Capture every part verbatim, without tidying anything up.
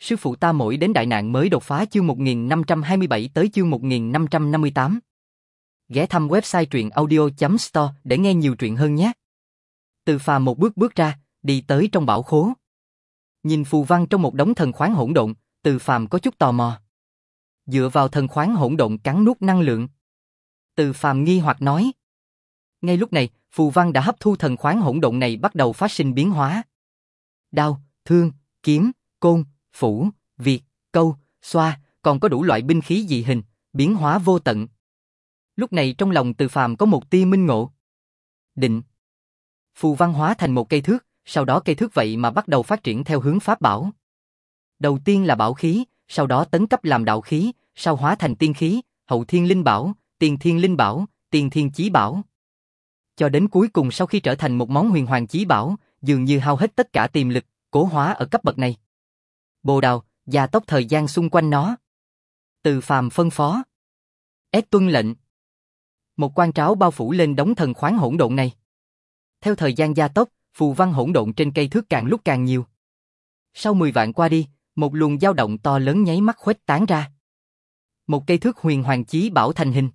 Sư phụ ta mỗi đến đại nạn mới đột phá chương một nghìn năm trăm hai mươi bảy tới chương một nghìn năm trăm năm mươi tám. Ghé thăm website truyện audio chấm store để nghe nhiều truyện hơn nhé. Từ Phàm một bước bước ra, đi tới trong bảo khố. Nhìn phù văn trong một đống thần khoáng hỗn độn, Từ Phàm có chút tò mò. Dựa vào thần khoáng hỗn độn cắn nuốt năng lượng. Từ Phàm nghi hoặc nói. Ngay lúc này, phù văn đã hấp thu thần khoáng hỗn độn này bắt đầu phát sinh biến hóa. Đao, thương, kiếm, côn, phủ, việt, câu, xoa, còn có đủ loại binh khí dị hình, biến hóa vô tận. Lúc này trong lòng Từ Phàm có một tia minh ngộ. Định. Phù văn hóa thành một cây thước, sau đó cây thước vậy mà bắt đầu phát triển theo hướng pháp bảo. Đầu tiên là bảo khí, sau đó tấn cấp làm đạo khí, sau hóa thành tiên khí, hậu thiên linh bảo, tiền thiên linh bảo, tiền thiên chí bảo. Cho đến cuối cùng sau khi trở thành một món huyền hoàng chí bảo, dường như hao hết tất cả tiềm lực, cố hóa ở cấp bậc này. Bồ đào, gia tốc thời gian xung quanh nó. Từ Phàm phân phó. Ép tuân lệnh. Một quan tráo bao phủ lên đống thần khoáng hỗn độn này. Theo thời gian gia tốc, phù văn hỗn độn trên cây thước càng lúc càng nhiều. Sau mười vạn qua đi, một luồng dao động to lớn nháy mắt khuếch tán ra. Một cây thước huyền hoàng chí bảo thành hình.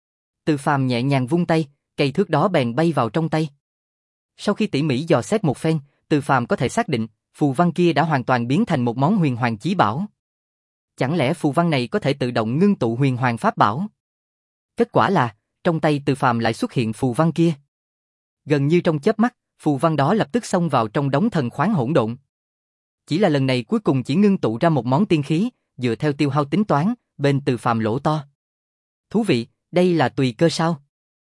Từ Phàm nhẹ nhàng vung tay, cây thước đó bèn bay vào trong tay. Sau khi tỉ mỉ dò xét một phen, Từ Phàm có thể xác định, phù văn kia đã hoàn toàn biến thành một món huyền hoàng chí bảo. Chẳng lẽ phù văn này có thể tự động ngưng tụ huyền hoàng pháp bảo? Kết quả là, trong tay Từ Phàm lại xuất hiện phù văn kia. Gần như trong chớp mắt, phù văn đó lập tức xông vào trong đống thần khoáng hỗn độn. Chỉ là lần này cuối cùng chỉ ngưng tụ ra một món tiên khí, dựa theo tiêu hao tính toán, bên Từ Phàm lỗ to. Thú vị, đây là tùy cơ sao?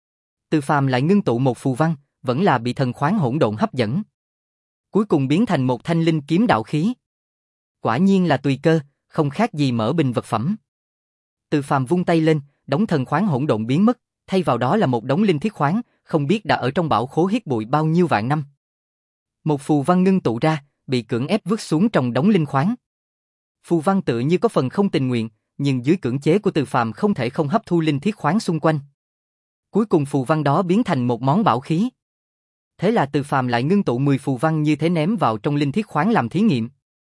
Từ Phàm lại ngưng tụ một phù văn, vẫn là bị thần khoáng hỗn độn hấp dẫn. Cuối cùng biến thành một thanh linh kiếm đạo khí. Quả nhiên là tùy cơ, không khác gì mở bình vật phẩm. Từ Phàm vung tay lên, đống thần khoáng hỗn độn biến mất, thay vào đó là một đống linh thiết khoáng, không biết đã ở trong bảo khố hít bụi bao nhiêu vạn năm. Một phù văn ngưng tụ ra, bị cưỡng ép vứt xuống trong đống linh khoáng. Phù văn tự như có phần không tình nguyện, nhưng dưới cưỡng chế của Từ Phàm không thể không hấp thu linh thiết khoáng xung quanh. Cuối cùng phù văn đó biến thành một món bảo khí. Thế là Từ Phàm lại ngưng tụ mười phù văn như thế ném vào trong linh thiết khoáng làm thí nghiệm.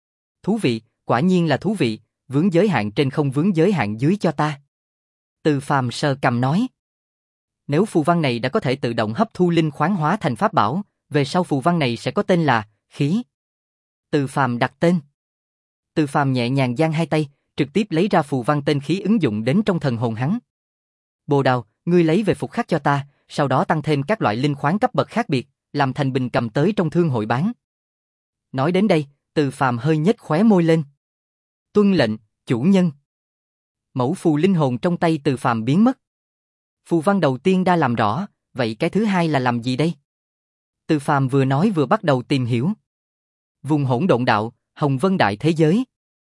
Thú vị, quả nhiên là thú vị, vướng giới hạn trên không vướng giới hạn dưới cho ta. Từ Phàm sờ cằm nói. Nếu phù văn này đã có thể tự động hấp thu linh khoáng hóa thành pháp bảo, về sau phù văn này sẽ có tên là khí. Từ Phàm đặt tên. Từ Phàm nhẹ nhàng giang hai tay, trực tiếp lấy ra phù văn tên khí ứng dụng đến trong thần hồn hắn. Bồ đào, ngươi lấy về phục khắc cho ta, sau đó tăng thêm các loại linh khoáng cấp bậc khác biệt, làm thành bình cầm tới trong thương hội bán. Nói đến đây, Từ Phàm hơi nhếch khóe môi lên. Tuân lệnh, chủ nhân. Mẫu phù linh hồn trong tay Từ Phàm biến mất. Phù văn đầu tiên đã làm rõ, vậy cái thứ hai là làm gì đây? Từ Phàm vừa nói vừa bắt đầu tìm hiểu. Vùng hỗn độn đạo, Hồng Vân đại thế giới.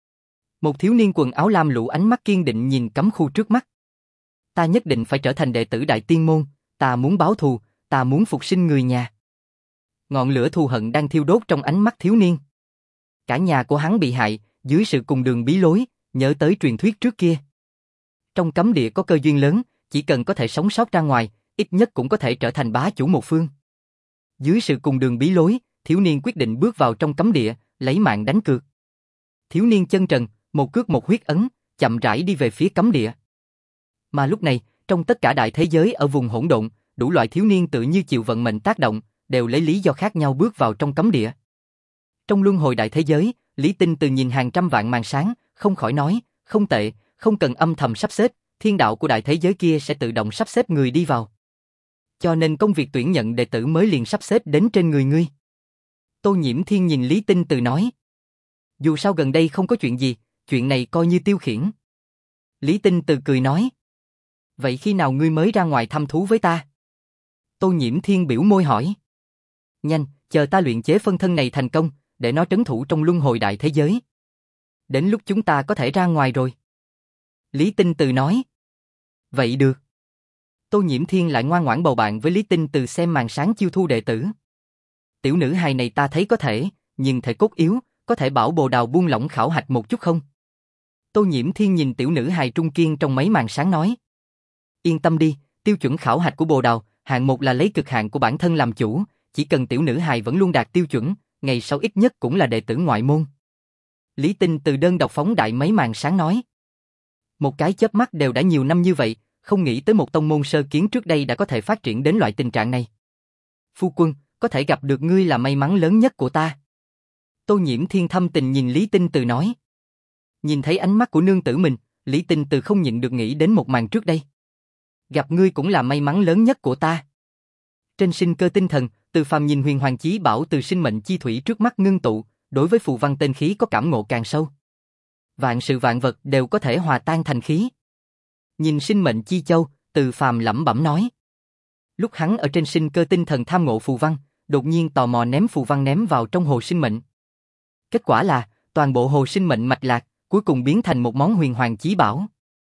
Một thiếu niên quần áo lam lũ ánh mắt kiên định nhìn cấm khu trước mắt. Ta nhất định phải trở thành đệ tử Đại Tiên Môn, ta muốn báo thù, ta muốn phục sinh người nhà. Ngọn lửa thù hận đang thiêu đốt trong ánh mắt thiếu niên. Cả nhà của hắn bị hại, dưới sự cùng đường bí lối, nhớ tới truyền thuyết trước kia. Trong cấm địa có cơ duyên lớn, chỉ cần có thể sống sót ra ngoài, ít nhất cũng có thể trở thành bá chủ một phương. Dưới sự cùng đường bí lối, thiếu niên quyết định bước vào trong cấm địa, lấy mạng đánh cược. Thiếu niên chân trần, một cước một huyết ấn, chậm rãi đi về phía cấm địa. Mà lúc này, trong tất cả đại thế giới ở vùng hỗn độn, đủ loại thiếu niên tự như chịu vận mệnh tác động, đều lấy lý do khác nhau bước vào trong cấm địa. Trong luân hồi đại thế giới, Lý Tinh từ nhìn hàng trăm vạn màn sáng, không khỏi nói, không tệ, không cần âm thầm sắp xếp, thiên đạo của đại thế giới kia sẽ tự động sắp xếp người đi vào. Cho nên công việc tuyển nhận đệ tử mới liền sắp xếp đến trên người ngươi. Tô Nhiễm Thiên nhìn Lý Tinh từ nói. Dù sao gần đây không có chuyện gì, chuyện này coi như tiêu khiển. Lý Tinh từ cười nói. Vậy khi nào ngươi mới ra ngoài thăm thú với ta? Tô Nhiễm Thiên biểu môi hỏi. Nhanh, chờ ta luyện chế phân thân này thành công, để nó trấn thủ trong luân hồi đại thế giới. Đến lúc chúng ta có thể ra ngoài rồi. Lý Tinh từ nói. Vậy được. Tô Nhiễm Thiên lại ngoan ngoãn bầu bạn với Lý Tinh từ xem màn sáng chiêu thu đệ tử. Tiểu nữ hài này ta thấy có thể, nhưng thể cốt yếu, có thể bảo Bồ Đào buông lỏng khảo hạch một chút không? Tô Nhiễm Thiên nhìn tiểu nữ hài trung kiên trong mấy màn sáng nói. Yên tâm đi, tiêu chuẩn khảo hạch của Bồ Đào, hạng một là lấy cực hạn của bản thân làm chủ, chỉ cần tiểu nữ hài vẫn luôn đạt tiêu chuẩn, ngày sau ít nhất cũng là đệ tử ngoại môn. Lý Tinh từ đơn độc phóng đại mấy màn sáng nói. Một cái chớp mắt đều đã nhiều năm như vậy, không nghĩ tới một tông môn sơ kiến trước đây đã có thể phát triển đến loại tình trạng này. Phu quân, có thể gặp được ngươi là may mắn lớn nhất của ta. Tô Nhiễm Thiên thâm tình nhìn Lý Tinh Từ nói. Nhìn thấy ánh mắt của nương tử mình, Lý Tinh Từ không nhịn được nghĩ đến một màn trước đây. Gặp ngươi cũng là may mắn lớn nhất của ta. Trên sinh cơ tinh thần, Từ Phàm nhìn huyền hoàng chí bảo từ sinh mệnh chi thủy trước mắt ngưng tụ, đối với phù văn tên khí có cảm ngộ càng sâu. Vạn sự vạn vật đều có thể hòa tan thành khí. Nhìn sinh mệnh chi châu, Từ Phàm lẩm bẩm nói. Lúc hắn ở trên sinh cơ tinh thần tham ngộ phù văn, đột nhiên tò mò ném phù văn ném vào trong hồ sinh mệnh. Kết quả là, toàn bộ hồ sinh mệnh mạch lạc, cuối cùng biến thành một món huyền hoàng chí bảo.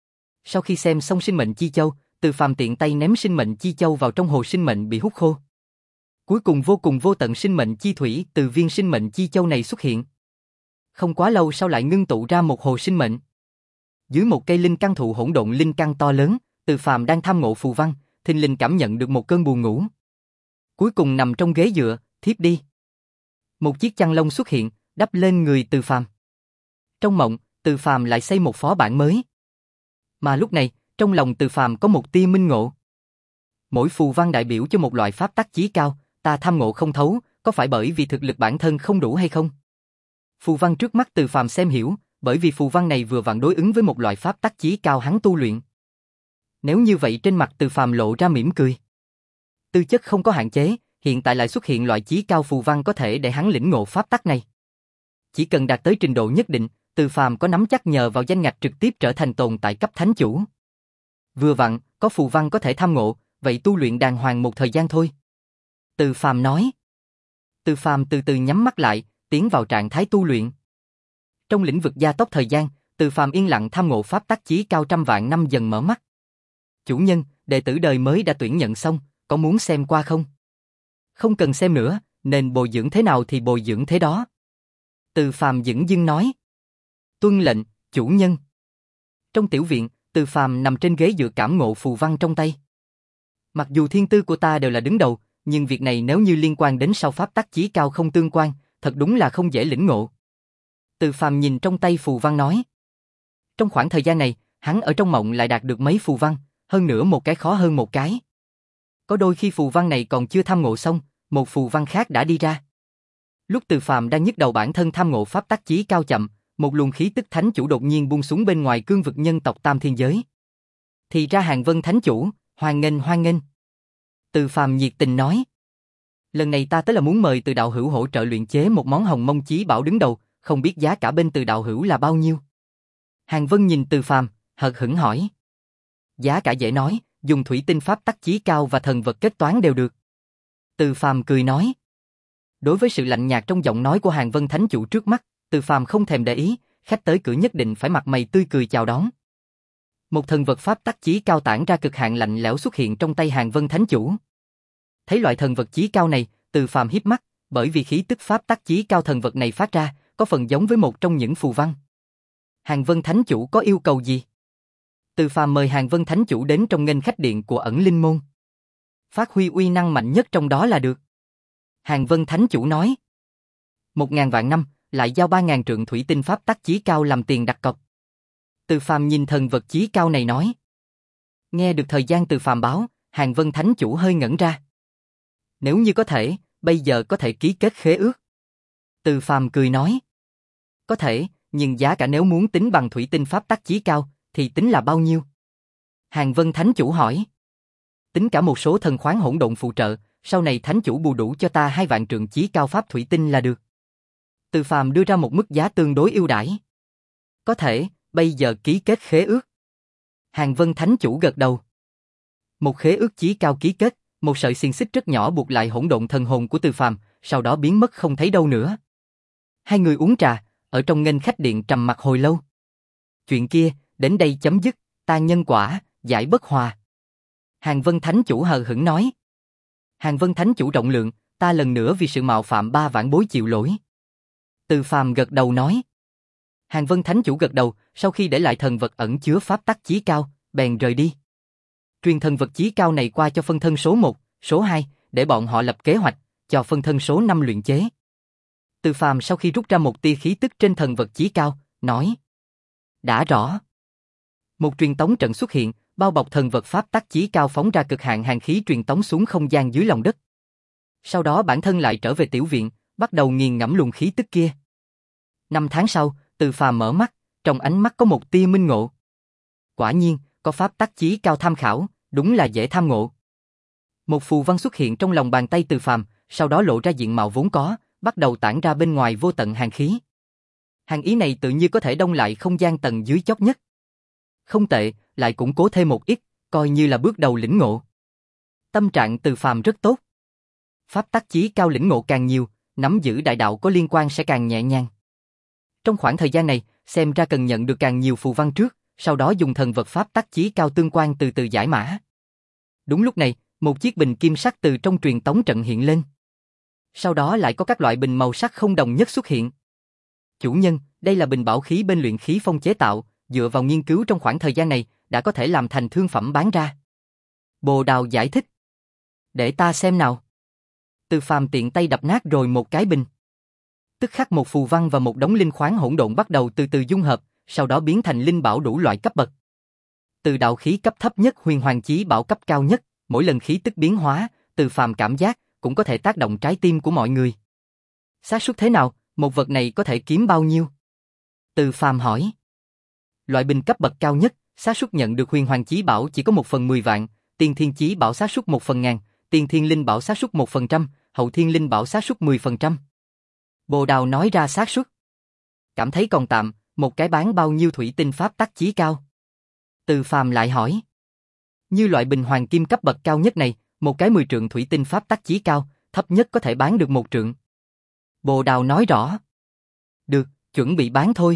Sau khi xem xong sinh mệnh chi châu, Từ Phàm tiện tay ném sinh mệnh chi châu vào trong hồ sinh mệnh bị hút khô. Cuối cùng vô cùng vô tận sinh mệnh chi thủy từ viên sinh mệnh chi châu này xuất hiện. Không quá lâu sau lại ngưng tụ ra một hồ sinh mệnh. Dưới một cây linh căn thụ hỗn độn linh căn to lớn, Từ Phàm đang tham ngộ phù văn, thình lình cảm nhận được một cơn buồn ngủ. Cuối cùng nằm trong ghế dựa, thiếp đi. Một chiếc chăn lông xuất hiện, đắp lên người Từ Phàm. Trong mộng, Từ Phàm lại xây một phó bản mới. Mà lúc này, trong lòng Từ Phàm có một tia minh ngộ. Mỗi phù văn đại biểu cho một loại pháp tắc chí cao, ta tham ngộ không thấu, có phải bởi vì thực lực bản thân không đủ hay không? Phù văn trước mắt Từ Phàm xem hiểu, bởi vì phù văn này vừa vặn đối ứng với một loại pháp tắc chí cao hắn tu luyện. Nếu như vậy trên mặt Từ Phàm lộ ra mỉm cười. Tư chất không có hạn chế, hiện tại lại xuất hiện loại chí cao phù văn có thể để hắn lĩnh ngộ pháp tắc này. Chỉ cần đạt tới trình độ nhất định, Từ Phàm có nắm chắc nhờ vào danh ngạch trực tiếp trở thành tồn tại cấp thánh chủ. Vừa vặn, có phù văn có thể tham ngộ, vậy tu luyện đàng hoàng một thời gian thôi. Từ Phàm nói. Từ Phàm từ từ nhắm mắt lại, tiến vào trạng thái tu luyện. Trong lĩnh vực gia tốc thời gian, Từ Phàm yên lặng tham ngộ pháp tắc chí cao trăm vạn năm dần mở mắt. Chủ nhân, đệ tử đời mới đã tuyển nhận xong, có muốn xem qua không? Không cần xem nữa, nên bồi dưỡng thế nào thì bồi dưỡng thế đó. Từ Phàm dửng dưng nói. Tuân lệnh, chủ nhân. Trong tiểu viện, Từ Phàm nằm trên ghế dựa cảm ngộ phù văn trong tay. Mặc dù thiên tư của ta đều là đứng đầu, nhưng việc này nếu như liên quan đến sau pháp tắc chí cao không tương quan, thật đúng là không dễ lĩnh ngộ. Từ Phàm nhìn trong tay phù văn nói. Trong khoảng thời gian này, hắn ở trong mộng lại đạt được mấy phù văn, hơn nữa một cái khó hơn một cái. Có đôi khi phù văn này còn chưa tham ngộ xong, một phù văn khác đã đi ra. Lúc Từ Phàm đang nhức đầu bản thân tham ngộ pháp tắc chí cao chậm, một luồng khí tức thánh chủ đột nhiên buông xuống bên ngoài cương vực nhân tộc Tam Thiên Giới. Thì ra Hàng Vân thánh chủ, hoan nghênh hoan nghênh. Từ Phàm nhiệt tình nói. Lần này ta tới là muốn mời Từ đạo hữu hỗ trợ luyện chế một món hồng mông chí bảo đứng đầu, không biết giá cả bên Từ đạo hữu là bao nhiêu? Hàng Vân nhìn Từ Phàm, hờ hững hỏi. Giá cả dễ nói, dùng thủy tinh pháp tắc chí cao và thần vật kết toán đều được. Từ Phàm cười nói. Đối với sự lạnh nhạt trong giọng nói của Hàng Vân thánh chủ trước mắt, Từ Phàm không thèm để ý, khách tới cửa nhất định phải mặt mày tươi cười chào đón. Một thần vật pháp tắc chí cao tản ra cực hạn lạnh lẽo xuất hiện trong tay Hàng Vân thánh chủ. Thấy loại thần vật chí cao này, Từ Phàm híp mắt, bởi vì khí tức pháp tắc chí cao thần vật này phát ra, có phần giống với một trong những phù văn. Hàng Vân thánh chủ có yêu cầu gì? Từ Phàm mời Hàng Vân thánh chủ đến trong nghênh khách điện của Ẩn Linh môn. Phát huy uy năng mạnh nhất trong đó là được. Hàng Vân thánh chủ nói. Một ngàn vạn năm, lại giao ba ngàn trượng thủy tinh pháp tắc chí cao làm tiền đặt cọc. Từ Phàm nhìn thần vật chí cao này nói. Nghe được thời gian Từ Phàm báo, Hàng Vân thánh chủ hơi ngẩn ra. Nếu như có thể, bây giờ có thể ký kết khế ước. Từ Phàm cười nói. Có thể, nhưng giá cả nếu muốn tính bằng thủy tinh pháp tắc chí cao, thì tính là bao nhiêu? Hàng Vân thánh chủ hỏi. Tính cả một số thần khoáng hỗn độn phụ trợ, sau này thánh chủ bù đủ cho ta hai vạn trượng chí cao pháp thủy tinh là được. Từ Phàm đưa ra một mức giá tương đối ưu đãi. Có thể, bây giờ ký kết khế ước. Hàng Vân thánh chủ gật đầu. Một khế ước chí cao ký kết, một sợi xiềng xích rất nhỏ buộc lại hỗn độn thần hồn của Từ Phàm, sau đó biến mất không thấy đâu nữa. Hai người uống trà, ở trong nghênh khách điện trầm mặc hồi lâu. Chuyện kia, đến đây chấm dứt, tan nhân quả, giải bất hòa. Hàng Vân thánh chủ hờ hững nói. Hàng Vân thánh chủ rộng lượng, ta lần nữa vì sự mạo phạm ba vạn bối chịu lỗi. Từ Phàm gật đầu nói. Hàng Vân thánh chủ gật đầu, sau khi để lại thần vật ẩn chứa pháp tắc chí cao, bèn rời đi. Truyền thần vật chí cao này qua cho phân thân số một, số hai, để bọn họ lập kế hoạch, cho phân thân số năm luyện chế. Từ Phàm sau khi rút ra một tia khí tức trên thần vật chí cao, nói. Đã rõ. Một truyền tống trận xuất hiện, bao bọc thần vật pháp tắc chí cao phóng ra cực hạn hàn khí truyền tống xuống không gian dưới lòng đất. Sau đó bản thân lại trở về tiểu viện, bắt đầu nghiền ngẫm luồng khí tức kia. Năm tháng sau, Từ Phàm mở mắt, trong ánh mắt có một tia minh ngộ. Quả nhiên, có pháp tắc chí cao tham khảo, đúng là dễ tham ngộ. Một phù văn xuất hiện trong lòng bàn tay Từ Phàm, sau đó lộ ra diện mạo vốn có, bắt đầu tản ra bên ngoài vô tận hàn khí. Hàn ý này tự như có thể đông lại không gian tầng dưới chót nhất. Không tệ, lại củng cố thêm một ít, coi như là bước đầu lĩnh ngộ. Tâm trạng Từ Phàm rất tốt. Pháp tắc chí cao lĩnh ngộ càng nhiều, nắm giữ đại đạo có liên quan sẽ càng nhẹ nhàng. Trong khoảng thời gian này, xem ra cần nhận được càng nhiều phù văn trước, sau đó dùng thần vật pháp tắc chí cao tương quan từ từ giải mã. Đúng lúc này, một chiếc bình kim sắc từ trong truyền tống trận hiện lên. Sau đó lại có các loại bình màu sắc không đồng nhất xuất hiện. Chủ nhân, đây là bình bảo khí bên luyện khí phong chế tạo, dựa vào nghiên cứu trong khoảng thời gian này, đã có thể làm thành thương phẩm bán ra. Bồ Đào giải thích. Để ta xem nào. Từ Phàm tiện tay đập nát rồi một cái bình. Tức khắc một phù văn và một đống linh khoáng hỗn độn bắt đầu từ từ dung hợp, sau đó biến thành linh bảo đủ loại cấp bậc. Từ đạo khí cấp thấp nhất huyền hoàng chí bảo cấp cao nhất, mỗi lần khí tức biến hóa, Từ Phàm cảm giác cũng có thể tác động trái tim của mọi người. Xác suất thế nào, một vật này có thể kiếm bao nhiêu? Từ Phàm hỏi. Loại bình cấp bậc cao nhất, xác suất nhận được huyền hoàng chí bảo chỉ có một phần mười vạn, tiên thiên chí bảo xác suất một phần ngàn, tiên thiên linh bảo xác suất một phần trăm, hậu thiên linh bảo xác suất mười phần trăm. Bồ Đào nói ra xác suất. Cảm thấy còn tạm, một cái bán bao nhiêu thủy tinh pháp tắc chí cao? Từ Phàm lại hỏi. Như loại bình hoàng kim cấp bậc cao nhất này, một cái mười trượng thủy tinh pháp tắc chí cao, thấp nhất có thể bán được một trượng. Bồ Đào nói rõ. Được, chuẩn bị bán thôi.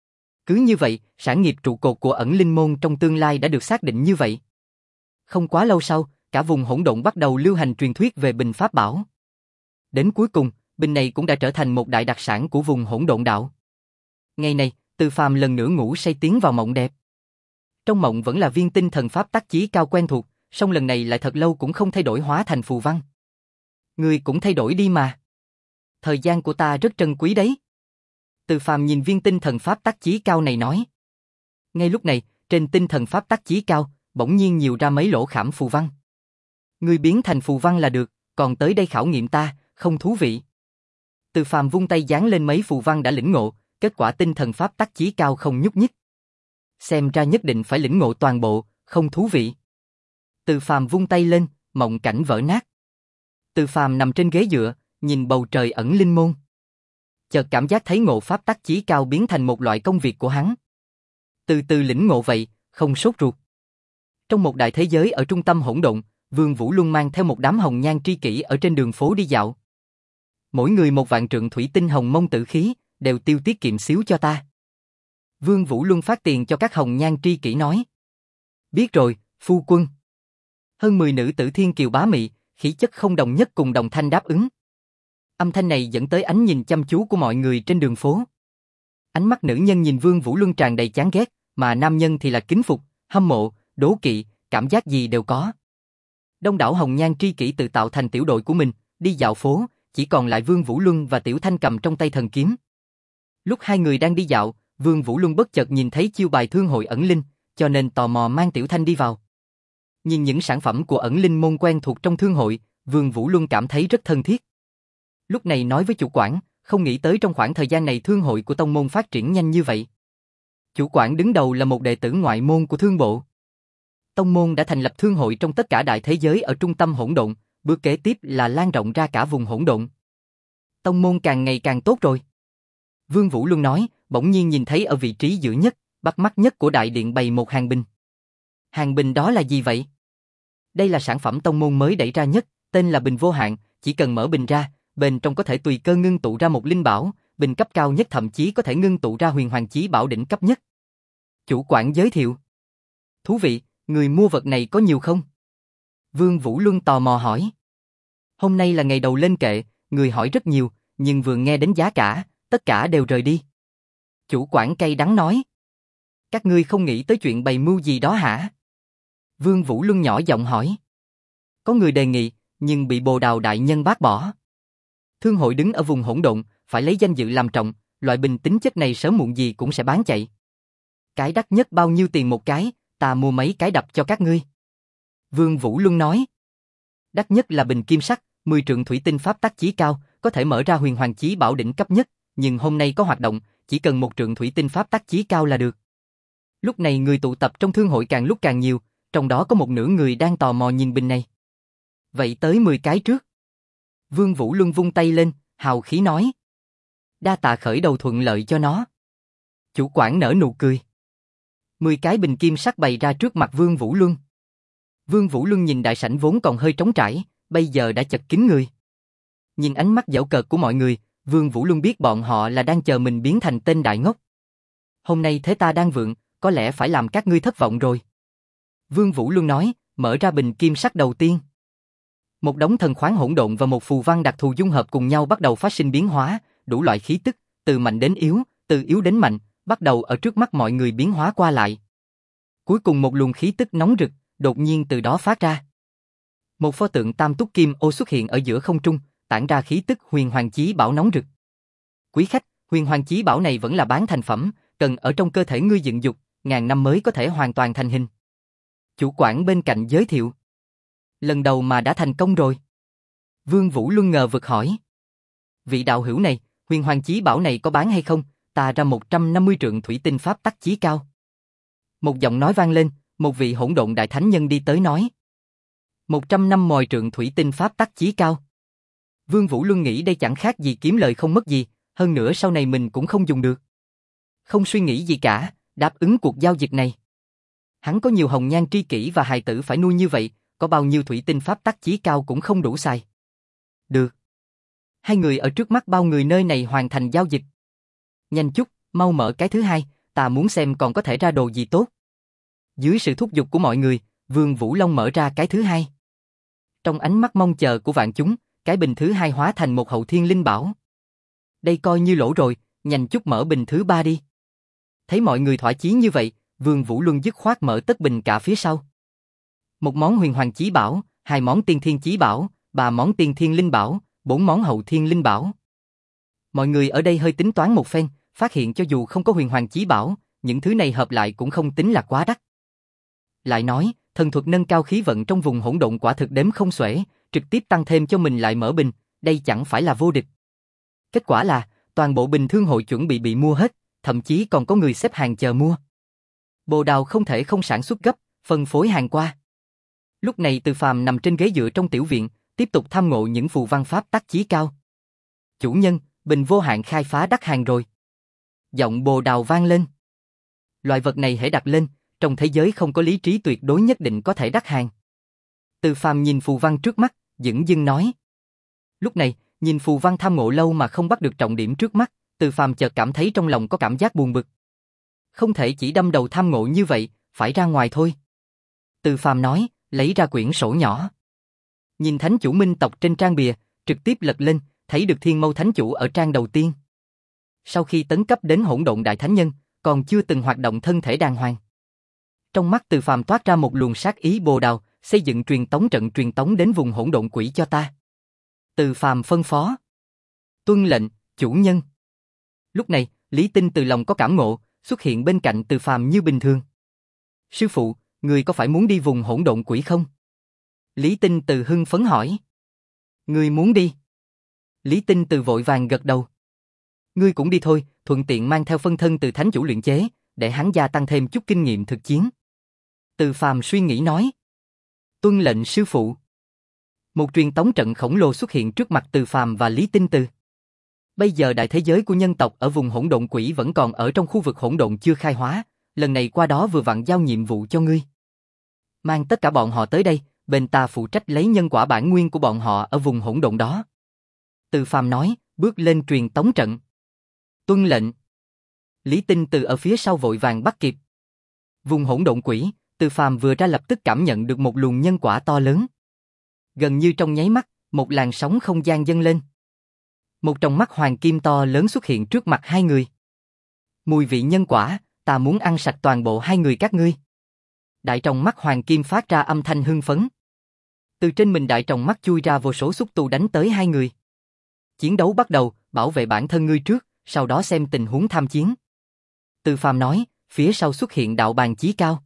Cứ như vậy, sản nghiệp trụ cột của ẩn linh môn trong tương lai đã được xác định như vậy. Không quá lâu sau, cả vùng hỗn độn bắt đầu lưu hành truyền thuyết về bình pháp bảo. Đến cuối cùng, bình này cũng đã trở thành một đại đặc sản của vùng hỗn độn đạo. Ngày này, Từ Phàm lần nữa ngủ say tiến vào mộng đẹp. Trong mộng vẫn là viên tinh thần pháp tắc chí cao quen thuộc, song lần này lại thật lâu cũng không thay đổi hóa thành phù văn. Người cũng thay đổi đi mà. Thời gian của ta rất trân quý đấy. Từ Phàm nhìn viên tinh thần pháp tắc chí cao này nói. Ngay lúc này, trên tinh thần pháp tắc chí cao, bỗng nhiên nhiều ra mấy lỗ khảm phù văn. Người biến thành phù văn là được, còn tới đây khảo nghiệm ta, không thú vị. Từ Phàm vung tay dán lên mấy phù văn đã lĩnh ngộ, kết quả tinh thần pháp tắc chí cao không nhúc nhích. Xem ra nhất định phải lĩnh ngộ toàn bộ, không thú vị. Từ Phàm vung tay lên, mộng cảnh vỡ nát. Từ Phàm nằm trên ghế dựa, nhìn bầu trời ẩn linh môn. Chợt cảm giác thấy ngộ pháp tắc chí cao biến thành một loại công việc của hắn. Từ từ lĩnh ngộ vậy, không sốt ruột. Trong một đại thế giới ở trung tâm hỗn độn, Vương Vũ Luân mang theo một đám hồng nhan tri kỷ ở trên đường phố đi dạo. Mỗi người một vạn trượng thủy tinh hồng mông tử khí, đều tiêu tiết kiệm xíu cho ta. Vương Vũ Luân phát tiền cho các hồng nhan tri kỷ nói. Biết rồi, phu quân. Hơn mười nữ tử thiên kiều bá mị, khí chất không đồng nhất cùng đồng thanh đáp ứng. Âm thanh này dẫn tới ánh nhìn chăm chú của mọi người trên đường phố. Ánh mắt nữ nhân nhìn Vương Vũ Luân tràn đầy chán ghét, mà nam nhân thì là kính phục, hâm mộ, đố kỵ, cảm giác gì đều có. Đông đảo hồng nhan tri kỷ tự tạo thành tiểu đội của mình, đi dạo phố, chỉ còn lại Vương Vũ Luân và Tiểu Thanh cầm trong tay thần kiếm. Lúc hai người đang đi dạo, Vương Vũ Luân bất chợt nhìn thấy chiêu bài thương hội ẩn linh, cho nên tò mò mang Tiểu Thanh đi vào. Nhìn những sản phẩm của ẩn linh môn quen thuộc trong thương hội, Vương Vũ Luân cảm thấy rất thân thiết. Lúc này nói với chủ quản, không nghĩ tới trong khoảng thời gian này thương hội của tông môn phát triển nhanh như vậy. Chủ quản đứng đầu là một đệ tử ngoại môn của thương bộ. Tông môn đã thành lập thương hội trong tất cả đại thế giới ở trung tâm hỗn độn, bước kế tiếp là lan rộng ra cả vùng hỗn độn. Tông môn càng ngày càng tốt rồi. Vương Vũ Luân nói, bỗng nhiên nhìn thấy ở vị trí giữa nhất, bắt mắt nhất của đại điện bày một hàng bình. Hàng bình đó là gì vậy? Đây là sản phẩm tông môn mới đẩy ra nhất, tên là bình vô hạn, chỉ cần mở bình ra, bên trong có thể tùy cơ ngưng tụ ra một linh bảo, bình cấp cao nhất thậm chí có thể ngưng tụ ra huyền hoàng chí bảo đỉnh cấp nhất. Chủ quản giới thiệu. Thú vị, người mua vật này có nhiều không? Vương Vũ Luân tò mò hỏi. Hôm nay là ngày đầu lên kệ, người hỏi rất nhiều, nhưng vừa nghe đến giá cả, tất cả đều rời đi. Chủ quản cay đắng nói. Các ngươi không nghĩ tới chuyện bày mưu gì đó hả? Vương Vũ Luân nhỏ giọng hỏi. Có người đề nghị, nhưng bị Bồ Đào đại nhân bác bỏ. Thương hội đứng ở vùng hỗn độn, phải lấy danh dự làm trọng, loại bình tính chất này sớm muộn gì cũng sẽ bán chạy. Cái đắt nhất bao nhiêu tiền một cái, ta mua mấy cái đập cho các ngươi. Vương Vũ Luân nói. Đắt nhất là bình kim sắc, mười trượng thủy tinh pháp tắc chí cao, có thể mở ra huyền hoàng chí bảo đỉnh cấp nhất, nhưng hôm nay có hoạt động, chỉ cần một trượng thủy tinh pháp tắc chí cao là được. Lúc này người tụ tập trong thương hội càng lúc càng nhiều, trong đó có một nửa người đang tò mò nhìn bình này. Vậy tới mười cái trước. Vương Vũ Luân vung tay lên, hào khí nói. Đa tạ khởi đầu thuận lợi cho nó. Chủ quản nở nụ cười. mười cái bình kim sắc bày ra trước mặt Vương Vũ Luân. Vương Vũ Luân nhìn đại sảnh vốn còn hơi trống trải, bây giờ đã chật kín người. Nhìn ánh mắt giễu cợt của mọi người, Vương Vũ Luân biết bọn họ là đang chờ mình biến thành tên đại ngốc. Hôm nay thế ta đang vượng, có lẽ phải làm các ngươi thất vọng rồi. Vương Vũ Luân nói, mở ra bình kim sắc đầu tiên. Một đống thần khoáng hỗn độn và một phù văn đặc thù dung hợp cùng nhau bắt đầu phát sinh biến hóa, đủ loại khí tức, từ mạnh đến yếu, từ yếu đến mạnh, bắt đầu ở trước mắt mọi người biến hóa qua lại. Cuối cùng một luồng khí tức nóng rực, đột nhiên từ đó phát ra. Một pho tượng tam túc kim ô xuất hiện ở giữa không trung, tản ra khí tức huyền hoàng chí bảo nóng rực. Quý khách, huyền hoàng chí bảo này vẫn là bán thành phẩm, cần ở trong cơ thể ngươi dựng dục, ngàn năm mới có thể hoàn toàn thành hình. Chủ quản bên cạnh giới thiệu. Lần đầu mà đã thành công rồi. Vương Vũ Luân ngờ vực hỏi. Vị đạo hữu này, huyền hoàng chí bảo này có bán hay không? Ta ra một trăm năm mươi trượng thủy tinh pháp tắc chí cao. Một giọng nói vang lên, một vị hỗn độn đại thánh nhân đi tới nói. một trăm năm mồi trượng thủy tinh pháp tắc chí cao. Vương Vũ Luân nghĩ đây chẳng khác gì kiếm lời không mất gì, hơn nữa sau này mình cũng không dùng được. Không suy nghĩ gì cả, đáp ứng cuộc giao dịch này. Hắn có nhiều hồng nhan tri kỷ và hài tử phải nuôi như vậy, có bao nhiêu thủy tinh pháp tắc chí cao cũng không đủ xài. Được. Hai người ở trước mắt bao người nơi này hoàn thành giao dịch. Nhanh chút, mau mở cái thứ hai, ta muốn xem còn có thể ra đồ gì tốt. Dưới sự thúc giục của mọi người, Vương Vũ Long mở ra cái thứ hai. Trong ánh mắt mong chờ của vạn chúng, cái bình thứ hai hóa thành một hậu thiên linh bảo. Đây coi như lỗ rồi, nhanh chút mở bình thứ ba đi. Thấy mọi người thỏa chí như vậy, Vương Vũ Luân dứt khoát mở tất bình cả phía sau. Một món huyền hoàng chí bảo, hai món tiên thiên chí bảo, ba món tiên thiên linh bảo, bốn món hậu thiên linh bảo. Mọi người ở đây hơi tính toán một phen, phát hiện cho dù không có huyền hoàng chí bảo, những thứ này hợp lại cũng không tính là quá đắt. Lại nói, thần thuật nâng cao khí vận trong vùng hỗn độn quả thực đếm không xuể, trực tiếp tăng thêm cho mình lại mở bình, đây chẳng phải là vô địch. Kết quả là, toàn bộ bình thương hội chuẩn bị bị mua hết, thậm chí còn có người xếp hàng chờ mua. Bồ Đào không thể không sản xuất gấp, phân phối hàng qua. Lúc này Từ Phàm nằm trên ghế dựa trong tiểu viện, tiếp tục tham ngộ những phù văn pháp tắc chí cao. Chủ nhân, bình vô hạn khai phá đắt hàng rồi. Giọng Bồ Đào vang lên. Loại vật này hễ đặt lên, trong thế giới không có lý trí tuyệt đối nhất định có thể đắt hàng. Từ Phàm nhìn phù văn trước mắt, dửng dưng nói. Lúc này, nhìn phù văn tham ngộ lâu mà không bắt được trọng điểm trước mắt, Từ Phàm chợt cảm thấy trong lòng có cảm giác buồn bực. Không thể chỉ đâm đầu tham ngộ như vậy, phải ra ngoài thôi. Từ Phàm nói, lấy ra quyển sổ nhỏ. Nhìn thánh chủ minh tộc trên trang bìa, trực tiếp lật lên, thấy được Thiên Mâu thánh chủ ở trang đầu tiên. Sau khi tấn cấp đến hỗn độn đại thánh nhân, còn chưa từng hoạt động thân thể đàng hoàng. Trong mắt Từ Phàm toát ra một luồng sát ý. Bồ Đào, xây dựng truyền tống trận truyền tống đến vùng hỗn độn quỷ cho ta. Từ Phàm phân phó. Tuân lệnh, chủ nhân. Lúc này, Lý Tinh từ lòng có cảm ngộ, xuất hiện bên cạnh Từ Phàm như bình thường. Sư phụ, người có phải muốn đi vùng hỗn độn quỷ không? Lý Tinh từ hưng phấn hỏi. Người muốn đi? Lý Tinh từ vội vàng gật đầu. Ngươi cũng đi thôi, thuận tiện mang theo phân thân từ thánh chủ luyện chế, để hắn gia tăng thêm chút kinh nghiệm thực chiến. Từ Phàm suy nghĩ nói. Tuân lệnh sư phụ. Một truyền tống trận khổng lồ xuất hiện trước mặt Từ Phàm và Lý Tinh Từ. Bây giờ đại thế giới của nhân tộc ở vùng hỗn độn quỷ vẫn còn ở trong khu vực hỗn độn chưa khai hóa, lần này qua đó vừa vặn giao nhiệm vụ cho ngươi. Mang tất cả bọn họ tới đây, bên ta phụ trách lấy nhân quả bản nguyên của bọn họ ở vùng hỗn độn đó. Từ Phàm nói, bước lên truyền tống trận. Tuân lệnh. Lý Tinh Từ ở phía sau vội vàng bắt kịp. Vùng hỗn độn quỷ, Từ Phàm vừa ra lập tức cảm nhận được một luồng nhân quả to lớn. Gần như trong nháy mắt, một làn sóng không gian dâng lên. Một tròng mắt hoàng kim to lớn xuất hiện trước mặt hai người. Mùi vị nhân quả, ta muốn ăn sạch toàn bộ hai người các ngươi. Đại tròng mắt hoàng kim phát ra âm thanh hưng phấn. Từ trên mình đại tròng mắt chui ra vô số xúc tu đánh tới hai người. Chiến đấu bắt đầu, bảo vệ bản thân ngươi trước, sau đó xem tình huống tham chiến. Từ Phàm nói, phía sau xuất hiện đạo bàn chí cao.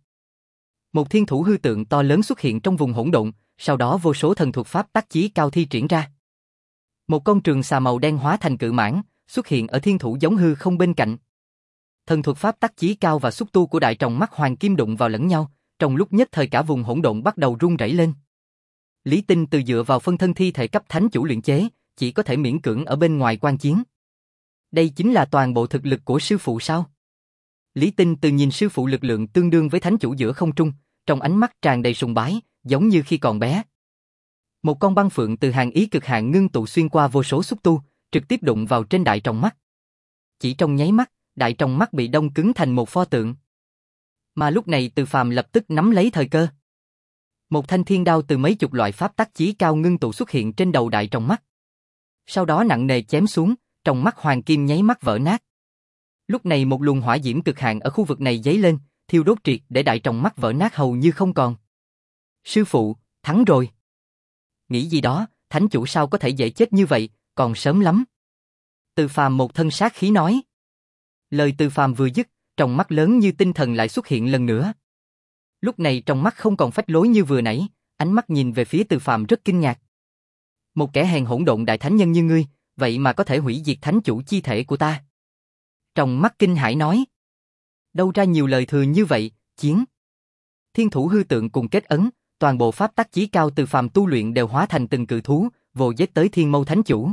Một thiên thủ hư tượng to lớn xuất hiện trong vùng hỗn độn, sau đó vô số thần thuật pháp tác chí cao thi triển ra. Một con trường xà màu đen hóa thành cự mãng, xuất hiện ở thiên thủ giống hư không bên cạnh. Thần thuật pháp tác chí cao và xúc tu của đại tròng mắt hoàng kim đụng vào lẫn nhau, trong lúc nhất thời cả vùng hỗn độn bắt đầu rung rẩy lên. Lý Tinh từ dựa vào phân thân thi thể cấp thánh chủ luyện chế, chỉ có thể miễn cưỡng ở bên ngoài quan chiến. Đây chính là toàn bộ thực lực của sư phụ sao? Lý Tinh từ nhìn sư phụ lực lượng tương đương với thánh chủ giữa không trung, trong ánh mắt tràn đầy sùng bái, giống như khi còn bé. Một con băng phượng từ hàng ý cực hạn ngưng tụ xuyên qua vô số xúc tu, trực tiếp đụng vào trên đại tròng mắt. Chỉ trong nháy mắt, đại tròng mắt bị đông cứng thành một pho tượng. Mà lúc này Từ Phàm lập tức nắm lấy thời cơ. Một thanh thiên đao từ mấy chục loại pháp tác chí cao ngưng tụ xuất hiện trên đầu đại tròng mắt. Sau đó nặng nề chém xuống, tròng mắt hoàng kim nháy mắt vỡ nát. Lúc này một luồng hỏa diễm cực hạn ở khu vực này dấy lên, thiêu đốt triệt để đại tròng mắt vỡ nát hầu như không còn. Sư phụ, thắng rồi. Nghĩ gì đó, thánh chủ sao có thể dễ chết như vậy, còn sớm lắm. Từ Phàm một thân sát khí nói. Lời Từ Phàm vừa dứt, tròng mắt lớn như tinh thần lại xuất hiện lần nữa. Lúc này trong mắt không còn phách lối như vừa nãy, ánh mắt nhìn về phía Từ Phàm rất kinh ngạc. Một kẻ hèn hỗn độn đại thánh nhân như ngươi, vậy mà có thể hủy diệt thánh chủ chi thể của ta. Trong mắt kinh hãi nói. Đâu ra nhiều lời thừa như vậy, chiến. Thiên thủ hư tượng cùng kết ấn, toàn bộ pháp tắc chí cao Từ Phàm tu luyện đều hóa thành từng cự thú, vồ giết tới Thiên Mâu Thánh Chủ.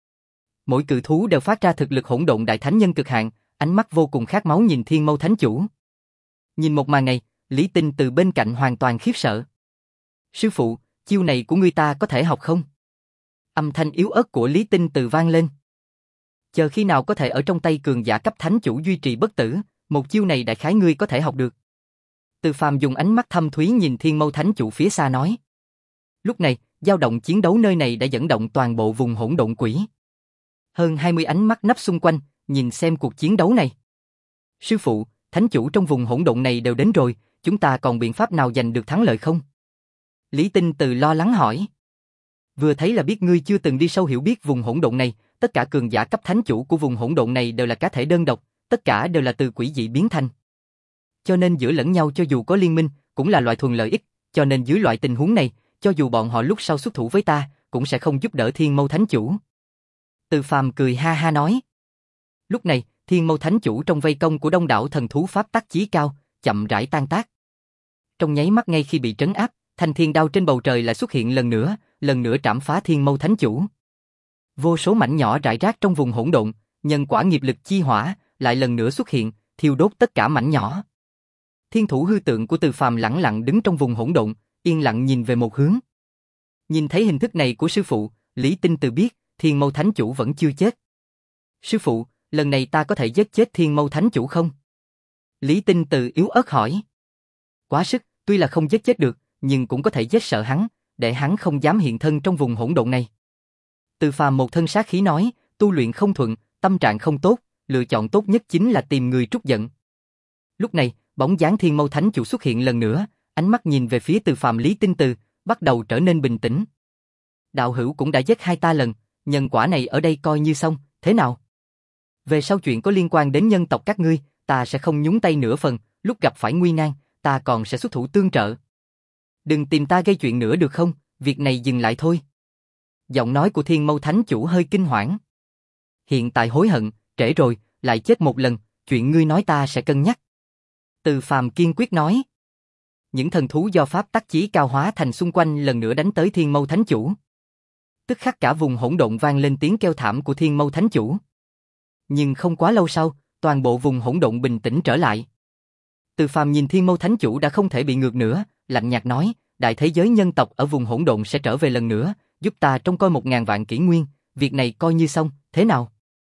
Mỗi cự thú đều phát ra thực lực hỗn độn đại thánh nhân cực hạn, ánh mắt vô cùng khát máu nhìn Thiên Mâu Thánh Chủ. Nhìn một màn này, Lý Tinh từ bên cạnh hoàn toàn khiếp sợ. Sư phụ, chiêu này của ngươi ta có thể học không? Âm thanh yếu ớt của Lý Tinh từ vang lên. Chờ khi nào có thể ở trong tay cường giả cấp thánh chủ duy trì bất tử, một chiêu này đại khái ngươi có thể học được. Từ Phàm dùng ánh mắt thâm thúy nhìn Thiên Mâu Thánh Chủ phía xa nói. Lúc này, dao động chiến đấu nơi này đã dẫn động toàn bộ vùng hỗn độn quỷ. Hơn hai mươi ánh mắt nấp xung quanh, nhìn xem cuộc chiến đấu này. Sư phụ, thánh chủ trong vùng hỗn độn này đều đến rồi, chúng ta còn biện pháp nào giành được thắng lợi không? Lý Tinh từ lo lắng hỏi. Vừa thấy là biết ngươi chưa từng đi sâu hiểu biết vùng hỗn độn này, tất cả cường giả cấp thánh chủ của vùng hỗn độn này đều là cá thể đơn độc, tất cả đều là từ quỷ dị biến thành. Cho nên giữa lẫn nhau cho dù có liên minh, cũng là loại thuần lợi ích, cho nên dưới loại tình huống này, cho dù bọn họ lúc sau xuất thủ với ta, cũng sẽ không giúp đỡ Thiên Mâu Thánh Chủ. Từ Phàm cười ha ha nói. Lúc này, Thiên Mâu Thánh Chủ trong vây công của đông đảo thần thú pháp tắc chí cao, chậm rãi tan tác. Trong nháy mắt ngay khi bị trấn áp, thanh thiên đao trên bầu trời lại xuất hiện lần nữa, lần nữa trảm phá Thiên Mâu Thánh Chủ. Vô số mảnh nhỏ rải rác trong vùng hỗn độn, nhân quả nghiệp lực chi hỏa, lại lần nữa xuất hiện, thiêu đốt tất cả mảnh nhỏ. Thiên thủ hư tượng của Từ Phàm lẳng lặng đứng trong vùng hỗn độn, yên lặng nhìn về một hướng. Nhìn thấy hình thức này của sư phụ, Lý Tinh Từ biết, Thiên Mâu Thánh Chủ vẫn chưa chết. Sư phụ, lần này ta có thể giết chết Thiên Mâu Thánh Chủ không? Lý Tinh Từ yếu ớt hỏi. Quá sức, tuy là không giết chết được, nhưng cũng có thể giết sợ hắn, để hắn không dám hiện thân trong vùng hỗn độn này. Từ Phàm một thân sát khí nói, tu luyện không thuận, tâm trạng không tốt, lựa chọn tốt nhất chính là tìm người trút giận. Lúc này, bóng dáng Thiên Mâu Thánh Chủ xuất hiện lần nữa, ánh mắt nhìn về phía Từ Phàm Lý Tinh Từ, bắt đầu trở nên bình tĩnh. Đạo hữu cũng đã giết hai ta lần, nhân quả này ở đây coi như xong, thế nào? Về sau chuyện có liên quan đến nhân tộc các ngươi, ta sẽ không nhúng tay nửa phần, lúc gặp phải nguy nan, ta còn sẽ xuất thủ tương trợ. Đừng tìm ta gây chuyện nữa được không, việc này dừng lại thôi. Giọng nói của Thiên Mâu Thánh Chủ hơi kinh hoảng. Hiện tại hối hận, trễ rồi, lại chết một lần, chuyện ngươi nói ta sẽ cân nhắc. Từ Phàm kiên quyết nói. Những thần thú do pháp tắc chí cao hóa thành xung quanh lần nữa đánh tới Thiên Mâu Thánh Chủ. Tức khắc cả vùng hỗn độn vang lên tiếng kêu thảm của Thiên Mâu Thánh Chủ. Nhưng không quá lâu sau, toàn bộ vùng hỗn độn bình tĩnh trở lại. Từ Phàm nhìn Thiên Mâu Thánh Chủ đã không thể bị ngược nữa, lạnh nhạt nói, đại thế giới nhân tộc ở vùng hỗn độn sẽ trở về lần nữa, giúp ta trông coi một ngàn vạn kỷ nguyên, việc này coi như xong, thế nào?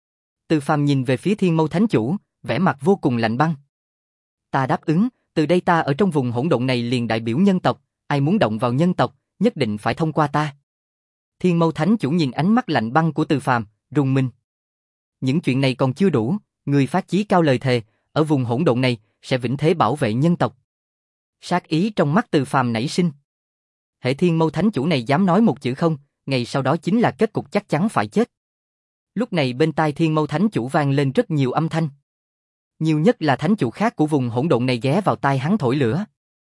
Từ Phàm nhìn về phía Thiên Mâu Thánh Chủ, vẻ mặt vô cùng lạnh băng. Ta đáp ứng, từ đây ta ở trong vùng hỗn độn này liền đại biểu nhân tộc, ai muốn động vào nhân tộc, nhất định phải thông qua ta. Thiên Mâu Thánh Chủ nhìn ánh mắt lạnh băng của Từ Phàm, rùng mình. Những chuyện này còn chưa đủ, người phát chí cao lời thề, ở vùng hỗn độn này sẽ vĩnh thế bảo vệ nhân tộc. Sát ý trong mắt Từ Phàm nảy sinh. Hệ Thiên Mâu Thánh Chủ này dám nói một chữ không, ngày sau đó chính là kết cục chắc chắn phải chết. Lúc này bên tai Thiên Mâu Thánh Chủ vang lên rất nhiều âm thanh. Nhiều nhất là thánh chủ khác của vùng hỗn độn này ghé vào tai hắn thổi lửa.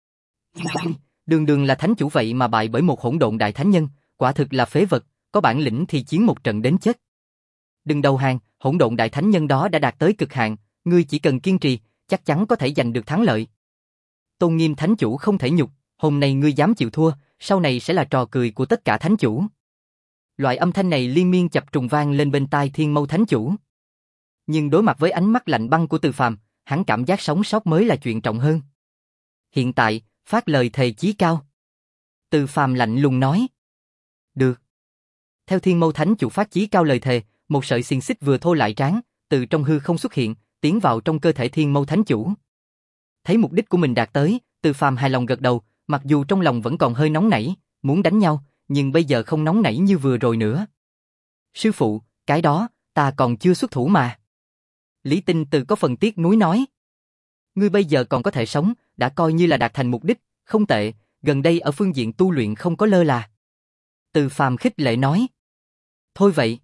Đường đường là thánh chủ vậy mà bại bởi một hỗn độn đại thánh nhân, quả thực là phế vật, có bản lĩnh thì chiến một trận đến chết. Đừng đầu hàng, hỗn độn đại thánh nhân đó đã đạt tới cực hạn, ngươi chỉ cần kiên trì, chắc chắn có thể giành được thắng lợi. Tôn nghiêm thánh chủ không thể nhục, hôm nay ngươi dám chịu thua, sau này sẽ là trò cười của tất cả thánh chủ. Loại âm thanh này liên miên chập trùng vang lên bên tai Thiên Mâu Thánh Chủ. Nhưng đối mặt với ánh mắt lạnh băng của Từ Phàm, hắn cảm giác sống sót mới là chuyện trọng hơn. Hiện tại, phát lời thề chí cao. Từ Phàm lạnh lùng nói. Được. Theo Thiên Mâu Thánh Chủ phát chí cao lời thề, một sợi xiềng xích vừa thô lại tráng, từ trong hư không xuất hiện, tiến vào trong cơ thể Thiên Mâu Thánh Chủ. Thấy mục đích của mình đạt tới, Từ Phàm hài lòng gật đầu, mặc dù trong lòng vẫn còn hơi nóng nảy, muốn đánh nhau, nhưng bây giờ không nóng nảy như vừa rồi nữa. Sư phụ, cái đó, ta còn chưa xuất thủ mà. Lý Tinh Từ có phần tiếc nuối nói. Ngươi bây giờ còn có thể sống, đã coi như là đạt thành mục đích, không tệ, gần đây ở phương diện tu luyện không có lơ là. Từ Phàm khích lệ nói. Thôi vậy.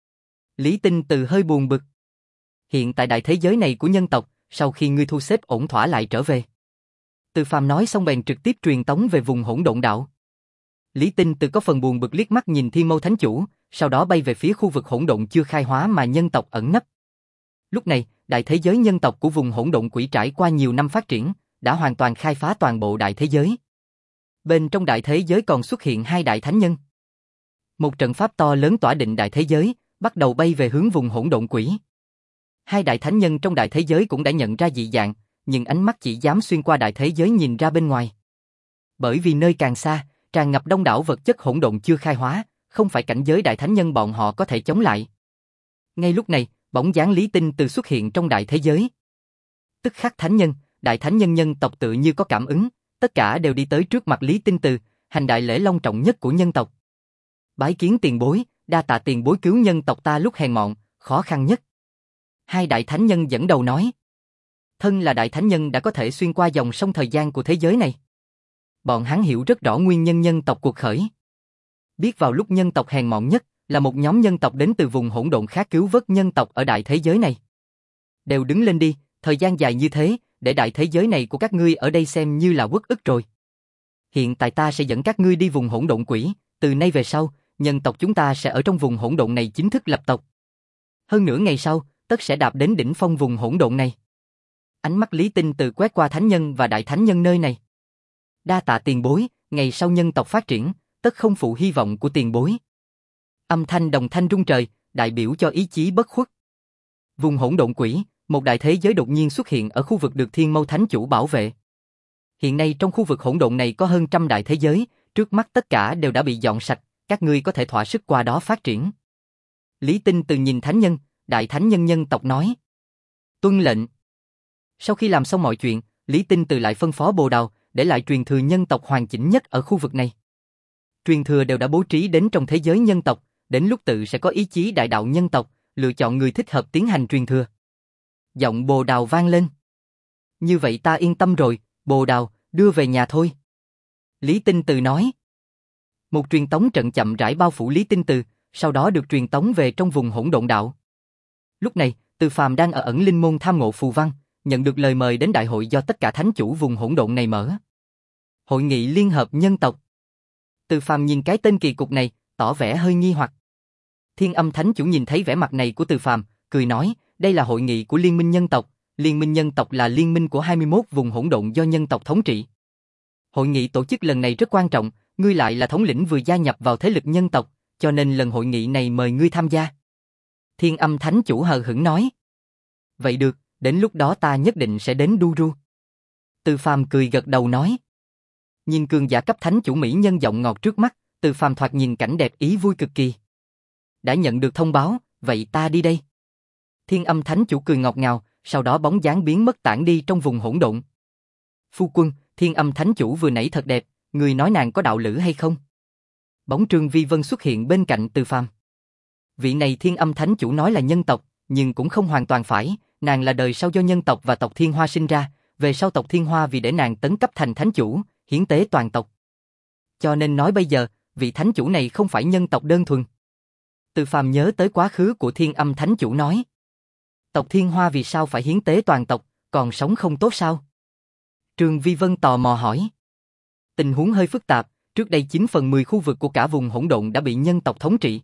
Lý Tinh Từ hơi buồn bực. Hiện tại đại thế giới này của nhân tộc, sau khi ngươi thu xếp ổn thỏa lại trở về. Từ Phàm nói xong bèn trực tiếp truyền tống về vùng hỗn độn đạo. Lý Tinh Từ có phần buồn bực liếc mắt nhìn Thiên Mâu Thánh Chủ, sau đó bay về phía khu vực hỗn độn chưa khai hóa mà nhân tộc ẩn nấp. Lúc này, đại thế giới nhân tộc của vùng hỗn độn quỷ trải qua nhiều năm phát triển, đã hoàn toàn khai phá toàn bộ đại thế giới. Bên trong đại thế giới còn xuất hiện hai đại thánh nhân. Một trận pháp to lớn tỏa định đại thế giới, bắt đầu bay về hướng vùng hỗn độn quỷ. Hai đại thánh nhân trong đại thế giới cũng đã nhận ra dị dạng, nhưng ánh mắt chỉ dám xuyên qua đại thế giới nhìn ra bên ngoài. Bởi vì nơi càng xa, tràn ngập đông đảo vật chất hỗn độn chưa khai hóa, không phải cảnh giới đại thánh nhân bọn họ có thể chống lại. Ngay lúc này, bóng dáng Lý Tinh Từ xuất hiện trong đại thế giới. Tức khắc thánh nhân, đại thánh nhân nhân tộc tự như có cảm ứng, tất cả đều đi tới trước mặt Lý Tinh Từ, hành đại lễ long trọng nhất của nhân tộc. Bái kiến tiền bối, đa tạ tiền bối cứu nhân tộc ta lúc hèn mọn, khó khăn nhất. Hai đại thánh nhân dẫn đầu nói. Thân là đại thánh nhân đã có thể xuyên qua dòng sông thời gian của thế giới này. Bọn hắn hiểu rất rõ nguyên nhân nhân tộc cuộc khởi. Biết vào lúc nhân tộc hèn mọn nhất, là một nhóm nhân tộc đến từ vùng hỗn độn khác cứu vớt nhân tộc ở đại thế giới này. Đều đứng lên đi, thời gian dài như thế, để đại thế giới này của các ngươi ở đây xem như là uất ức rồi. Hiện tại ta sẽ dẫn các ngươi đi vùng hỗn độn quỷ, từ nay về sau, nhân tộc chúng ta sẽ ở trong vùng hỗn độn này chính thức lập tộc. Hơn nửa ngày sau, tất sẽ đạp đến đỉnh phong vùng hỗn độn này. Ánh mắt Lý Tinh Từ quét qua thánh nhân và đại thánh nhân nơi này. Đa tạ tiền bối, ngày sau nhân tộc phát triển, tất không phụ hy vọng của tiền bối. Âm thanh đồng thanh rung trời, đại biểu cho ý chí bất khuất. Vùng hỗn độn quỷ, một đại thế giới đột nhiên xuất hiện ở khu vực được Thiên Mâu Thánh Chủ bảo vệ. Hiện nay trong khu vực hỗn độn này có hơn trăm đại thế giới, trước mắt tất cả đều đã bị dọn sạch, các ngươi có thể thỏa sức qua đó phát triển. Lý Tinh Từ nhìn thánh nhân, đại thánh nhân nhân tộc nói. Tuân lệnh. Sau khi làm xong mọi chuyện, Lý Tinh Từ lại phân phó Bồ Đào, để lại truyền thừa nhân tộc hoàn chỉnh nhất ở khu vực này. Truyền thừa đều đã bố trí đến trong thế giới nhân tộc, đến lúc tự sẽ có ý chí đại đạo nhân tộc, lựa chọn người thích hợp tiến hành truyền thừa. Giọng Bồ Đào vang lên. Như vậy ta yên tâm rồi, Bồ Đào, đưa về nhà thôi. Lý Tinh Từ nói. Một truyền tống trận chậm rãi bao phủ Lý Tinh Từ, sau đó được truyền tống về trong vùng hỗn độn đạo. Lúc này, Từ Phàm đang ở ẩn linh môn tham ngộ phù văn, nhận được lời mời đến đại hội do tất cả thánh chủ vùng hỗn độn này mở. Hội nghị liên hợp nhân tộc. Từ Phàm nhìn cái tên kỳ cục này, tỏ vẻ hơi nghi hoặc. Thiên Âm Thánh Chủ nhìn thấy vẻ mặt này của Từ Phàm, cười nói, đây là hội nghị của Liên minh nhân tộc, Liên minh nhân tộc là liên minh của hai mươi mốt vùng hỗn độn do nhân tộc thống trị. Hội nghị tổ chức lần này rất quan trọng, ngươi lại là thống lĩnh vừa gia nhập vào thế lực nhân tộc, cho nên lần hội nghị này mời ngươi tham gia. Thiên Âm Thánh Chủ hờ hững nói. Vậy được, đến lúc đó ta nhất định sẽ đến đu ru. Từ Phàm cười gật đầu nói. Nhìn cường giả cấp thánh chủ mỹ nhân giọng ngọt trước mắt, Từ Phàm thoạt nhìn cảnh đẹp ý vui cực kỳ. Đã nhận được thông báo, vậy ta đi đây. Thiên Âm Thánh Chủ cười ngọt ngào, sau đó bóng dáng biến mất tản đi trong vùng hỗn độn. Phu quân, Thiên Âm Thánh Chủ vừa nãy thật đẹp, người nói nàng có đạo lữ hay không? Bóng Trương Vi Vân xuất hiện bên cạnh Từ Phàm. Vị này Thiên Âm Thánh Chủ nói là nhân tộc, nhưng cũng không hoàn toàn phải, nàng là đời sau do nhân tộc và tộc Thiên Hoa sinh ra, về sau tộc Thiên Hoa vì để nàng tấn cấp thành thánh chủ, hiến tế toàn tộc. Cho nên nói bây giờ, vị thánh chủ này không phải nhân tộc đơn thuần. Từ Phàm nhớ tới quá khứ của Thiên Âm Thánh Chủ nói. Tộc Thiên Hoa vì sao phải hiến tế toàn tộc, còn sống không tốt sao? Trương Vi Vân tò mò hỏi. Tình huống hơi phức tạp, trước đây chín phần mười khu vực của cả vùng hỗn độn đã bị nhân tộc thống trị.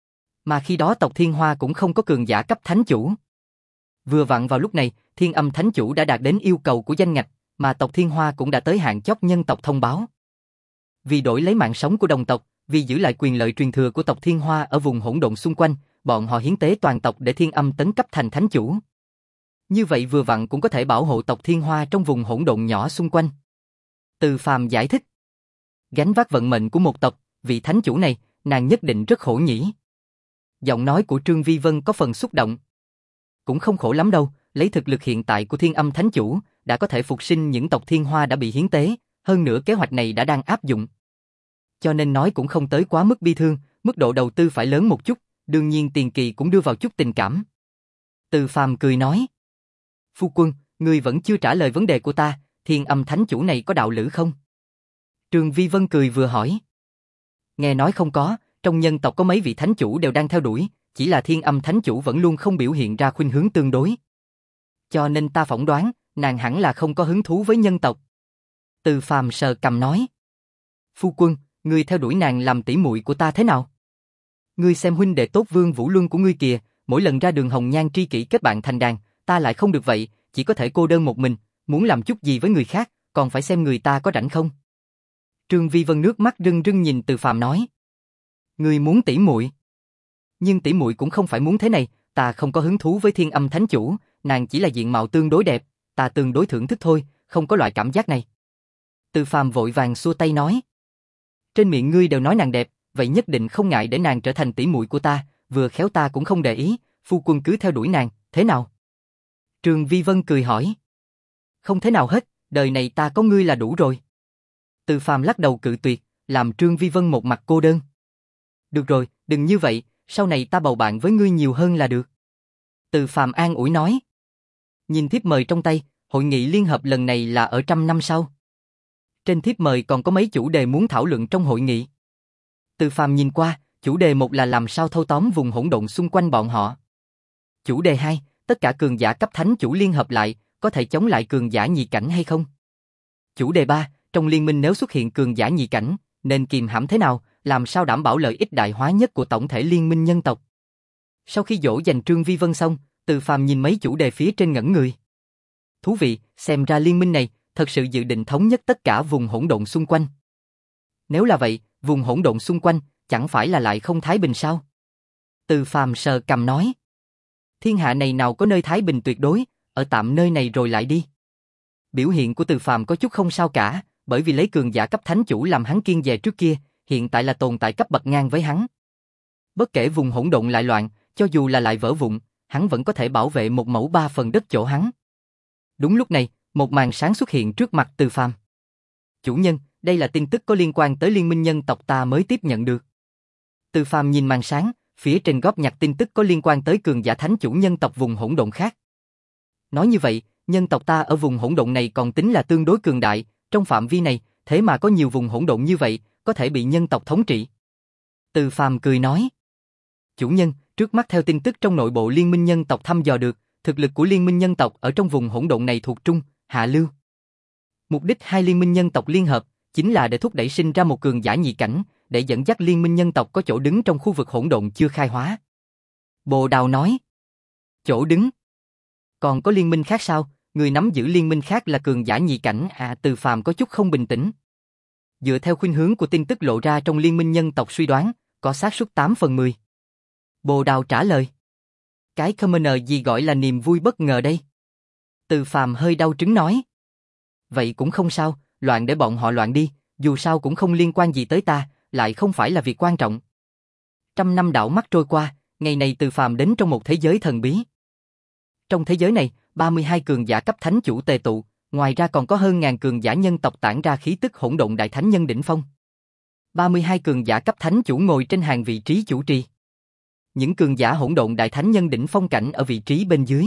Mà khi đó tộc Thiên Hoa cũng không có cường giả cấp thánh chủ. Vừa vặn vào lúc này, Thiên Âm Thánh Chủ đã đạt đến yêu cầu của danh ngạch, mà tộc Thiên Hoa cũng đã tới hạn chót nhân tộc thông báo. Vì đổi lấy mạng sống của đồng tộc, vì giữ lại quyền lợi truyền thừa của tộc Thiên Hoa ở vùng hỗn độn xung quanh, bọn họ hiến tế toàn tộc để Thiên Âm tấn cấp thành thánh chủ. Như vậy vừa vặn cũng có thể bảo hộ tộc Thiên Hoa trong vùng hỗn độn nhỏ xung quanh. Từ Phàm giải thích. Gánh vác vận mệnh của một tộc, vị thánh chủ này, nàng nhất định rất khổ nhỉ. Giọng nói của Trương Vi Vân có phần xúc động. Cũng không khổ lắm đâu, lấy thực lực hiện tại của Thiên Âm Thánh Chủ, đã có thể phục sinh những tộc Thiên Hoa đã bị hiến tế, hơn nữa kế hoạch này đã đang áp dụng. Cho nên nói cũng không tới quá mức bi thương, mức độ đầu tư phải lớn một chút, đương nhiên tiền kỳ cũng đưa vào chút tình cảm. Từ Phàm cười nói. Phu quân, ngươi vẫn chưa trả lời vấn đề của ta, Thiên Âm Thánh Chủ này có đạo lữ không? Trương Vi Vân cười vừa hỏi. Nghe nói không có, trong nhân tộc có mấy vị thánh chủ đều đang theo đuổi, chỉ là Thiên Âm Thánh Chủ vẫn luôn không biểu hiện ra khuynh hướng tương đối. Cho nên ta phỏng đoán, nàng hẳn là không có hứng thú với nhân tộc. Từ Phàm sờ cằm nói. Phu quân, ngươi theo đuổi nàng làm tỷ muội của ta thế nào? Ngươi xem huynh đệ tốt Vương Vũ Luân của ngươi kìa, mỗi lần ra đường hồng nhan tri kỷ kết bạn thành đàn, ta lại không được vậy, chỉ có thể cô đơn một mình, muốn làm chút gì với người khác, còn phải xem người ta có rảnh không. Trương Vi Vân nước mắt rưng rưng nhìn Từ Phàm nói. Ngươi muốn tỷ muội? Nhưng tỷ muội cũng không phải muốn thế này, ta không có hứng thú với Thiên Âm Thánh Chủ, nàng chỉ là diện mạo tương đối đẹp, ta tương đối thưởng thức thôi, không có loại cảm giác này. Từ Phàm vội vàng xua tay nói. Trên miệng ngươi đều nói nàng đẹp, vậy nhất định không ngại để nàng trở thành tỷ muội của ta, vừa khéo ta cũng không để ý, phu quân cứ theo đuổi nàng, thế nào? Trương Vi Vân cười hỏi. Không thế nào hết, đời này ta có ngươi là đủ rồi. Từ Phàm lắc đầu cự tuyệt, làm Trương Vi Vân một mặt cô đơn. Được rồi, đừng như vậy, sau này ta bầu bạn với ngươi nhiều hơn là được. Từ Phàm an ủi nói. Nhìn thiếp mời trong tay, hội nghị liên hợp lần này là ở trăm năm sau. Trên thiếp mời còn có mấy chủ đề muốn thảo luận trong hội nghị. Từ Phàm nhìn qua, chủ đề một là làm sao thâu tóm vùng hỗn độn xung quanh bọn họ. Chủ đề hai, tất cả cường giả cấp thánh chủ liên hợp lại, có thể chống lại cường giả nhị cảnh hay không? Chủ đề ba, trong liên minh nếu xuất hiện cường giả nhị cảnh, nên kìm hãm thế nào, làm sao đảm bảo lợi ích đại hóa nhất của tổng thể liên minh nhân tộc. Sau khi dỗ dành Trương Vi Vân xong, Từ Phàm nhìn mấy chủ đề phía trên ngẩn người. Thú vị, xem ra liên minh này thật sự dự định thống nhất tất cả vùng hỗn độn xung quanh. Nếu là vậy, vùng hỗn độn xung quanh chẳng phải là lại không thái bình sao? Từ Phàm sờ cằm nói. Thiên hạ này nào có nơi thái bình tuyệt đối, ở tạm nơi này rồi lại đi. Biểu hiện của Từ Phàm có chút không sao cả, bởi vì lấy cường giả cấp thánh chủ làm hắn kiêng dè trước kia, hiện tại là tồn tại cấp bậc ngang với hắn. Bất kể vùng hỗn độn lại loạn, cho dù là lại vỡ vụn, hắn vẫn có thể bảo vệ một mẫu ba phần đất chỗ hắn. Đúng lúc này, một màn sáng xuất hiện trước mặt Từ Phàm. Chủ nhân, đây là tin tức có liên quan tới liên minh nhân tộc ta mới tiếp nhận được. Từ Phàm nhìn màn sáng, phía trên góp nhặt tin tức có liên quan tới cường giả thánh chủ nhân tộc vùng hỗn độn khác. Nói như vậy, nhân tộc ta ở vùng hỗn độn này còn tính là tương đối cường đại, trong phạm vi này, thế mà có nhiều vùng hỗn độn như vậy, có thể bị nhân tộc thống trị. Từ Phàm cười nói. Chủ nhân, trước mắt theo tin tức trong nội bộ liên minh nhân tộc thăm dò được, thực lực của liên minh nhân tộc ở trong vùng hỗn độn này thuộc trung, hạ lưu. Mục đích hai liên minh nhân tộc liên hợp, chính là để thúc đẩy sinh ra một cường giả nhị cảnh, để dẫn dắt liên minh nhân tộc có chỗ đứng trong khu vực hỗn độn chưa khai hóa. Bồ Đào nói. Chỗ đứng? Còn có liên minh khác sao? Người nắm giữ liên minh khác là cường giả nhị cảnh à? Từ Phàm có chút không bình tĩnh. Dựa theo khuynh hướng của tin tức lộ ra trong liên minh nhân tộc suy đoán, có xác suất tám phần mười. Bồ Đào trả lời. Cái comment gì gọi là niềm vui bất ngờ đây? Từ Phàm hơi đau trứng nói. Vậy cũng không sao, loạn để bọn họ loạn đi, dù sao cũng không liên quan gì tới ta, lại không phải là việc quan trọng. Trăm năm đảo mắt trôi qua, ngày này Từ Phàm đến trong một thế giới thần bí. Trong thế giới này, ba mươi hai cường giả cấp thánh chủ tề tụ, ngoài ra còn có hơn ngàn cường giả nhân tộc tản ra khí tức hỗn độn đại thánh nhân đỉnh phong. ba mươi hai cường giả cấp thánh chủ ngồi trên hàng vị trí chủ trì. Những cường giả hỗn độn đại thánh nhân đỉnh phong cảnh ở vị trí bên dưới.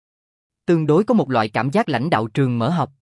Tương đối có một loại cảm giác lãnh đạo trường mở họp.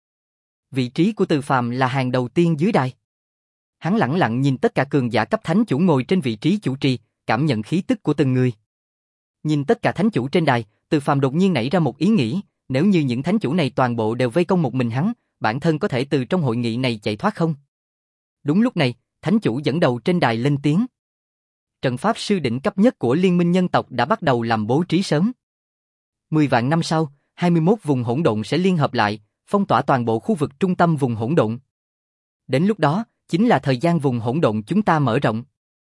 Vị trí của Từ Phàm là hàng đầu tiên dưới đài. Hắn lẳng lặng nhìn tất cả cường giả cấp thánh chủ ngồi trên vị trí chủ trì, cảm nhận khí tức của từng người. Nhìn tất cả thánh chủ trên đài, Từ Phàm đột nhiên nảy ra một ý nghĩ, nếu như những thánh chủ này toàn bộ đều vây công một mình hắn, bản thân có thể từ trong hội nghị này chạy thoát không? Đúng lúc này, thánh chủ dẫn đầu trên đài lên tiếng. Trận pháp sư đỉnh cấp nhất của Liên minh nhân tộc đã bắt đầu làm bố trí sớm. Mười vạn năm sau, hai mươi mốt vùng hỗn độn sẽ liên hợp lại, phong tỏa toàn bộ khu vực trung tâm vùng hỗn độn. Đến lúc đó, chính là thời gian vùng hỗn độn chúng ta mở rộng.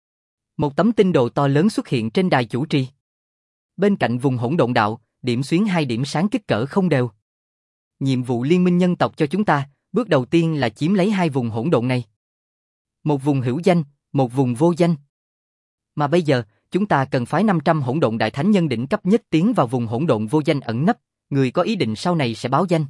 Một tấm tinh đồ to lớn xuất hiện trên đài chủ trì. Bên cạnh vùng hỗn độn đạo, điểm xuyến hai điểm sáng kích cỡ không đều. Nhiệm vụ Liên minh nhân tộc cho chúng ta, bước đầu tiên là chiếm lấy hai vùng hỗn độn này. Một vùng hữu danh, một vùng vô danh. Mà bây giờ, chúng ta cần phái năm trăm hỗn độn đại thánh nhân đỉnh cấp nhất tiến vào vùng hỗn độn vô danh ẩn nấp, người có ý định sau này sẽ báo danh.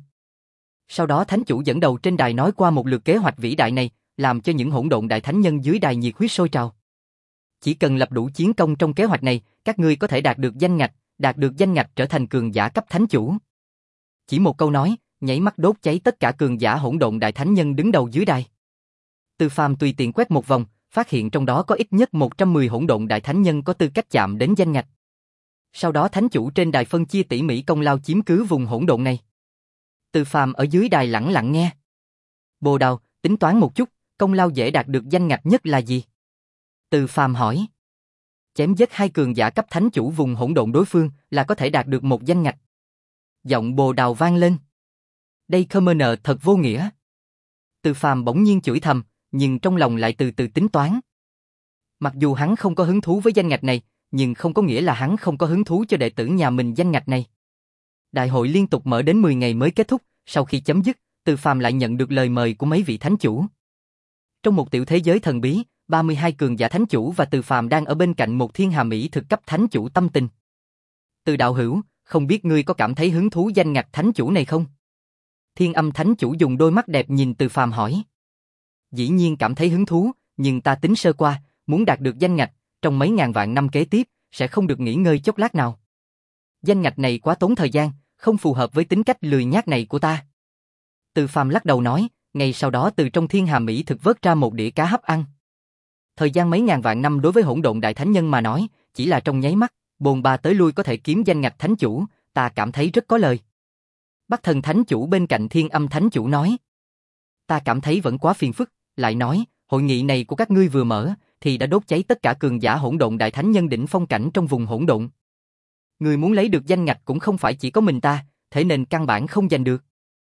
Sau đó thánh chủ dẫn đầu trên đài nói qua một lượt kế hoạch vĩ đại này, làm cho những hỗn độn đại thánh nhân dưới đài nhiệt huyết sôi trào. Chỉ cần lập đủ chiến công trong kế hoạch này, các ngươi có thể đạt được danh ngạch, đạt được danh ngạch trở thành cường giả cấp thánh chủ. Chỉ một câu nói, nháy mắt đốt cháy tất cả cường giả hỗn độn đại thánh nhân đứng đầu dưới đài. Từ Phàm tùy tiện quét một vòng, phát hiện trong đó có ít nhất một trăm mười hỗn độn đại thánh nhân có tư cách chạm đến danh ngạch. Sau đó thánh chủ trên đài phân chia tỉ mỉ công lao chiếm cứ vùng hỗn độn này. Từ Phàm ở dưới đài lẳng lặng nghe. Bồ Đào, tính toán một chút, công lao dễ đạt được danh ngạch nhất là gì? Từ Phàm hỏi. Chém giết hai cường giả cấp thánh chủ vùng hỗn độn đối phương là có thể đạt được một danh ngạch. Giọng Bồ Đào vang lên. Đây Commoner thật vô nghĩa. Từ Phàm bỗng nhiên chửi thầm, nhưng trong lòng lại từ từ tính toán. Mặc dù hắn không có hứng thú với danh ngạch này, nhưng không có nghĩa là hắn không có hứng thú cho đệ tử nhà mình danh ngạch này. Đại hội liên tục mở đến mười ngày mới kết thúc, sau khi chấm dứt, Từ Phàm lại nhận được lời mời của mấy vị thánh chủ. Trong một tiểu thế giới thần bí, ba mươi hai cường giả thánh chủ và Từ Phàm đang ở bên cạnh một thiên hà mỹ thực cấp thánh chủ tâm tình. Từ đạo hữu, không biết ngươi có cảm thấy hứng thú danh ngạch thánh chủ này không? Thiên Âm thánh chủ dùng đôi mắt đẹp nhìn Từ Phàm hỏi. Dĩ nhiên cảm thấy hứng thú, nhưng ta tính sơ qua, muốn đạt được danh ngạch, trong mấy ngàn vạn năm kế tiếp, sẽ không được nghỉ ngơi chốc lát nào. Danh ngạch này quá tốn thời gian, không phù hợp với tính cách lười nhác này của ta. Từ Phàm lắc đầu nói, ngay sau đó từ trong thiên hà mỹ thực vớt ra một đĩa cá hấp ăn. Thời gian mấy ngàn vạn năm đối với hỗn độn đại thánh nhân mà nói, chỉ là trong nháy mắt, bồn ba tới lui có thể kiếm danh ngạch thánh chủ, ta cảm thấy rất có lời. Bắc Thần thánh chủ bên cạnh Thiên Âm thánh chủ nói. Ta cảm thấy vẫn quá phiền phức, lại nói, hội nghị này của các ngươi vừa mở, thì đã đốt cháy tất cả cường giả hỗn độn đại thánh nhân đỉnh phong cảnh trong vùng hỗn độn. Người muốn lấy được danh ngạch cũng không phải chỉ có mình ta, thế nên căn bản không giành được.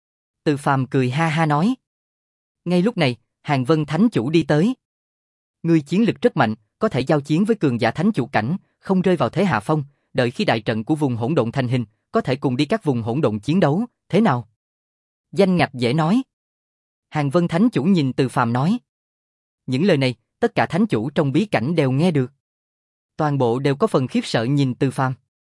Từ Phàm cười ha ha nói. Ngay lúc này, Hàn Vân thánh chủ đi tới. Ngươi chiến lực rất mạnh, có thể giao chiến với cường giả thánh chủ cảnh, không rơi vào thế hạ phong, đợi khi đại trận của vùng hỗn độn thành hình, có thể cùng đi các vùng hỗn độn chiến đấu, thế nào? Danh ngạch dễ nói. Hàn Vân thánh chủ nhìn Từ Phàm nói. Những lời này, tất cả thánh chủ trong bí cảnh đều nghe được. Toàn bộ đều có phần khiếp sợ nhìn Từ Phàm.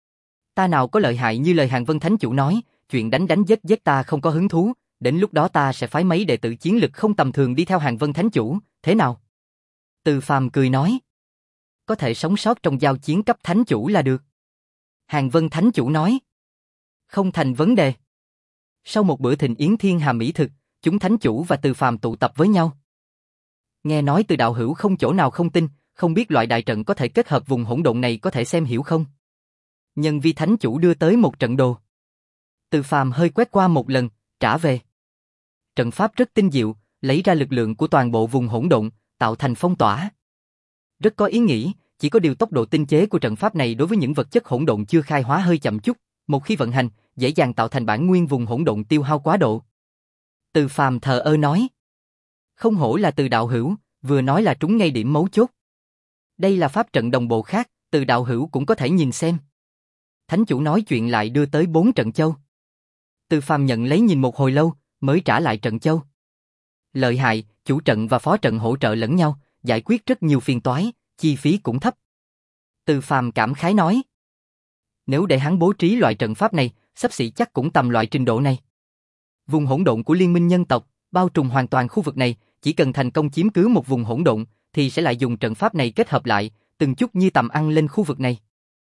Ta nào có lợi hại như lời Hàn Vân thánh chủ nói, chuyện đánh đánh giết giết ta không có hứng thú, đến lúc đó ta sẽ phái mấy đệ tử chiến lực không tầm thường đi theo Hàn Vân thánh chủ, thế nào? Từ Phàm cười nói. Có thể sống sót trong giao chiến cấp thánh chủ là được. Hàn Vân thánh chủ nói. Không thành vấn đề. Sau một bữa thịnh yến thiên hà mỹ thực, chúng thánh chủ và Từ Phàm tụ tập với nhau. Nghe nói Từ đạo hữu không chỗ nào không tin, không biết loại đại trận có thể kết hợp vùng hỗn độn này có thể xem hiểu không? Nhân vi thánh chủ đưa tới một trận đồ. Từ Phàm hơi quét qua một lần, trả về. Trận pháp rất tinh diệu, lấy ra lực lượng của toàn bộ vùng hỗn độn, tạo thành phong tỏa. Rất có ý nghĩ, chỉ có điều tốc độ tinh chế của trận pháp này đối với những vật chất hỗn độn chưa khai hóa hơi chậm chút, một khi vận hành, dễ dàng tạo thành bản nguyên vùng hỗn độn tiêu hao quá độ. Từ Phàm thờ ơ nói. Không hổ là Từ đạo hữu, vừa nói là trúng ngay điểm mấu chốt. Đây là pháp trận đồng bộ khác, Từ đạo hữu cũng có thể nhìn xem. Thánh chủ nói chuyện lại đưa tới bốn trận châu. Từ Phàm nhận lấy nhìn một hồi lâu, mới trả lại trận châu. Lợi hại, chủ trận và phó trận hỗ trợ lẫn nhau, giải quyết rất nhiều phiền toái, chi phí cũng thấp. Từ Phàm cảm khái nói. Nếu để hắn bố trí loại trận pháp này, xấp xỉ chắc cũng tầm loại trình độ này. Vùng hỗn độn của Liên minh nhân tộc, bao trùm hoàn toàn khu vực này, chỉ cần thành công chiếm cứ một vùng hỗn độn, thì sẽ lại dùng trận pháp này kết hợp lại, từng chút như tầm ăn lên khu vực này.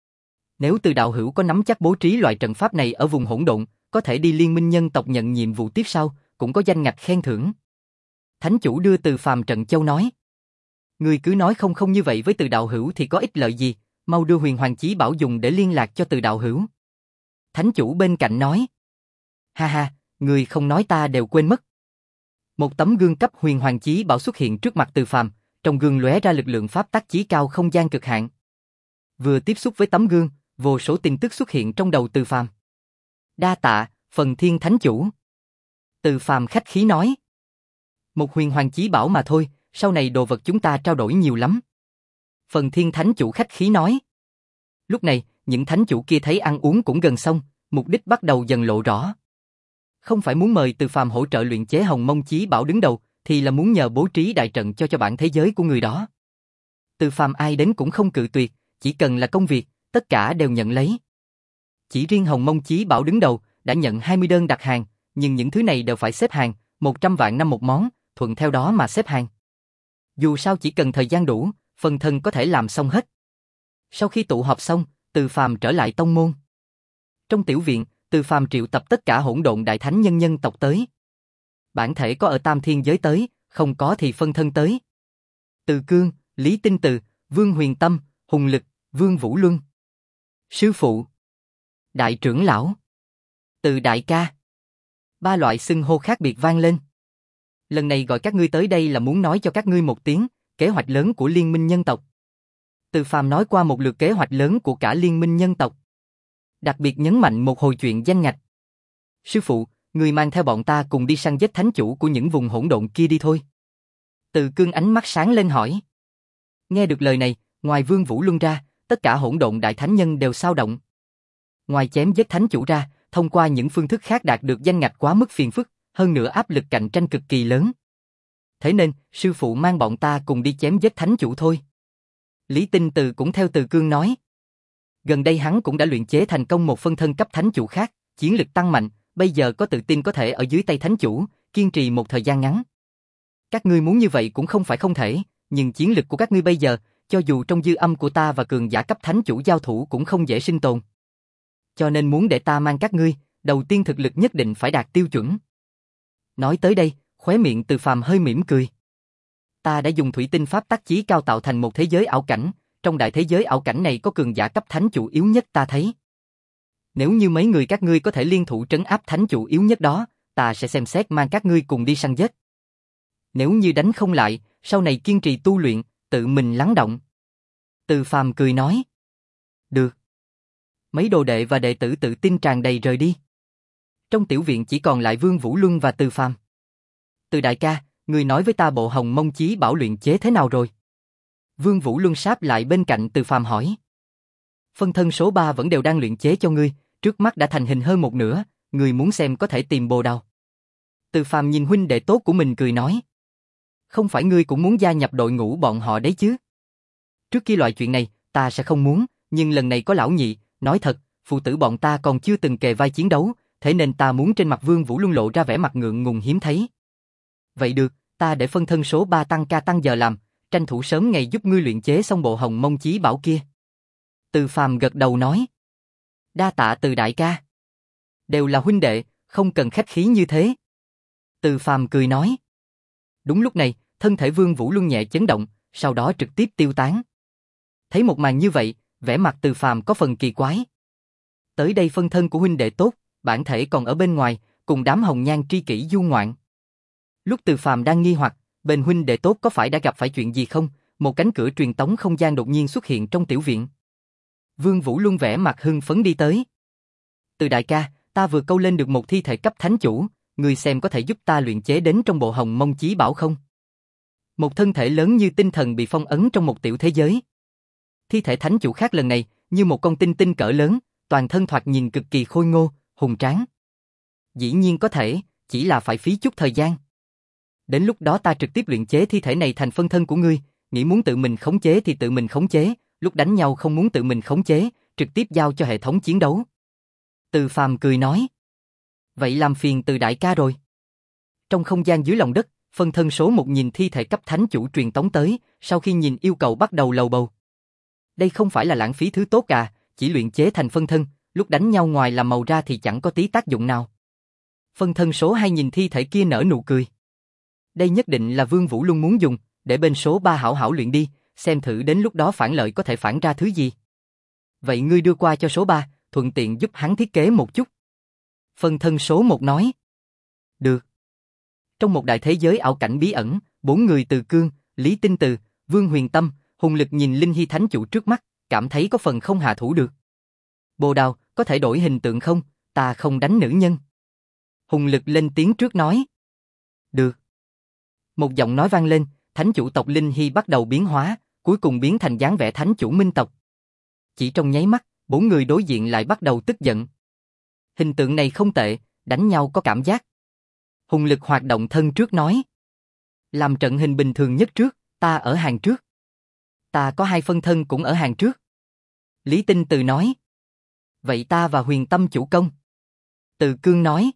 Nếu Từ đạo hữu có nắm chắc bố trí loại trận pháp này ở vùng hỗn độn, có thể đi Liên minh nhân tộc nhận nhiệm vụ tiếp sau, cũng có danh ngạch khen thưởng. Thánh chủ đưa Từ Phàm trận châu nói. Ngươi cứ nói không không như vậy với Từ đạo hữu thì có ích lợi gì, mau đưa huyền hoàng chí bảo dùng để liên lạc cho Từ đạo hữu. Thánh chủ bên cạnh nói. Ha ha, ngươi không nói ta đều quên mất. Một tấm gương cấp huyền hoàng chí bảo xuất hiện trước mặt Từ Phàm, trong gương lóe ra lực lượng pháp tắc chí cao không gian cực hạn. Vừa tiếp xúc với tấm gương, vô số tin tức xuất hiện trong đầu Từ Phàm. Đa tạ, Phần Thiên Thánh chủ. Từ Phàm khách khí nói. Một huyền hoàng chí bảo mà thôi, sau này đồ vật chúng ta trao đổi nhiều lắm. Phần Thiên Thánh chủ khách khí nói. Lúc này, những thánh chủ kia thấy ăn uống cũng gần xong, mục đích bắt đầu dần lộ rõ. Không phải muốn mời Từ Phàm hỗ trợ luyện chế Hồng Mông Chí Bảo đứng đầu, thì là muốn nhờ bố trí đại trận cho cho bản thế giới của người đó. Từ Phàm ai đến cũng không cự tuyệt, chỉ cần là công việc, tất cả đều nhận lấy. Chỉ riêng Hồng Mông Chí Bảo đứng đầu đã nhận hai mươi đơn đặt hàng, nhưng những thứ này đều phải xếp hàng, một trăm vạn năm một món, thuận theo đó mà xếp hàng. Dù sao chỉ cần thời gian đủ, phần thân có thể làm xong hết. Sau khi tụ họp xong, Từ Phàm trở lại tông môn. Trong tiểu viện, Từ Phàm triệu tập tất cả hỗn độn đại thánh nhân nhân tộc tới. Bản thể có ở Tam Thiên giới tới, không có thì phân thân tới. Từ Cương, Lý Tinh Từ, Vương Huyền Tâm, Hùng Lực, Vương Vũ Luân. Sư phụ, đại trưởng lão, Từ đại ca. Ba loại xưng hô khác biệt vang lên. Lần này gọi các ngươi tới đây là muốn nói cho các ngươi một tiếng, kế hoạch lớn của liên minh nhân tộc. Từ Phàm nói qua một lượt kế hoạch lớn của cả liên minh nhân tộc. Đặc biệt nhấn mạnh một hồi chuyện danh ngạch. Sư phụ, người mang theo bọn ta cùng đi săn giết thánh chủ của những vùng hỗn độn kia đi thôi. Từ Cương ánh mắt sáng lên hỏi. Nghe được lời này, ngoài Vương Vũ Luân ra, tất cả hỗn độn đại thánh nhân đều xao động. Ngoài chém giết thánh chủ ra, thông qua những phương thức khác đạt được danh ngạch quá mức phiền phức, hơn nữa áp lực cạnh tranh cực kỳ lớn. Thế nên, sư phụ mang bọn ta cùng đi chém giết thánh chủ thôi. Lý Tinh Từ cũng theo Từ Cương nói. Gần đây hắn cũng đã luyện chế thành công một phân thân cấp thánh chủ khác, chiến lực tăng mạnh, bây giờ có tự tin có thể ở dưới tay thánh chủ, kiên trì một thời gian ngắn. Các ngươi muốn như vậy cũng không phải không thể, nhưng chiến lực của các ngươi bây giờ, cho dù trong dư âm của ta và cường giả cấp thánh chủ giao thủ cũng không dễ sinh tồn. Cho nên muốn để ta mang các ngươi, đầu tiên thực lực nhất định phải đạt tiêu chuẩn. Nói tới đây, khóe miệng Từ Phàm hơi mỉm cười. Ta đã dùng thủy tinh pháp tắc chí cao tạo thành một thế giới ảo cảnh, trong đại thế giới ảo cảnh này có cường giả cấp thánh chủ yếu nhất ta thấy. Nếu như mấy người các ngươi có thể liên thủ trấn áp thánh chủ yếu nhất đó, ta sẽ xem xét mang các ngươi cùng đi săn giết. Nếu như đánh không lại, sau này kiên trì tu luyện, tự mình lắng động. Từ Phàm cười nói. Được. Mấy đồ đệ và đệ tử tự tin tràn đầy rời đi. Trong tiểu viện chỉ còn lại Vương Vũ Luân và Từ Phàm. Từ đại ca, người nói với ta bộ Hồng Mông Chí Bảo luyện chế thế nào rồi? Vương Vũ Luân sáp lại bên cạnh Từ Phàm hỏi. Phân thân số ba vẫn đều đang luyện chế cho ngươi, trước mắt đã thành hình hơn một nửa, ngươi muốn xem có thể tìm bồ đào. Từ Phàm nhìn huynh đệ tốt của mình cười nói. Không phải ngươi cũng muốn gia nhập đội ngũ bọn họ đấy chứ? Trước khi loại chuyện này, ta sẽ không muốn, nhưng lần này có lão nhị, nói thật, phụ tử bọn ta còn chưa từng kề vai chiến đấu, thế nên ta muốn trên mặt Vương Vũ Luân lộ ra vẻ mặt ngượng ngùng hiếm thấy. Vậy được, ta để phân thân số ba tăng ca tăng giờ làm, tranh thủ sớm ngày giúp ngươi luyện chế xong bộ Hồng Mông Chí Bảo kia. Từ Phàm gật đầu nói. Đa tạ Từ đại ca. Đều là huynh đệ, không cần khách khí như thế. Từ Phàm cười nói. Đúng lúc này, thân thể Vương Vũ Luân nhẹ chấn động, sau đó trực tiếp tiêu tán. Thấy một màn như vậy, vẻ mặt Từ Phàm có phần kỳ quái. Tới đây phân thân của huynh đệ tốt, bản thể còn ở bên ngoài, cùng đám hồng nhan tri kỷ du ngoạn. Lúc Từ Phàm đang nghi hoặc, bên huynh đệ tốt có phải đã gặp phải chuyện gì không, một cánh cửa truyền tống không gian đột nhiên xuất hiện trong tiểu viện. Vương Vũ Luân vẻ mặt hưng phấn đi tới. Từ đại ca, ta vừa câu lên được một thi thể cấp thánh chủ, người xem có thể giúp ta luyện chế đến trong bộ Hồng Mông Chí Bảo không? Một thân thể lớn như tinh thần bị phong ấn trong một tiểu thế giới. Thi thể thánh chủ khác lần này, như một con tinh tinh cỡ lớn, toàn thân thoạt nhìn cực kỳ khôi ngô, hùng tráng. Dĩ nhiên có thể, chỉ là phải phí chút thời gian. Đến lúc đó ta trực tiếp luyện chế thi thể này thành phân thân của ngươi, nghĩ muốn tự mình khống chế thì tự mình khống chế, lúc đánh nhau không muốn tự mình khống chế, trực tiếp giao cho hệ thống chiến đấu. Từ Phàm cười nói. Vậy làm phiền Từ đại ca rồi. Trong không gian dưới lòng đất, phân thân số một nhìn thi thể cấp thánh chủ truyền tống tới, sau khi nhìn yêu cầu bắt đầu lầu bầu. Đây không phải là lãng phí thứ tốt à, chỉ luyện chế thành phân thân, lúc đánh nhau ngoài làm màu ra thì chẳng có tí tác dụng nào. Phân thân số hai nhìn thi thể kia nở nụ cười. Đây nhất định là Vương Vũ Luân muốn dùng, để bên số ba hảo hảo luyện đi, xem thử đến lúc đó phản lợi có thể phản ra thứ gì. Vậy ngươi đưa qua cho số ba, thuận tiện giúp hắn thiết kế một chút. Phân thân số một nói. Được. Trong một đại thế giới ảo cảnh bí ẩn, bốn người Từ Cương, Lý Tinh Từ, Vương Huyền Tâm, Hùng Lực nhìn Linh Hy Thánh Chủ trước mắt, cảm thấy có phần không hạ thủ được. Bồ Đào, có thể đổi hình tượng không? Ta không đánh nữ nhân. Hùng Lực lên tiếng trước nói. Được. Một giọng nói vang lên, Thánh Chủ tộc Linh Hy bắt đầu biến hóa, cuối cùng biến thành dáng vẻ Thánh Chủ Minh tộc. Chỉ trong nháy mắt, bốn người đối diện lại bắt đầu tức giận. Hình tượng này không tệ, đánh nhau có cảm giác. Hùng Lực hoạt động thân trước nói. Làm trận hình bình thường nhất trước, ta ở hàng trước. Ta có hai phân thân cũng ở hàng trước. Lý Tinh Từ nói. Vậy ta và Huyền Tâm chủ công. Từ Cương nói.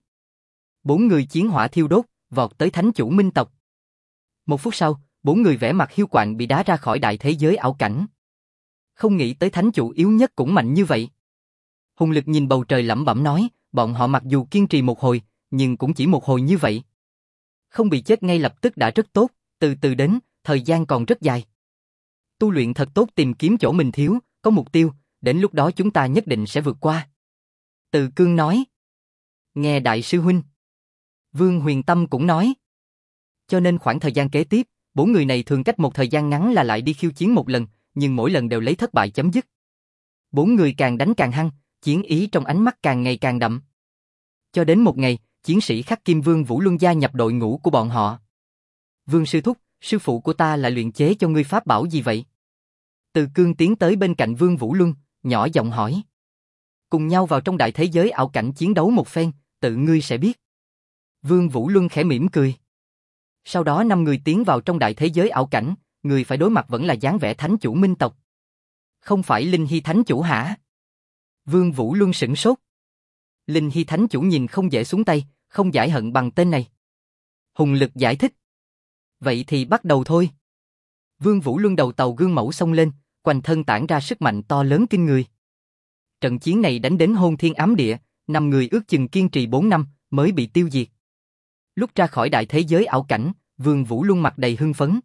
Bốn người chiến hỏa thiêu đốt, vọt tới Thánh Chủ Minh tộc. Một phút sau, bốn người vẻ mặt hiu quạnh bị đá ra khỏi đại thế giới ảo cảnh. Không nghĩ tới Thánh Chủ yếu nhất cũng mạnh như vậy. Hùng Lực nhìn bầu trời lẩm bẩm nói, bọn họ mặc dù kiên trì một hồi, nhưng cũng chỉ một hồi như vậy. Không bị chết ngay lập tức đã rất tốt, từ từ đến, thời gian còn rất dài. Tu luyện thật tốt, tìm kiếm chỗ mình thiếu, có mục tiêu, đến lúc đó chúng ta nhất định sẽ vượt qua. Từ Cương nói. Nghe đại sư huynh. Vương Huyền Tâm cũng nói. Cho nên khoảng thời gian kế tiếp, bốn người này thường cách một thời gian ngắn là lại đi khiêu chiến một lần, nhưng mỗi lần đều lấy thất bại chấm dứt. Bốn người càng đánh càng hăng, chiến ý trong ánh mắt càng ngày càng đậm. Cho đến một ngày, chiến sĩ Khắc Kim Vương Vũ Luân gia nhập đội ngũ của bọn họ. Vương sư thúc, sư phụ của ta lại luyện chế cho ngươi pháp bảo gì vậy? Từ Cương tiến tới bên cạnh Vương Vũ Luân, nhỏ giọng hỏi. Cùng nhau vào trong đại thế giới ảo cảnh chiến đấu một phen, tự ngươi sẽ biết. Vương Vũ Luân khẽ mỉm cười. Sau đó năm người tiến vào trong đại thế giới ảo cảnh, người phải đối mặt vẫn là dáng vẻ Thánh Chủ Minh tộc. Không phải Linh Hy Thánh Chủ hả? Vương Vũ Luân sửng sốt. Linh Hy Thánh Chủ nhìn không dễ xuống tay, không giải hận bằng tên này. Hùng Lực giải thích. Vậy thì bắt đầu thôi. Vương Vũ Luân đầu tàu gương mẫu xông lên, quanh thân tản ra sức mạnh to lớn kinh người. Trận chiến này đánh đến hôn thiên ám địa, năm người ước chừng kiên trì bốn năm mới bị tiêu diệt. Lúc ra khỏi đại thế giới ảo cảnh, Vương Vũ Luân mặt đầy hưng phấn.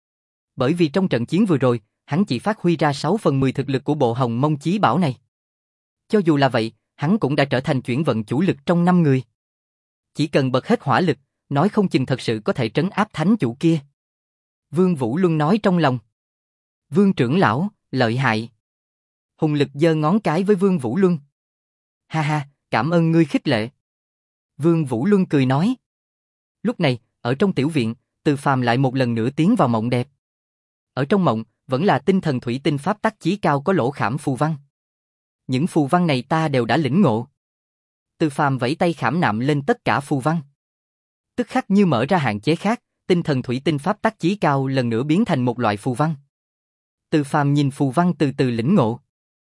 Bởi vì trong trận chiến vừa rồi, hắn chỉ phát huy ra sáu phần mười thực lực của bộ Hồng Mông Chí Bảo này. Cho dù là vậy, hắn cũng đã trở thành chuyển vận chủ lực trong năm người. Chỉ cần bật hết hỏa lực, nói không chừng thật sự có thể trấn áp Thánh Chủ kia. Vương Vũ Luân nói trong lòng. Vương trưởng lão, lợi hại. Hùng Lực giơ ngón cái với Vương Vũ Luân. Ha ha, cảm ơn ngươi khích lệ. Vương Vũ Luân cười nói. Lúc này, ở trong tiểu viện, Từ Phàm lại một lần nữa tiến vào mộng đẹp. Ở trong mộng, vẫn là tinh thần thủy tinh pháp tắc chí cao có lỗ khảm phù văn. Những phù văn này ta đều đã lĩnh ngộ. Từ Phàm vẫy tay khảm nạm lên tất cả phù văn. Tức khắc như mở ra hạn chế khác, tinh thần thủy tinh pháp tắc chí cao lần nữa biến thành một loại phù văn. Từ Phàm nhìn phù văn từ từ lĩnh ngộ.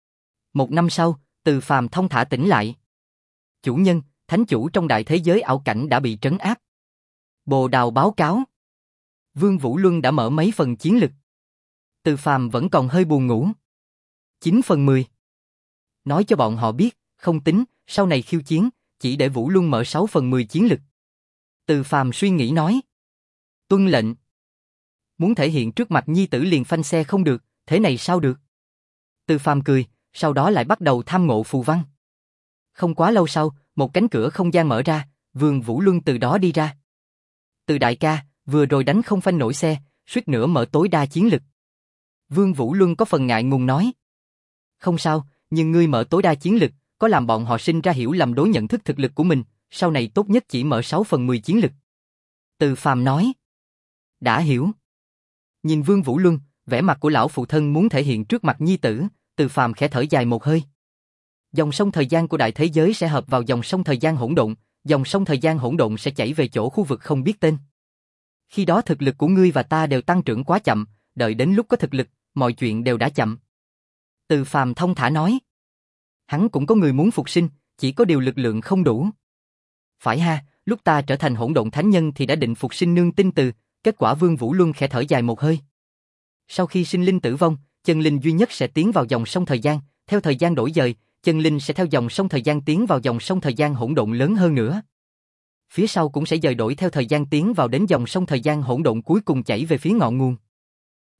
Một năm sau, Từ Phàm thông thả tỉnh lại. Chủ nhân, Thánh Chủ trong đại thế giới ảo cảnh đã bị trấn áp. Bồ Đào báo cáo. Vương Vũ Luân đã mở mấy phần chiến lực. Từ Phàm vẫn còn hơi buồn ngủ. chín phần mười. Nói cho bọn họ biết, không tính, sau này khiêu chiến, chỉ để Vũ Luân mở sáu phần mười chiến lực. Từ Phàm suy nghĩ nói. Tuân lệnh. Muốn thể hiện trước mặt nhi tử liền phanh xe không được, thế này sao được? Từ Phàm cười, sau đó lại bắt đầu tham ngộ phù văn. Không quá lâu sau, một cánh cửa không gian mở ra, Vương Vũ Luân từ đó đi ra. Từ đại ca, vừa rồi đánh không phanh nổi xe, suýt nữa mở tối đa chiến lực. Vương Vũ Luân có phần ngại ngùng nói. Không sao, nhưng ngươi mở tối đa chiến lực, có làm bọn họ sinh ra hiểu lầm đối nhận thức thực lực của mình, sau này tốt nhất chỉ mở sáu phần mười chiến lực. Từ Phàm nói. Đã hiểu. Nhìn Vương Vũ Luân, vẻ mặt của lão phụ thân muốn thể hiện trước mặt nhi tử, Từ Phàm khẽ thở dài một hơi. Dòng sông thời gian của đại thế giới sẽ hợp vào dòng sông thời gian hỗn độn, dòng sông thời gian hỗn độn sẽ chảy về chỗ khu vực không biết tên. Khi đó thực lực của ngươi và ta đều tăng trưởng quá chậm, đợi đến lúc có thực lực, mọi chuyện đều đã chậm. Từ Phàm thông thả nói. Hắn cũng có người muốn phục sinh, chỉ có điều lực lượng không đủ. Phải ha, lúc ta trở thành hỗn độn thánh nhân thì đã định phục sinh nương Tinh Từ, kết quả Vương Vũ Luân khẽ thở dài một hơi. Sau khi sinh linh tử vong, chân linh duy nhất sẽ tiến vào dòng sông thời gian, theo thời gian đổi dời, chân linh sẽ theo dòng sông thời gian tiến vào dòng sông thời gian hỗn độn lớn hơn nữa. Phía sau cũng sẽ dời đổi theo thời gian tiến vào đến dòng sông thời gian hỗn độn cuối cùng chảy về phía ngọn nguồn.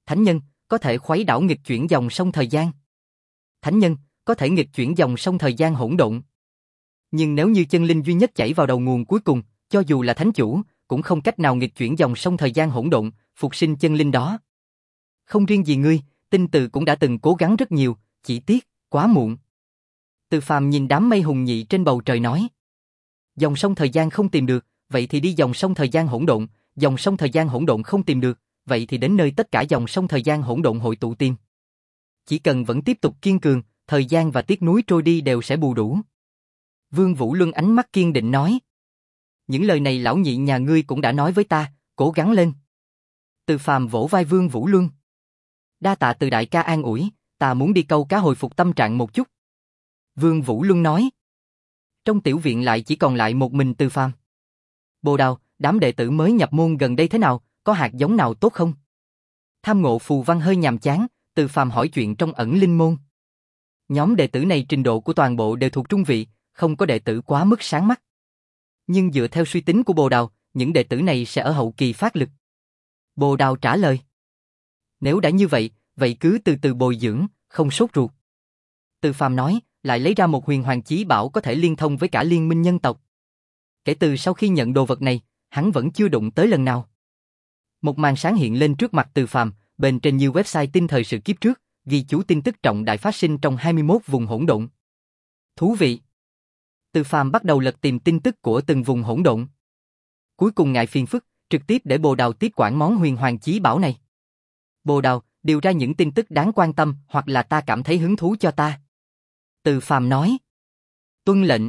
Thánh nhân, có thể khuấy đảo nghịch chuyển dòng sông thời gian. Thánh nhân, có thể nghịch chuyển dòng sông thời gian hỗn độn. Nhưng nếu như chân linh duy nhất chảy vào đầu nguồn cuối cùng, cho dù là thánh chủ, cũng không cách nào nghịch chuyển dòng sông thời gian hỗn độn, phục sinh chân linh đó. Không riêng gì ngươi, Tinh Từ cũng đã từng cố gắng rất nhiều, chỉ tiếc, quá muộn. Từ Phàm nhìn đám mây hùng nhị trên bầu trời nói. Dòng sông thời gian không tìm được, vậy thì đi dòng sông thời gian hỗn độn, dòng sông thời gian hỗn độn không tìm được, vậy thì đến nơi tất cả dòng sông thời gian hỗn độn hội tụ tìm. Chỉ cần vẫn tiếp tục kiên cường, thời gian và tiếc núi trôi đi đều sẽ bù đủ. Vương Vũ Luân ánh mắt kiên định nói. Những lời này lão nhị nhà ngươi cũng đã nói với ta, cố gắng lên. Từ Phàm vỗ vai Vương Vũ Luân. Đa tạ Từ đại ca an ủi, ta muốn đi câu cá hồi phục tâm trạng một chút. Vương Vũ Luân nói. Trong tiểu viện lại chỉ còn lại một mình Từ Phàm. Bồ Đào, đám đệ tử mới nhập môn gần đây thế nào, có hạt giống nào tốt không? Tham ngộ phù văn hơi nhàm chán, Từ Phàm hỏi chuyện trong ẩn linh môn. Nhóm đệ tử này trình độ của toàn bộ đều thuộc trung vị, không có đệ tử quá mức sáng mắt. Nhưng dựa theo suy tính của Bồ Đào, những đệ tử này sẽ ở hậu kỳ phát lực. Bồ Đào trả lời. Nếu đã như vậy, vậy cứ từ từ bồi dưỡng, không sốt ruột. Từ Phàm nói, lại lấy ra một huyền hoàng chí bảo có thể liên thông với cả liên minh nhân tộc. Kể từ sau khi nhận đồ vật này, hắn vẫn chưa đụng tới lần nào. Một màn sáng hiện lên trước mặt Từ Phàm, bên trên nhiều website tin thời sự kiếp trước, ghi chú tin tức trọng đại phát sinh trong hai mươi mốt vùng hỗn độn. Thú vị. Từ Phàm bắt đầu lật tìm tin tức của từng vùng hỗn độn. Cuối cùng ngại phiền phức, trực tiếp để Bồ Đào tiếp quản món huyền hoàng chí bảo này. Bồ Đào, điều ra những tin tức đáng quan tâm hoặc là ta cảm thấy hứng thú cho ta. Từ Phàm nói. Tuân lệnh.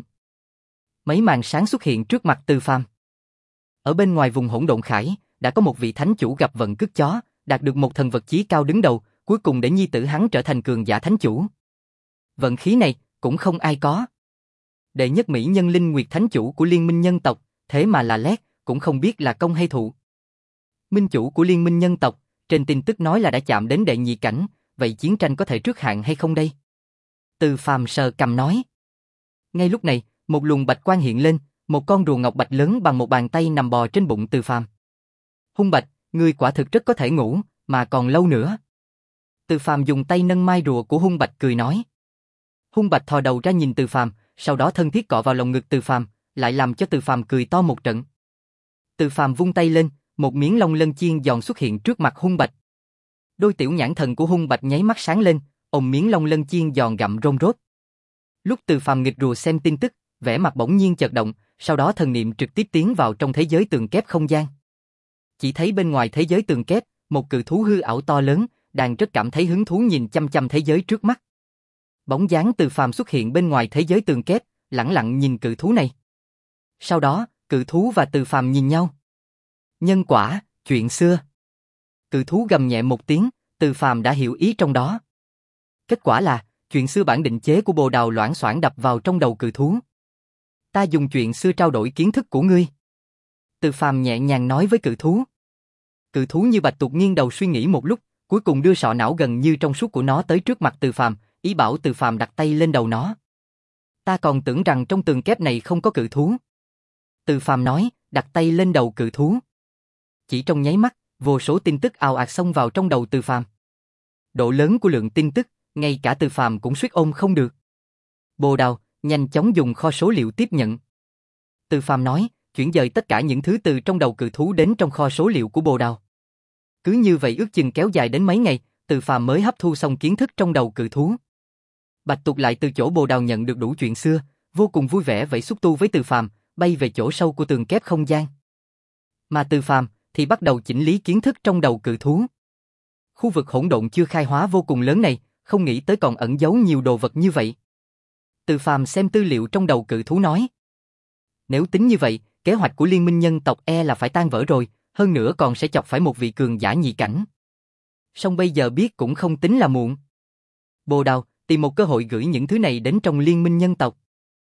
Mấy màn sáng xuất hiện trước mặt Từ Phàm. Ở bên ngoài vùng hỗn độn khải, đã có một vị thánh chủ gặp vận cước chó, đạt được một thần vật chí cao đứng đầu, cuối cùng để nhi tử hắn trở thành cường giả thánh chủ. Vận khí này, cũng không ai có. Đệ nhất mỹ nhân linh nguyệt thánh chủ của liên minh nhân tộc, thế mà là lét, cũng không biết là công hay thụ. Minh chủ của liên minh nhân tộc, trên tin tức nói là đã chạm đến đệ nhị cảnh, vậy chiến tranh có thể trước hạn hay không đây? Từ Phàm sờ cằm nói. Ngay lúc này, một luồng bạch quang hiện lên, một con rùa ngọc bạch lớn bằng một bàn tay nằm bò trên bụng Từ Phàm. Hung Bạch, ngươi quả thực rất có thể ngủ, mà còn lâu nữa. Từ Phàm dùng tay nâng mai rùa của Hung Bạch cười nói. Hung Bạch thò đầu ra nhìn Từ Phàm, sau đó thân thiết cọ vào lồng ngực Từ Phàm, lại làm cho Từ Phàm cười to một trận. Từ Phàm vung tay lên, một miếng long lân chiên giòn xuất hiện trước mặt Hung Bạch. Đôi tiểu nhãn thần của Hung Bạch nháy mắt sáng lên, ôm miếng long lân chiên giòn gặm rôm rốt. Lúc Từ Phàm nghịch rùa xem tin tức, vẻ mặt bỗng nhiên chợt động, sau đó thần niệm trực tiếp tiến vào trong thế giới tường kép không gian. Chỉ thấy bên ngoài thế giới tường kép, một cự thú hư ảo to lớn, đang rất cảm thấy hứng thú nhìn chăm chăm thế giới trước mắt. Bóng dáng Từ Phàm xuất hiện bên ngoài thế giới tường kép, lẳng lặng nhìn cự thú này. Sau đó, cự thú và Từ Phàm nhìn nhau. Nhân quả, chuyện xưa. Cự thú gầm nhẹ một tiếng, Từ Phàm đã hiểu ý trong đó. Kết quả là, chuyện xưa bản định chế của Bồ Đào loảng xoảng đập vào trong đầu cự thú. Ta dùng chuyện xưa trao đổi kiến thức của ngươi. Từ Phàm nhẹ nhàng nói với cự thú. Cự thú như bạch tuộc nghiêng đầu suy nghĩ một lúc, cuối cùng đưa sọ não gần như trong suốt của nó tới trước mặt Từ Phàm, ý bảo Từ Phàm đặt tay lên đầu nó. Ta còn tưởng rằng trong tường kép này không có cự thú. Từ Phàm nói, đặt tay lên đầu cự thú. Chỉ trong nháy mắt, vô số tin tức ào ạt xông vào trong đầu Từ Phàm. Độ lớn của lượng tin tức, ngay cả Từ Phàm cũng suýt ôm không được. Bồ Đào, nhanh chóng dùng kho số liệu tiếp nhận. Từ Phàm nói, chuyển dời tất cả những thứ từ trong đầu cự thú đến trong kho số liệu của Bồ Đào. Cứ như vậy ước chừng kéo dài đến mấy ngày, Từ Phàm mới hấp thu xong kiến thức trong đầu cự thú. Bạch tuộc lại từ chỗ Bồ Đào nhận được đủ chuyện xưa, vô cùng vui vẻ vẫy xúc tu với Từ Phàm, bay về chỗ sâu của tường kép không gian. Mà Từ Phàm thì bắt đầu chỉnh lý kiến thức trong đầu cự thú. Khu vực hỗn độn chưa khai hóa vô cùng lớn này, không nghĩ tới còn ẩn giấu nhiều đồ vật như vậy. Từ Phàm xem tư liệu trong đầu cự thú nói. Nếu tính như vậy, kế hoạch của liên minh nhân tộc e là phải tan vỡ rồi, hơn nữa còn sẽ chọc phải một vị cường giả nhị cảnh. Song bây giờ biết cũng không tính là muộn. Bồ Đào, tìm một cơ hội gửi những thứ này đến trong liên minh nhân tộc.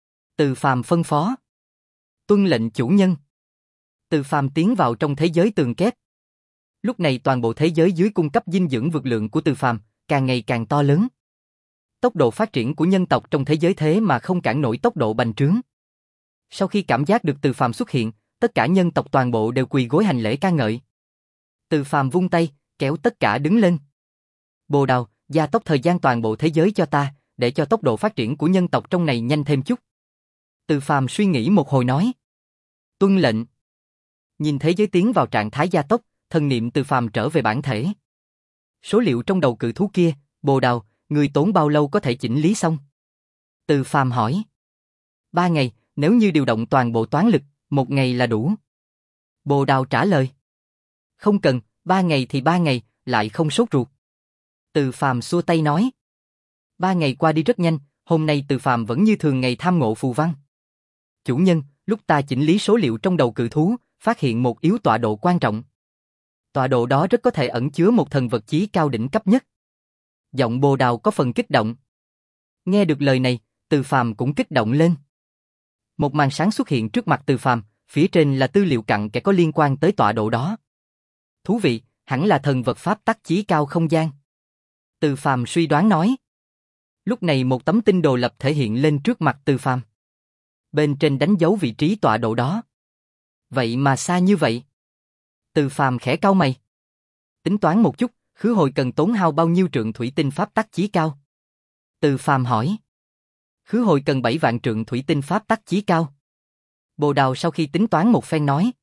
Từ Phàm phân phó. Tuân lệnh chủ nhân. Từ Phàm tiến vào trong thế giới tường kép. Lúc này toàn bộ thế giới dưới cung cấp dinh dưỡng vượt lượng của Từ Phàm càng ngày càng to lớn. Tốc độ phát triển của nhân tộc trong thế giới thế mà không cản nổi tốc độ bành trướng. Sau khi cảm giác được Từ Phàm xuất hiện, tất cả nhân tộc toàn bộ đều quỳ gối hành lễ ca ngợi. Từ Phàm vung tay, kéo tất cả đứng lên. Bồ Đào, gia tốc thời gian toàn bộ thế giới cho ta, để cho tốc độ phát triển của nhân tộc trong này nhanh thêm chút. Từ Phàm suy nghĩ một hồi nói. Tuân lệnh. Nhìn thế giới tiến vào trạng thái gia tốc, thần niệm Từ Phàm trở về bản thể. Số liệu trong đầu cự thú kia, Bồ Đào, người tốn bao lâu có thể chỉnh lý xong? Từ Phàm hỏi. Ba ngày, nếu như điều động toàn bộ toán lực, một ngày là đủ. Bồ Đào trả lời. Không cần, ba ngày thì ba ngày, lại không sốt ruột. Từ Phàm xua tay nói. Ba ngày qua đi rất nhanh, hôm nay Từ Phàm vẫn như thường ngày tham ngộ phù văn. Chủ nhân, lúc ta chỉnh lý số liệu trong đầu cự thú, phát hiện một yếu tọa độ quan trọng. Tọa độ đó rất có thể ẩn chứa một thần vật chí cao đỉnh cấp nhất. Giọng Bồ Đào có phần kích động. Nghe được lời này, Từ Phàm cũng kích động lên. Một màn sáng xuất hiện trước mặt Từ Phàm, phía trên là tư liệu cặn kẽ có liên quan tới tọa độ đó. Thú vị, hẳn là thần vật pháp tắc chí cao không gian. Từ Phàm suy đoán nói. Lúc này một tấm tinh đồ lập thể hiện lên trước mặt Từ Phàm. Bên trên đánh dấu vị trí tọa độ đó. Vậy mà xa như vậy. Từ Phàm khẽ cau mày. Tính toán một chút, khứ hồi cần tốn hao bao nhiêu trượng thủy tinh pháp tắc chí cao? Từ Phàm hỏi. Khứ hồi cần bảy vạn trượng thủy tinh pháp tắc chí cao. Bồ Đào sau khi tính toán một phen nói.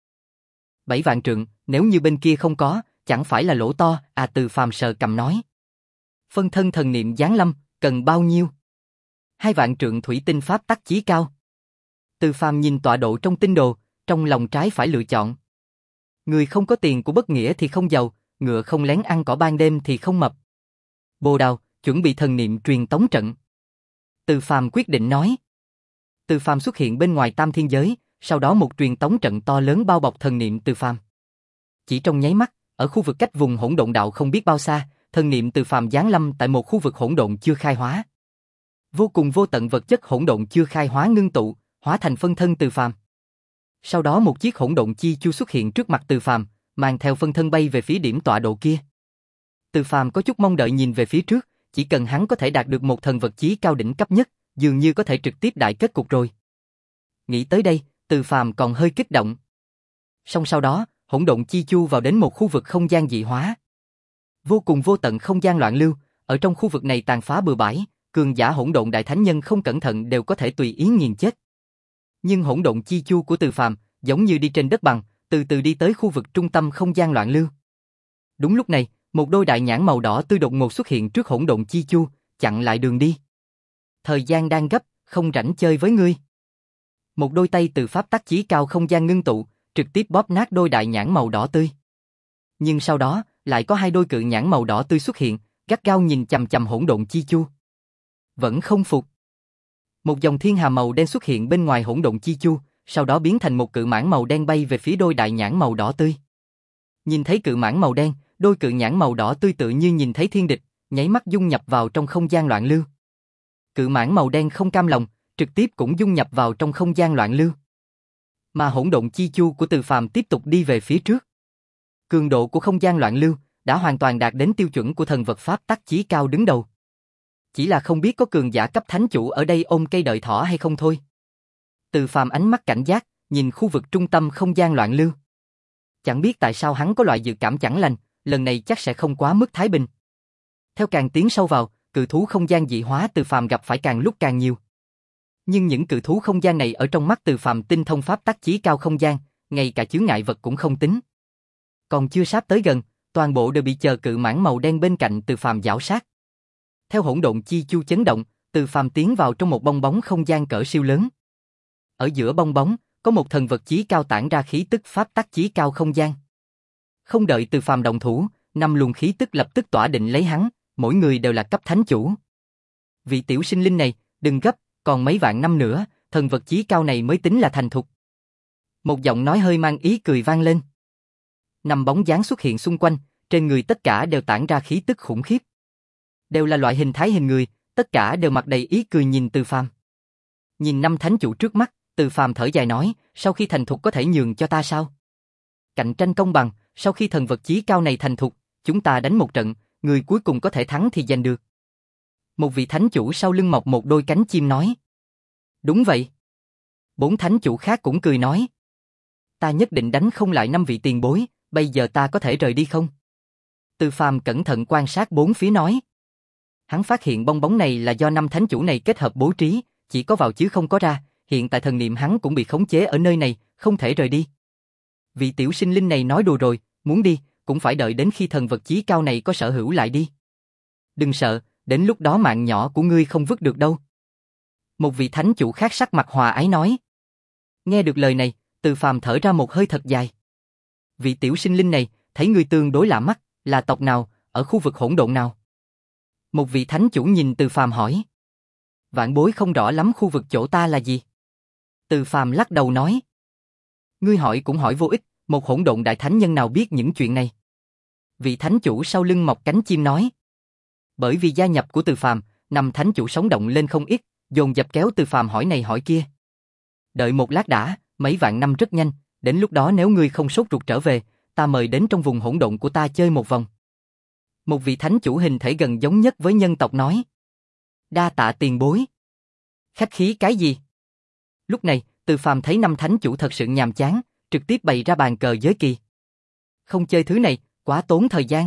Bảy vạn trượng, nếu như bên kia không có, chẳng phải là lỗ to, à Từ Phàm sờ cầm nói. Phân thân thần niệm giáng lâm, cần bao nhiêu? Hai vạn trượng thủy tinh pháp tắc chí cao. Từ Phàm nhìn tọa độ trong tinh đồ, trong lòng trái phải lựa chọn. Người không có tiền của bất nghĩa thì không giàu, ngựa không lén ăn cỏ ban đêm thì không mập. Bồ Đào, chuẩn bị thần niệm truyền tống trận. Từ Phàm quyết định nói. Từ Phàm xuất hiện bên ngoài tam thiên giới, sau đó một truyền tống trận to lớn bao bọc thần niệm Từ Phàm. Chỉ trong nháy mắt, ở khu vực cách vùng hỗn độn đạo không biết bao xa, thần niệm Từ Phàm giáng lâm tại một khu vực hỗn độn chưa khai hóa. Vô cùng vô tận vật chất hỗn độn chưa khai hóa ngưng tụ, hóa thành phân thân Từ Phàm. Sau đó một chiếc hỗn độn chi chu xuất hiện trước mặt Từ Phàm, mang theo phân thân bay về phía điểm tọa độ kia. Từ Phàm có chút mong đợi nhìn về phía trước, chỉ cần hắn có thể đạt được một thần vật chí cao đỉnh cấp nhất, dường như có thể trực tiếp đại kết cục rồi. Nghĩ tới đây, Từ Phàm còn hơi kích động. Song sau đó, hỗn độn chi chu vào đến một khu vực không gian dị hóa. Vô cùng vô tận không gian loạn lưu, ở trong khu vực này tàn phá bừa bãi, cường giả hỗn độn đại thánh nhân không cẩn thận đều có thể tùy ý nghiền chết. Nhưng hỗn độn chi chu của Từ Phàm, giống như đi trên đất bằng, từ từ đi tới khu vực trung tâm không gian loạn lưu. Đúng lúc này, một đôi đại nhãn màu đỏ tươi đột ngột xuất hiện trước hỗn độn chi chu, chặn lại đường đi. Thời gian đang gấp, không rảnh chơi với ngươi. Một đôi tay từ pháp tắc chí cao không gian ngưng tụ, trực tiếp bóp nát đôi đại nhãn màu đỏ tươi. Nhưng sau đó, lại có hai đôi cự nhãn màu đỏ tươi xuất hiện, gắt gao nhìn chằm chằm hỗn độn chi chu. Vẫn không phục. Một dòng thiên hà màu đen xuất hiện bên ngoài hỗn độn chi chu, sau đó biến thành một cự mãng màu đen bay về phía đôi đại nhãn màu đỏ tươi. Nhìn thấy cự mãng màu đen, đôi cự nhãn màu đỏ tươi tự như nhìn thấy thiên địch, nháy mắt dung nhập vào trong không gian loạn lưu. Cự mãng màu đen không cam lòng, trực tiếp cũng dung nhập vào trong không gian loạn lưu. Mà hỗn độn chi chu của Từ Phàm tiếp tục đi về phía trước. Cường độ của không gian loạn lưu đã hoàn toàn đạt đến tiêu chuẩn của thần vật pháp tắc chí cao đứng đầu. Chỉ là không biết có cường giả cấp thánh chủ ở đây ôm cây đợi thỏ hay không thôi. Từ Phàm ánh mắt cảnh giác, nhìn khu vực trung tâm không gian loạn lưu. Chẳng biết tại sao hắn có loại dự cảm chẳng lành, lần này chắc sẽ không quá mức thái bình. Theo càng tiến sâu vào, cự thú không gian dị hóa Từ Phàm gặp phải càng lúc càng nhiều. Nhưng những cự thú không gian này ở trong mắt Từ Phàm tinh thông pháp tắc chí cao không gian, ngay cả chướng ngại vật cũng không tính. Còn chưa sắp tới gần, toàn bộ đều bị chờ cự mãng màu đen bên cạnh Từ Phàm giảo sát. Theo hỗn độn chi chu chấn động, Từ Phàm tiến vào trong một bong bóng không gian cỡ siêu lớn. Ở giữa bong bóng, có một thần vật chí cao tản ra khí tức pháp tắc chí cao không gian. Không đợi Từ Phàm động thủ, năm luồng khí tức lập tức tỏa định lấy hắn, mỗi người đều là cấp thánh chủ. Vị tiểu sinh linh này, đừng gấp, còn mấy vạn năm nữa, thần vật chí cao này mới tính là thành thục. Một giọng nói hơi mang ý cười vang lên. Năm bóng dáng xuất hiện xung quanh, trên người tất cả đều tản ra khí tức khủng khiếp. Đều là loại hình thái hình người, tất cả đều mặt đầy ý cười nhìn Từ Phàm. Nhìn năm thánh chủ trước mắt, Từ Phàm thở dài nói, sau khi thành thục có thể nhường cho ta sao? Cạnh tranh công bằng, sau khi thần vật chí cao này thành thục, chúng ta đánh một trận, người cuối cùng có thể thắng thì giành được. Một vị thánh chủ sau lưng mọc một đôi cánh chim nói. Đúng vậy. Bốn thánh chủ khác cũng cười nói. Ta nhất định đánh không lại năm vị tiền bối, bây giờ ta có thể rời đi không? Từ Phàm cẩn thận quan sát bốn phía nói. Hắn phát hiện bong bóng này là do năm thánh chủ này kết hợp bố trí, chỉ có vào chứ không có ra, hiện tại thần niệm hắn cũng bị khống chế ở nơi này, không thể rời đi. Vị tiểu sinh linh này nói đùa rồi, muốn đi, cũng phải đợi đến khi thần vật chí cao này có sở hữu lại đi. Đừng sợ, đến lúc đó mạng nhỏ của ngươi không vứt được đâu. Một vị thánh chủ khác sắc mặt hòa ái nói. Nghe được lời này, Từ Phàm thở ra một hơi thật dài. Vị tiểu sinh linh này, thấy ngươi tương đối lạ mắt, là tộc nào, ở khu vực hỗn độn nào? Một vị thánh chủ nhìn Từ Phàm hỏi. Vạn bối không rõ lắm khu vực chỗ ta là gì. Từ Phàm lắc đầu nói. Ngươi hỏi cũng hỏi vô ích, một hỗn độn đại thánh nhân nào biết những chuyện này? Vị thánh chủ sau lưng mọc cánh chim nói. Bởi vì gia nhập của Từ Phàm, năm thánh chủ sống động lên không ít, dồn dập kéo Từ Phàm hỏi này hỏi kia. Đợi một lát đã, mấy vạn năm rất nhanh, đến lúc đó nếu ngươi không sốt ruột trở về, ta mời đến trong vùng hỗn độn của ta chơi một vòng. Một vị thánh chủ hình thể gần giống nhất với nhân tộc nói. Đa tạ tiền bối. Khách khí cái gì? Lúc này, Từ Phàm thấy năm thánh chủ thật sự nhàm chán, trực tiếp bày ra bàn cờ giới kỳ. Không chơi thứ này, quá tốn thời gian.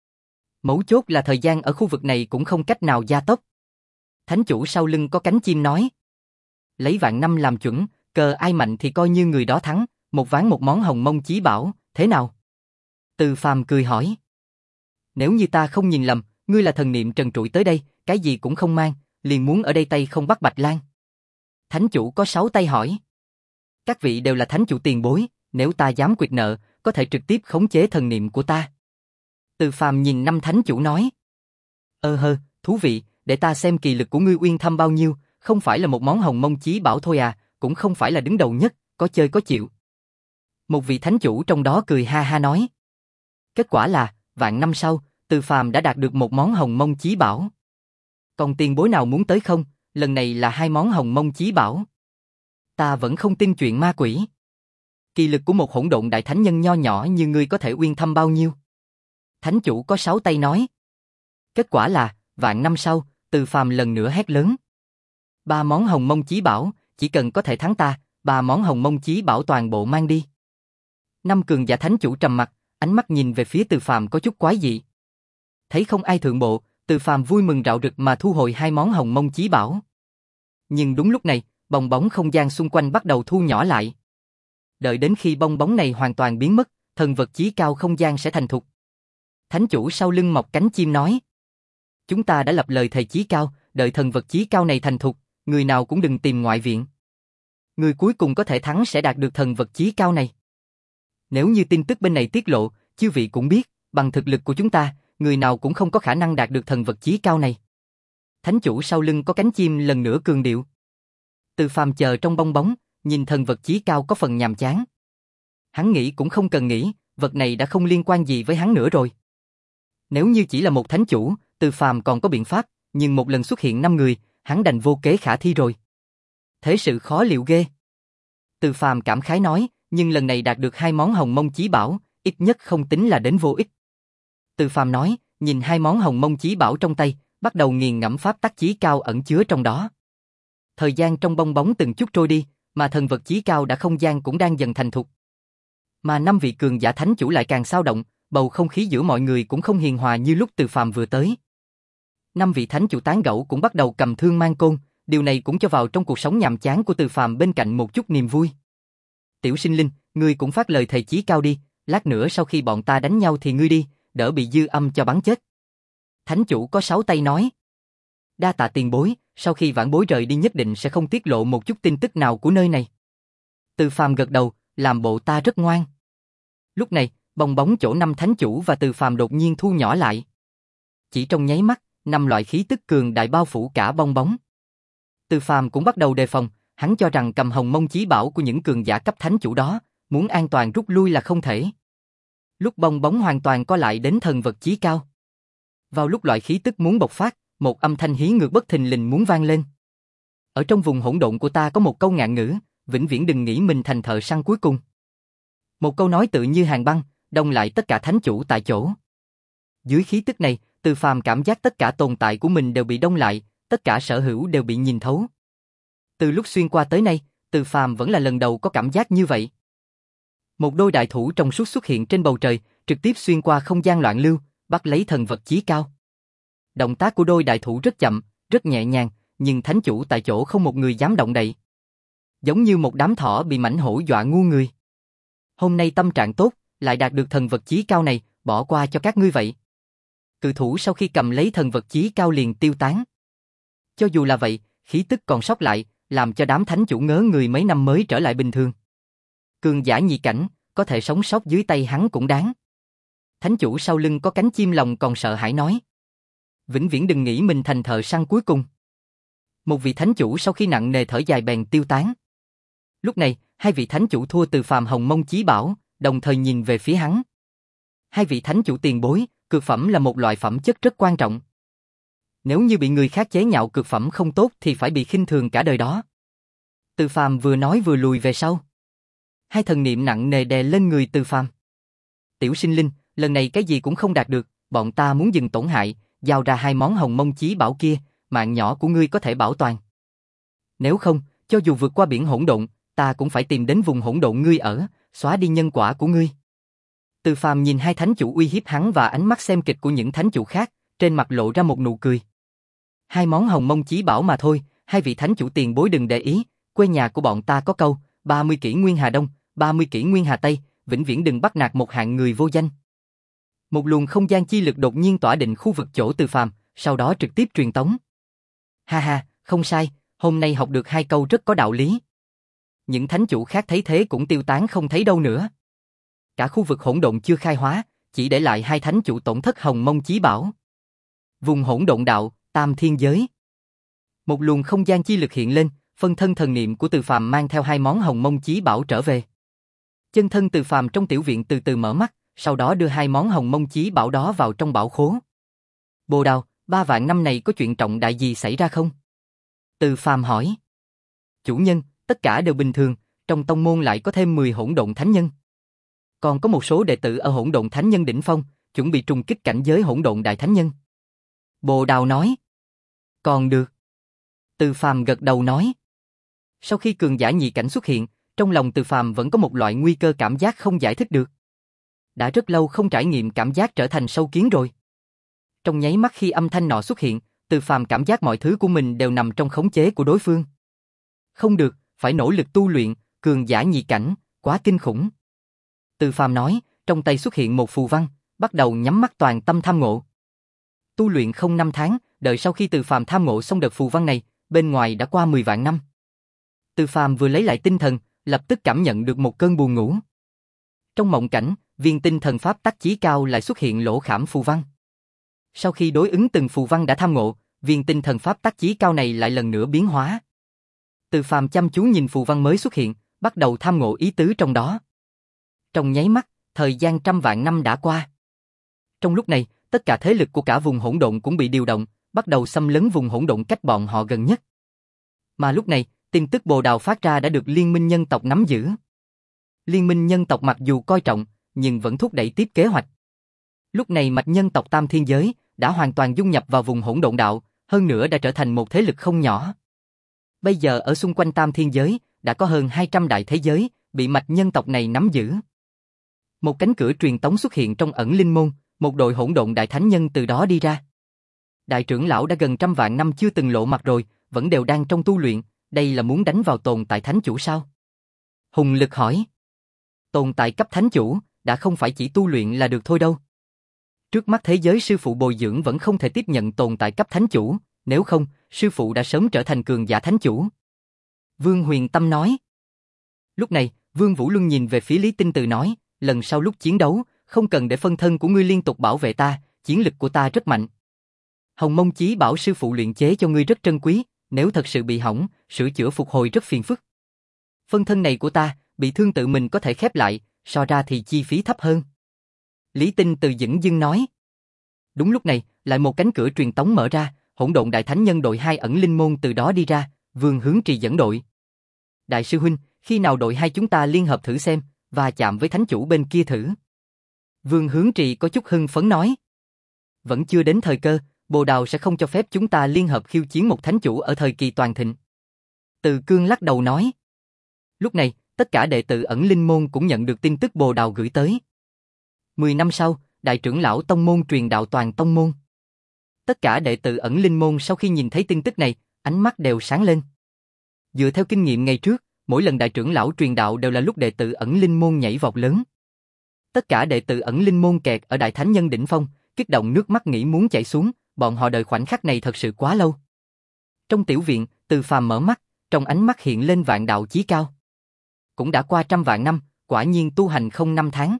Mấu chốt là thời gian ở khu vực này cũng không cách nào gia tốc. Thánh chủ sau lưng có cánh chim nói. Lấy vạn năm làm chuẩn, cờ ai mạnh thì coi như người đó thắng, một ván một món hồng mông chí bảo, thế nào? Từ Phàm cười hỏi. Nếu như ta không nhìn lầm, ngươi là thần niệm trần trụi tới đây, cái gì cũng không mang, liền muốn ở đây tay không bắt Bạch Lan. Thánh chủ có sáu tay hỏi. Các vị đều là thánh chủ tiền bối, nếu ta dám quyệt nợ, có thể trực tiếp khống chế thần niệm của ta. Từ Phàm nhìn năm thánh chủ nói. Ơ hơ, thú vị, để ta xem kỳ lực của ngươi uyên thâm bao nhiêu, không phải là một món hồng mông chí bảo thôi à, cũng không phải là đứng đầu nhất, có chơi có chịu. Một vị thánh chủ trong đó cười ha ha nói. Kết quả là, vạn năm sau, Từ Phàm đã đạt được một món hồng mông chí bảo. Còn tiền bối nào muốn tới không, lần này là hai món hồng mông chí bảo. Ta vẫn không tin chuyện ma quỷ. Kỳ lực của một hỗn độn đại thánh nhân nho nhỏ như ngươi có thể uyên thâm bao nhiêu? Thánh chủ có sáu tay nói. Kết quả là, vạn năm sau, Từ Phàm lần nữa hét lớn. Ba món hồng mông chí bảo, chỉ cần có thể thắng ta, ba món hồng mông chí bảo toàn bộ mang đi. Năm cường giả thánh chủ trầm mặt, ánh mắt nhìn về phía Từ Phàm có chút quái dị. Thấy không ai thượng bộ, Từ Phàm vui mừng rạo rực mà thu hồi hai món hồng mông chí bảo. Nhưng đúng lúc này, bong bóng không gian xung quanh bắt đầu thu nhỏ lại. Đợi đến khi bong bóng này hoàn toàn biến mất, thần vật chí cao không gian sẽ thành thục. Thánh chủ sau lưng mọc cánh chim nói. Chúng ta đã lập lời thề chí cao, đợi thần vật chí cao này thành thục, người nào cũng đừng tìm ngoại viện. Người cuối cùng có thể thắng sẽ đạt được thần vật chí cao này. Nếu như tin tức bên này tiết lộ, chư vị cũng biết, bằng thực lực của chúng ta, người nào cũng không có khả năng đạt được thần vật chí cao này. Thánh chủ sau lưng có cánh chim lần nữa cường điệu. Từ Phàm chờ trong bong bóng, nhìn thần vật chí cao có phần nhàm chán. Hắn nghĩ cũng không cần nghĩ, vật này đã không liên quan gì với hắn nữa rồi. Nếu như chỉ là một thánh chủ, Từ Phàm còn có biện pháp, nhưng một lần xuất hiện năm người, hắn đành vô kế khả thi rồi. Thế sự khó liệu ghê. Từ Phàm cảm khái nói, nhưng lần này đạt được hai món hồng mông chí bảo, ít nhất không tính là đến vô ích. Từ Phàm nói, nhìn hai món hồng mông chí bảo trong tay, bắt đầu nghiền ngẫm pháp tắc chí cao ẩn chứa trong đó. Thời gian trong bong bóng từng chút trôi đi, mà thần vật chí cao đã không gian cũng đang dần thành thục. Mà năm vị cường giả thánh chủ lại càng xao động, bầu không khí giữa mọi người cũng không hiền hòa như lúc Từ Phàm vừa tới. Năm vị thánh chủ tán gẫu cũng bắt đầu cầm thương mang côn, điều này cũng cho vào trong cuộc sống nhàm chán của Từ Phàm bên cạnh một chút niềm vui. Tiểu sinh linh, ngươi cũng phát lời thề chí cao đi, lát nữa sau khi bọn ta đánh nhau thì ngươi đi, đỡ bị dư âm cho bắn chết. Thánh chủ có sáu tay nói. Đa tạ tiền bối, sau khi vãn bối rời đi nhất định sẽ không tiết lộ một chút tin tức nào của nơi này. Từ Phàm gật đầu, làm bộ ta rất ngoan. Lúc này, bong bóng chỗ năm thánh chủ và Từ Phàm đột nhiên thu nhỏ lại. Chỉ trong nháy mắt, năm loại khí tức cường đại bao phủ cả bong bóng. Từ Phàm cũng bắt đầu đề phòng, hắn cho rằng cầm hồng mông chí bảo của những cường giả cấp thánh chủ đó, muốn an toàn rút lui là không thể. Lúc bong bóng hoàn toàn có lại đến thần vật chí cao. Vào lúc loại khí tức muốn bộc phát, một âm thanh hí ngược bất thình lình muốn vang lên. Ở trong vùng hỗn độn của ta có một câu ngạn ngữ, vĩnh viễn đừng nghĩ mình thành thợ săn cuối cùng. Một câu nói tự như hàng băng, đông lại tất cả thánh chủ tại chỗ. Dưới khí tức này, Từ Phàm cảm giác tất cả tồn tại của mình đều bị đông lại, tất cả sở hữu đều bị nhìn thấu. Từ lúc xuyên qua tới nay, Từ Phàm vẫn là lần đầu có cảm giác như vậy. Một đôi đại thủ trong suốt xuất hiện trên bầu trời, trực tiếp xuyên qua không gian loạn lưu, bắt lấy thần vật chí cao. Động tác của đôi đại thủ rất chậm, rất nhẹ nhàng, nhưng thánh chủ tại chỗ không một người dám động đậy. Giống như một đám thỏ bị mãnh hổ dọa ngu người. Hôm nay tâm trạng tốt, lại đạt được thần vật chí cao này, bỏ qua cho các ngươi vậy. Cự thủ sau khi cầm lấy thần vật chí cao liền tiêu tán. Cho dù là vậy, khí tức còn sót lại, làm cho đám thánh chủ ngớ người mấy năm mới trở lại bình thường. Cường giả nhị cảnh, có thể sống sót dưới tay hắn cũng đáng. Thánh chủ sau lưng có cánh chim lòng còn sợ hãi nói. Vĩnh viễn đừng nghĩ mình thành thợ săn cuối cùng. Một vị thánh chủ sau khi nặng nề thở dài bèn tiêu tán. Lúc này, hai vị thánh chủ thua từ phàm hồng mông chí bảo, đồng thời nhìn về phía hắn. Hai vị thánh chủ tiền bối, cực phẩm là một loại phẩm chất rất quan trọng. Nếu như bị người khác chế nhạo cực phẩm không tốt thì phải bị khinh thường cả đời đó. Từ phàm vừa nói vừa lùi về sau. Hai thần niệm nặng nề đè lên người từ phàm. Tiểu sinh linh, lần này cái gì cũng không đạt được, bọn ta muốn dừng tổn hại, giao ra hai món hồng mông chí bảo kia, mạng nhỏ của ngươi có thể bảo toàn. Nếu không, cho dù vượt qua biển hỗn độn, ta cũng phải tìm đến vùng hỗn độn ngươi ở, xóa đi nhân quả của ngươi. Từ phàm nhìn hai thánh chủ uy hiếp hắn và ánh mắt xem kịch của những thánh chủ khác, trên mặt lộ ra một nụ cười. Hai món hồng mông chí bảo mà thôi, hai vị thánh chủ tiền bối đừng để ý, quê nhà của bọn ta có câu, ba mươi kỷ nguyên Hà Đông, ba mươi kỷ nguyên Hà Tây, vĩnh viễn đừng bắt nạt một hạng người vô danh. Một luồng không gian chi lực đột nhiên tỏa định khu vực chỗ từ phàm, sau đó trực tiếp truyền tống. Ha ha, không sai, hôm nay học được hai câu rất có đạo lý. Những thánh chủ khác thấy thế cũng tiêu tán không thấy đâu nữa. Cả khu vực hỗn độn chưa khai hóa, chỉ để lại hai thánh chủ tổn thất hồng mông chí bảo. Vùng hỗn độn đạo, tam thiên giới. Một luồng không gian chi lực hiện lên, phân thân thần niệm của từ phàm mang theo hai món hồng mông chí bảo trở về. Chân thân từ phàm trong tiểu viện từ từ mở mắt, sau đó đưa hai món hồng mông chí bảo đó vào trong bảo khố. Bồ Đào, ba vạn năm này có chuyện trọng đại gì xảy ra không? Từ phàm hỏi. Chủ nhân, tất cả đều bình thường, trong tông môn lại có thêm mười hỗn độn thánh nhân. Còn có một số đệ tử ở hỗn độn thánh nhân đỉnh phong, chuẩn bị trùng kích cảnh giới hỗn độn đại thánh nhân. Bồ Đào nói. Còn được. Từ phàm gật đầu nói. Sau khi cường giả nhị cảnh xuất hiện, trong lòng từ phàm vẫn có một loại nguy cơ cảm giác không giải thích được. Đã rất lâu không trải nghiệm cảm giác trở thành sâu kiến rồi. Trong nháy mắt khi âm thanh nọ xuất hiện, từ phàm cảm giác mọi thứ của mình đều nằm trong khống chế của đối phương. Không được, phải nỗ lực tu luyện, cường giả nhị cảnh, quá kinh khủng. Từ phàm nói, trong tay xuất hiện một phù văn, bắt đầu nhắm mắt toàn tâm tham ngộ. Tu luyện không năm tháng, đợi sau khi từ phàm tham ngộ xong đợt phù văn này, bên ngoài đã qua mười vạn năm. Từ phàm vừa lấy lại tinh thần, lập tức cảm nhận được một cơn buồn ngủ. Trong mộng cảnh, viên tinh thần pháp tắc chí cao lại xuất hiện lỗ khảm phù văn. Sau khi đối ứng từng phù văn đã tham ngộ, viên tinh thần pháp tắc chí cao này lại lần nữa biến hóa. Từ phàm chăm chú nhìn phù văn mới xuất hiện, bắt đầu tham ngộ ý tứ trong đó. Trong nháy mắt, thời gian trăm vạn năm đã qua. Trong lúc này, tất cả thế lực của cả vùng hỗn độn cũng bị điều động, bắt đầu xâm lấn vùng hỗn độn cách bọn họ gần nhất. Mà lúc này, tin tức Bồ Đào phát ra đã được Liên minh nhân tộc nắm giữ. Liên minh nhân tộc mặc dù coi trọng, nhưng vẫn thúc đẩy tiếp kế hoạch. Lúc này mạch nhân tộc Tam Thiên Giới đã hoàn toàn dung nhập vào vùng hỗn độn đạo, hơn nữa đã trở thành một thế lực không nhỏ. Bây giờ ở xung quanh Tam Thiên Giới đã có hơn hai trăm đại thế giới bị mạch nhân tộc này nắm giữ. Một cánh cửa truyền tống xuất hiện trong ẩn linh môn, một đội hỗn độn đại thánh nhân từ đó đi ra. Đại trưởng lão đã gần trăm vạn năm chưa từng lộ mặt rồi, vẫn đều đang trong tu luyện, đây là muốn đánh vào tồn tại thánh chủ sao? Hùng Lực hỏi. Tồn tại cấp thánh chủ, đã không phải chỉ tu luyện là được thôi đâu. Trước mắt thế giới sư phụ bồi dưỡng vẫn không thể tiếp nhận tồn tại cấp thánh chủ, nếu không, sư phụ đã sớm trở thành cường giả thánh chủ. Vương Huyền Tâm nói. Lúc này, Vương Vũ Luân nhìn về phía Lý Tinh Từ nói, lần sau lúc chiến đấu, không cần để phân thân của ngươi liên tục bảo vệ ta, chiến lực của ta rất mạnh. Hồng Mông Chí bảo sư phụ luyện chế cho ngươi rất trân quý, nếu thật sự bị hỏng, sửa chữa phục hồi rất phiền phức. Phân thân này của ta, bị thương tự mình có thể khép lại, so ra thì chi phí thấp hơn. Lý Tinh Từ dửng dưng nói. Đúng lúc này, lại một cánh cửa truyền tống mở ra, hỗn độn đại thánh nhân đội hai ẩn linh môn từ đó đi ra, Vương Hướng Trì dẫn đội. Đại sư huynh, khi nào đội hai chúng ta liên hợp thử xem, và chạm với thánh chủ bên kia thử. Vương Hướng Trì có chút hưng phấn nói. Vẫn chưa đến thời cơ, Bồ Đào sẽ không cho phép chúng ta liên hợp khiêu chiến một thánh chủ ở thời kỳ toàn thịnh. Từ Cương lắc đầu nói. Lúc này, tất cả đệ tử ẩn linh môn cũng nhận được tin tức Bồ Đào gửi tới. Mười năm sau, đại trưởng lão tông môn truyền đạo toàn tông môn. Tất cả đệ tử ẩn linh môn sau khi nhìn thấy tin tức này, ánh mắt đều sáng lên. Dựa theo kinh nghiệm ngày trước, mỗi lần đại trưởng lão truyền đạo đều là lúc đệ tử ẩn linh môn nhảy vọt lớn. Tất cả đệ tử ẩn linh môn kẹt ở đại thánh nhân đỉnh phong, kích động nước mắt nghĩ muốn chảy xuống, bọn họ đợi khoảnh khắc này thật sự quá lâu. Trong tiểu viện, Từ Phàm mở mắt, trong ánh mắt hiện lên vạn đạo chí cao. Cũng đã qua trăm vạn năm, quả nhiên tu hành không năm tháng.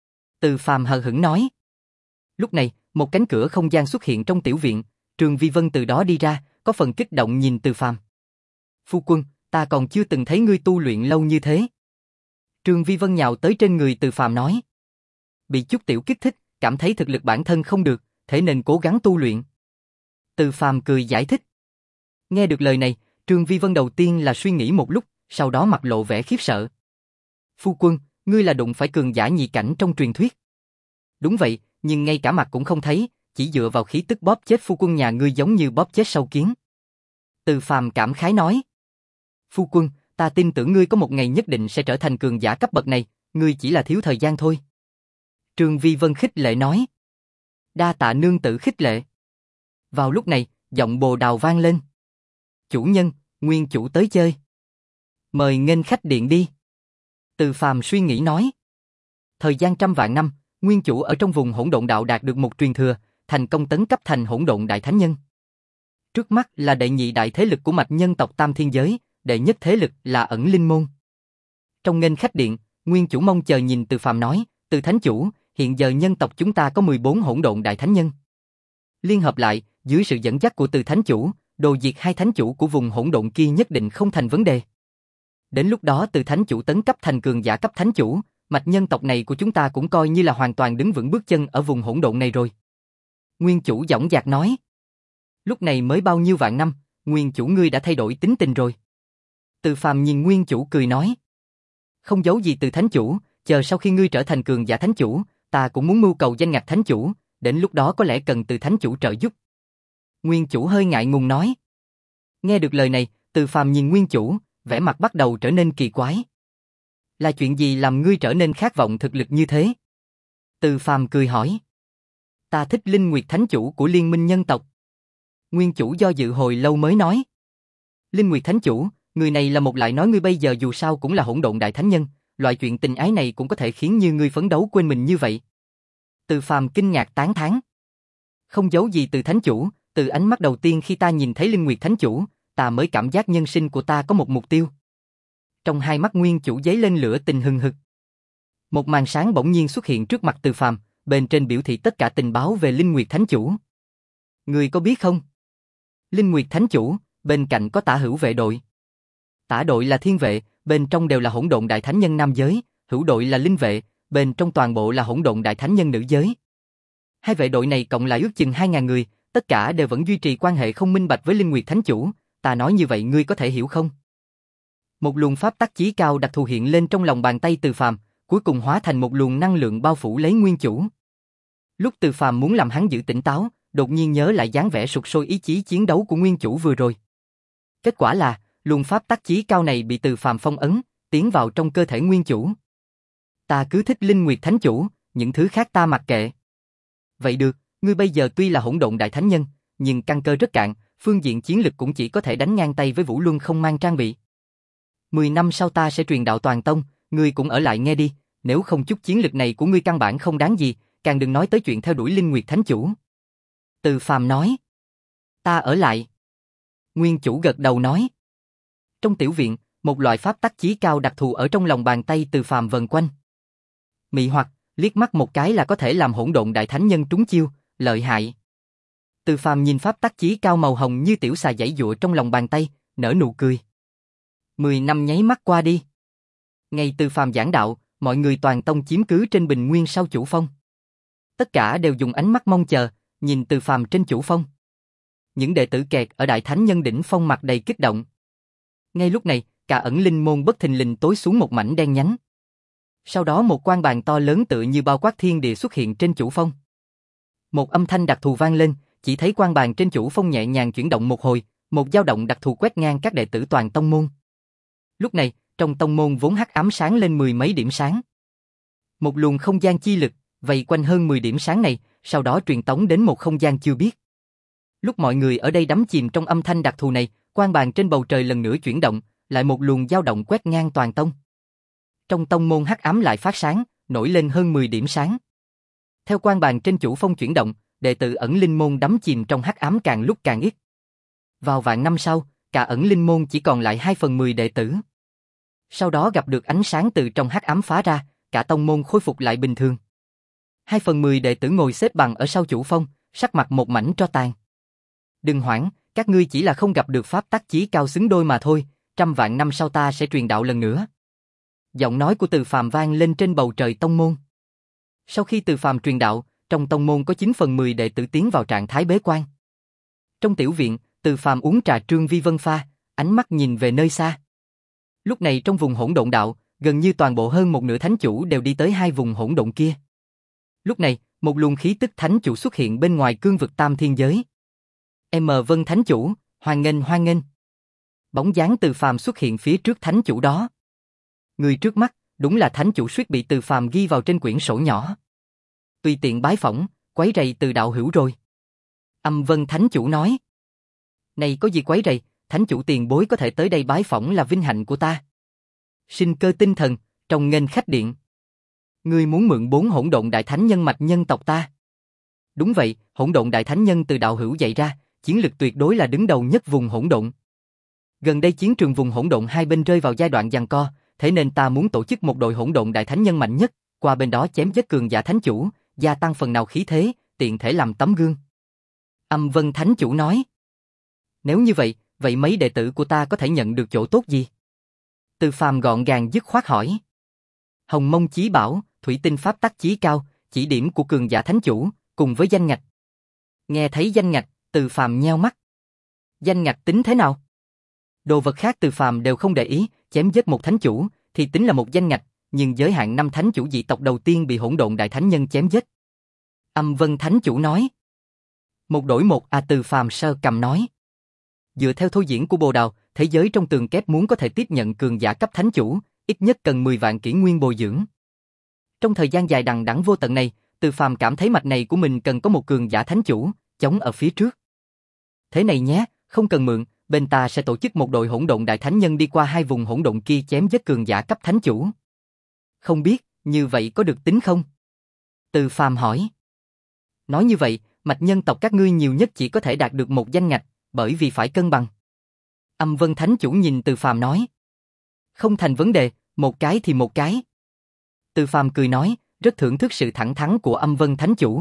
Từ Phàm hờ hững nói. Lúc này, một cánh cửa không gian xuất hiện trong tiểu viện, Trường Vi Vân từ đó đi ra, có phần kích động nhìn Từ Phàm. Phu quân, ta còn chưa từng thấy ngươi tu luyện lâu như thế. Trường Vi Vân nhào tới trên người Từ Phàm nói. Bị chút tiểu kích thích, cảm thấy thực lực bản thân không được, thế nên cố gắng tu luyện. Từ Phàm cười giải thích. Nghe được lời này, Trường Vi Vân đầu tiên là suy nghĩ một lúc, sau đó mặt lộ vẻ khiếp sợ. Phu quân, ngươi là đụng phải cường giả nhị cảnh trong truyền thuyết. Đúng vậy, nhưng ngay cả mặt cũng không thấy, chỉ dựa vào khí tức bóp chết phu quân nhà ngươi giống như bóp chết sâu kiến. Từ Phàm cảm khái nói. Phu quân, ta tin tưởng ngươi có một ngày nhất định sẽ trở thành cường giả cấp bậc này, ngươi chỉ là thiếu thời gian thôi. Trường Vi Vân khích lệ nói. Đa tạ nương tử khích lệ. Vào lúc này, giọng bồ đào vang lên. Chủ nhân, nguyên chủ tới chơi. Mời nghênh khách điện đi. Từ Phàm suy nghĩ nói. Thời gian trăm vạn năm, nguyên chủ ở trong vùng hỗn độn đạo đạt được một truyền thừa, thành công tấn cấp thành hỗn độn đại thánh nhân. Trước mắt là đệ nhị đại thế lực của mạch nhân tộc Tam Thiên Giới, đệ nhất thế lực là ẩn linh môn. Trong nghênh khách điện, nguyên chủ mong chờ nhìn Từ Phàm nói, Từ thánh chủ, hiện giờ nhân tộc chúng ta có mười bốn hỗn độn đại thánh nhân. Liên hợp lại, dưới sự dẫn dắt của Từ thánh chủ, đồ diệt hai thánh chủ của vùng hỗn độn kia nhất định không thành vấn đề. Đến lúc đó Từ thánh chủ tấn cấp thành cường giả cấp thánh chủ, mạch nhân tộc này của chúng ta cũng coi như là hoàn toàn đứng vững bước chân ở vùng hỗn độn này rồi. Nguyên chủ dõng dạc nói. Lúc này mới bao nhiêu vạn năm, nguyên chủ ngươi đã thay đổi tính tình rồi. Từ Phàm nhìn nguyên chủ cười nói. Không giấu gì Từ thánh chủ, chờ sau khi ngươi trở thành cường giả thánh chủ, ta cũng muốn mưu cầu danh ngạch thánh chủ, đến lúc đó có lẽ cần Từ thánh chủ trợ giúp. Nguyên chủ hơi ngại ngùng nói. Nghe được lời này, Từ Phàm nhìn nguyên chủ, vẻ mặt bắt đầu trở nên kỳ quái. Là chuyện gì làm ngươi trở nên khát vọng thực lực như thế? Từ Phàm cười hỏi. Ta thích Linh Nguyệt thánh chủ của liên minh nhân tộc. Nguyên chủ do dự hồi lâu mới nói. Linh Nguyệt thánh chủ, người này là một lại nói ngươi bây giờ dù sao cũng là hỗn độn đại thánh nhân, loại chuyện tình ái này cũng có thể khiến như ngươi phấn đấu quên mình như vậy. Từ Phàm kinh ngạc tán thán. Không giấu gì Từ thánh chủ, từ ánh mắt đầu tiên khi ta nhìn thấy Linh Nguyệt thánh chủ, ta mới cảm giác nhân sinh của ta có một mục tiêu. Trong hai mắt nguyên chủ giấy lên lửa tình hừng hực. Một màn sáng bỗng nhiên xuất hiện trước mặt Từ Phàm, bên trên biểu thị tất cả tình báo về Linh Nguyệt thánh chủ. Người có biết không? Linh Nguyệt thánh chủ, bên cạnh có Tả Hữu vệ đội. Tả đội là thiên vệ, bên trong đều là hỗn độn đại thánh nhân nam giới, hữu đội là linh vệ, bên trong toàn bộ là hỗn độn đại thánh nhân nữ giới. Hai vệ đội này cộng lại ước chừng hai ngàn người, tất cả đều vẫn duy trì quan hệ không minh bạch với Linh Nguyệt thánh chủ, ta nói như vậy ngươi có thể hiểu không? Một luồng pháp tắc chí cao đặc thù hiện lên trong lòng bàn tay Từ Phàm, cuối cùng hóa thành một luồng năng lượng bao phủ lấy nguyên chủ. Lúc Từ Phàm muốn làm hắn giữ tỉnh táo, đột nhiên nhớ lại dáng vẻ sục sôi ý chí chiến đấu của nguyên chủ vừa rồi. Kết quả là, luồng pháp tắc chí cao này bị Từ Phàm phong ấn, tiến vào trong cơ thể nguyên chủ. Ta cứ thích Linh Nguyệt thánh chủ, những thứ khác ta mặc kệ. Vậy được, ngươi bây giờ tuy là hỗn độn đại thánh nhân, nhưng căn cơ rất cạn, phương diện chiến lực cũng chỉ có thể đánh ngang tay với Vũ Luân không mang trang bị. Mười năm sau ta sẽ truyền đạo toàn tông, ngươi cũng ở lại nghe đi, nếu không chút chiến lực này của ngươi căn bản không đáng gì, càng đừng nói tới chuyện theo đuổi Linh Nguyệt thánh chủ. Từ Phàm nói. Ta ở lại. Nguyên chủ gật đầu nói. Trong tiểu viện, một loại pháp tắc chí cao đặc thù ở trong lòng bàn tay Từ Phàm vần quanh. Mị hoặc, liếc mắt một cái là có thể làm hỗn độn đại thánh nhân trúng chiêu, lợi hại. Từ Phàm nhìn pháp tắc chí cao màu hồng như tiểu xà giãy giụa trong lòng bàn tay, nở nụ cười. Mười năm nháy mắt qua đi. Ngày Từ Phàm giảng đạo, mọi người toàn tông chiếm cứ trên bình nguyên sau chủ phong. Tất cả đều dùng ánh mắt mong chờ, nhìn Từ Phàm trên chủ phong. Những đệ tử kẹt ở đại thánh nhân đỉnh phong mặt đầy kích động. Ngay lúc này, cả ẩn linh môn bất thình lình tối xuống một mảnh đen nhánh. Sau đó một quan bàn to lớn tựa như bao quát thiên địa xuất hiện trên chủ phong. Một âm thanh đặc thù vang lên, chỉ thấy quan bàn trên chủ phong nhẹ nhàng chuyển động một hồi, một dao động đặc thù quét ngang các đệ tử toàn tông môn. Lúc này, trong tông môn vốn hắc ám sáng lên mười mấy điểm sáng. Một luồng không gian chi lực, vây quanh hơn mười điểm sáng này, sau đó truyền tống đến một không gian chưa biết. Lúc mọi người ở đây đắm chìm trong âm thanh đặc thù này, quan bàn trên bầu trời lần nữa chuyển động, lại một luồng dao động quét ngang toàn tông. Trong tông môn hắc ám lại phát sáng, nổi lên hơn mười điểm sáng. Theo quan bàn trên chủ phong chuyển động, đệ tử ẩn linh môn đắm chìm trong hắc ám càng lúc càng ít. Vào vạn năm sau, cả ẩn linh môn chỉ còn lại hai phần mười đệ tử. Sau đó gặp được ánh sáng từ trong hắc ám phá ra, cả tông môn khôi phục lại bình thường. Hai phần mười đệ tử ngồi xếp bằng ở sau chủ phong, sắc mặt một mảnh tro tàn. Đừng hoảng, các ngươi chỉ là không gặp được pháp tắc chí cao xứng đôi mà thôi, trăm vạn năm sau ta sẽ truyền đạo lần nữa. Giọng nói của Từ Phàm vang lên trên bầu trời tông môn. Sau khi Từ Phàm truyền đạo, trong tông môn có chín phần mười đệ tử tiến vào trạng thái bế quan. Trong tiểu viện, Từ Phàm uống trà Trương Vi Vân pha, ánh mắt nhìn về nơi xa. Lúc này trong vùng hỗn độn đạo, gần như toàn bộ hơn một nửa thánh chủ đều đi tới hai vùng hỗn độn kia. Lúc này, một luồng khí tức thánh chủ xuất hiện bên ngoài cương vực tam thiên giới. M Vân thánh chủ, hoan nghênh hoan nghênh. Bóng dáng Từ Phàm xuất hiện phía trước thánh chủ đó. Người trước mắt, đúng là thánh chủ suýt bị Từ Phàm ghi vào trên quyển sổ nhỏ. Tùy tiện bái phỏng, quấy rầy Từ đạo hữu rồi. Âm Vân thánh chủ nói. Này có gì quấy rầy, thánh chủ tiền bối có thể tới đây bái phỏng là vinh hạnh của ta. Sinh cơ tinh thần, trong nghênh khách điện. Ngươi muốn mượn bốn hỗn độn đại thánh nhân mạch nhân tộc ta. Đúng vậy, hỗn độn đại thánh nhân từ đạo hữu dạy ra, chiến lực tuyệt đối là đứng đầu nhất vùng hỗn độn. Gần đây chiến trường vùng hỗn độn hai bên rơi vào giai đoạn giằng co, thế nên ta muốn tổ chức một đội hỗn độn đại thánh nhân mạnh nhất, qua bên đó chém giết cường giả thánh chủ, gia tăng phần nào khí thế, tiện thể làm tấm gương. Âm Vân thánh chủ nói. Nếu như vậy, vậy mấy đệ tử của ta có thể nhận được chỗ tốt gì? Từ Phàm gọn gàng dứt khoát hỏi. Hồng Mông Chí Bảo, Thủy Tinh Pháp Tắc Chí Cao, chỉ điểm của cường giả thánh chủ, cùng với danh ngạch. Nghe thấy danh ngạch, Từ Phàm nheo mắt. Danh ngạch tính thế nào? Đồ vật khác Từ Phàm đều không để ý, chém giết một thánh chủ thì tính là một danh ngạch, nhưng giới hạn năm thánh chủ dị tộc đầu tiên bị hỗn độn đại thánh nhân chém giết. Âm Vân thánh chủ nói. Một đổi một à Từ Phàm sơ cầm nói. Dựa theo thôi diễn của Bồ Đào, thế giới trong tường kép muốn có thể tiếp nhận cường giả cấp thánh chủ, ít nhất cần mười vạn kỷ nguyên bồi dưỡng. Trong thời gian dài đằng đẵng vô tận này, Từ Phàm cảm thấy mạch này của mình cần có một cường giả thánh chủ, chống ở phía trước. Thế này nhé, không cần mượn, bên ta sẽ tổ chức một đội hỗn độn đại thánh nhân đi qua hai vùng hỗn độn kia chém giết cường giả cấp thánh chủ. Không biết, như vậy có được tính không? Từ Phàm hỏi. Nói như vậy, mạch nhân tộc các ngươi nhiều nhất chỉ có thể đạt được một danh ngạch, bởi vì phải cân bằng. Âm Vân thánh chủ nhìn Từ Phàm nói. Không thành vấn đề, một cái thì một cái. Từ Phàm cười nói, rất thưởng thức sự thẳng thắn của Âm Vân thánh chủ.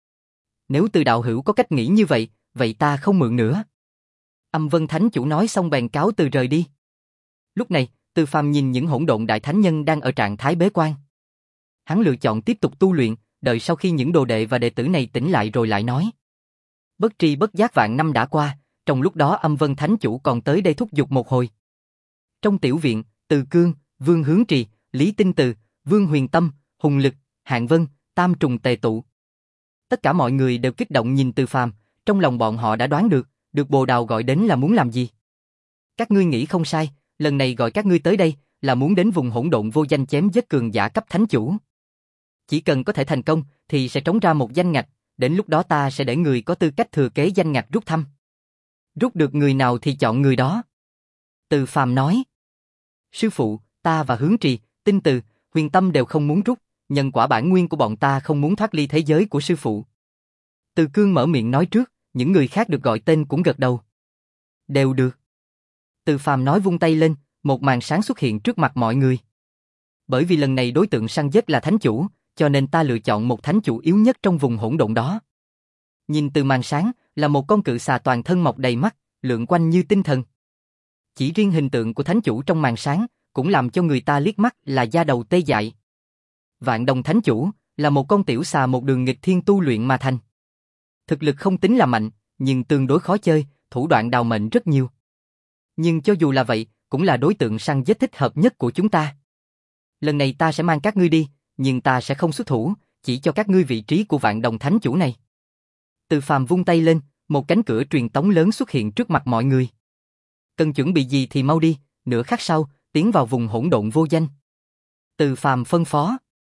Nếu Từ đạo hữu có cách nghĩ như vậy, vậy ta không mượn nữa. Âm Vân thánh chủ nói xong bèn cáo từ rời đi. Lúc này, Từ Phàm nhìn những hỗn độn đại thánh nhân đang ở trạng thái bế quan. Hắn lựa chọn tiếp tục tu luyện, đợi sau khi những đồ đệ và đệ tử này tỉnh lại rồi lại nói. Bất tri bất giác vạn năm đã qua, trong lúc đó Âm Vân thánh chủ còn tới đây thúc giục một hồi. Trong tiểu viện, Từ Cương, Vương Hướng Trì, Lý Tinh Từ, Vương Huyền Tâm, Hùng Lực, Hạng Vân, Tam Trùng tề tụ. Tất cả mọi người đều kích động nhìn Từ Phàm, trong lòng bọn họ đã đoán được, được Bồ Đào gọi đến là muốn làm gì. Các ngươi nghĩ không sai, lần này gọi các ngươi tới đây là muốn đến vùng hỗn độn vô danh chém giết cường giả cấp thánh chủ. Chỉ cần có thể thành công thì sẽ trống ra một danh ngạch, đến lúc đó ta sẽ để người có tư cách thừa kế danh ngạch rút thăm. Rút được người nào thì chọn người đó. Từ Phàm nói. Sư phụ, ta và Hướng Trì, Tinh Từ, Huyền Tâm đều không muốn rút, nhân quả bản nguyên của bọn ta không muốn thoát ly thế giới của sư phụ. Từ Cương mở miệng nói trước, những người khác được gọi tên cũng gật đầu. Đều được. Từ Phàm nói vung tay lên, một màn sáng xuất hiện trước mặt mọi người. Bởi vì lần này đối tượng săn giết là thánh chủ, cho nên ta lựa chọn một thánh chủ yếu nhất trong vùng hỗn độn đó. Nhìn từ màn sáng, là một con cự xà toàn thân mọc đầy mắt, lượn quanh như tinh thần. Chỉ riêng hình tượng của thánh chủ trong màn sáng, cũng làm cho người ta liếc mắt là da đầu tê dại. Vạn Đồng thánh chủ, là một con tiểu xà một đường nghịch thiên tu luyện mà thành. Thực lực không tính là mạnh, nhưng tương đối khó chơi, thủ đoạn đào mệnh rất nhiều. Nhưng cho dù là vậy, cũng là đối tượng săn giết thích hợp nhất của chúng ta. Lần này ta sẽ mang các ngươi đi, nhưng ta sẽ không xuất thủ, chỉ cho các ngươi vị trí của Vạn Đồng thánh chủ này. Từ Phàm vung tay lên, một cánh cửa truyền tống lớn xuất hiện trước mặt mọi người. Cần chuẩn bị gì thì mau đi, nửa khắc sau, tiến vào vùng hỗn độn vô danh. Từ Phàm phân phó.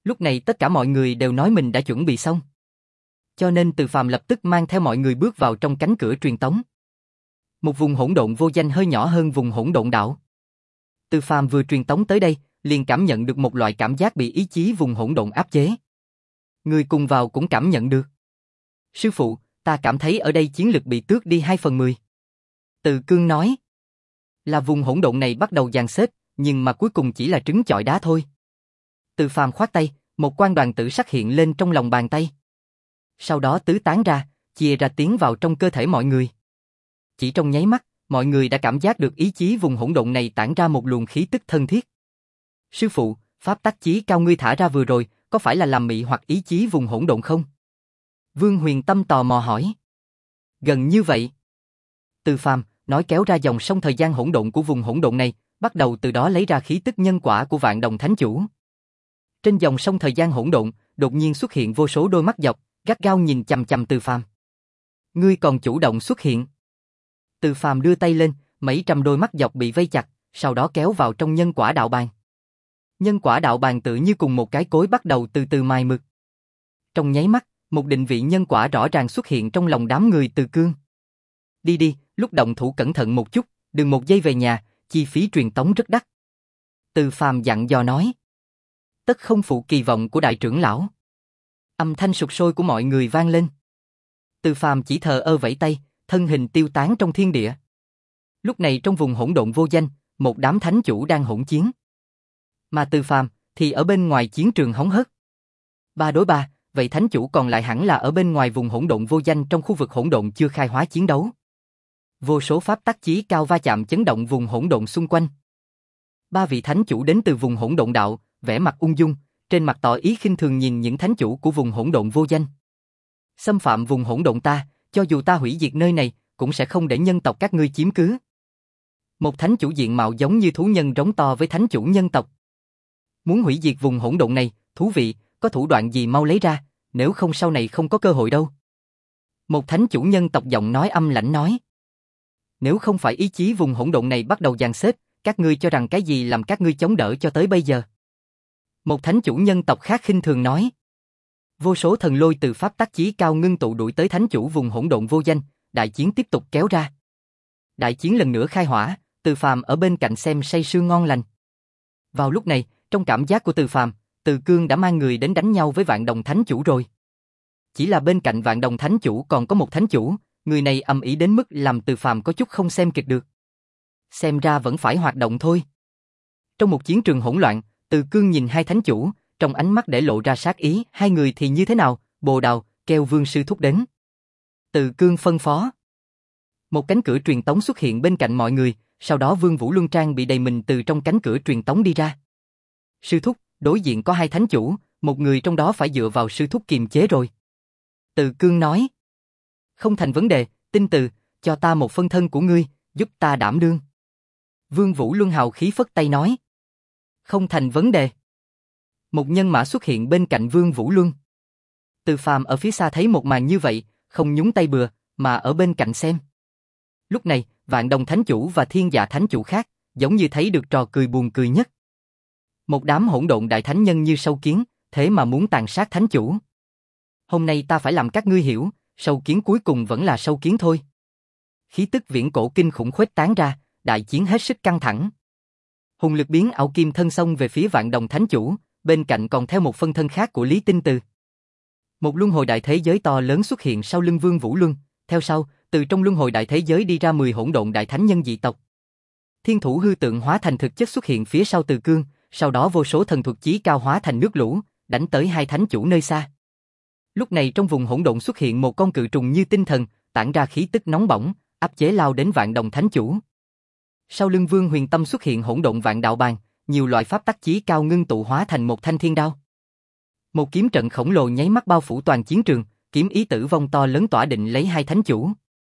Lúc này tất cả mọi người đều nói mình đã chuẩn bị xong. Cho nên Từ Phàm lập tức mang theo mọi người bước vào trong cánh cửa truyền tống. Một vùng hỗn độn vô danh hơi nhỏ hơn vùng hỗn độn đảo. Từ Phàm vừa truyền tống tới đây, liền cảm nhận được một loại cảm giác bị ý chí vùng hỗn độn áp chế. Người cùng vào cũng cảm nhận được. Sư phụ, ta cảm thấy ở đây chiến lực bị tước đi hai phần mười. Từ Cương nói. Là vùng hỗn độn này bắt đầu dàn xếp, nhưng mà cuối cùng chỉ là trứng chọi đá thôi. Từ Phàm khoát tay, một quan đoàn tử sắc hiện lên trong lòng bàn tay. Sau đó tứ tán ra, chia ra tiến vào trong cơ thể mọi người. Chỉ trong nháy mắt, mọi người đã cảm giác được ý chí vùng hỗn độn này tản ra một luồng khí tức thân thiết. Sư phụ, pháp tắc chí cao ngươi thả ra vừa rồi, có phải là làm mị hoặc ý chí vùng hỗn độn không? Vương Huyền Tâm tò mò hỏi. Gần như vậy. Từ Phàm nói kéo ra dòng sông thời gian hỗn độn của vùng hỗn độn này, bắt đầu từ đó lấy ra khí tức nhân quả của Vạn Đồng Thánh Chủ. Trên dòng sông thời gian hỗn độn, đột nhiên xuất hiện vô số đôi mắt dọc, gắt gao nhìn chằm chằm Từ Phàm. Ngươi còn chủ động xuất hiện. Từ Phàm đưa tay lên, mấy trăm đôi mắt dọc bị vây chặt, sau đó kéo vào trong nhân quả đạo bàn. Nhân quả đạo bàn tự như cùng một cái cối bắt đầu từ từ mài mực. Trong nháy mắt, một định vị nhân quả rõ ràng xuất hiện trong lòng đám người Từ Cương. Đi đi, lúc động thủ cẩn thận một chút, đừng một giây về nhà, chi phí truyền tống rất đắt. Từ Phàm dặn dò nói. Tất không phụ kỳ vọng của đại trưởng lão. Âm thanh sục sôi của mọi người vang lên. Từ Phàm chỉ thờ ơ vẫy tay, thân hình tiêu tán trong thiên địa. Lúc này trong vùng hỗn độn vô danh, một đám thánh chủ đang hỗn chiến. Mà Từ Phàm thì ở bên ngoài chiến trường hóng hớt. Ba đối ba, vậy thánh chủ còn lại hẳn là ở bên ngoài vùng hỗn độn vô danh trong khu vực hỗn độn chưa khai hóa chiến đấu. Vô số pháp tắc chí cao va chạm chấn động vùng hỗn độn xung quanh. Ba vị thánh chủ đến từ vùng hỗn độn đạo, vẻ mặt ung dung, trên mặt tỏ ý khinh thường nhìn những thánh chủ của vùng hỗn độn vô danh. Xâm phạm vùng hỗn độn ta, cho dù ta hủy diệt nơi này, cũng sẽ không để nhân tộc các ngươi chiếm cứ. Một thánh chủ diện mạo giống như thú nhân rống to với thánh chủ nhân tộc. Muốn hủy diệt vùng hỗn độn này, thú vị, có thủ đoạn gì mau lấy ra, nếu không sau này không có cơ hội đâu. Một thánh chủ nhân tộc giọng nói âm lãnh nói. Nếu không phải ý chí vùng hỗn độn này bắt đầu dàn xếp, các ngươi cho rằng cái gì làm các ngươi chống đỡ cho tới bây giờ? Một thánh chủ nhân tộc khác khinh thường nói. Vô số thần lôi từ pháp tắc chí cao ngưng tụ đuổi tới thánh chủ vùng hỗn độn vô danh, đại chiến tiếp tục kéo ra. Đại chiến lần nữa khai hỏa, Từ Phàm ở bên cạnh xem say sưa ngon lành. Vào lúc này, trong cảm giác của Từ Phàm, Từ Cương đã mang người đến đánh nhau với Vạn Đồng Thánh Chủ rồi. Chỉ là bên cạnh Vạn Đồng Thánh Chủ còn có một thánh chủ, người này âm ỉ đến mức làm Từ Phàm có chút không xem kịch được. Xem ra vẫn phải hoạt động thôi. Trong một chiến trường hỗn loạn, Từ Cương nhìn hai thánh chủ, trong ánh mắt để lộ ra sát ý, hai người thì như thế nào? Bồ Đào, kêu Vương sư thúc đến. Từ Cương phân phó. Một cánh cửa truyền tống xuất hiện bên cạnh mọi người, sau đó Vương Vũ Luân trang bị đầy mình từ trong cánh cửa truyền tống đi ra. Sư thúc, đối diện có hai thánh chủ, một người trong đó phải dựa vào sư thúc kiềm chế rồi. Từ Cương nói. Không thành vấn đề, Tinh Từ, cho ta một phân thân của ngươi, giúp ta đảm đương. Vương Vũ Luân hào khí phất tay nói. Không thành vấn đề. Một nhân mã xuất hiện bên cạnh Vương Vũ Luân. Từ Phàm ở phía xa thấy một màn như vậy, không nhúng tay bừa, mà ở bên cạnh xem. Lúc này, Vạn Đồng Thánh Chủ và Thiên Dạ Thánh Chủ khác, giống như thấy được trò cười buồn cười nhất. Một đám hỗn độn đại thánh nhân như sâu kiến, thế mà muốn tàn sát Thánh Chủ. Hôm nay ta phải làm các ngươi hiểu, sâu kiến cuối cùng vẫn là sâu kiến thôi. Khí tức viễn cổ kinh khủng khuếch tán ra, đại chiến hết sức căng thẳng. Hùng lực biến ảo kim thân xông về phía Vạn Đồng Thánh Chủ, bên cạnh còn theo một phân thân khác của Lý Tinh Từ. Một luân hồi đại thế giới to lớn xuất hiện sau lưng Vương Vũ Luân, theo sau, từ trong luân hồi đại thế giới đi ra mười hỗn độn đại thánh nhân dị tộc. Thiên thủ hư tượng hóa thành thực chất xuất hiện phía sau Từ Cương, sau đó vô số thần thuật chí cao hóa thành nước lũ, đánh tới hai thánh chủ nơi xa. Lúc này trong vùng hỗn độn xuất hiện một con cự trùng như tinh thần, tản ra khí tức nóng bỏng, áp chế lao đến Vạn Đồng Thánh Chủ. Sau lưng Vương Huyền Tâm xuất hiện hỗn độn vạn đạo bàn, nhiều loại pháp tắc chí cao ngưng tụ hóa thành một thanh thiên đao. Một kiếm trận khổng lồ nháy mắt bao phủ toàn chiến trường, kiếm ý tử vong to lớn tỏa định lấy hai thánh chủ.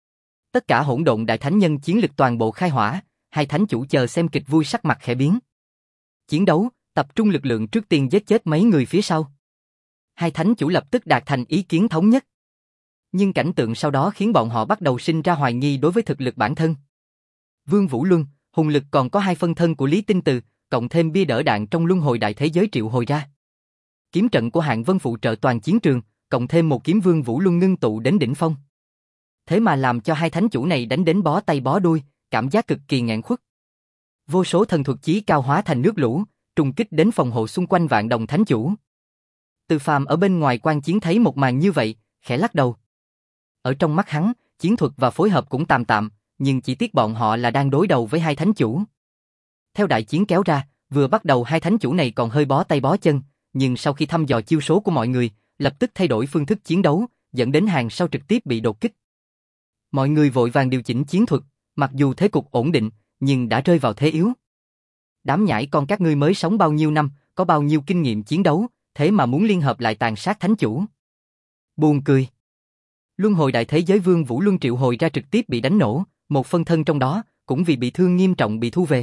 Tất cả hỗn độn đại thánh nhân chiến lực toàn bộ khai hỏa, hai thánh chủ chờ xem kịch vui sắc mặt khẽ biến. Chiến đấu, tập trung lực lượng trước tiên giết chết mấy người phía sau. Hai thánh chủ lập tức đạt thành ý kiến thống nhất. Nhưng cảnh tượng sau đó khiến bọn họ bắt đầu sinh ra hoài nghi đối với thực lực bản thân. Vương Vũ Luân, hùng lực còn có hai phân thân của Lý Tinh Từ, cộng thêm bia đỡ đạn trong luân hồi đại thế giới triệu hồi ra. Kiếm trận của Hạng Vân phụ trợ toàn chiến trường, cộng thêm một kiếm Vương Vũ Luân ngưng tụ đến đỉnh phong. Thế mà làm cho hai thánh chủ này đánh đến bó tay bó đuôi, cảm giác cực kỳ nghẹn khuất. Vô số thần thuật chí cao hóa thành nước lũ, trùng kích đến phòng hộ xung quanh Vạn Đồng thánh chủ. Từ Phàm ở bên ngoài quan chiến thấy một màn như vậy, khẽ lắc đầu. Ở trong mắt hắn, chiến thuật và phối hợp cũng tạm tạm, nhưng chỉ tiếc bọn họ là đang đối đầu với hai thánh chủ. Theo đại chiến kéo ra, vừa bắt đầu hai thánh chủ này còn hơi bó tay bó chân, nhưng sau khi thăm dò chiêu số của mọi người, lập tức thay đổi phương thức chiến đấu, dẫn đến hàng sau trực tiếp bị đột kích. Mọi người vội vàng điều chỉnh chiến thuật, mặc dù thế cục ổn định, nhưng đã rơi vào thế yếu. Đám nhãi con các ngươi mới sống bao nhiêu năm, có bao nhiêu kinh nghiệm chiến đấu, thế mà muốn liên hợp lại tàn sát thánh chủ. Buồn cười. Luân hồi đại thế giới Vương Vũ Luân triệu hồi ra trực tiếp bị đánh nổ, một phân thân trong đó, cũng vì bị thương nghiêm trọng bị thu về.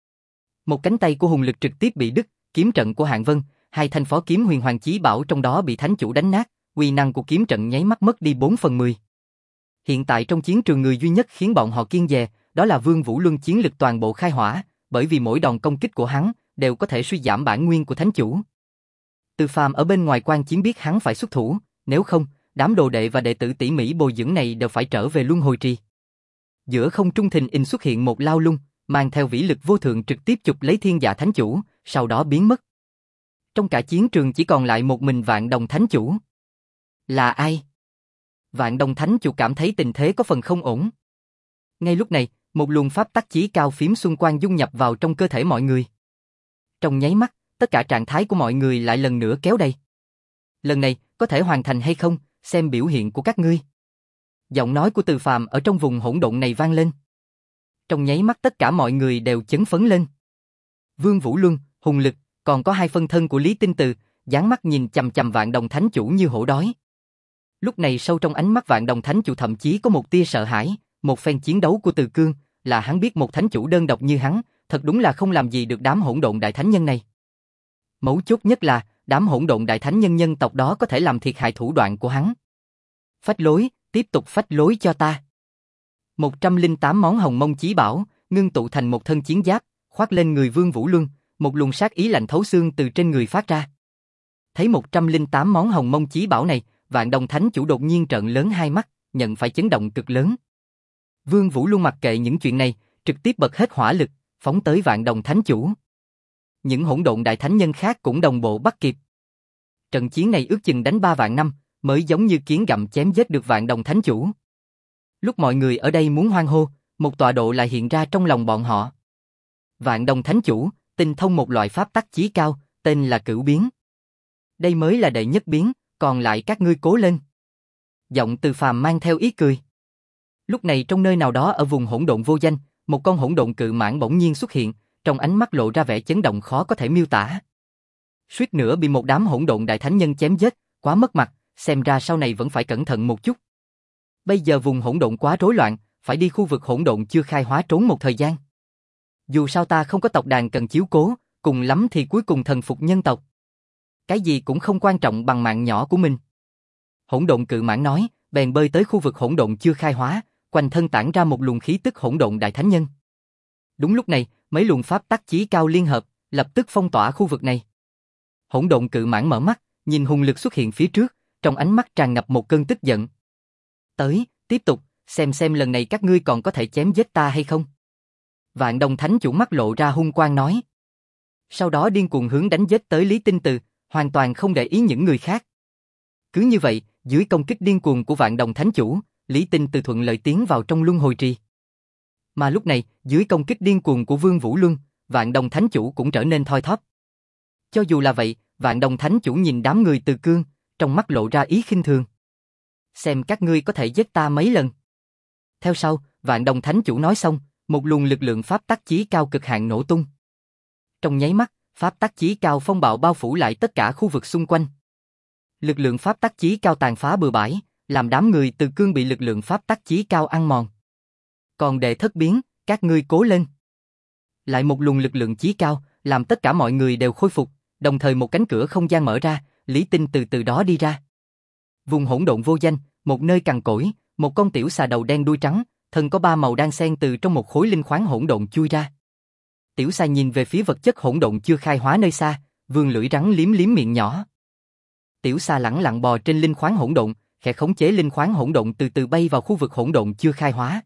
Một cánh tay của hùng lực trực tiếp bị đứt, kiếm trận của Hạng Vân, hai thanh phó kiếm huyền hoàng chí bảo trong đó bị thánh chủ đánh nát, uy năng của kiếm trận nháy mắt mất đi bốn phần mười. Hiện tại trong chiến trường người duy nhất khiến bọn họ kiêng dè, đó là Vương Vũ Luân chiến lực toàn bộ khai hỏa, bởi vì mỗi đòn công kích của hắn đều có thể suy giảm bản nguyên của thánh chủ. Từ Phàm ở bên ngoài quan chiến biết hắn phải xuất thủ, nếu không, đám đồ đệ và đệ tử tỉ mỉ bồi dưỡng này đều phải trở về luân hồi trì. Giữa không trung thình in xuất hiện một lao lung, mang theo vĩ lực vô thượng trực tiếp chụp lấy Thiên Dạ thánh chủ, sau đó biến mất. Trong cả chiến trường chỉ còn lại một mình Vạn Đồng thánh chủ. Là ai? Vạn Đồng thánh chủ cảm thấy tình thế có phần không ổn. Ngay lúc này, một luồng pháp tắc chí cao phím xung quanh dung nhập vào trong cơ thể mọi người. Trong nháy mắt, tất cả trạng thái của mọi người lại lần nữa kéo đầy. Lần này, có thể hoàn thành hay không, xem biểu hiện của các ngươi. Giọng nói của Từ Phàm ở trong vùng hỗn độn này vang lên. Trong nháy mắt tất cả mọi người đều chấn phấn lên. Vương Vũ Luân, hùng lực, còn có hai phân thân của Lý Tinh Từ, dán mắt nhìn chằm chằm Vạn Đồng thánh chủ như hổ đói. Lúc này sâu trong ánh mắt Vạn Đồng thánh chủ thậm chí có một tia sợ hãi, một phen chiến đấu của Từ Cương, là hắn biết một thánh chủ đơn độc như hắn, thật đúng là không làm gì được đám hỗn độn đại thánh nhân này. Mấu chốt nhất là, đám hỗn độn đại thánh nhân nhân tộc đó có thể làm thiệt hại thủ đoạn của hắn. Phách lối, tiếp tục phách lối cho ta. một trăm lẻ tám món hồng mông chí bảo, ngưng tụ thành một thân chiến giáp, khoác lên người Vương Vũ Luân, một luồng sát ý lạnh thấu xương từ trên người phát ra. Thấy một trăm lẻ tám món hồng mông chí bảo này, Vạn Đồng thánh chủ đột nhiên trợn lớn hai mắt, nhận phải chấn động cực lớn. Vương Vũ Luân mặc kệ những chuyện này, trực tiếp bật hết hỏa lực, phóng tới Vạn Đồng thánh chủ. Những hỗn độn đại thánh nhân khác cũng đồng bộ bắt kịp. Trận chiến này ước chừng đánh ba vạn năm, mới giống như kiến gặm chém giết được Vạn Đồng thánh chủ. Lúc mọi người ở đây muốn hoan hô, một tọa độ lại hiện ra trong lòng bọn họ. Vạn Đồng thánh chủ, tinh thông một loại pháp tắc chí cao, tên là Cửu biến. Đây mới là đệ nhất biến, còn lại các ngươi cố lên. Giọng Từ Phàm mang theo ý cười. Lúc này trong nơi nào đó ở vùng hỗn độn vô danh, một con hỗn độn cự mãng bỗng nhiên xuất hiện, trong ánh mắt lộ ra vẻ chấn động khó có thể miêu tả. Suýt nữa bị một đám hỗn độn đại thánh nhân chém giết, quá mất mặt, xem ra sau này vẫn phải cẩn thận một chút. Bây giờ vùng hỗn độn quá rối loạn, phải đi khu vực hỗn độn chưa khai hóa trốn một thời gian. Dù sao ta không có tộc đàn cần chiếu cố, cùng lắm thì cuối cùng thần phục nhân tộc. Cái gì cũng không quan trọng bằng mạng nhỏ của mình. Hỗn độn cự mãng nói, bèn bơi tới khu vực hỗn độn chưa khai hóa, quanh thân tản ra một luồng khí tức hỗn độn đại thánh nhân. Đúng lúc này, mấy luồng pháp tắc chí cao liên hợp, lập tức phong tỏa khu vực này. Hỗn độn cự mãng mở mắt, nhìn hùng lực xuất hiện phía trước, trong ánh mắt tràn ngập một cơn tức giận. Tới, tiếp tục, xem xem lần này các ngươi còn có thể chém giết ta hay không. Vạn Đồng thánh chủ mắt lộ ra hung quang nói. Sau đó điên cuồng hướng đánh giết tới Lý Tinh Từ, hoàn toàn không để ý những người khác. Cứ như vậy, dưới công kích điên cuồng của Vạn Đồng thánh chủ, Lý Tinh Từ thuận lợi tiến vào trong luân hồi trì. Mà lúc này, dưới công kích điên cuồng của Vương Vũ Luân, Vạn Đồng thánh chủ cũng trở nên thoi thóp. Cho dù là vậy, Vạn Đồng thánh chủ nhìn đám người Từ Cương, trong mắt lộ ra ý khinh thường. Xem các ngươi có thể giết ta mấy lần. Theo sau, Vạn Đồng thánh chủ nói xong, một luồng lực lượng pháp tắc chí cao cực hạn nổ tung. Trong nháy mắt, pháp tắc chí cao phong bạo bao phủ lại tất cả khu vực xung quanh. Lực lượng pháp tắc chí cao tàn phá bừa bãi, làm đám người Từ Cương bị lực lượng pháp tắc chí cao ăn mòn. Còn đệ thất biến, các ngươi cố lên. Lại một luồng lực lượng chí cao, làm tất cả mọi người đều khôi phục, đồng thời một cánh cửa không gian mở ra, Lý Tinh từ từ đó đi ra. Vùng hỗn độn vô danh, một nơi cằn cỗi, một con tiểu xà đầu đen đuôi trắng, thân có ba màu đan xen từ trong một khối linh khoáng hỗn độn chui ra. Tiểu xà nhìn về phía vật chất hỗn độn chưa khai hóa nơi xa, vươn lưỡi rắn liếm liếm miệng nhỏ. Tiểu Sa lẳng lặng bò trên linh khoáng hỗn độn, khẽ khống chế linh khoáng hỗn độn từ từ bay vào khu vực hỗn độn chưa khai hóa.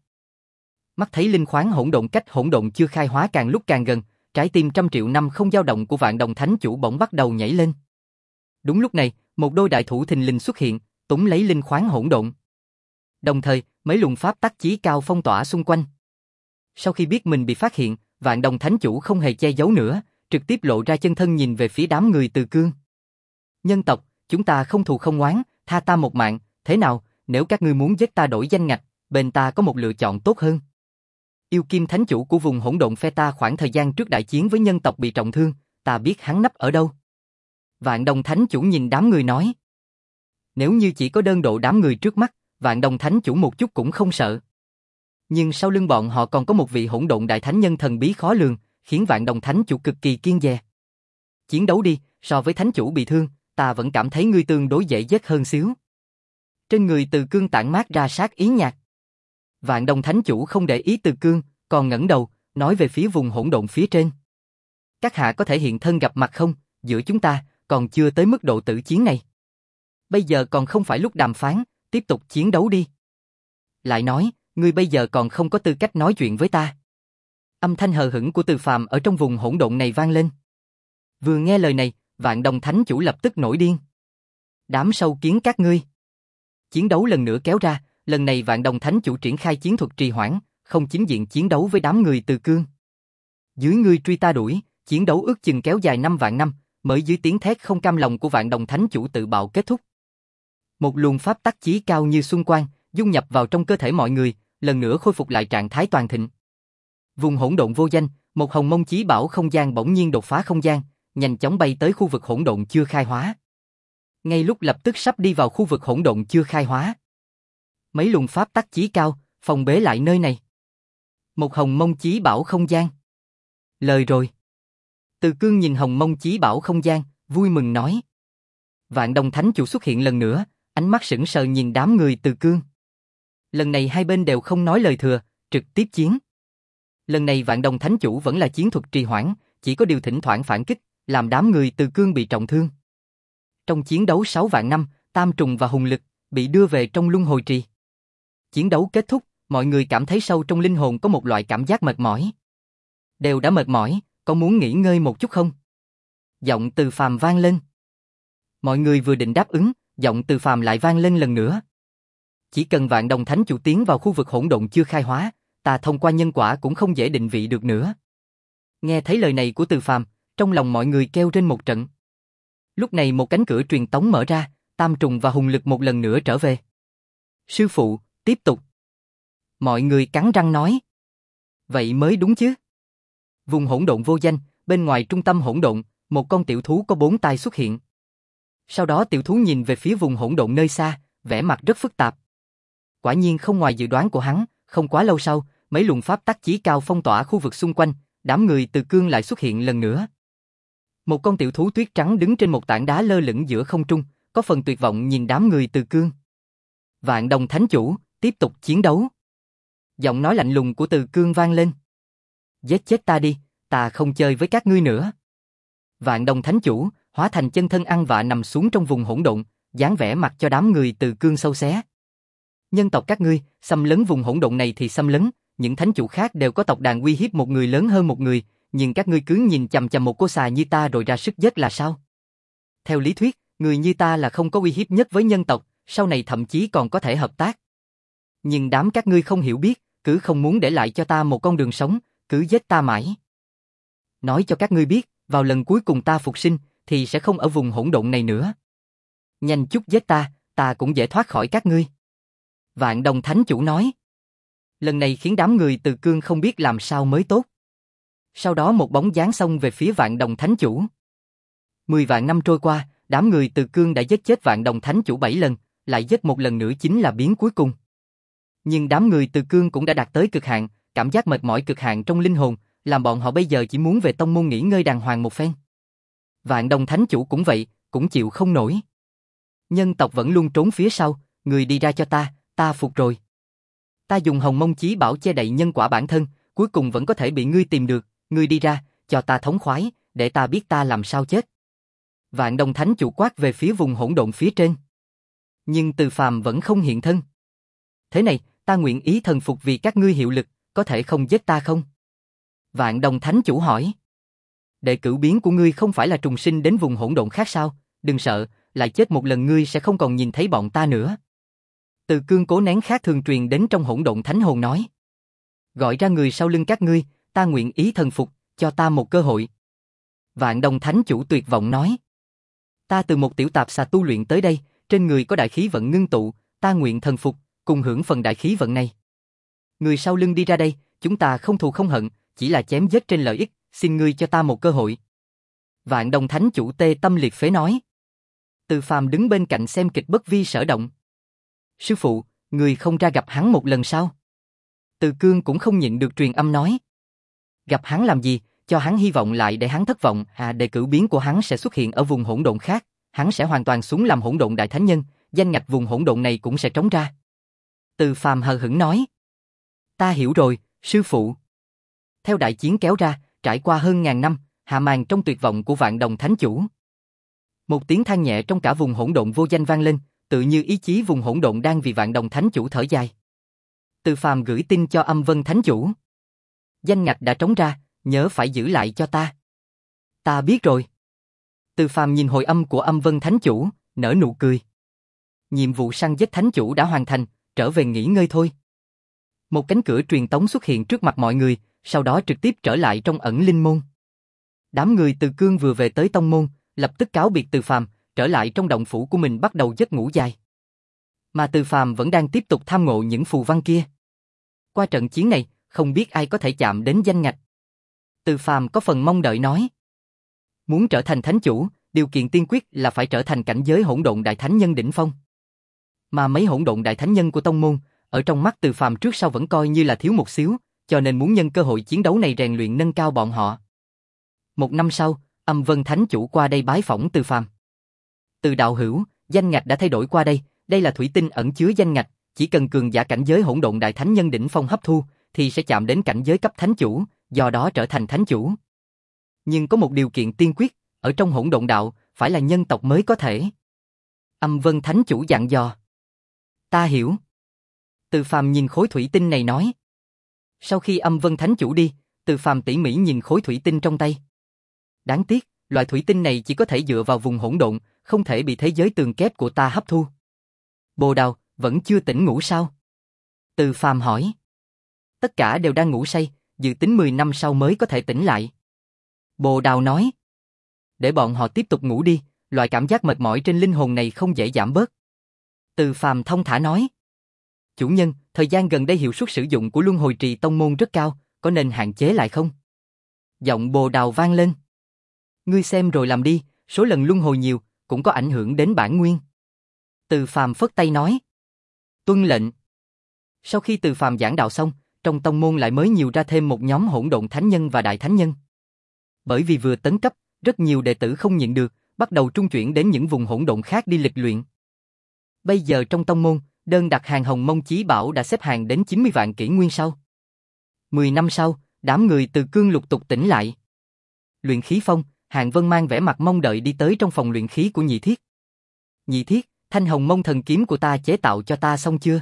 Mắt thấy linh khoáng hỗn độn cách hỗn độn chưa khai hóa càng lúc càng gần, trái tim trăm triệu năm không dao động của Vạn Đồng Thánh Chủ bỗng bắt đầu nhảy lên. Đúng lúc này, một đôi đại thủ thình lình xuất hiện, túm lấy linh khoáng hỗn độn. Đồng thời, mấy luồng pháp tắc chí cao phong tỏa xung quanh. Sau khi biết mình bị phát hiện, Vạn Đồng Thánh Chủ không hề che giấu nữa, trực tiếp lộ ra chân thân nhìn về phía đám người Từ Cương. Nhân tộc, chúng ta không thù không oán, tha ta một mạng, thế nào, nếu các ngươi muốn giết ta đổi danh ngạch, bên ta có một lựa chọn tốt hơn. Yêu Kim Thánh Chủ của vùng hỗn độn phe ta khoảng thời gian trước đại chiến với nhân tộc bị trọng thương, ta biết hắn nấp ở đâu. Vạn Đồng Thánh Chủ nhìn đám người nói. Nếu như chỉ có đơn độ đám người trước mắt, Vạn Đồng Thánh Chủ một chút cũng không sợ. Nhưng sau lưng bọn họ còn có một vị hỗn độn đại thánh nhân thần bí khó lường, khiến Vạn Đồng Thánh Chủ cực kỳ kiêng dè. Chiến đấu đi, so với Thánh Chủ bị thương, ta vẫn cảm thấy ngươi tương đối dễ giết hơn xíu. Trên người Từ Cương tản mát ra sát ý nhạt. Vạn Đồng Thánh Chủ không để ý Từ Cương, còn ngẩng đầu, nói về phía vùng hỗn độn phía trên. Các hạ có thể hiện thân gặp mặt không, giữa chúng ta, còn chưa tới mức độ tử chiến này. Bây giờ còn không phải lúc đàm phán, tiếp tục chiến đấu đi. Lại nói, ngươi bây giờ còn không có tư cách nói chuyện với ta. Âm thanh hờ hững của Từ Phàm ở trong vùng hỗn độn này vang lên. Vừa nghe lời này, Vạn Đồng Thánh Chủ lập tức nổi điên. Đám sâu kiến các ngươi. Chiến đấu lần nữa kéo ra, lần này Vạn Đồng Thánh Chủ triển khai chiến thuật trì hoãn, không chính diện chiến đấu với đám người Từ Cương. Dưới ngươi truy ta đuổi, chiến đấu ước chừng kéo dài năm vạn năm, mới dưới tiếng thét không cam lòng của Vạn Đồng Thánh Chủ tự bạo kết thúc. Một luồng pháp tắc chí cao như xuân quang, dung nhập vào trong cơ thể mọi người, lần nữa khôi phục lại trạng thái toàn thịnh. Vùng hỗn độn vô danh, một hồng mông chí bảo không gian bỗng nhiên đột phá không gian, nhanh chóng bay tới khu vực hỗn độn chưa khai hóa. Ngay lúc lập tức sắp đi vào khu vực hỗn độn chưa khai hóa, mấy luồng pháp tắc chí cao phòng bế lại nơi này. Một hồng mông chí bảo không gian. Lời rồi. Từ Cương nhìn hồng mông chí bảo không gian, vui mừng nói. Vạn Đồng Thánh Chủ xuất hiện lần nữa, ánh mắt sững sờ nhìn đám người Từ Cương. Lần này hai bên đều không nói lời thừa, trực tiếp chiến. Lần này Vạn Đồng Thánh Chủ vẫn là chiến thuật trì hoãn, chỉ có điều thỉnh thoảng phản kích, làm đám người Từ Cương bị trọng thương. Trong chiến đấu sáu vạn năm, Tam Trùng và Hùng Lực bị đưa về trong luân hồi trì. Chiến đấu kết thúc, mọi người cảm thấy sâu trong linh hồn có một loại cảm giác mệt mỏi. Đều đã mệt mỏi, có muốn nghỉ ngơi một chút không? Giọng Từ Phàm vang lên. Mọi người vừa định đáp ứng, giọng Từ Phàm lại vang lên lần nữa. Chỉ cần Vạn Đồng Thánh Chủ tiến vào khu vực hỗn độn chưa khai hóa, ta thông qua nhân quả cũng không dễ định vị được nữa. Nghe thấy lời này của Từ Phàm, trong lòng mọi người kêu trên một trận. Lúc này một cánh cửa truyền tống mở ra, Tam Trùng và Hùng Lực một lần nữa trở về. Sư phụ, tiếp tục. Mọi người cắn răng nói. Vậy mới đúng chứ. Vùng hỗn độn vô danh, bên ngoài trung tâm hỗn độn, một con tiểu thú có bốn tai xuất hiện. Sau đó tiểu thú nhìn về phía vùng hỗn độn nơi xa, vẻ mặt rất phức tạp. Quả nhiên không ngoài dự đoán của hắn, không quá lâu sau, mấy luồng pháp tắc chí cao phong tỏa khu vực xung quanh, đám người Từ Cương lại xuất hiện lần nữa. Một con tiểu thú tuyết trắng đứng trên một tảng đá lơ lửng giữa không trung, có phần tuyệt vọng nhìn đám người Từ Cương. Vạn Đồng Thánh Chủ, tiếp tục chiến đấu. Giọng nói lạnh lùng của Từ Cương vang lên. Giết chết ta đi, ta không chơi với các ngươi nữa. Vạn Đồng Thánh Chủ hóa thành chân thân ăn vạ nằm xuống trong vùng hỗn độn, dáng vẻ mặt cho đám người Từ Cương sâu xé. Nhân tộc các ngươi, xâm lấn vùng hỗn độn này thì xâm lấn, những thánh chủ khác đều có tộc đàn uy hiếp một người lớn hơn một người, nhưng các ngươi cứ nhìn chằm chằm một cô xà như ta rồi ra sức giết là sao? Theo lý thuyết, người như ta là không có uy hiếp nhất với nhân tộc, sau này thậm chí còn có thể hợp tác. Nhưng đám các ngươi không hiểu biết, cứ không muốn để lại cho ta một con đường sống, cứ giết ta mãi. Nói cho các ngươi biết, vào lần cuối cùng ta phục sinh, thì sẽ không ở vùng hỗn độn này nữa. Nhanh chút giết ta, ta cũng dễ thoát khỏi các ngươi. Vạn Đồng Thánh Chủ nói. Lần này khiến đám người Từ Cương không biết làm sao mới tốt. Sau đó một bóng dáng xông về phía Vạn Đồng Thánh Chủ. Mười vạn năm trôi qua, đám người Từ Cương đã giết chết Vạn Đồng Thánh Chủ bảy lần, lại giết một lần nữa chính là biến cuối cùng. Nhưng đám người Từ Cương cũng đã đạt tới cực hạn, cảm giác mệt mỏi cực hạn trong linh hồn, làm bọn họ bây giờ chỉ muốn về tông môn nghỉ ngơi đàng hoàng một phen. Vạn Đồng Thánh Chủ cũng vậy, cũng chịu không nổi. Nhân tộc vẫn luôn trốn phía sau, người đi ra cho ta, ta phục rồi. Ta dùng hồng mông chí bảo che đậy nhân quả bản thân, cuối cùng vẫn có thể bị ngươi tìm được, ngươi đi ra, cho ta thống khoái, để ta biết ta làm sao chết. Vạn Đồng Thánh Chủ quát về phía vùng hỗn độn phía trên. Nhưng Từ Phàm vẫn không hiện thân. Thế này, ta nguyện ý thần phục vì các ngươi hiệu lực, có thể không giết ta không? Vạn Đồng Thánh Chủ hỏi. Đệ cửu biến của ngươi không phải là trùng sinh đến vùng hỗn độn khác sao? Đừng sợ, lại chết một lần ngươi sẽ không còn nhìn thấy bọn ta nữa. Từ Cương cố nén khác thường truyền đến trong hỗn độn thánh hồn nói. Gọi ra người sau lưng các ngươi, ta nguyện ý thần phục, cho ta một cơ hội. Vạn Đồng Thánh Chủ tuyệt vọng nói. Ta từ một tiểu tạp xà tu luyện tới đây, trên người có đại khí vận ngưng tụ, ta nguyện thần phục, cùng hưởng phần đại khí vận này. Người sau lưng đi ra đây, chúng ta không thù không hận, chỉ là chém giết trên lợi ích, xin ngươi cho ta một cơ hội. Vạn Đồng Thánh Chủ tê tâm liệt phế nói. Từ Phàm đứng bên cạnh xem kịch bất vi sở động. Sư phụ, người không ra gặp hắn một lần sao? Từ Cương cũng không nhịn được truyền âm nói. Gặp hắn làm gì, cho hắn hy vọng lại để hắn thất vọng, à đề cử biến của hắn sẽ xuất hiện ở vùng hỗn độn khác, hắn sẽ hoàn toàn xuống làm hỗn độn đại thánh nhân, danh ngạch vùng hỗn độn này cũng sẽ trống ra. Từ Phàm hờ hững nói. Ta hiểu rồi, sư phụ. Theo đại chiến kéo ra, trải qua hơn ngàn năm, hạ màn trong tuyệt vọng của Vạn Đồng Thánh Chủ. Một tiếng than nhẹ trong cả vùng hỗn độn vô danh vang lên, tự như ý chí vùng hỗn độn đang vì Vạn Đồng Thánh Chủ thở dài. Từ Phàm gửi tin cho Âm Vân Thánh Chủ. Danh ngạch đã trống ra, nhớ phải giữ lại cho ta. Ta biết rồi. Từ Phàm nhìn hồi âm của Âm Vân Thánh Chủ, nở nụ cười. Nhiệm vụ săn giết Thánh Chủ đã hoàn thành, trở về nghỉ ngơi thôi. Một cánh cửa truyền tống xuất hiện trước mặt mọi người, sau đó trực tiếp trở lại trong ẩn linh môn. Đám người Từ Cương vừa về tới tông môn, lập tức cáo biệt Từ Phàm, trở lại trong động phủ của mình bắt đầu giấc ngủ dài. Mà Từ Phàm vẫn đang tiếp tục tham ngộ những phù văn kia. Qua trận chiến này, không biết ai có thể chạm đến danh ngạch. Từ Phàm có phần mong đợi nói. Muốn trở thành thánh chủ, điều kiện tiên quyết là phải trở thành cảnh giới hỗn độn đại thánh nhân đỉnh phong. Mà mấy hỗn độn đại thánh nhân của tông môn, ở trong mắt Từ Phàm trước sau vẫn coi như là thiếu một xíu, cho nên muốn nhân cơ hội chiến đấu này rèn luyện nâng cao bọn họ. Một năm sau, Âm Vân Thánh Chủ qua đây bái phỏng Từ Phàm. Từ đạo hữu, danh ngạch đã thay đổi qua đây, đây là thủy tinh ẩn chứa danh ngạch, chỉ cần cường giả cảnh giới hỗn độn đại thánh nhân đỉnh phong hấp thu, thì sẽ chạm đến cảnh giới cấp thánh chủ, do đó trở thành thánh chủ. Nhưng có một điều kiện tiên quyết, ở trong hỗn độn đạo, phải là nhân tộc mới có thể. Âm Vân Thánh Chủ dặn dò. Ta hiểu. Từ Phàm nhìn khối thủy tinh này nói. Sau khi Âm Vân Thánh Chủ đi, Từ Phàm tỉ mỉ nhìn khối thủy tinh trong tay. Đáng tiếc, loại thủy tinh này chỉ có thể dựa vào vùng hỗn độn, không thể bị thế giới tường kép của ta hấp thu. Bồ Đào, vẫn chưa tỉnh ngủ sao? Từ Phàm hỏi. Tất cả đều đang ngủ say, dự tính mười năm sau mới có thể tỉnh lại. Bồ Đào nói. Để bọn họ tiếp tục ngủ đi, loại cảm giác mệt mỏi trên linh hồn này không dễ giảm bớt. Từ Phàm thông thả nói. Chủ nhân, thời gian gần đây hiệu suất sử dụng của luân hồi trì tông môn rất cao, có nên hạn chế lại không? Giọng Bồ Đào vang lên. Ngươi xem rồi làm đi, số lần luân hồi nhiều, cũng có ảnh hưởng đến bản nguyên. Từ Phàm phất tay nói. Tuân lệnh. Sau khi Từ Phàm giảng đạo xong, trong tông môn lại mới nhiều ra thêm một nhóm hỗn độn thánh nhân và đại thánh nhân. Bởi vì vừa tấn cấp, rất nhiều đệ tử không nhịn được, bắt đầu trung chuyển đến những vùng hỗn độn khác đi lịch luyện. Bây giờ trong tông môn, đơn đặt hàng Hồng Mông Chí Bảo đã xếp hàng đến chín mươi vạn kỷ nguyên sau. mười năm sau, đám người Từ Cương lục tục tỉnh lại. Luyện khí phong, Hạng Vân mang vẻ mặt mong đợi đi tới trong phòng luyện khí của Nhị Thiết. Nhị Thiết, thanh Hồng Mông thần kiếm của ta chế tạo cho ta xong chưa?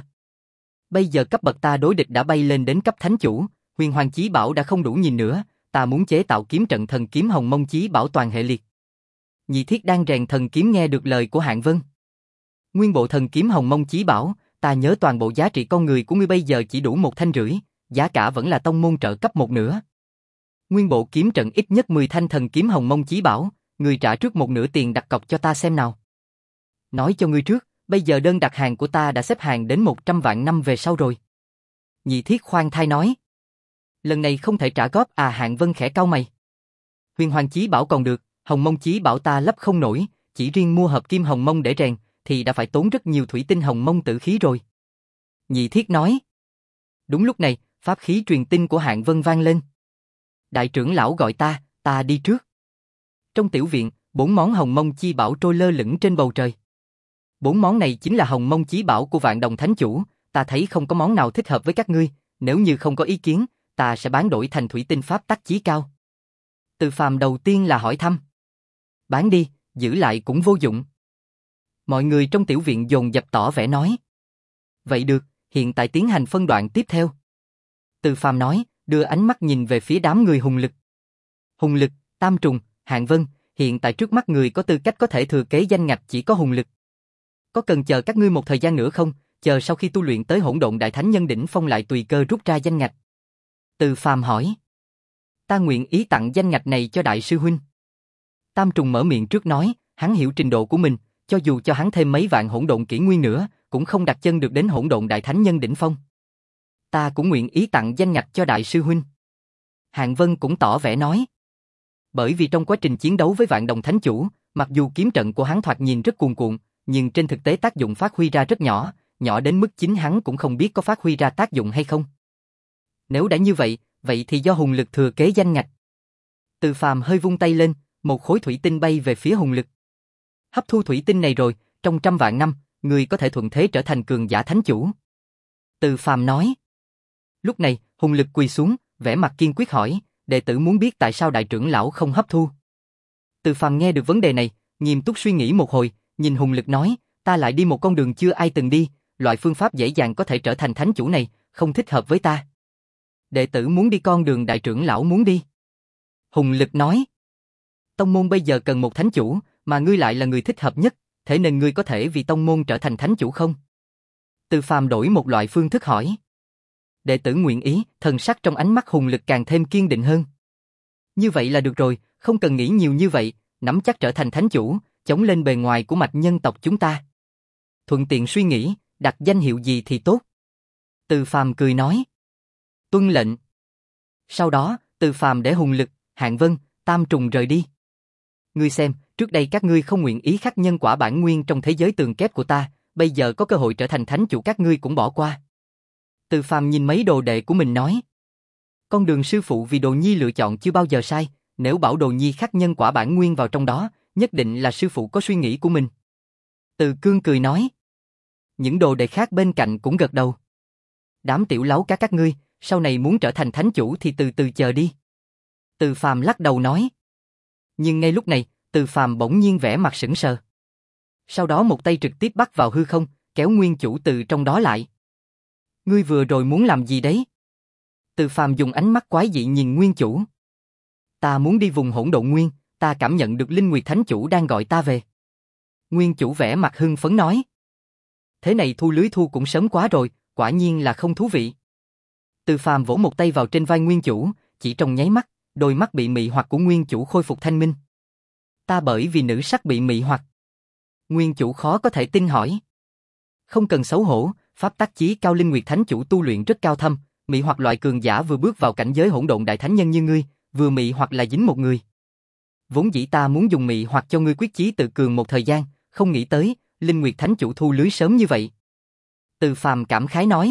Bây giờ cấp bậc ta đối địch đã bay lên đến cấp thánh chủ, Huyền Hoàng Chí Bảo đã không đủ nhìn nữa, ta muốn chế tạo kiếm trận thần kiếm Hồng Mông Chí Bảo toàn hệ liệt. Nhị Thiết đang rèn thần kiếm nghe được lời của Hạng Vân. Nguyên bộ thần kiếm Hồng Mông Chí Bảo, ta nhớ toàn bộ giá trị con người của ngươi bây giờ chỉ đủ một thanh rưỡi, giá cả vẫn là tông môn trợ cấp một nửa. Nguyên bộ kiếm trận ít nhất mười thanh thần kiếm Hồng Mông Chí Bảo, ngươi trả trước một nửa tiền đặt cọc cho ta xem nào. Nói cho ngươi trước, bây giờ đơn đặt hàng của ta đã xếp hàng đến một trăm vạn năm về sau rồi. Nhị Thiết khoan thai nói. Lần này không thể trả góp à? Hạng Vân khẽ cau mày. Huyền Hoàng Chí Bảo còn được, Hồng Mông Chí Bảo ta lắp không nổi, chỉ riêng mua hợp kim Hồng Mông để rèn, thì đã phải tốn rất nhiều thủy tinh Hồng Mông tử khí rồi. Nhị Thiết nói. Đúng lúc này, pháp khí truyền tin của Hạng Vân vang lên. Đại trưởng lão gọi ta, ta đi trước. Trong tiểu viện, bốn món Hồng Mông Chí Bảo trôi lơ lửng trên bầu trời. Bốn món này chính là Hồng Mông Chí Bảo của Vạn Đồng Thánh Chủ, ta thấy không có món nào thích hợp với các ngươi, nếu như không có ý kiến, ta sẽ bán đổi thành thủy tinh pháp tắc chí cao. Từ Phàm đầu tiên là hỏi thăm. Bán đi, giữ lại cũng vô dụng. Mọi người trong tiểu viện dồn dập tỏ vẻ nói. Vậy được, hiện tại tiến hành phân đoạn tiếp theo. Từ Phàm nói, đưa ánh mắt nhìn về phía đám người Hùng Lực. Hùng Lực, Tam Trùng, Hạng Vân, hiện tại trước mắt người có tư cách có thể thừa kế danh ngạch chỉ có Hùng Lực. Có cần chờ các ngươi một thời gian nữa không? Chờ sau khi tu luyện tới hỗn độn đại thánh nhân đỉnh phong lại tùy cơ rút ra danh ngạch. Từ Phàm hỏi. Ta nguyện ý tặng danh ngạch này cho đại sư huynh. Tam Trùng mở miệng trước nói, hắn hiểu trình độ của mình, cho dù cho hắn thêm mấy vạn hỗn độn kỷ nguyên nữa, cũng không đặt chân được đến hỗn độn đại thánh nhân đỉnh phong. Ta cũng nguyện ý tặng danh ngạch cho đại sư huynh. Hạng Vân cũng tỏ vẻ nói. Bởi vì trong quá trình chiến đấu với vạn đồng thánh chủ, mặc dù kiếm trận của hắn thoạt nhìn rất cuồn cuộn, nhưng trên thực tế tác dụng phát huy ra rất nhỏ, nhỏ đến mức chính hắn cũng không biết có phát huy ra tác dụng hay không. Nếu đã như vậy, vậy thì do Hùng Lực thừa kế danh ngạch. Từ Phàm hơi vung tay lên, một khối thủy tinh bay về phía Hùng Lực. Hấp thu thủy tinh này rồi, trong trăm vạn năm, người có thể thuận thế trở thành cường giả thánh chủ. Từ Phàm nói. Lúc này, Hùng Lực quỳ xuống, vẻ mặt kiên quyết hỏi, đệ tử muốn biết tại sao đại trưởng lão không hấp thu. Từ Phàm nghe được vấn đề này, nghiêm túc suy nghĩ một hồi, nhìn Hùng Lực nói, ta lại đi một con đường chưa ai từng đi, loại phương pháp dễ dàng có thể trở thành thánh chủ này, không thích hợp với ta. Đệ tử muốn đi con đường đại trưởng lão muốn đi. Hùng Lực nói. Tông môn bây giờ cần một thánh chủ, mà ngươi lại là người thích hợp nhất, thế nên ngươi có thể vì tông môn trở thành thánh chủ không? Từ Phàm đổi một loại phương thức hỏi. Đệ tử nguyện ý, thần sắc trong ánh mắt Hùng Lực càng thêm kiên định hơn. Như vậy là được rồi, không cần nghĩ nhiều như vậy, nắm chắc trở thành thánh chủ, chống lên bề ngoài của mạch nhân tộc chúng ta. Thuận tiện suy nghĩ, đặt danh hiệu gì thì tốt. Từ Phàm cười nói. Tuân lệnh. Sau đó, Từ Phàm để Hùng Lực, Hạng Vân, Tam Trùng rời đi. Ngươi xem, trước đây các ngươi không nguyện ý khắc nhân quả bản nguyên trong thế giới tường kép của ta, bây giờ có cơ hội trở thành thánh chủ các ngươi cũng bỏ qua. Từ Phàm nhìn mấy đồ đệ của mình nói. Con đường sư phụ vì đồ nhi lựa chọn chưa bao giờ sai, nếu bảo đồ nhi khắc nhân quả bản nguyên vào trong đó, nhất định là sư phụ có suy nghĩ của mình. Từ Cương cười nói. Những đồ đệ khác bên cạnh cũng gật đầu. Đám tiểu láu cá các ngươi, sau này muốn trở thành thánh chủ thì từ từ chờ đi. Từ Phàm lắc đầu nói. Nhưng ngay lúc này, Từ Phàm bỗng nhiên vẻ mặt sững sờ. Sau đó một tay trực tiếp bắt vào hư không, kéo nguyên chủ từ trong đó lại. Ngươi vừa rồi muốn làm gì đấy? Từ Phàm dùng ánh mắt quái dị nhìn nguyên chủ. Ta muốn đi vùng hỗn độn nguyên, ta cảm nhận được Linh Nguyệt Thánh Chủ đang gọi ta về. Nguyên chủ vẻ mặt hưng phấn nói. Thế này thu lưới thu cũng sớm quá rồi, quả nhiên là không thú vị. Từ Phàm vỗ một tay vào trên vai nguyên chủ, chỉ trong nháy mắt, đôi mắt bị mị hoặc của nguyên chủ khôi phục thanh minh. Ta bởi vì nữ sắc bị mị hoặc. Nguyên chủ khó có thể tin hỏi. Không cần xấu hổ, pháp tắc chí cao Linh Nguyệt Thánh Chủ tu luyện rất cao thâm, mị hoặc loại cường giả vừa bước vào cảnh giới hỗn độn đại thánh nhân như ngươi, vừa mị hoặc là dính một người. Vốn dĩ ta muốn dùng mị hoặc cho ngươi quyết chí tự cường một thời gian, không nghĩ tới, Linh Nguyệt Thánh Chủ thu lưới sớm như vậy. Từ Phàm cảm khái nói.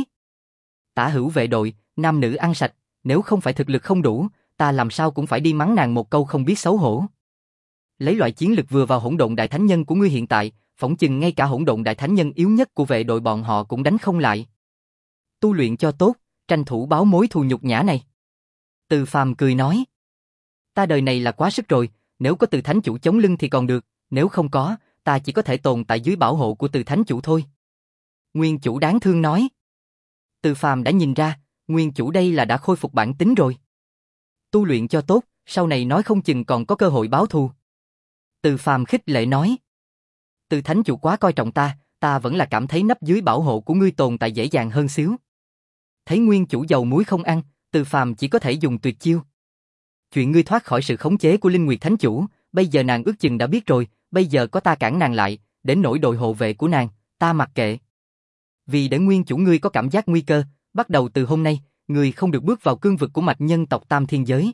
Tả hữu vệ đội, nam nữ ăn sạch, nếu không phải thực lực không đủ, ta làm sao cũng phải đi mắng nàng một câu không biết xấu hổ. Lấy loại chiến lực vừa vào hỗn độn đại thánh nhân của ngươi hiện tại, phỏng chừng ngay cả hỗn độn đại thánh nhân yếu nhất của vệ đội bọn họ cũng đánh không lại. Tu luyện cho tốt, tranh thủ báo mối thù nhục nhã này. Từ Phàm cười nói. Ta đời này là quá sức rồi, nếu có Từ Thánh Chủ chống lưng thì còn được, nếu không có, ta chỉ có thể tồn tại dưới bảo hộ của Từ Thánh Chủ thôi. Nguyên chủ đáng thương nói. Từ Phàm đã nhìn ra, nguyên chủ đây là đã khôi phục bản tính rồi. Tu luyện cho tốt, sau này nói không chừng còn có cơ hội báo thù. Từ Phàm khích lệ nói. Từ Thánh Chủ quá coi trọng ta, ta vẫn là cảm thấy nấp dưới bảo hộ của ngươi tồn tại dễ dàng hơn xíu. Thấy nguyên chủ dầu muối không ăn, Từ Phàm chỉ có thể dùng tuyệt chiêu. Chuyện ngươi thoát khỏi sự khống chế của Linh Nguyệt Thánh Chủ, bây giờ nàng ước chừng đã biết rồi, bây giờ có ta cản nàng lại, đến nỗi đội hộ vệ của nàng, ta mặc kệ. Vì để nguyên chủ ngươi có cảm giác nguy cơ, bắt đầu từ hôm nay, ngươi không được bước vào cương vực của mạch nhân tộc Tam Thiên Giới.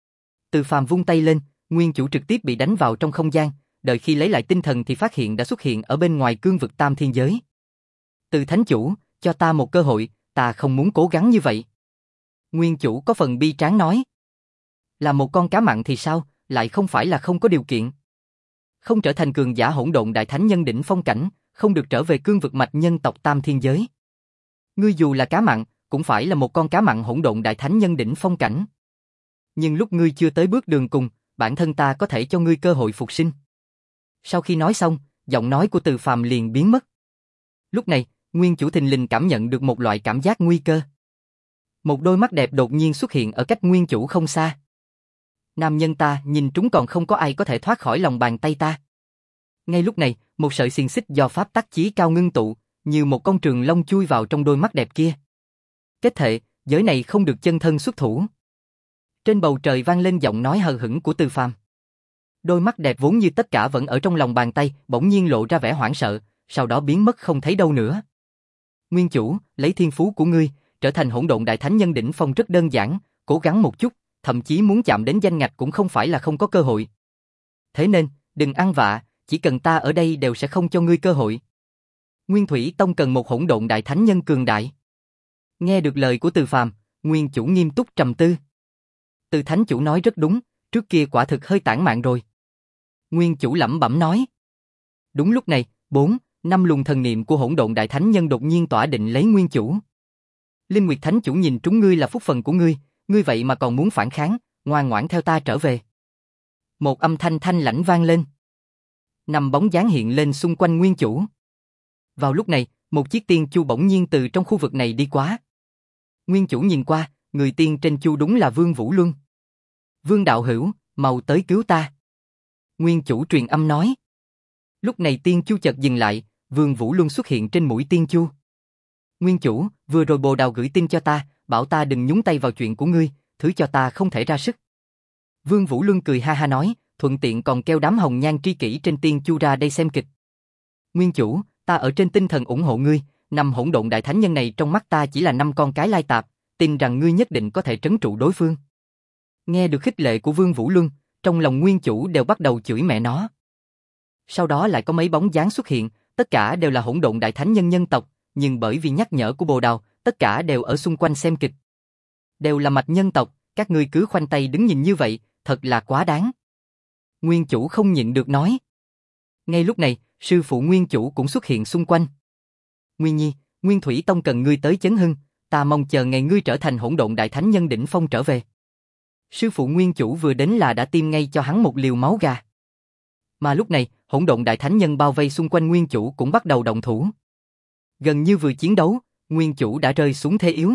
Từ Phàm vung tay lên, nguyên chủ trực tiếp bị đánh vào trong không gian, đợi khi lấy lại tinh thần thì phát hiện đã xuất hiện ở bên ngoài cương vực Tam Thiên Giới. Từ Thánh Chủ, cho ta một cơ hội, ta không muốn cố gắng như vậy. Nguyên chủ có phần bi tráng nói. Là một con cá mặn thì sao, lại không phải là không có điều kiện. Không trở thành cường giả hỗn độn đại thánh nhân đỉnh phong cảnh, không được trở về cương vực mạch nhân tộc Tam Thiên Giới. Ngươi dù là cá mặn, cũng phải là một con cá mặn hỗn độn đại thánh nhân đỉnh phong cảnh. Nhưng lúc ngươi chưa tới bước đường cùng, bản thân ta có thể cho ngươi cơ hội phục sinh. Sau khi nói xong, giọng nói của Từ Phàm liền biến mất. Lúc này, nguyên chủ thình lình cảm nhận được một loại cảm giác nguy cơ. Một đôi mắt đẹp đột nhiên xuất hiện ở cách nguyên chủ không xa. Nam nhân ta nhìn trúng còn không có ai có thể thoát khỏi lòng bàn tay ta. Ngay lúc này, một sợi xiềng xích do pháp tắc chí cao ngưng tụ, như một con trường long chui vào trong đôi mắt đẹp kia. Kết thệ, giới này không được chân thân xuất thủ. Trên bầu trời vang lên giọng nói hờ hững của Từ Phàm. Đôi mắt đẹp vốn như tất cả vẫn ở trong lòng bàn tay, bỗng nhiên lộ ra vẻ hoảng sợ, sau đó biến mất không thấy đâu nữa. Nguyên chủ, lấy thiên phú của ngươi, trở thành hỗn độn đại thánh nhân đỉnh phong rất đơn giản, cố gắng một chút, thậm chí muốn chạm đến danh ngạch cũng không phải là không có cơ hội. Thế nên, đừng ăn vạ, chỉ cần ta ở đây đều sẽ không cho ngươi cơ hội. Nguyên Thủy Tông cần một hỗn độn đại thánh nhân cường đại. Nghe được lời của Từ Phàm, nguyên chủ nghiêm túc trầm tư. Từ thánh chủ nói rất đúng, trước kia quả thực hơi tản mạn rồi. Nguyên chủ lẩm bẩm nói. Đúng lúc này, bốn, năm luồng thần niệm của hỗn độn đại thánh nhân đột nhiên tỏa định lấy nguyên chủ. Linh Nguyệt thánh chủ nhìn trúng ngươi là phúc phần của ngươi, ngươi vậy mà còn muốn phản kháng, ngoan ngoãn theo ta trở về. Một âm thanh thanh lãnh vang lên. Năm bóng dáng hiện lên xung quanh nguyên chủ. Vào lúc này, một chiếc tiên chu bỗng nhiên từ trong khu vực này đi qua. Nguyên chủ nhìn qua, người tiên trên chu đúng là Vương Vũ Luân. Vương đạo hữu, mau tới cứu ta. Nguyên chủ truyền âm nói. Lúc này tiên chu chợt dừng lại, Vương Vũ Luân xuất hiện trên mũi tiên chu. Nguyên chủ, vừa rồi Bồ Đào gửi tin cho ta, bảo ta đừng nhúng tay vào chuyện của ngươi, thứ cho ta không thể ra sức. Vương Vũ Luân cười ha ha nói, thuận tiện còn kêu đám hồng nhan tri kỷ trên tiên chu ra đây xem kịch. Nguyên chủ, ta ở trên tinh thần ủng hộ ngươi, năm hỗn độn đại thánh nhân này trong mắt ta chỉ là năm con cái lai tạp, tin rằng ngươi nhất định có thể trấn trụ đối phương. Nghe được khích lệ của Vương Vũ Luân, trong lòng nguyên chủ đều bắt đầu chửi mẹ nó. Sau đó lại có mấy bóng dáng xuất hiện, tất cả đều là hỗn độn đại thánh nhân nhân tộc, nhưng bởi vì nhắc nhở của Bồ Đào, tất cả đều ở xung quanh xem kịch. Đều là mạch nhân tộc, các ngươi cứ khoanh tay đứng nhìn như vậy, thật là quá đáng. Nguyên chủ không nhịn được nói. Ngay lúc này, sư phụ nguyên chủ cũng xuất hiện xung quanh. Nguyên Nhi, Nguyên Thủy Tông cần ngươi tới chấn hưng, ta mong chờ ngày ngươi trở thành hỗn độn đại thánh nhân đỉnh phong trở về. Sư phụ nguyên chủ vừa đến là đã tiêm ngay cho hắn một liều máu gà. Mà lúc này, hỗn độn đại thánh nhân bao vây xung quanh nguyên chủ cũng bắt đầu động thủ. Gần như vừa chiến đấu, nguyên chủ đã rơi xuống thế yếu.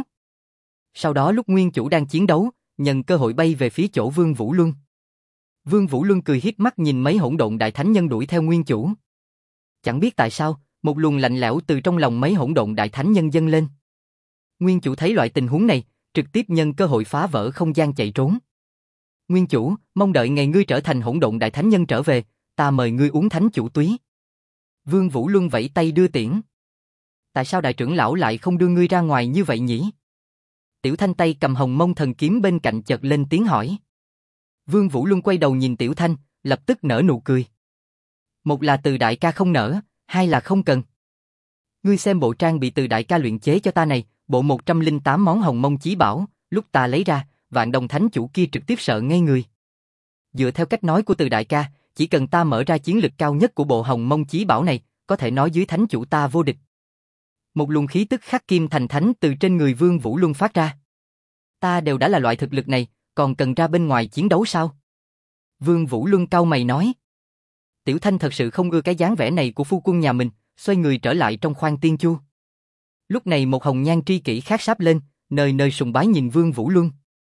Sau đó lúc nguyên chủ đang chiến đấu, nhân cơ hội bay về phía chỗ Vương Vũ Luân. Vương Vũ Luân cười híp mắt nhìn mấy hỗn độn đại thánh nhân đuổi theo nguyên chủ. Chẳng biết tại sao, một luồng lạnh lẽo từ trong lòng mấy hỗn độn đại thánh nhân dâng lên. Nguyên chủ thấy loại tình huống này, trực tiếp nhân cơ hội phá vỡ không gian chạy trốn. Nguyên chủ, mong đợi ngày ngươi trở thành hỗn độn đại thánh nhân trở về, ta mời ngươi uống thánh chủ túy. Vương Vũ Luân vẫy tay đưa tiễn. Tại sao đại trưởng lão lại không đưa ngươi ra ngoài như vậy nhỉ? Tiểu Thanh tay cầm hồng mông thần kiếm bên cạnh chợt lên tiếng hỏi. Vương Vũ Luân quay đầu nhìn Tiểu Thanh, lập tức nở nụ cười. Một là Từ đại ca không nỡ, hai là không cần. Ngươi xem bộ trang bị Từ đại ca luyện chế cho ta này, bộ một trăm lẻ tám món hồng mông chí bảo, lúc ta lấy ra, Vạn Đồng thánh chủ kia trực tiếp sợ ngây người. Dựa theo cách nói của Từ đại ca, chỉ cần ta mở ra chiến lực cao nhất của bộ hồng mông chí bảo này, có thể nói dưới thánh chủ ta vô địch. Một luồng khí tức khắc kim thành thánh từ trên người Vương Vũ Luân phát ra. Ta đều đã là loại thực lực này, còn cần ra bên ngoài chiến đấu sao? Vương Vũ Luân cau mày nói. Tiểu Thanh thật sự không ưa cái dáng vẻ này của phu quân nhà mình, xoay người trở lại trong khoang tiên chu. Lúc này một hồng nhan tri kỷ khác sáp lên, nơi nơi sùng bái nhìn Vương Vũ Luân.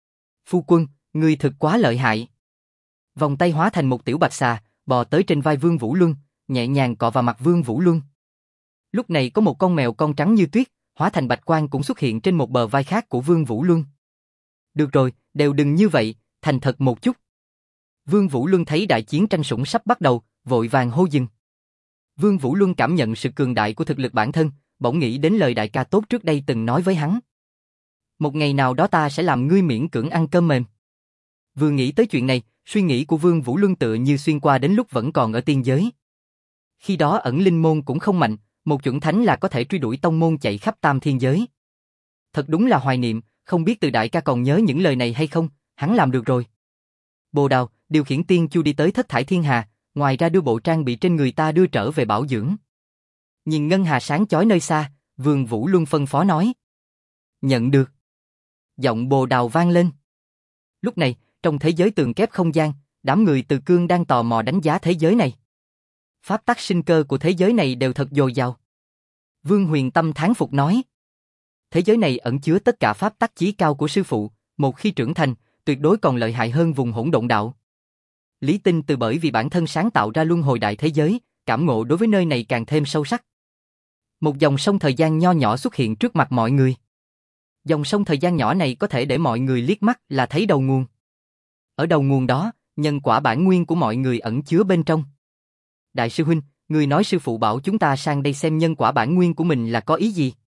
Phu quân, ngươi thực quá lợi hại. Vòng tay hóa thành một tiểu bạch xà, bò tới trên vai Vương Vũ Luân, nhẹ nhàng cọ vào mặt Vương Vũ Luân. Lúc này có một con mèo con trắng như tuyết, hóa thành bạch quang cũng xuất hiện trên một bờ vai khác của Vương Vũ Luân. Được rồi, đều đừng như vậy, thành thật một chút. Vương Vũ Luân thấy đại chiến tranh sủng sắp bắt đầu, vội vàng hô dừng. Vương Vũ Luân cảm nhận sự cường đại của thực lực bản thân, bỗng nghĩ đến lời đại ca tốt trước đây từng nói với hắn. Một ngày nào đó ta sẽ làm ngươi miễn cưỡng ăn cơm mềm. Vừa nghĩ tới chuyện này, suy nghĩ của Vương Vũ Luân tựa như xuyên qua đến lúc vẫn còn ở tiên giới. Khi đó ẩn linh môn cũng không mạnh, một chuẩn thánh là có thể truy đuổi tông môn chạy khắp tam thiên giới. Thật đúng là hoài niệm, không biết Từ đại ca còn nhớ những lời này hay không, hắn làm được rồi. Bồ Đào, điều khiển tiên chu đi tới Thất Thải Thiên Hà, ngoài ra đưa bộ trang bị trên người ta đưa trở về bảo dưỡng. Nhìn ngân hà sáng chói nơi xa, Vương Vũ Luân phân phó nói. Nhận được. Giọng Bồ Đào vang lên. Lúc này, trong thế giới tường kép không gian, đám người từ cương đang tò mò đánh giá thế giới này. Pháp tắc sinh cơ của thế giới này đều thật dồi dào. Vương Huyền Tâm thán phục nói. Thế giới này ẩn chứa tất cả pháp tắc chí cao của sư phụ, một khi trưởng thành, tuyệt đối còn lợi hại hơn vùng hỗn độn đạo. Lý Tinh Từ bởi vì bản thân sáng tạo ra luân hồi đại thế giới, cảm ngộ đối với nơi này càng thêm sâu sắc. Một dòng sông thời gian nho nhỏ xuất hiện trước mặt mọi người. Dòng sông thời gian nhỏ này có thể để mọi người liếc mắt là thấy đầu nguồn. Ở đầu nguồn đó, nhân quả bản nguyên của mọi người ẩn chứa bên trong. Đại sư huynh, người nói sư phụ bảo chúng ta sang đây xem nhân quả bản nguyên của mình là có ý gì?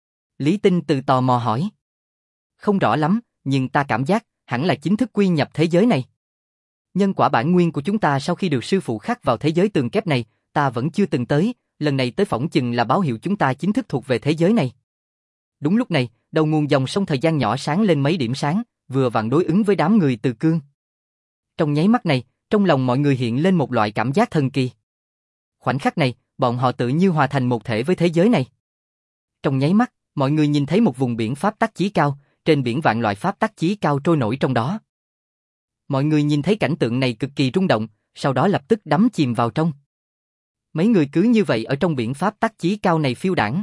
Lý Tinh Từ tò mò hỏi. Không rõ lắm, nhưng ta cảm giác hẳn là chính thức quy nhập thế giới này. Nhân quả bản nguyên của chúng ta sau khi được sư phụ khắc vào thế giới tường kép này, ta vẫn chưa từng tới, lần này tới phỏng chừng là báo hiệu chúng ta chính thức thuộc về thế giới này. Đúng lúc này, đầu nguồn dòng sông thời gian nhỏ sáng lên mấy điểm sáng, vừa vặn đối ứng với đám người Từ Cương. Trong nháy mắt này, trong lòng mọi người hiện lên một loại cảm giác thần kỳ. Khoảnh khắc này, bọn họ tự như hòa thành một thể với thế giới này. Trong nháy mắt, mọi người nhìn thấy một vùng biển pháp tắc chí cao, trên biển vạn loại pháp tắc chí cao trôi nổi trong đó. Mọi người nhìn thấy cảnh tượng này cực kỳ rung động, sau đó lập tức đắm chìm vào trong. Mấy người cứ như vậy ở trong biển pháp tắc chí cao này phiêu đãng.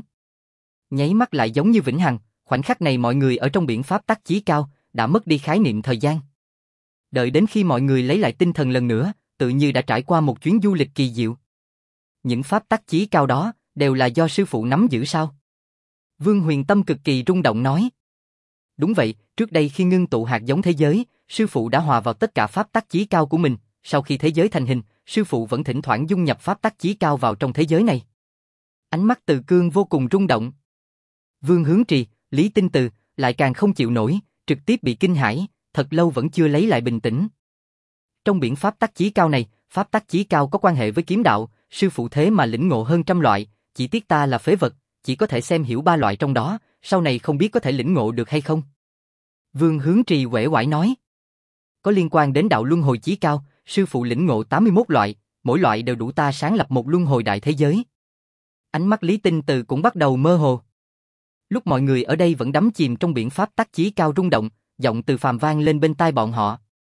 Nháy mắt lại giống như vĩnh hằng, khoảnh khắc này mọi người ở trong biển pháp tắc chí cao đã mất đi khái niệm thời gian. Đợi đến khi mọi người lấy lại tinh thần lần nữa, tự như đã trải qua một chuyến du lịch kỳ diệu. Những pháp tắc chí cao đó đều là do sư phụ nắm giữ sao? Vương Huyền Tâm cực kỳ rung động nói. Đúng vậy, trước đây khi ngưng tụ hạt giống thế giới, sư phụ đã hòa vào tất cả pháp tắc chí cao của mình, sau khi thế giới thành hình, sư phụ vẫn thỉnh thoảng dung nhập pháp tắc chí cao vào trong thế giới này. Ánh mắt Từ Cương vô cùng rung động. Vương Hướng Trì, Lý Tinh Từ lại càng không chịu nổi, trực tiếp bị kinh hãi, thật lâu vẫn chưa lấy lại bình tĩnh. Trong biển pháp tắc chí cao này, pháp tắc chí cao có quan hệ với kiếm đạo, sư phụ thế mà lĩnh ngộ hơn trăm loại, chỉ tiếc ta là phế vật, chỉ có thể xem hiểu ba loại trong đó, sau này không biết có thể lĩnh ngộ được hay không. Vương Hướng Trì uể oải nói. Có liên quan đến đạo luân hồi chí cao, sư phụ lĩnh ngộ tám mươi mốt loại, mỗi loại đều đủ ta sáng lập một luân hồi đại thế giới. Ánh mắt Lý Tinh Từ cũng bắt đầu mơ hồ. Lúc mọi người ở đây vẫn đắm chìm trong biển pháp tắc chí cao rung động, giọng Từ Phàm vang lên bên tai bọn họ.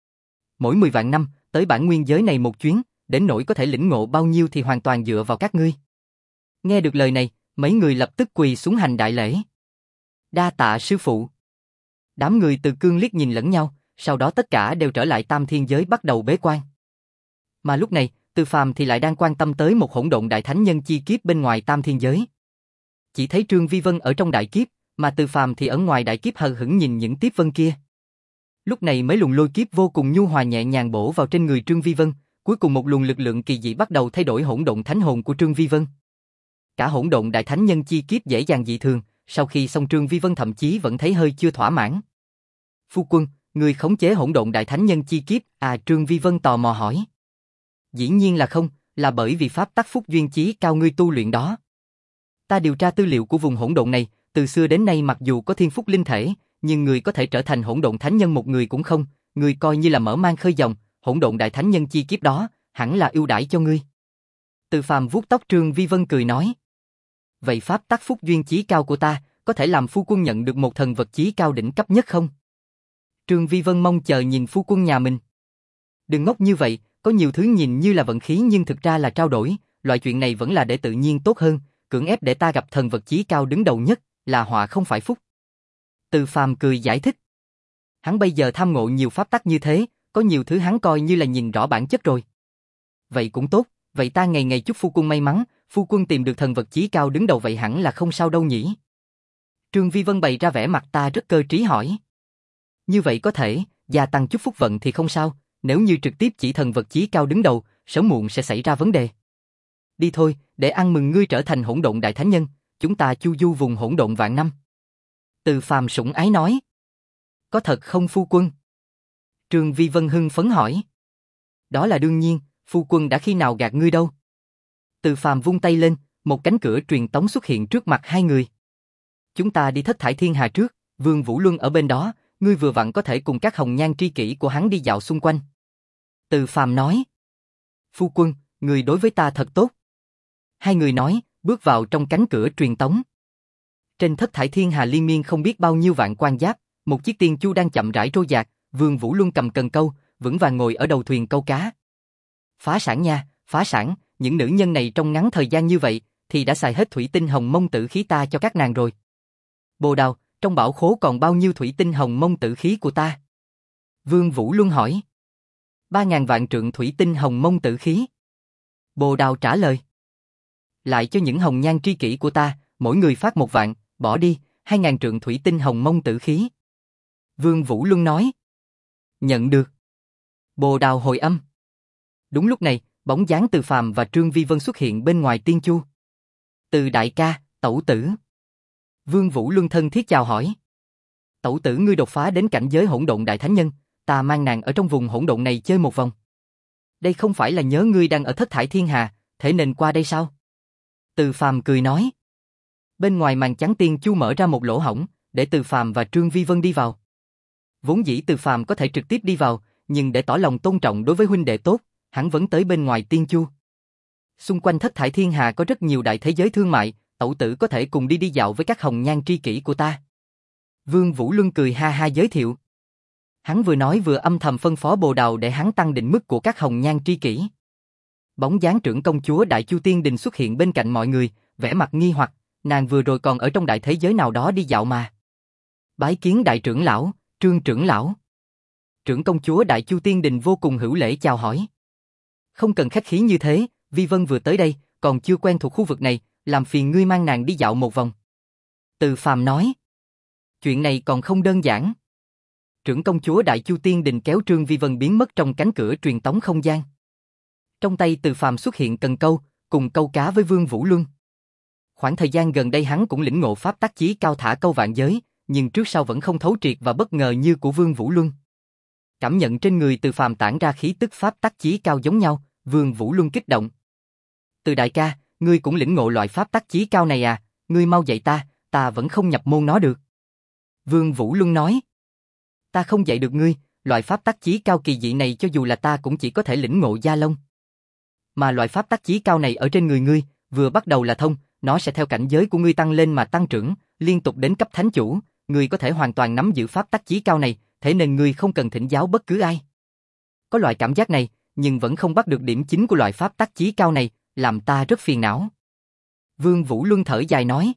Mỗi mười vạn năm, tới bản nguyên giới này một chuyến, đến nỗi có thể lĩnh ngộ bao nhiêu thì hoàn toàn dựa vào các ngươi. Nghe được lời này, mấy người lập tức quỳ xuống hành đại lễ. Đa tạ sư phụ. Đám người Từ Cương liếc nhìn lẫn nhau, sau đó tất cả đều trở lại tam thiên giới bắt đầu bế quan. Mà lúc này, Từ Phàm thì lại đang quan tâm tới một hỗn độn đại thánh nhân chi kiếp bên ngoài tam thiên giới. Chỉ thấy Trương Vi Vân ở trong đại kiếp, mà Từ Phàm thì ở ngoài đại kiếp hờ hững nhìn những tiếp vân kia. Lúc này mấy luồng lôi kiếp vô cùng nhu hòa nhẹ nhàng bổ vào trên người Trương Vi Vân, cuối cùng một luồng lực lượng kỳ dị bắt đầu thay đổi hỗn độn thánh hồn của Trương Vi Vân. Cả hỗn độn đại thánh nhân chi kiếp dễ dàng dị thường, sau khi xong Trương Vi Vân thậm chí vẫn thấy hơi chưa thỏa mãn. Phu quân, người khống chế hỗn độn đại thánh nhân chi kiếp, à Trương Vi Vân tò mò hỏi. Dĩ nhiên là không, là bởi vì pháp tắc phúc duyên chí cao ngươi tu luyện đó. Ta điều tra tư liệu của vùng hỗn độn này, từ xưa đến nay mặc dù có thiên phúc linh thể, nhưng người có thể trở thành hỗn độn thánh nhân một người cũng không, người coi như là mở mang khơi dòng, hỗn độn đại thánh nhân chi kiếp đó, hẳn là ưu đãi cho ngươi. Từ Phàm vuốt tóc Trương Vi Vân cười nói. Vậy pháp tắc phúc duyên chí cao của ta, có thể làm phu quân nhận được một thần vật chí cao đỉnh cấp nhất không? Trương Vi Vân mong chờ nhìn phu quân nhà mình. Đừng ngốc như vậy, có nhiều thứ nhìn như là vận khí nhưng thực ra là trao đổi, loại chuyện này vẫn là để tự nhiên tốt hơn, cưỡng ép để ta gặp thần vật chí cao đứng đầu nhất, là họa không phải phúc. Từ Phàm cười giải thích. Hắn bây giờ tham ngộ nhiều pháp tắc như thế, có nhiều thứ hắn coi như là nhìn rõ bản chất rồi. Vậy cũng tốt, vậy ta ngày ngày chúc phu quân may mắn, phu quân tìm được thần vật chí cao đứng đầu vậy hẳn là không sao đâu nhỉ? Trương Vi Vân bày ra vẻ mặt ta rất cơ trí hỏi. Như vậy có thể, gia tăng chút phúc vận thì không sao, nếu như trực tiếp chỉ thần vật chí cao đứng đầu, sớm muộn sẽ xảy ra vấn đề. Đi thôi, để ăn mừng ngươi trở thành hỗn độn đại thánh nhân, chúng ta chu du vùng hỗn độn vạn năm. Từ Phàm sủng ái nói. Có thật không phu quân? Trương Vi Vân hưng phấn hỏi. Đó là đương nhiên, phu quân đã khi nào gạt ngươi đâu. Từ Phàm vung tay lên, một cánh cửa truyền tống xuất hiện trước mặt hai người. Chúng ta đi thất thải thiên hà trước, Vương Vũ Luân ở bên đó, ngươi vừa vặn có thể cùng các hồng nhan tri kỷ của hắn đi dạo xung quanh. Từ Phàm nói. Phu quân, người đối với ta thật tốt. Hai người nói, bước vào trong cánh cửa truyền tống. Trên thất thải thiên hà liên miên không biết bao nhiêu vạn quan giáp, một chiếc tiên chu đang chậm rãi trôi dạt, Vương Vũ Luân cầm cần câu, vững vàng ngồi ở đầu thuyền câu cá. Phá sản nha, phá sản, những nữ nhân này trong ngắn thời gian như vậy, thì đã xài hết thủy tinh hồng mông tử khí ta cho các nàng rồi. Bồ Đào, trong bảo khố còn bao nhiêu thủy tinh hồng mông tử khí của ta? Vương Vũ Luân hỏi. Ba ngàn vạn trượng thủy tinh hồng mông tử khí. Bồ Đào trả lời. Lại cho những hồng nhan tri kỷ của ta, mỗi người phát một vạn, bỏ đi, hai ngàn trượng thủy tinh hồng mông tử khí. Vương Vũ Luân nói. Nhận được. Bồ Đào hồi âm. Đúng lúc này, bóng dáng Từ Phàm và Trương Vi Vân xuất hiện bên ngoài tiên chu. Từ đại ca, tẩu tử. Vương Vũ Luân thân thiết chào hỏi. Tẩu tử ngươi đột phá đến cảnh giới hỗn độn đại thánh nhân, ta mang nàng ở trong vùng hỗn độn này chơi một vòng. Đây không phải là nhớ ngươi đang ở thất thải thiên hà, thế nên qua đây sao? Từ Phàm cười nói. Bên ngoài màn trắng tiên chu mở ra một lỗ hổng, để Từ Phàm và Trương Vi Vân đi vào. Vốn dĩ Từ Phàm có thể trực tiếp đi vào, nhưng để tỏ lòng tôn trọng đối với huynh đệ tốt, hắn vẫn tới bên ngoài tiên chu. Xung quanh thất thải thiên hà có rất nhiều đại thế giới thương mại, tẩu tử có thể cùng đi đi dạo với các hồng nhan tri kỷ của ta. Vương Vũ Luân cười ha ha giới thiệu. Hắn vừa nói vừa âm thầm phân phó Bồ Đào để hắn tăng định mức của các hồng nhan tri kỷ. Bóng dáng trưởng công chúa Đại Chu Tiên Đình xuất hiện bên cạnh mọi người, vẻ mặt nghi hoặc, nàng vừa rồi còn ở trong đại thế giới nào đó đi dạo mà. Bái kiến đại trưởng lão, Trương trưởng lão. Trưởng công chúa Đại Chu Tiên Đình vô cùng hữu lễ chào hỏi. Không cần khách khí như thế, Vi Vân vừa tới đây, còn chưa quen thuộc khu vực này, làm phiền ngươi mang nàng đi dạo một vòng. Từ Phàm nói. Chuyện này còn không đơn giản. Trưởng công chúa Đại Chu Tiên Đình kéo Trương Vi Vân biến mất trong cánh cửa truyền tống không gian. Trong tay Từ Phàm xuất hiện cần câu, cùng câu cá với Vương Vũ Luân. Khoảng thời gian gần đây hắn cũng lĩnh ngộ pháp tắc chí cao thả câu vạn giới, nhưng trước sau vẫn không thấu triệt và bất ngờ như của Vương Vũ Luân. Cảm nhận trên người Từ Phàm tản ra khí tức pháp tắc chí cao giống nhau, Vương Vũ Luân kích động. Từ đại ca, ngươi cũng lĩnh ngộ loại pháp tắc chí cao này à, ngươi mau dạy ta, ta vẫn không nhập môn nó được. Vương Vũ Luân nói. Ta không dạy được ngươi, loại pháp tắc chí cao kỳ dị này cho dù là ta cũng chỉ có thể lĩnh ngộ gia lông. Mà loại pháp tắc chí cao này ở trên người ngươi, vừa bắt đầu là thông, nó sẽ theo cảnh giới của ngươi tăng lên mà tăng trưởng, liên tục đến cấp thánh chủ, ngươi có thể hoàn toàn nắm giữ pháp tắc chí cao này, thế nên ngươi không cần thỉnh giáo bất cứ ai. Có loại cảm giác này, nhưng vẫn không bắt được điểm chính của loại pháp tắc chí cao này, làm ta rất phiền não. Vương Vũ Luân thở dài nói.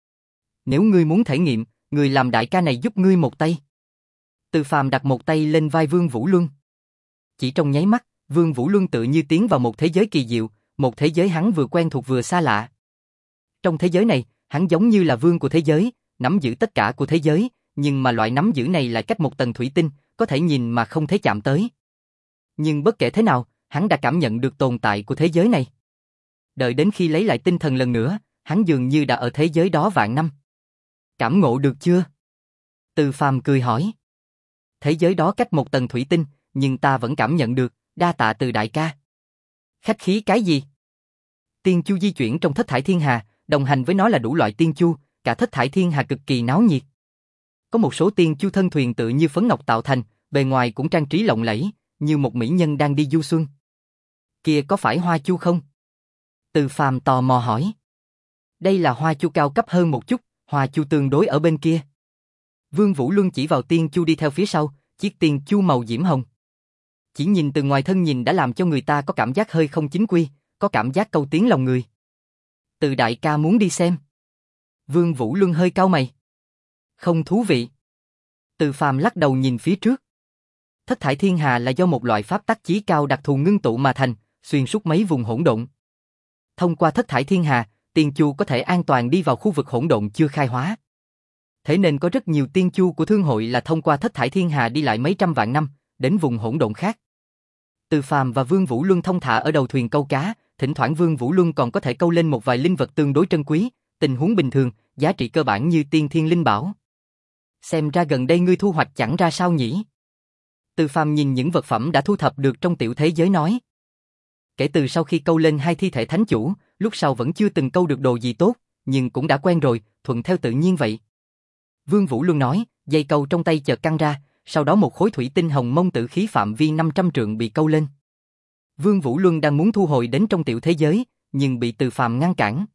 Nếu ngươi muốn thể nghiệm, người làm đại ca này giúp ngươi một tay. Từ Phàm đặt một tay lên vai Vương Vũ Luân. Chỉ trong nháy mắt, Vương Vũ Luân tự như tiến vào một thế giới kỳ diệu, một thế giới hắn vừa quen thuộc vừa xa lạ. Trong thế giới này, hắn giống như là vương của thế giới, nắm giữ tất cả của thế giới, nhưng mà loại nắm giữ này lại cách một tầng thủy tinh, có thể nhìn mà không thể chạm tới. Nhưng bất kể thế nào, hắn đã cảm nhận được tồn tại của thế giới này. Đợi đến khi lấy lại tinh thần lần nữa, hắn dường như đã ở thế giới đó vạn năm. Cảm ngộ được chưa? Từ Phàm cười hỏi. Thế giới đó cách một tầng thủy tinh, nhưng ta vẫn cảm nhận được, đa tạ Từ đại ca. Khách khí cái gì? Tiên chu di chuyển trong thất thải thiên hà, đồng hành với nó là đủ loại tiên chu, cả thất thải thiên hà cực kỳ náo nhiệt. Có một số tiên chu thân thuyền tự như phấn ngọc tạo thành, bề ngoài cũng trang trí lộng lẫy, như một mỹ nhân đang đi du xuân. Kia có phải hoa chu không? Từ Phàm tò mò hỏi. Đây là hoa chu cao cấp hơn một chút, hoa chu tương đối ở bên kia. Vương Vũ Luân chỉ vào tiên chu đi theo phía sau, chiếc tiên chu màu diễm hồng. Chỉ nhìn từ ngoài thân nhìn đã làm cho người ta có cảm giác hơi không chính quy, có cảm giác câu tiếng lòng người. Từ đại ca muốn đi xem. Vương Vũ Luân hơi cau mày. Không thú vị. Từ Phàm lắc đầu nhìn phía trước. Thất thải thiên hà là do một loại pháp tắc chí cao đặc thù ngưng tụ mà thành, xuyên suốt mấy vùng hỗn độn. Thông qua thất thải thiên hà, tiên chu có thể an toàn đi vào khu vực hỗn độn chưa khai hóa. Thế nên có rất nhiều tiên chu của thương hội là thông qua thất thải thiên hà đi lại mấy trăm vạn năm, đến vùng hỗn độn khác. Từ Phàm và Vương Vũ Luân thông thả ở đầu thuyền câu cá, thỉnh thoảng Vương Vũ Luân còn có thể câu lên một vài linh vật tương đối trân quý, tình huống bình thường, giá trị cơ bản như tiên thiên linh bảo. Xem ra gần đây ngươi thu hoạch chẳng ra sao nhỉ? Từ Phàm nhìn những vật phẩm đã thu thập được trong tiểu thế giới nói. Kể từ sau khi câu lên hai thi thể thánh chủ, lúc sau vẫn chưa từng câu được đồ gì tốt, nhưng cũng đã quen rồi, thuận theo tự nhiên vậy. Vương Vũ Luân nói, dây câu trong tay chợt căng ra, sau đó một khối thủy tinh hồng mông tử khí phạm vi năm trăm trượng bị câu lên. Vương Vũ Luân đang muốn thu hồi đến trong tiểu thế giới, nhưng bị Từ Phàm ngăn cản.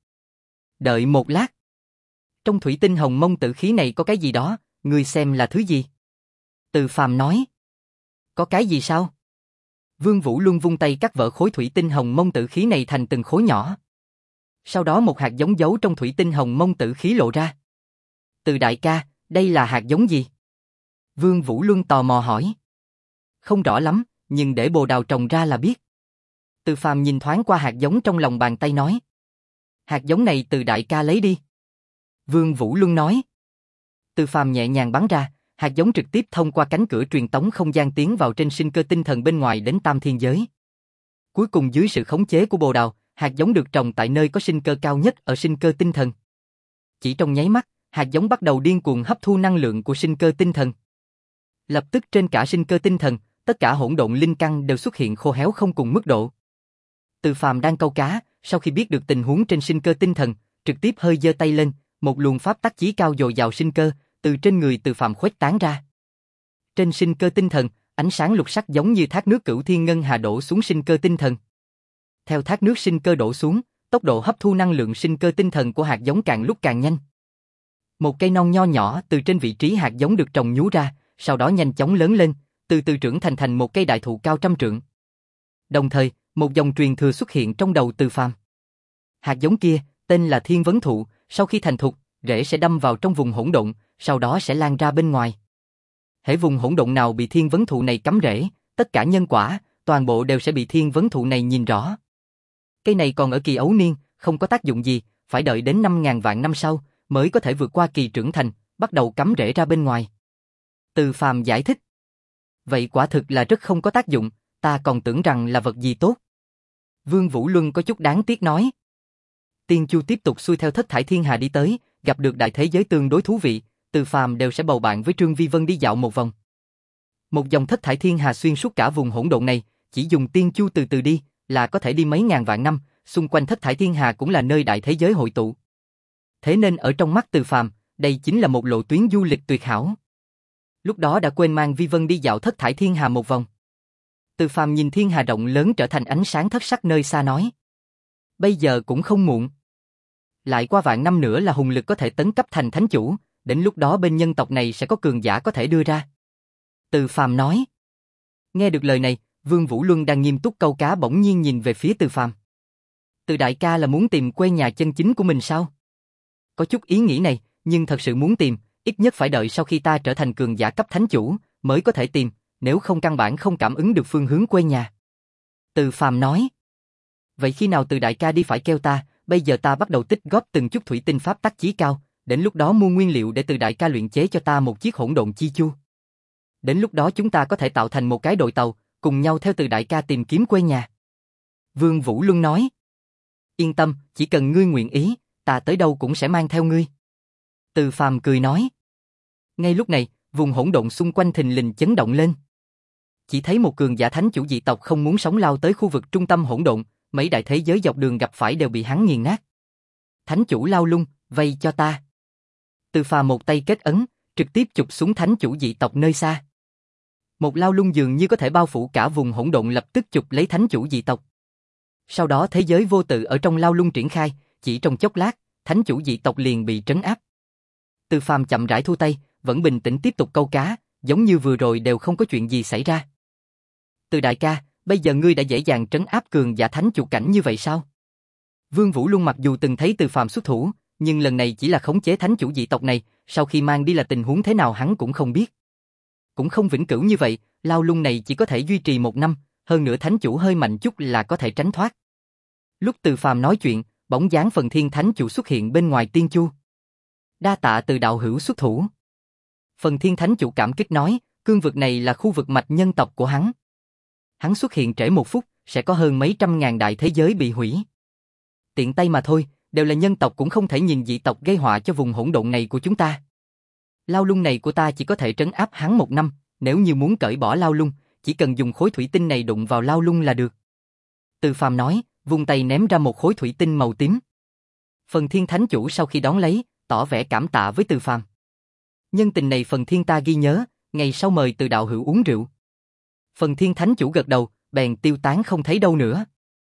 Đợi một lát. Trong thủy tinh hồng mông tử khí này có cái gì đó, ngươi xem là thứ gì? Từ Phàm nói. Có cái gì sao? Vương Vũ Luân vung tay cắt vỡ khối thủy tinh hồng mông tử khí này thành từng khối nhỏ. Sau đó một hạt giống giấu trong thủy tinh hồng mông tử khí lộ ra. Từ đại ca, đây là hạt giống gì? Vương Vũ Luân tò mò hỏi. Không rõ lắm, nhưng để bồ đào trồng ra là biết. Từ Phàm nhìn thoáng qua hạt giống trong lòng bàn tay nói. Hạt giống này từ đại ca lấy đi. Vương Vũ Luân nói. Từ Phàm nhẹ nhàng bắn ra, hạt giống trực tiếp thông qua cánh cửa truyền tống không gian tiến vào trên sinh cơ tinh thần bên ngoài đến tam thiên giới. Cuối cùng dưới sự khống chế của bồ đào, hạt giống được trồng tại nơi có sinh cơ cao nhất ở sinh cơ tinh thần. Chỉ trong nháy mắt, hạt giống bắt đầu điên cuồng hấp thu năng lượng của sinh cơ tinh thần. Lập tức trên cả sinh cơ tinh thần, tất cả hỗn độn linh căn đều xuất hiện khô héo không cùng mức độ. Từ Phàm đang câu cá, sau khi biết được tình huống trên sinh cơ tinh thần, trực tiếp hơi giơ tay lên, một luồng pháp tắc chí cao dồi dào sinh cơ từ trên người Từ Phàm khuếch tán ra. Trên sinh cơ tinh thần, ánh sáng lục sắc giống như thác nước cửu thiên ngân hà đổ xuống sinh cơ tinh thần. Theo thác nước sinh cơ đổ xuống, tốc độ hấp thu năng lượng sinh cơ tinh thần của hạt giống càng lúc càng nhanh. Một cây non nho nhỏ từ trên vị trí hạt giống được trồng nhú ra, sau đó nhanh chóng lớn lên, từ từ trưởng thành thành một cây đại thụ cao trăm trượng. Đồng thời, một dòng truyền thừa xuất hiện trong đầu Từ Phàm. Hạt giống kia, tên là Thiên Vấn Thụ, sau khi thành thục, rễ sẽ đâm vào trong vùng hỗn độn, sau đó sẽ lan ra bên ngoài. Hễ vùng hỗn độn nào bị Thiên Vấn Thụ này cắm rễ, tất cả nhân quả, toàn bộ đều sẽ bị Thiên Vấn Thụ này nhìn rõ. Cây này còn ở kỳ ấu niên, không có tác dụng gì, phải đợi đến năm ngàn vạn năm sau, mới có thể vượt qua kỳ trưởng thành, bắt đầu cắm rễ ra bên ngoài. Từ Phàm giải thích. Vậy quả thực là rất không có tác dụng, ta còn tưởng rằng là vật gì tốt. Vương Vũ Luân có chút đáng tiếc nói. Tiên Chu tiếp tục xuôi theo thất thải thiên hà đi tới, gặp được đại thế giới tương đối thú vị, Từ Phàm đều sẽ bầu bạn với Trương Vi Vân đi dạo một vòng. Một dòng thất thải thiên hà xuyên suốt cả vùng hỗn độn này, chỉ dùng Tiên Chu từ từ đi, là có thể đi mấy ngàn vạn năm, xung quanh thất thải thiên hà cũng là nơi đại thế giới hội tụ. Thế nên ở trong mắt Từ Phàm, đây chính là một lộ tuyến du lịch tuyệt hảo. Lúc đó đã quên mang Vi Vân đi dạo thất thải thiên hà một vòng. Từ Phàm nhìn thiên hà rộng lớn trở thành ánh sáng thất sắc nơi xa nói. Bây giờ cũng không muộn. Lại qua vạn năm nữa là hùng lực có thể tấn cấp thành thánh chủ, đến lúc đó bên nhân tộc này sẽ có cường giả có thể đưa ra. Từ Phàm nói. Nghe được lời này, Vương Vũ Luân đang nghiêm túc câu cá bỗng nhiên nhìn về phía Từ Phàm. Từ đại ca là muốn tìm quê nhà chân chính của mình sao? Có chút ý nghĩ này, nhưng thật sự muốn tìm, ít nhất phải đợi sau khi ta trở thành cường giả cấp thánh chủ, mới có thể tìm, nếu không căn bản không cảm ứng được phương hướng quê nhà. Từ Phàm nói. Vậy khi nào Từ đại ca đi phải kêu ta, bây giờ ta bắt đầu tích góp từng chút thủy tinh pháp tắc chí cao, đến lúc đó mua nguyên liệu để Từ đại ca luyện chế cho ta một chiếc hỗn độn chi chu. Đến lúc đó chúng ta có thể tạo thành một cái đội tàu, cùng nhau theo Từ đại ca tìm kiếm quê nhà. Vương Vũ Luân nói. Yên tâm, chỉ cần ngươi nguyện ý, ta tới đâu cũng sẽ mang theo ngươi. Từ Phàm cười nói. Ngay lúc này, vùng hỗn độn xung quanh thình lình chấn động lên. Chỉ thấy một cường giả thánh chủ dị tộc không muốn sống lao tới khu vực trung tâm hỗn độn, mấy đại thế giới dọc đường gặp phải đều bị hắn nghiền nát. Thánh chủ Lao Lung, vây cho ta. Từ Phàm một tay kết ấn, trực tiếp chụp xuống thánh chủ dị tộc nơi xa. Một Lao Lung dường như có thể bao phủ cả vùng hỗn độn lập tức chụp lấy thánh chủ dị tộc. Sau đó thế giới vô tự ở trong Lao Lung triển khai, chỉ trong chốc lát, thánh chủ dị tộc liền bị trấn áp. Từ Phàm chậm rãi thu tay, vẫn bình tĩnh tiếp tục câu cá, giống như vừa rồi đều không có chuyện gì xảy ra. Từ đại ca, bây giờ ngươi đã dễ dàng trấn áp cường giả thánh chủ cảnh như vậy sao? Vương Vũ Luân mặc dù từng thấy Từ Phàm xuất thủ, nhưng lần này chỉ là khống chế thánh chủ dị tộc này, sau khi mang đi là tình huống thế nào hắn cũng không biết. Cũng không vĩnh cửu như vậy, Lao Lung này chỉ có thể duy trì một năm, hơn nữa thánh chủ hơi mạnh chút là có thể tránh thoát. Lúc Từ Phàm nói chuyện, bóng dáng phần thiên thánh chủ xuất hiện bên ngoài tiên chu. Đa tạ Từ đạo hữu xuất thủ. Phần thiên thánh chủ cảm kích nói, cương vực này là khu vực mạch nhân tộc của hắn. Hắn xuất hiện trễ một phút, sẽ có hơn mấy trăm ngàn đại thế giới bị hủy. Tiện tay mà thôi, đều là nhân tộc cũng không thể nhìn dị tộc gây họa cho vùng hỗn độn này của chúng ta. Lao Lung này của ta chỉ có thể trấn áp hắn một năm, nếu như muốn cởi bỏ Lao Lung, chỉ cần dùng khối thủy tinh này đụng vào Lao Lung là được. Từ Phàm nói, vung tay ném ra một khối thủy tinh màu tím. Phần thiên thánh chủ sau khi đón lấy, tỏ vẻ cảm tạ với Từ Phàm. Nhân tình này phần thiên ta ghi nhớ, ngày sau mời Từ đạo hữu uống rượu. Phần thiên thánh chủ gật đầu, bèn tiêu tán không thấy đâu nữa.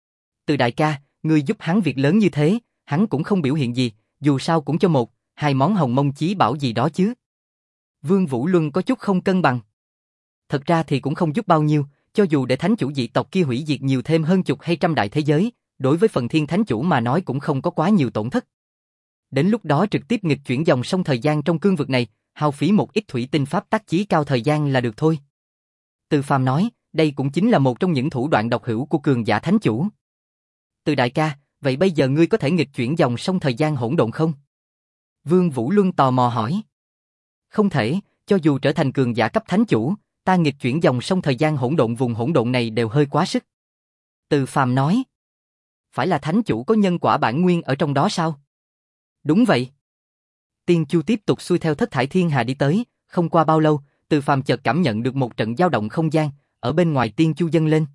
Từ đại ca, ngươi giúp hắn việc lớn như thế, hắn cũng không biểu hiện gì, dù sao cũng cho một, hai món hồng mông chí bảo gì đó chứ. Vương Vũ Luân có chút không cân bằng. Thật ra thì cũng không giúp bao nhiêu, cho dù để thánh chủ dị tộc kia hủy diệt nhiều thêm hơn chục hay trăm đại thế giới, đối với phần thiên thánh chủ mà nói cũng không có quá nhiều tổn thất. Đến lúc đó trực tiếp nghịch chuyển dòng sông thời gian trong cương vực này, hao phí một ít thủy tinh pháp tắc chí cao thời gian là được thôi. Từ Phàm nói, đây cũng chính là một trong những thủ đoạn độc hữu của cường giả thánh chủ. Từ đại ca, vậy bây giờ ngươi có thể nghịch chuyển dòng sông thời gian hỗn độn không? Vương Vũ Luân tò mò hỏi. Không thể, cho dù trở thành cường giả cấp thánh chủ, ta nghịch chuyển dòng sông thời gian hỗn độn vùng hỗn độn này đều hơi quá sức. Từ Phàm nói. Phải là thánh chủ có nhân quả bản nguyên ở trong đó sao? Đúng vậy. Tiên Chu tiếp tục xuôi theo thất thải thiên hà đi tới, không qua bao lâu, Từ Phàm chợt cảm nhận được một trận dao động không gian, ở bên ngoài Tiên Chu dâng lên.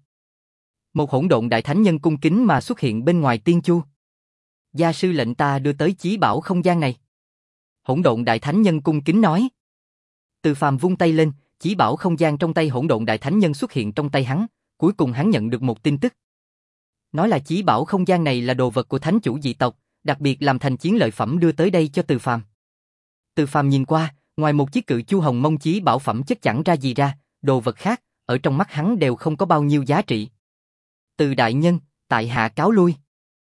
Một hỗn độn đại thánh nhân cung kính mà xuất hiện bên ngoài Tiên Chu. Gia sư lệnh ta đưa tới chí bảo không gian này. Hỗn độn đại thánh nhân cung kính nói. Từ Phàm vung tay lên, chí bảo không gian trong tay hỗn độn đại thánh nhân xuất hiện trong tay hắn, cuối cùng hắn nhận được một tin tức. Nói là chí bảo không gian này là đồ vật của thánh chủ dị tộc, đặc biệt làm thành chiến lợi phẩm đưa tới đây cho Từ Phàm. Từ Phàm nhìn qua, ngoài một chiếc cự chu hồng mông chí bảo phẩm chất chẳng ra gì ra, đồ vật khác, ở trong mắt hắn đều không có bao nhiêu giá trị. Từ đại nhân, tại hạ cáo lui.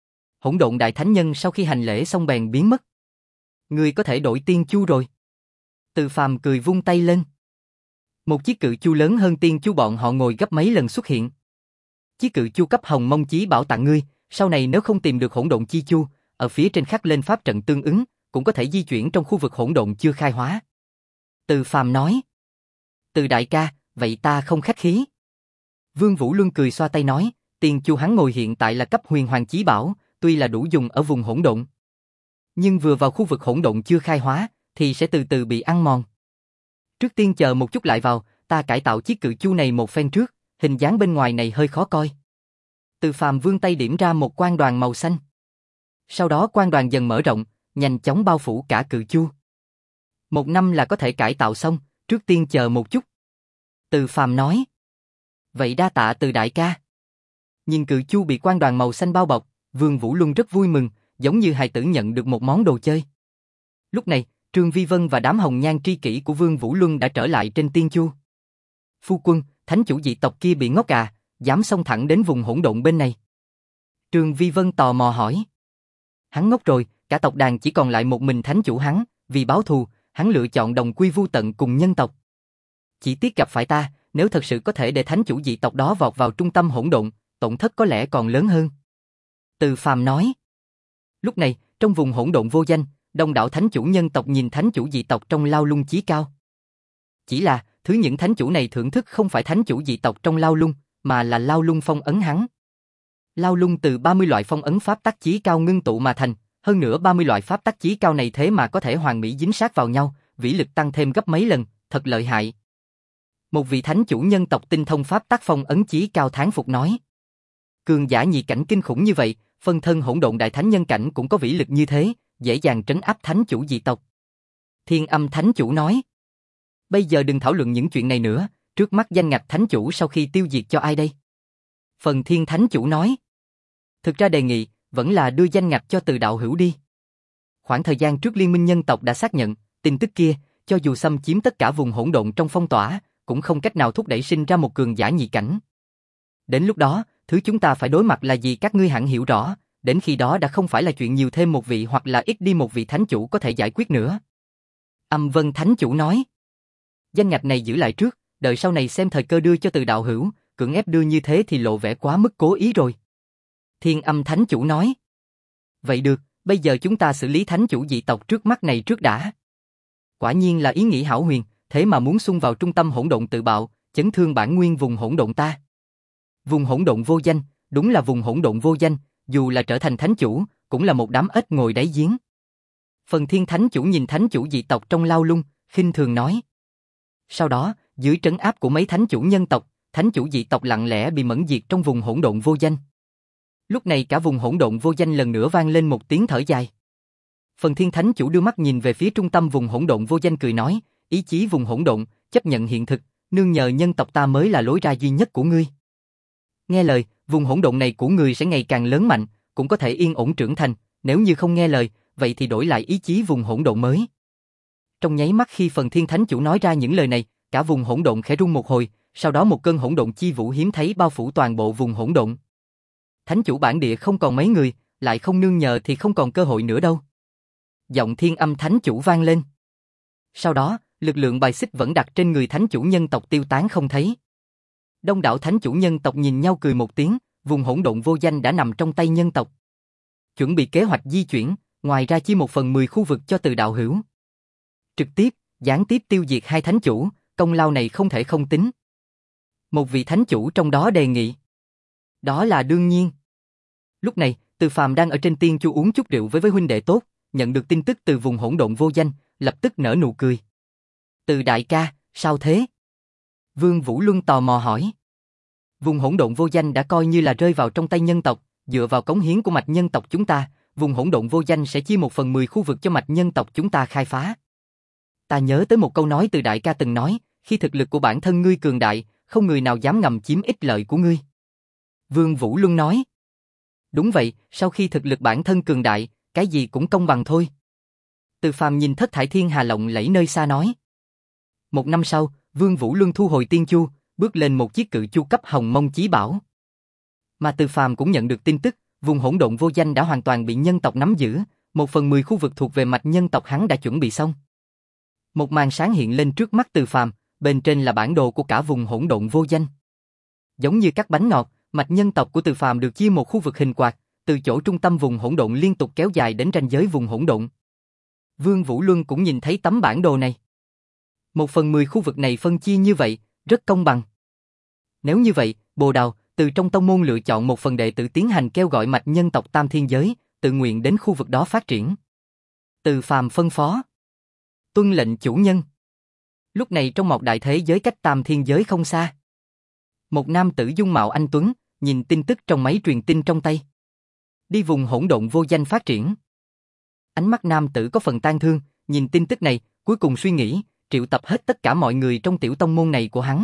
Hỗn độn đại thánh nhân sau khi hành lễ xong bèn biến mất. Ngươi có thể đổi tiên chu rồi. Từ Phàm cười vung tay lên. Một chiếc cự chu lớn hơn tiên chu bọn họ ngồi gấp mấy lần xuất hiện. Chiếc cự chu cấp hồng mông chí bảo tặng ngươi, sau này nếu không tìm được hỗn độn chi chu, ở phía trên khắc lên pháp trận tương ứng, cũng có thể di chuyển trong khu vực hỗn độn chưa khai hóa. Từ Phàm nói. Từ đại ca, vậy ta không khách khí. Vương Vũ Luân cười xoa tay nói, tiên chu hắn ngồi hiện tại là cấp huyền hoàng chí bảo, tuy là đủ dùng ở vùng hỗn độn, nhưng vừa vào khu vực hỗn độn chưa khai hóa, thì sẽ từ từ bị ăn mòn. Trước tiên chờ một chút lại vào, ta cải tạo chiếc cự chu này một phen trước, hình dáng bên ngoài này hơi khó coi. Từ Phàm vươn tay điểm ra một quang đoàn màu xanh. Sau đó quang đoàn dần mở rộng, nhanh chóng bao phủ cả cự chu. Một năm là có thể cải tạo xong, trước tiên chờ một chút. Từ Phàm nói. Vậy đa tạ Từ đại ca. Nhìn cự chu bị quang đoàn màu xanh bao bọc, Vương Vũ Luân rất vui mừng, giống như hài tử nhận được một món đồ chơi. Lúc này, Trương Vi Vân và đám hồng nhan tri kỷ của Vương Vũ Luân đã trở lại trên tiên chu. Phu quân, thánh chủ dị tộc kia bị ngốc à, dám xông thẳng đến vùng hỗn độn bên này. Trương Vi Vân tò mò hỏi. Hắn ngốc rồi, cả tộc đàn chỉ còn lại một mình thánh chủ hắn, vì báo thù, hắn lựa chọn đồng quy vu tận cùng nhân tộc. Chỉ tiếc gặp phải ta, nếu thật sự có thể để thánh chủ dị tộc đó vọt vào trung tâm hỗn độn, tổn thất có lẽ còn lớn hơn. Từ Phàm nói. Lúc này, trong vùng hỗn độn vô danh, đông đảo thánh chủ nhân tộc nhìn thánh chủ dị tộc trong Lao Lung chí cao. Chỉ là, thứ những thánh chủ này thưởng thức không phải thánh chủ dị tộc trong Lao Lung, mà là Lao Lung phong ấn hắn. Lao Lung từ ba mươi loại phong ấn pháp tắc chí cao ngưng tụ mà thành, hơn nữa ba mươi loại pháp tắc chí cao này thế mà có thể hoàn mỹ dính sát vào nhau, vĩ lực tăng thêm gấp mấy lần, thật lợi hại. Một vị thánh chủ nhân tộc tinh thông pháp tắc phong ấn chí cao thán phục nói. Cường giả nhị cảnh kinh khủng như vậy, phân thân hỗn độn đại thánh nhân cảnh cũng có vĩ lực như thế, dễ dàng trấn áp thánh chủ dị tộc. Thiên Âm thánh chủ nói. Bây giờ đừng thảo luận những chuyện này nữa, trước mắt danh ngạch thánh chủ sau khi tiêu diệt cho ai đây? Phần Thiên thánh chủ nói. Thực ra đề nghị, vẫn là đưa danh ngạch cho Từ đạo hữu đi. Khoảng thời gian trước liên minh nhân tộc đã xác nhận, tin tức kia, cho dù xâm chiếm tất cả vùng hỗn độn trong phong tỏa, cũng không cách nào thúc đẩy sinh ra một cường giả nhị cảnh. Đến lúc đó, thứ chúng ta phải đối mặt là gì các ngươi hẳn hiểu rõ, đến khi đó đã không phải là chuyện nhiều thêm một vị hoặc là ít đi một vị thánh chủ có thể giải quyết nữa. Âm Vân thánh chủ nói. Danh ngạch này giữ lại trước, đợi sau này xem thời cơ đưa cho Từ đạo hữu, cưỡng ép đưa như thế thì lộ vẻ quá mức cố ý rồi. Thiên Âm thánh chủ nói. Vậy được, bây giờ chúng ta xử lý thánh chủ dị tộc trước mắt này trước đã. Quả nhiên là ý nghĩ hão huyền, thế mà muốn xung vào trung tâm hỗn độn tự bạo, chấn thương bản nguyên vùng hỗn độn ta. Vùng hỗn độn vô danh, đúng là vùng hỗn độn vô danh, dù là trở thành thánh chủ, cũng là một đám ếch ngồi đáy giếng. Phần Thiên thánh chủ nhìn thánh chủ dị tộc trong Lao Lung, khinh thường nói. Sau đó, dưới trấn áp của mấy thánh chủ nhân tộc, thánh chủ dị tộc lặng lẽ bị mẫn diệt trong vùng hỗn độn vô danh. Lúc này cả vùng hỗn độn vô danh lần nữa vang lên một tiếng thở dài. Phần Thiên thánh chủ đưa mắt nhìn về phía trung tâm vùng hỗn độn vô danh cười nói, ý chí vùng hỗn độn, chấp nhận hiện thực, nương nhờ nhân tộc ta mới là lối ra duy nhất của ngươi. Nghe lời, vùng hỗn độn này của ngươi sẽ ngày càng lớn mạnh, cũng có thể yên ổn trưởng thành, nếu như không nghe lời, vậy thì đổi lại ý chí vùng hỗn độn mới. Trong nháy mắt khi Phần Thiên thánh chủ nói ra những lời này, cả vùng hỗn độn khẽ rung một hồi, sau đó một cơn hỗn độn chi vũ hiếm thấy bao phủ toàn bộ vùng hỗn độn. Thánh chủ bản địa không còn mấy người, lại không nương nhờ thì không còn cơ hội nữa đâu. Giọng thiên âm thánh chủ vang lên. Sau đó, lực lượng bài xích vẫn đặt trên người thánh chủ nhân tộc tiêu tán không thấy. Đông đảo thánh chủ nhân tộc nhìn nhau cười một tiếng, vùng hỗn độn vô danh đã nằm trong tay nhân tộc. Chuẩn bị kế hoạch di chuyển, ngoài ra chia một phần mười khu vực cho Từ đạo hữu. Trực tiếp, gián tiếp tiêu diệt hai thánh chủ, công lao này không thể không tính. Một vị thánh chủ trong đó đề nghị. Đó là đương nhiên. Lúc này, Từ Phàm đang ở trên tiên chu uống chút rượu với với huynh đệ tốt, nhận được tin tức từ vùng hỗn độn vô danh, lập tức nở nụ cười. Từ đại ca, sao thế? Vương Vũ Luân tò mò hỏi. Vùng hỗn độn vô danh đã coi như là rơi vào trong tay nhân tộc, dựa vào cống hiến của mạch nhân tộc chúng ta, vùng hỗn độn vô danh sẽ chia một phần mười khu vực cho mạch nhân tộc chúng ta khai phá. Ta nhớ tới một câu nói từ đại ca từng nói, khi thực lực của bản thân ngươi cường đại, không người nào dám ngầm chiếm ích lợi của ngươi. Vương Vũ Luân nói. Đúng vậy, sau khi thực lực bản thân cường đại, cái gì cũng công bằng thôi. Từ Phàm nhìn thất thải thiên hà lộng lẫy nơi xa nói. Một năm sau, Vương Vũ Luân thu hồi tiên chu, bước lên một chiếc cự chu cấp hồng mông chí bảo. Mà Từ Phàm cũng nhận được tin tức, vùng hỗn độn vô danh đã hoàn toàn bị nhân tộc nắm giữ, một phần mười khu vực thuộc về mạch nhân tộc hắn đã chuẩn bị xong. Một màn sáng hiện lên trước mắt Từ Phàm, bên trên là bản đồ của cả vùng hỗn độn vô danh. Giống như các bánh ngọt, mạch nhân tộc của Từ Phàm được chia một khu vực hình quạt, từ chỗ trung tâm vùng hỗn độn liên tục kéo dài đến ranh giới vùng hỗn độn. Vương Vũ Luân cũng nhìn thấy tấm bản đồ này. Một phần mười khu vực này phân chia như vậy, rất công bằng. Nếu như vậy, Bồ Đào, từ trong tông môn lựa chọn một phần đệ tử tiến hành kêu gọi mạch nhân tộc Tam Thiên Giới, tự nguyện đến khu vực đó phát triển. Từ Phàm phân phó. Tuân lệnh chủ nhân. Lúc này trong một đại thế giới cách Tam Thiên Giới không xa. Một nam tử dung mạo anh tuấn, nhìn tin tức trong máy truyền tin trong tay. Đi vùng hỗn độn vô danh phát triển. Ánh mắt nam tử có phần tang thương, nhìn tin tức này, cuối cùng suy nghĩ, triệu tập hết tất cả mọi người trong tiểu tông môn này của hắn.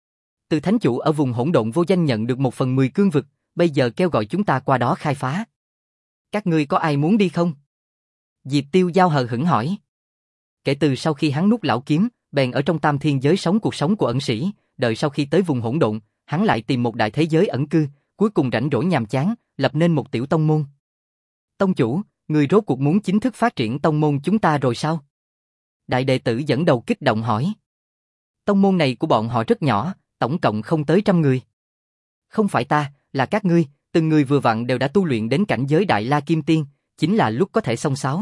Từ thánh chủ ở vùng hỗn độn vô danh nhận được một phần mười cương vực, bây giờ kêu gọi chúng ta qua đó khai phá. Các ngươi có ai muốn đi không? Diệp Tiêu Giao hờ hững hỏi. Kể từ sau khi hắn nuốt lão kiếm, bèn ở trong Tam Thiên Giới sống cuộc sống của ẩn sĩ, đợi sau khi tới vùng hỗn độn, hắn lại tìm một đại thế giới ẩn cư, cuối cùng rảnh rỗi nhàm chán, lập nên một tiểu tông môn. Tông chủ, người rốt cuộc muốn chính thức phát triển tông môn chúng ta rồi sao? Đại đệ tử dẫn đầu kích động hỏi. Tông môn này của bọn họ rất nhỏ, tổng cộng không tới trăm người. Không phải ta, là các ngươi, từng người vừa vặn đều đã tu luyện đến cảnh giới Đại La Kim Tiên, chính là lúc có thể xông xáo.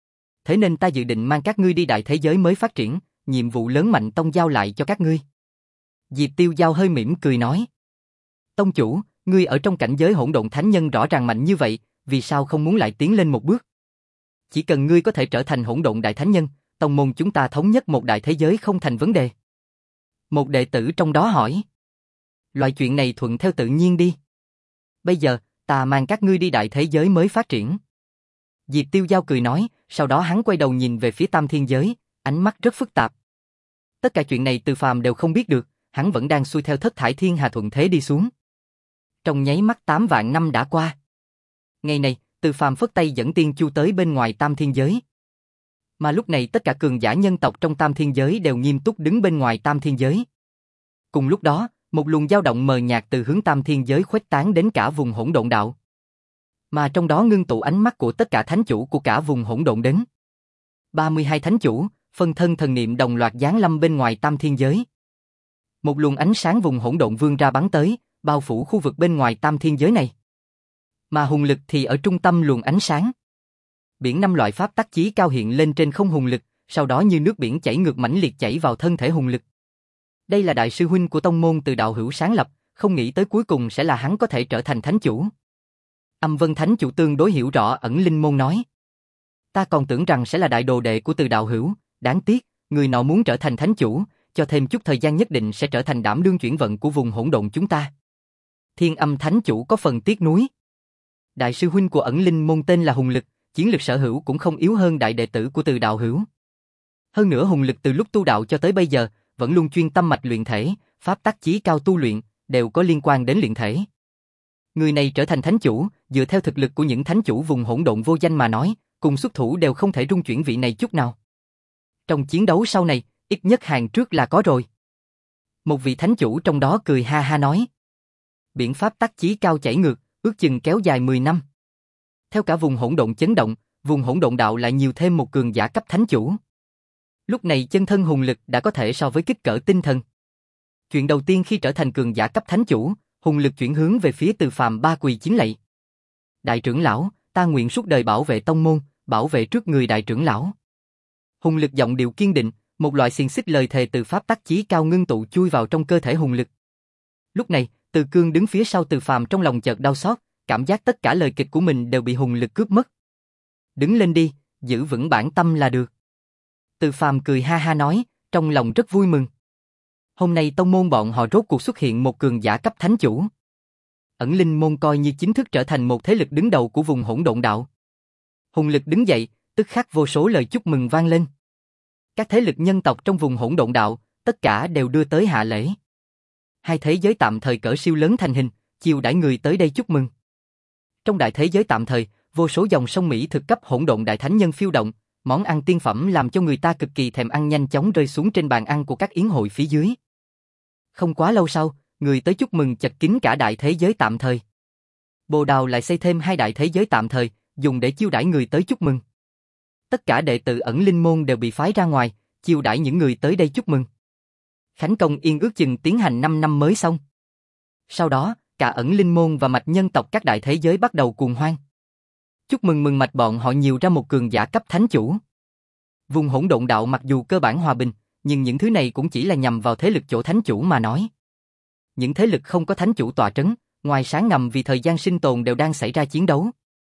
Thế nên ta dự định mang các ngươi đi đại thế giới mới phát triển, nhiệm vụ lớn mạnh tông giao lại cho các ngươi. Diệp Tiêu Giao hơi mỉm cười nói. Tông chủ, ngươi ở trong cảnh giới hỗn độn thánh nhân rõ ràng mạnh như vậy, vì sao không muốn lại tiến lên một bước? Chỉ cần ngươi có thể trở thành hỗn độn đại thánh nhân, tông môn chúng ta thống nhất một đại thế giới không thành vấn đề. Một đệ tử trong đó hỏi. Loại chuyện này thuận theo tự nhiên đi. Bây giờ, ta mang các ngươi đi đại thế giới mới phát triển. Diệp Tiêu Giao cười nói, sau đó hắn quay đầu nhìn về phía Tam Thiên Giới, ánh mắt rất phức tạp. Tất cả chuyện này Từ Phàm đều không biết được, hắn vẫn đang xuôi theo thất thải thiên hà thuận thế đi xuống. Trong nháy mắt tám vạn năm đã qua. Ngày này, Từ Phàm phất tay dẫn tiên chu tới bên ngoài Tam Thiên Giới. Mà lúc này tất cả cường giả nhân tộc trong Tam Thiên Giới đều nghiêm túc đứng bên ngoài Tam Thiên Giới. Cùng lúc đó, một luồng dao động mờ nhạt từ hướng Tam Thiên Giới khuếch tán đến cả vùng hỗn độn đạo. Mà trong đó ngưng tụ ánh mắt của tất cả thánh chủ của cả vùng hỗn độn đến. ba mươi hai thánh chủ, phân thân thần niệm đồng loạt giáng lâm bên ngoài Tam Thiên Giới. Một luồng ánh sáng vùng hỗn độn vươn ra bắn tới, bao phủ khu vực bên ngoài Tam Thiên Giới này. Mà hùng lực thì ở trung tâm luồng ánh sáng. Biển năm loại pháp tắc chí cao hiện lên trên không hùng lực, sau đó như nước biển chảy ngược mãnh liệt chảy vào thân thể hùng lực. Đây là đại sư huynh của tông môn Từ đạo hữu sáng lập, không nghĩ tới cuối cùng sẽ là hắn có thể trở thành thánh chủ. Âm Vân Thánh chủ tương đối hiểu rõ ẩn linh môn nói. Ta còn tưởng rằng sẽ là đại đồ đệ của Từ đạo hữu, đáng tiếc, người nọ muốn trở thành thánh chủ, cho thêm chút thời gian nhất định sẽ trở thành đảm đương chuyển vận của vùng hỗn độn chúng ta. Thiên Âm Thánh chủ có phần tiếc nuối. Đại sư huynh của ẩn linh môn tên là Hùng Lực, chiến lực sở hữu cũng không yếu hơn đại đệ tử của Từ đạo hữu. Hơn nữa Hùng Lực từ lúc tu đạo cho tới bây giờ, vẫn luôn chuyên tâm mạch luyện thể, pháp tắc chí cao tu luyện, đều có liên quan đến luyện thể. Người này trở thành thánh chủ, dựa theo thực lực của những thánh chủ vùng hỗn độn vô danh mà nói, cùng xuất thủ đều không thể rung chuyển vị này chút nào. Trong chiến đấu sau này, ít nhất hàng trước là có rồi. Một vị thánh chủ trong đó cười ha ha nói. Biển pháp tắc chí cao chảy ngược, ước chừng kéo dài mười năm. Theo cả vùng hỗn độn chấn động, vùng hỗn độn đạo lại nhiều thêm một cường giả cấp thánh chủ. Lúc này chân thân hùng lực đã có thể so với kích cỡ tinh thần. Chuyện đầu tiên khi trở thành cường giả cấp thánh chủ, hùng lực chuyển hướng về phía Từ Phàm ba quỳ chính lạy. Đại trưởng lão, ta nguyện suốt đời bảo vệ tông môn, bảo vệ trước người đại trưởng lão. Hùng lực giọng điệu kiên định, một loại xiềng xích lời thề từ pháp tắc chí cao ngưng tụ chui vào trong cơ thể hùng lực. Lúc này, Từ Cương đứng phía sau Từ Phàm trong lòng chợt đau xót, cảm giác tất cả lời kịch của mình đều bị hùng lực cướp mất. Đứng lên đi, giữ vững bản tâm là được. Từ Phàm cười ha ha nói, trong lòng rất vui mừng. Hôm nay tông môn bọn họ rốt cuộc xuất hiện một cường giả cấp thánh chủ. Ẩn Linh môn coi như chính thức trở thành một thế lực đứng đầu của vùng hỗn độn đạo. Hùng lực đứng dậy, tức khắc vô số lời chúc mừng vang lên. Các thế lực nhân tộc trong vùng hỗn độn đạo, tất cả đều đưa tới hạ lễ. Hai thế giới tạm thời cỡ siêu lớn thành hình, chiêu đãi người tới đây chúc mừng. Trong đại thế giới tạm thời, vô số dòng sông Mỹ thực cấp hỗn độn đại thánh nhân phiêu động, món ăn tiên phẩm làm cho người ta cực kỳ thèm ăn nhanh chóng rơi xuống trên bàn ăn của các yến hội phía dưới. Không quá lâu sau, người tới chúc mừng chật kín cả đại thế giới tạm thời. Bồ Đào lại xây thêm hai đại thế giới tạm thời, dùng để chiêu đãi người tới chúc mừng. Tất cả đệ tử Ẩn Linh môn đều bị phái ra ngoài, chiêu đãi những người tới đây chúc mừng. Khánh công yên ước chừng tiến hành năm năm mới xong. Sau đó, cả Ẩn Linh môn và mạch nhân tộc các đại thế giới bắt đầu cuồng hoan. Chúc mừng mừng mạch bọn họ nhiều ra một cường giả cấp thánh chủ. Vùng hỗn độn đạo mặc dù cơ bản hòa bình, nhưng những thứ này cũng chỉ là nhằm vào thế lực chỗ thánh chủ mà nói. Những thế lực không có thánh chủ tọa trấn, ngoài sáng ngầm vì thời gian sinh tồn đều đang xảy ra chiến đấu.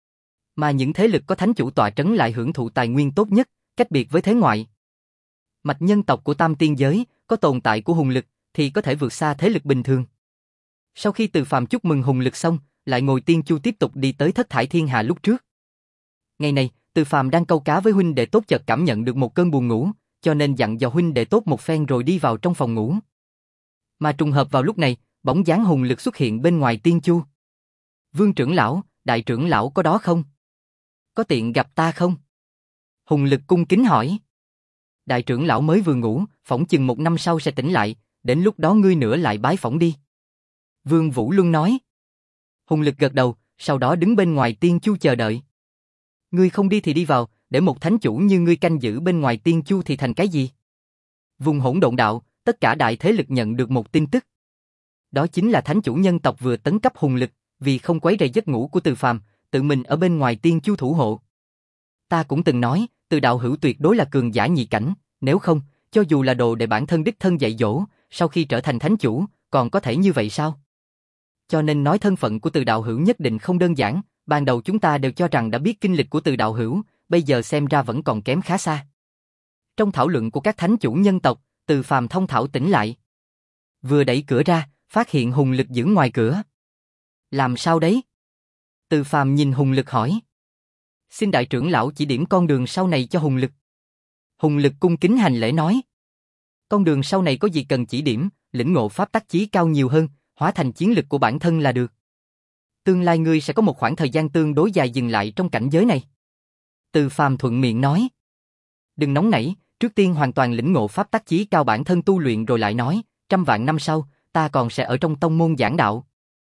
Mà những thế lực có thánh chủ tọa trấn lại hưởng thụ tài nguyên tốt nhất, cách biệt với thế ngoại. Mạch nhân tộc của Tam Tiên giới, có tồn tại của hùng lực, thì có thể vượt xa thế lực bình thường. Sau khi Từ Phàm chúc mừng hùng lực xong, lại ngồi tiên chu tiếp tục đi tới Thất Thải Thiên Hà lúc trước. Ngày này, Từ Phàm đang câu cá với huynh đệ tốt chợt cảm nhận được một cơn buồn ngủ, cho nên dặn dò huynh đệ tốt một phen rồi đi vào trong phòng ngủ. Mà trùng hợp vào lúc này, bóng dáng hùng lực xuất hiện bên ngoài tiên chu. Vương trưởng lão, đại trưởng lão có đó không? Có tiện gặp ta không? Hùng lực cung kính hỏi. Đại trưởng lão mới vừa ngủ, phỏng chừng một năm sau sẽ tỉnh lại, đến lúc đó ngươi nữa lại bái phỏng đi. Vương Vũ Luân nói. Hùng lực gật đầu, sau đó đứng bên ngoài tiên chu chờ đợi. Ngươi không đi thì đi vào, để một thánh chủ như ngươi canh giữ bên ngoài tiên chu thì thành cái gì? Vùng hỗn độn đạo, tất cả đại thế lực nhận được một tin tức. Đó chính là thánh chủ nhân tộc vừa tấn cấp hùng lực, vì không quấy rầy giấc ngủ của Từ Phàm, tự mình ở bên ngoài tiên chu thủ hộ. Ta cũng từng nói, Từ đạo hữu tuyệt đối là cường giả nhị cảnh, nếu không, cho dù là đồ để bản thân đích thân dạy dỗ, sau khi trở thành thánh chủ, còn có thể như vậy sao? Cho nên nói thân phận của Từ đạo hữu nhất định không đơn giản, ban đầu chúng ta đều cho rằng đã biết kinh lịch của Từ đạo hữu, bây giờ xem ra vẫn còn kém khá xa. Trong thảo luận của các thánh chủ nhân tộc, Từ Phàm thông thạo tỉnh lại. Vừa đẩy cửa ra, phát hiện hùng lực giữ ngoài cửa. Làm sao đấy? Từ Phàm nhìn hùng lực hỏi. Xin đại trưởng lão chỉ điểm con đường sau này cho hùng lực. Hùng lực cung kính hành lễ nói. Con đường sau này có gì cần chỉ điểm, lĩnh ngộ pháp tắc chí cao nhiều hơn, hóa thành chiến lực của bản thân là được. Tương lai ngươi sẽ có một khoảng thời gian tương đối dài dừng lại trong cảnh giới này. Từ Phàm thuận miệng nói. Đừng nóng nảy, trước tiên hoàn toàn lĩnh ngộ pháp tắc chí cao bản thân tu luyện rồi lại nói, trăm vạn năm sau, ta còn sẽ ở trong tông môn giảng đạo.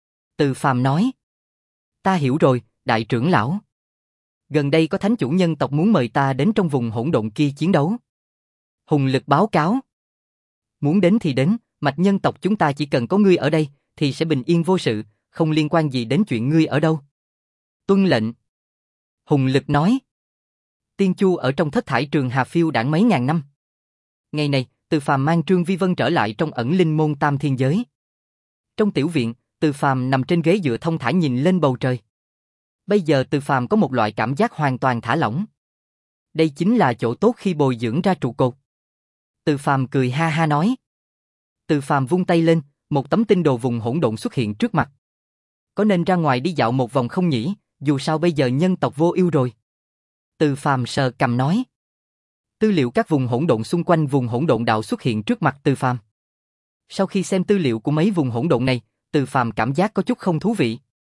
Từ Phàm nói. Ta hiểu rồi, đại trưởng lão. Gần đây có thánh chủ nhân tộc muốn mời ta đến trong vùng hỗn độn kia chiến đấu. Hùng lực báo cáo. Muốn đến thì đến, mạch nhân tộc chúng ta chỉ cần có ngươi ở đây, thì sẽ bình yên vô sự, không liên quan gì đến chuyện ngươi ở đâu. Tuân lệnh. Hùng lực nói. Tiên chu ở trong thất thải trường hà phiêu đãng mấy ngàn năm. Ngày này, Từ Phàm mang Trương Vi Vân trở lại trong Ẩn Linh môn Tam Thiên giới. Trong tiểu viện, Từ Phàm nằm trên ghế dựa thông thả nhìn lên bầu trời. Bây giờ Từ Phàm có một loại cảm giác hoàn toàn thả lỏng. Đây chính là chỗ tốt khi bồi dưỡng ra trụ cột. Từ Phàm cười ha ha nói. Từ Phàm vung tay lên, một tấm tinh đồ vùng hỗn độn xuất hiện trước mặt. Có nên ra ngoài đi dạo một vòng không nhỉ, dù sao bây giờ nhân tộc vô ưu rồi. Từ Phàm sờ cằm nói. Tư liệu các vùng hỗn độn xung quanh vùng hỗn độn đạo xuất hiện trước mặt Từ Phàm. Sau khi xem tư liệu của mấy vùng hỗn độn này, Từ Phàm cảm giác có chút không thú vị.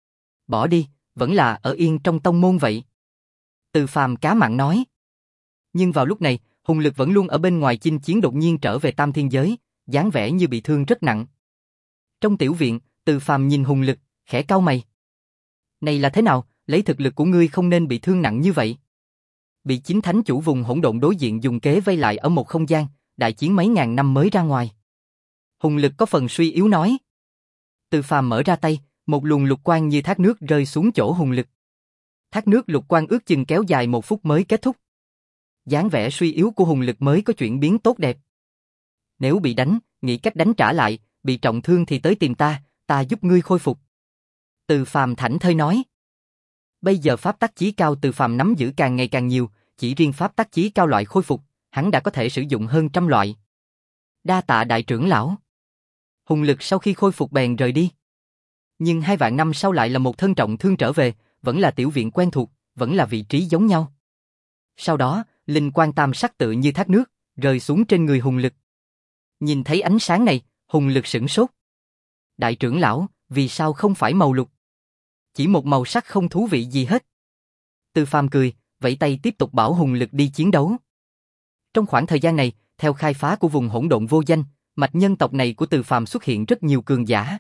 Bỏ đi, vẫn là ở yên trong tông môn vậy. Từ Phàm cá mặn nói. Nhưng vào lúc này, hùng lực vẫn luôn ở bên ngoài chinh chiến đột nhiên trở về Tam Thiên giới, dáng vẻ như bị thương rất nặng. Trong tiểu viện, Từ Phàm nhìn Hùng Lực, khẽ cau mày. Này là thế nào, lấy thực lực của ngươi không nên bị thương nặng như vậy. Bị chính thánh chủ vùng hỗn độn đối diện dùng kế vây lại ở một không gian, đại chiến mấy ngàn năm mới ra ngoài. Hùng Lực có phần suy yếu nói. Từ Phàm mở ra tay, một luồng lục quang như thác nước rơi xuống chỗ Hùng Lực. Thác nước lục quang ước chừng kéo dài một phút mới kết thúc. Dáng vẻ suy yếu của Hùng Lực mới có chuyển biến tốt đẹp. Nếu bị đánh, nghĩ cách đánh trả lại, bị trọng thương thì tới tìm ta, ta giúp ngươi khôi phục. Từ Phàm thảnh thơi nói. Bây giờ pháp tắc chí cao Từ Phàm nắm giữ càng ngày càng nhiều, chỉ riêng pháp tắc chí cao loại khôi phục, hắn đã có thể sử dụng hơn trăm loại. Đa tạ đại trưởng lão. Hùng Lực sau khi khôi phục bèn rời đi. Nhưng hai vạn năm sau lại là một thân trọng thương trở về, vẫn là tiểu viện quen thuộc, vẫn là vị trí giống nhau. Sau đó, linh quang tam sắc tự như thác nước, rơi xuống trên người Hùng Lực. Nhìn thấy ánh sáng này, Hùng Lực sửng sốt. Đại trưởng lão, vì sao không phải màu lục? Chỉ một màu sắc không thú vị gì hết. Từ Phàm cười, vẫy tay tiếp tục bảo Hùng Lực đi chiến đấu. Trong khoảng thời gian này, theo khai phá của vùng hỗn độn vô danh, mạch nhân tộc này của Từ Phàm xuất hiện rất nhiều cường giả.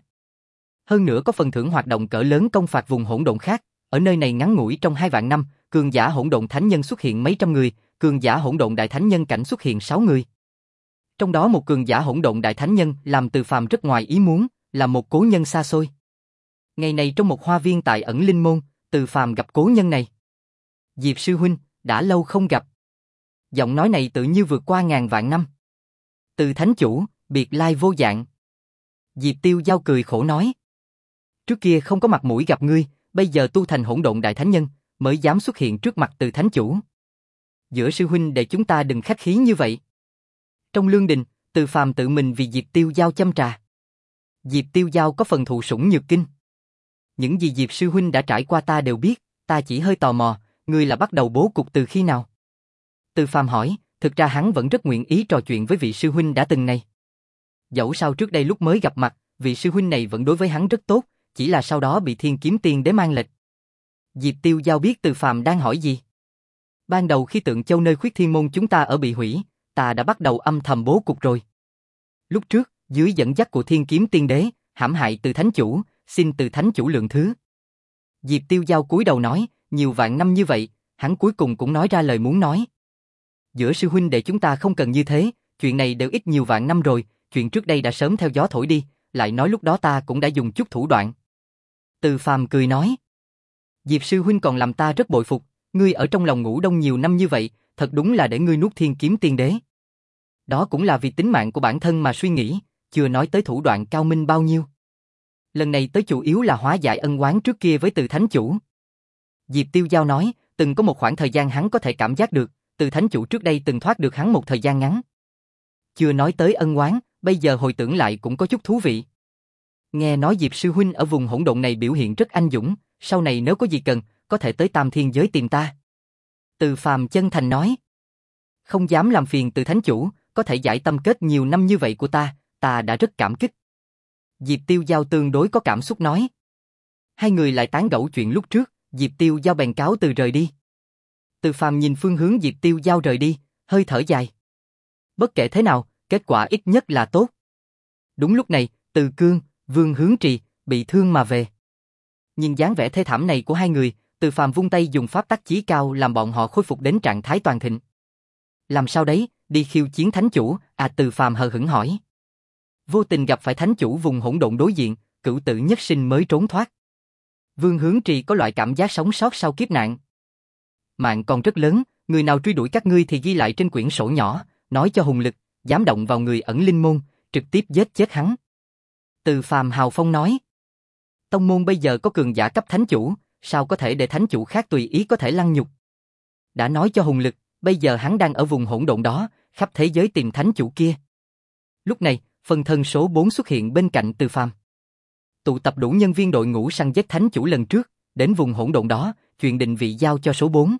Hơn nữa có phần thưởng hoạt động cỡ lớn công phạt vùng hỗn độn khác, ở nơi này ngắn ngủi trong hai vạn năm, cường giả hỗn độn thánh nhân xuất hiện mấy trăm người, cường giả hỗn độn đại thánh nhân cảnh xuất hiện sáu người. Trong đó một cường giả hỗn độn đại thánh nhân làm Từ Phàm rất ngoài ý muốn, là một cố nhân xa xôi. Ngày này trong một hoa viên tại ẩn linh môn, Từ Phàm gặp cố nhân này. Diệp sư huynh, đã lâu không gặp. Giọng nói này tự như vượt qua ngàn vạn năm. Từ thánh chủ, biệt lai vô dạng. Diệp Tiêu Giao cười khổ nói. Trước kia không có mặt mũi gặp ngươi, bây giờ tu thành hỗn độn đại thánh nhân, mới dám xuất hiện trước mặt Từ thánh chủ. Giữa sư huynh để chúng ta đừng khách khí như vậy. Trong lương đình, Từ Phàm tự mình vì Diệp Tiêu Giao châm trà. Diệp Tiêu Giao có phần thụ sủng nhược kinh. Những gì Diệp sư huynh đã trải qua ta đều biết, ta chỉ hơi tò mò, ngươi là bắt đầu bố cục từ khi nào? Từ Phàm hỏi, thực ra hắn vẫn rất nguyện ý trò chuyện với vị sư huynh đã từng này. Dẫu sao trước đây lúc mới gặp mặt, vị sư huynh này vẫn đối với hắn rất tốt, chỉ là sau đó bị Thiên Kiếm Tiên Đế mang lệch. Diệp Tiêu Giao biết Từ Phàm đang hỏi gì. Ban đầu khi Tượng Châu nơi Khuyết Thiên Môn chúng ta ở bị hủy, ta đã bắt đầu âm thầm bố cục rồi. Lúc trước, dưới dẫn dắt của Thiên Kiếm Tiên Đế, hãm hại Từ thánh chủ, xin Từ thánh chủ lượng thứ. Diệp Tiêu Giao cúi đầu nói, nhiều vạn năm như vậy, hắn cuối cùng cũng nói ra lời muốn nói. Giữa sư huynh đệ chúng ta không cần như thế, chuyện này đều ít nhiều vạn năm rồi, chuyện trước đây đã sớm theo gió thổi đi, lại nói lúc đó ta cũng đã dùng chút thủ đoạn. Từ Phàm cười nói, Diệp sư huynh còn làm ta rất bội phục, ngươi ở trong lòng ngủ đông nhiều năm như vậy, thật đúng là để ngươi nuốt Thiên Kiếm Tiên Đế. Đó cũng là vì tính mạng của bản thân mà suy nghĩ, chưa nói tới thủ đoạn cao minh bao nhiêu. Lần này tới chủ yếu là hóa giải ân oán trước kia với Từ thánh chủ. Diệp Tiêu Giao nói, từng có một khoảng thời gian hắn có thể cảm giác được, Từ thánh chủ trước đây từng thoát được hắn một thời gian ngắn. Chưa nói tới ân oán, bây giờ hồi tưởng lại cũng có chút thú vị. Nghe nói Diệp sư huynh ở vùng hỗn độn này biểu hiện rất anh dũng, sau này nếu có gì cần, có thể tới Tam Thiên giới tìm ta. Từ Phàm chân thành nói, không dám làm phiền Từ thánh chủ, có thể giải tâm kết nhiều năm như vậy của ta, ta đã rất cảm kích. Diệp Tiêu Giao tương đối có cảm xúc nói. Hai người lại tán gẫu chuyện lúc trước, Diệp Tiêu Giao bèn cáo từ rời đi. Từ Phàm nhìn phương hướng Diệp Tiêu Giao rời đi, hơi thở dài. Bất kể thế nào, kết quả ít nhất là tốt. Đúng lúc này, Từ Cương, Vương Hướng Trì, bị thương mà về. Nhìn dáng vẻ thê thảm này của hai người, Từ Phàm vung tay dùng pháp tắc chí cao làm bọn họ khôi phục đến trạng thái toàn thịnh. Làm sao đấy, đi khiêu chiến thánh chủ, à Từ Phàm hờ hững hỏi. Vô tình gặp phải thánh chủ vùng hỗn độn đối diện, cửu tử nhất sinh mới trốn thoát. Vương Hướng Trì có loại cảm giác sống sót sau kiếp nạn. Mạng còn rất lớn, người nào truy đuổi các ngươi thì ghi lại trên quyển sổ nhỏ, nói cho Hùng Lực, dám động vào người ẩn linh môn, trực tiếp giết chết hắn. Từ Phàm hào phong nói. Tông môn bây giờ có cường giả cấp thánh chủ, sao có thể để thánh chủ khác tùy ý có thể lăng nhục. Đã nói cho Hùng Lực, bây giờ hắn đang ở vùng hỗn độn đó, khắp thế giới tìm thánh chủ kia. Lúc này, phần thân số bốn xuất hiện bên cạnh Từ Phàm. Tụ tập đủ nhân viên đội ngũ săn giết thánh chủ lần trước, đến vùng hỗn độn đó, chuyện định vị giao cho số bốn.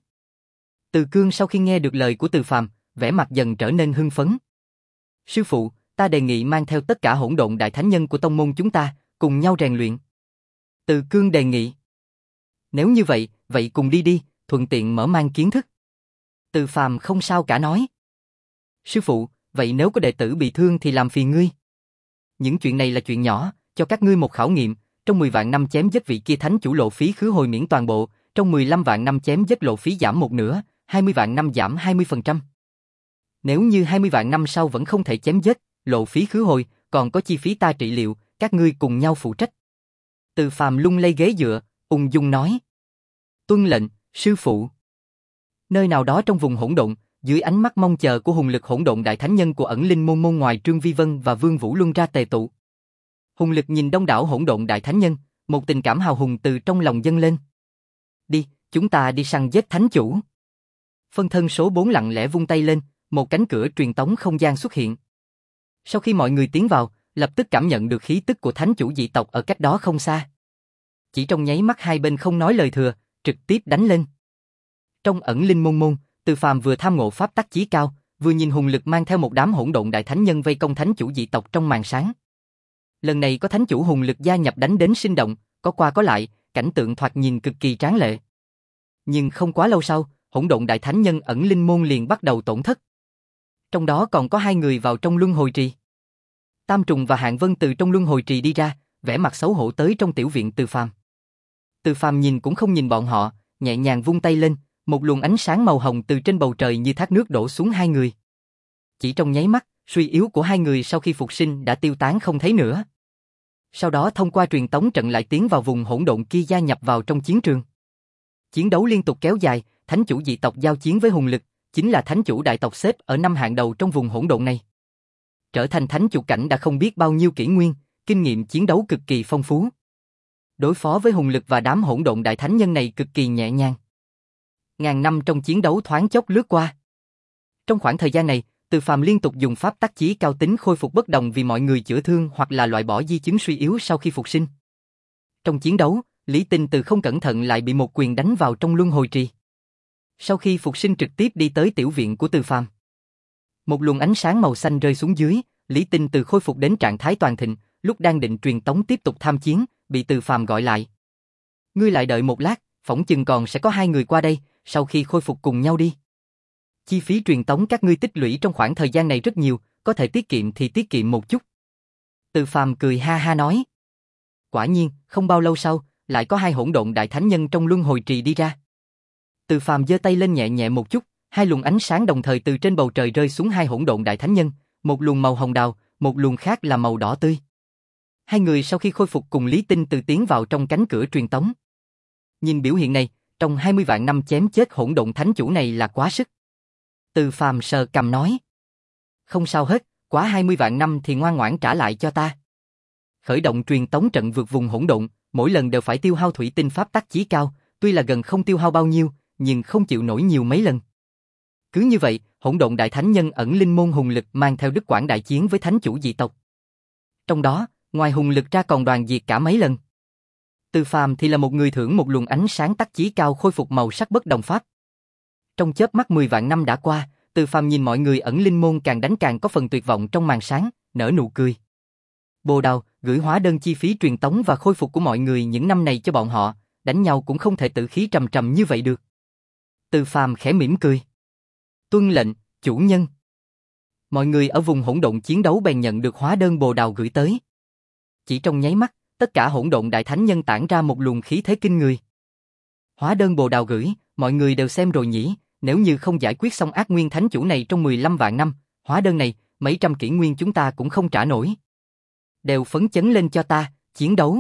Từ Cương sau khi nghe được lời của Từ Phàm, vẻ mặt dần trở nên hưng phấn. Sư phụ, ta đề nghị mang theo tất cả hỗn độn đại thánh nhân của tông môn chúng ta, cùng nhau rèn luyện. Từ Cương đề nghị. Nếu như vậy, vậy cùng đi đi, thuận tiện mở mang kiến thức. Từ Phàm không sao cả nói. Sư phụ, vậy nếu có đệ tử bị thương thì làm phiền ngươi. Những chuyện này là chuyện nhỏ, cho các ngươi một khảo nghiệm, trong mười vạn năm chém giết vị kia thánh chủ lộ phí khứ hồi miễn toàn bộ, trong mười lăm vạn năm chém giết lộ phí giảm một nửa, hai mươi vạn năm giảm hai mươi phần trăm. Nếu như hai mươi vạn năm sau vẫn không thể chém giết, lộ phí khứ hồi, còn có chi phí ta trị liệu, các ngươi cùng nhau phụ trách. Từ Phàm lung lay ghế dựa, ung dung nói. Tuân lệnh, sư phụ. Nơi nào đó trong vùng hỗn độn, dưới ánh mắt mong chờ của hùng lực hỗn độn đại thánh nhân của ẩn linh môn môn ngoài Trương Vi Vân và Vương Vũ Luân ra tề tụ. Hùng lực nhìn đông đảo hỗn độn đại thánh nhân, một tình cảm hào hùng từ trong lòng dâng lên. Đi, chúng ta đi săn giết thánh chủ. Phân thân số bốn lặng lẽ vung tay lên, một cánh cửa truyền tống không gian xuất hiện. Sau khi mọi người tiến vào, lập tức cảm nhận được khí tức của thánh chủ dị tộc ở cách đó không xa. Chỉ trong nháy mắt hai bên không nói lời thừa, trực tiếp đánh lên. Trong ẩn linh môn môn, Từ Phàm vừa tham ngộ pháp tắc chí cao, vừa nhìn hùng lực mang theo một đám hỗn độn đại thánh nhân vây công thánh chủ dị tộc trong màn sáng. Lần này có thánh chủ hùng lực gia nhập đánh đến sinh động, có qua có lại, cảnh tượng thoạt nhìn cực kỳ tráng lệ. Nhưng không quá lâu sau, hỗn độn đại thánh nhân ẩn linh môn liền bắt đầu tổn thất. Trong đó còn có hai người vào trong luân hồi trì. Tam Trùng và Hạng Vân từ trong luân hồi trì đi ra, vẻ mặt xấu hổ tới trong tiểu viện Từ Phàm. Từ Phàm nhìn cũng không nhìn bọn họ, nhẹ nhàng vung tay lên, một luồng ánh sáng màu hồng từ trên bầu trời như thác nước đổ xuống hai người. Chỉ trong nháy mắt, suy yếu của hai người sau khi phục sinh đã tiêu tán không thấy nữa. Sau đó thông qua truyền tống trận lại tiến vào vùng hỗn độn kia gia nhập vào trong chiến trường. Chiến đấu liên tục kéo dài, thánh chủ dị tộc giao chiến với hùng lực, chính là thánh chủ đại tộc xếp ở năm hạng đầu trong vùng hỗn độn này. Trở thành thánh chủ cảnh đã không biết bao nhiêu kỷ nguyên, kinh nghiệm chiến đấu cực kỳ phong phú. Đối phó với hùng lực và đám hỗn độn đại thánh nhân này cực kỳ nhẹ nhàng. Ngàn năm trong chiến đấu thoáng chốc lướt qua. Trong khoảng thời gian này, Từ Phàm liên tục dùng pháp tắc chí cao tính khôi phục bất đồng vì mọi người chữa thương hoặc là loại bỏ di chứng suy yếu sau khi phục sinh. Trong chiến đấu, Lý Tinh từ không cẩn thận lại bị một quyền đánh vào trong luân hồi trì. Sau khi phục sinh trực tiếp đi tới tiểu viện của Từ Phàm. Một luồng ánh sáng màu xanh rơi xuống dưới, Lý Tinh từ khôi phục đến trạng thái toàn thịnh, lúc đang định truyền tống tiếp tục tham chiến, bị Từ Phàm gọi lại. Ngươi lại đợi một lát, phỏng chừng còn sẽ có hai người qua đây, sau khi khôi phục cùng nhau đi. Chi phí truyền tống các ngươi tích lũy trong khoảng thời gian này rất nhiều, có thể tiết kiệm thì tiết kiệm một chút. Từ Phàm cười ha ha nói. Quả nhiên, không bao lâu sau, lại có hai hỗn độn đại thánh nhân trong luân hồi trì đi ra. Từ Phàm giơ tay lên nhẹ nhẹ một chút, hai luồng ánh sáng đồng thời từ trên bầu trời rơi xuống hai hỗn độn đại thánh nhân, một luồng màu hồng đào, một luồng khác là màu đỏ tươi. Hai người sau khi khôi phục cùng Lý Tinh từ tiến vào trong cánh cửa truyền tống. Nhìn biểu hiện này, trong hai mươi vạn năm chém chết hỗn độn thánh chủ này là quá sức. Từ Phàm sờ cằm nói. Không sao hết, quá hai mươi vạn năm thì ngoan ngoãn trả lại cho ta. Khởi động truyền tống trận vượt vùng hỗn độn, mỗi lần đều phải tiêu hao thủy tinh pháp tắc chí cao, tuy là gần không tiêu hao bao nhiêu, nhưng không chịu nổi nhiều mấy lần. Cứ như vậy, hỗn độn đại thánh nhân ẩn linh môn hùng lực mang theo Đức Quảng đại chiến với thánh chủ dị tộc. Trong đó, ngoài hùng lực ra còn đoàn diệt cả mấy lần. Từ Phàm thì là một người thưởng một luồng ánh sáng tắc chí cao khôi phục màu sắc bất đồng pháp. Trong chớp mắt mười vạn năm đã qua, Từ Phàm nhìn mọi người ẩn linh môn càng đánh càng có phần tuyệt vọng trong màn sáng, nở nụ cười. Bồ Đào, gửi hóa đơn chi phí truyền tống và khôi phục của mọi người những năm này cho bọn họ, đánh nhau cũng không thể tự khí trầm trầm như vậy được. Từ Phàm khẽ mỉm cười. Tuân lệnh, chủ nhân. Mọi người ở vùng hỗn độn chiến đấu bèn nhận được hóa đơn Bồ Đào gửi tới. Chỉ trong nháy mắt, tất cả hỗn độn đại thánh nhân tản ra một luồng khí thế kinh người. Hóa đơn Bồ Đào gửi, mọi người đều xem rồi nhỉ, nếu như không giải quyết xong ác nguyên thánh chủ này trong mười lăm vạn năm, hóa đơn này, mấy trăm kỷ nguyên chúng ta cũng không trả nổi. Đều phấn chấn lên cho ta, chiến đấu.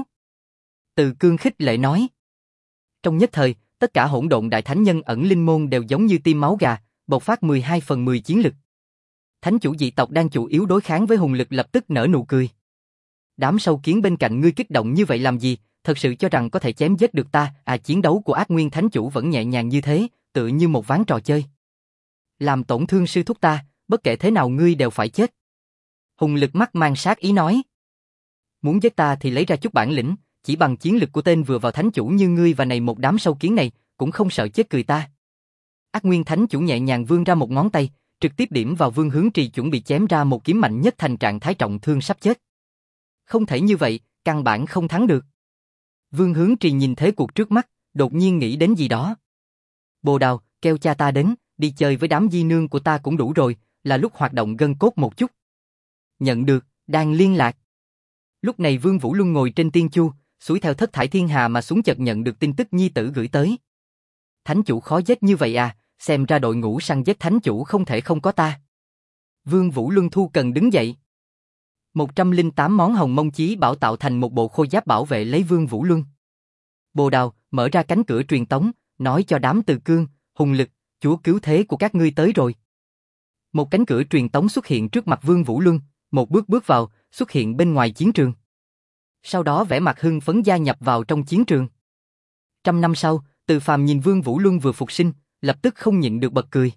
Từ Cương khích lệ nói. Trong nhất thời, tất cả hỗn độn đại thánh nhân ẩn linh môn đều giống như tiêm máu gà, bộc phát mười hai phần mười chiến lực. Thánh chủ dị tộc đang chủ yếu đối kháng với hùng lực lập tức nở nụ cười. Đám sâu kiến bên cạnh ngươi kích động như vậy làm gì, thật sự cho rằng có thể chém giết được ta, à chiến đấu của ác nguyên thánh chủ vẫn nhẹ nhàng như thế, tựa như một ván trò chơi. Làm tổn thương sư thúc ta, bất kể thế nào ngươi đều phải chết. Hùng lực mắt mang sát ý nói. Muốn giết ta thì lấy ra chút bản lĩnh, chỉ bằng chiến lực của tên vừa vào thánh chủ như ngươi và này một đám sâu kiến này, cũng không sợ chết cười ta. Ác nguyên thánh chủ nhẹ nhàng vươn ra một ngón tay, trực tiếp điểm vào Vương Hướng Trì chuẩn bị chém ra một kiếm mạnh nhất thành trạng thái trọng thương sắp chết. Không thể như vậy, căn bản không thắng được. Vương Hướng Trì nhìn thế cuộc trước mắt, đột nhiên nghĩ đến gì đó. Bồ Đào, kêu cha ta đến, đi chơi với đám di nương của ta cũng đủ rồi, là lúc hoạt động gân cốt một chút. Nhận được, đang liên lạc. Lúc này Vương Vũ Luân ngồi trên tiên chu, xuôi theo thất thải thiên hà mà xuống chợt nhận được tin tức nhi tử gửi tới. Thánh chủ khó giết như vậy à, xem ra đội ngũ săn giết thánh chủ không thể không có ta. Vương Vũ Luân thu cần đứng dậy. một trăm lẻ tám món hồng mông chí bảo tạo thành một bộ khôi giáp bảo vệ lấy Vương Vũ Luân. Bồ Đào, mở ra cánh cửa truyền tống, nói cho đám Từ Cương, Hùng Lực, chúa cứu thế của các ngươi tới rồi. Một cánh cửa truyền tống xuất hiện trước mặt Vương Vũ Luân, một bước bước vào, xuất hiện bên ngoài chiến trường. Sau đó vẻ mặt hưng phấn gia nhập vào trong chiến trường. Trăm năm sau, Từ Phàm nhìn Vương Vũ Luân vừa phục sinh, lập tức không nhịn được bật cười.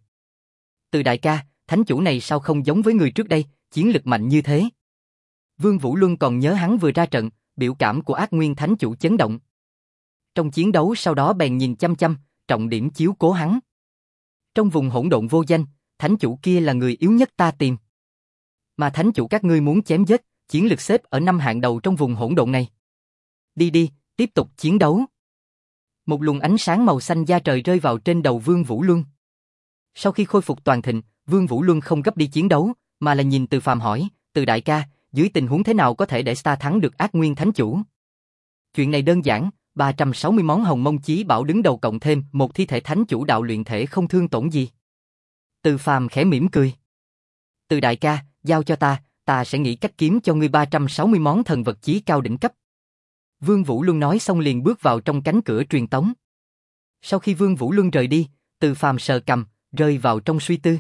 Từ đại ca, thánh chủ này sao không giống với người trước đây, chiến lực mạnh như thế. Vương Vũ Luân còn nhớ hắn vừa ra trận, biểu cảm của Ác Nguyên thánh chủ chấn động. Trong chiến đấu sau đó bèn nhìn chăm chăm, trọng điểm chiếu cố hắn. Trong vùng hỗn độn vô danh, thánh chủ kia là người yếu nhất ta tìm. Mà thánh chủ các ngươi muốn chém giết, chiến lực xếp ở năm hạng đầu trong vùng hỗn độn này. Đi đi, tiếp tục chiến đấu. Một luồng ánh sáng màu xanh da trời rơi vào trên đầu Vương Vũ Luân. Sau khi khôi phục toàn thịnh, Vương Vũ Luân không gấp đi chiến đấu, mà là nhìn Từ Phàm hỏi, Từ đại ca, dưới tình huống thế nào có thể để ta thắng được Ác Nguyên thánh chủ? Chuyện này đơn giản, ba trăm sáu mươi món hồng mông chí bảo đứng đầu cộng thêm một thi thể thánh chủ đạo luyện thể không thương tổn gì. Từ Phàm khẽ mỉm cười. Từ đại ca, giao cho ta, ta sẽ nghĩ cách kiếm cho ngươi ba trăm sáu mươi món thần vật chí cao đỉnh cấp. Vương Vũ Luân nói xong liền bước vào trong cánh cửa truyền tống. Sau khi Vương Vũ Luân rời đi, Từ Phàm sờ cằm, rơi vào trong suy tư.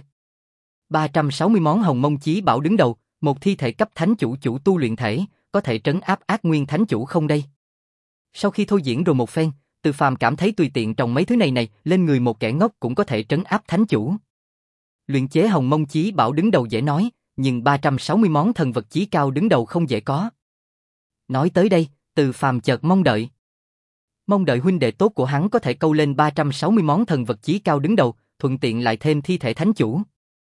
ba trăm sáu mươi món hồng mông chí bảo đứng đầu, một thi thể cấp thánh chủ chủ tu luyện thể, có thể trấn áp Ác Nguyên thánh chủ không đây? Sau khi thôi diễn rồi một phen, Từ Phàm cảm thấy tùy tiện trồng mấy thứ này này lên người một kẻ ngốc cũng có thể trấn áp thánh chủ. Luyện chế hồng mông chí bảo đứng đầu dễ nói, nhưng ba trăm sáu mươi món thần vật chí cao đứng đầu không dễ có. Nói tới đây, Từ Phàm chợt mong đợi. Mong đợi huynh đệ tốt của hắn có thể câu lên ba trăm sáu mươi món thần vật chí cao đứng đầu, thuận tiện lại thêm thi thể thánh chủ.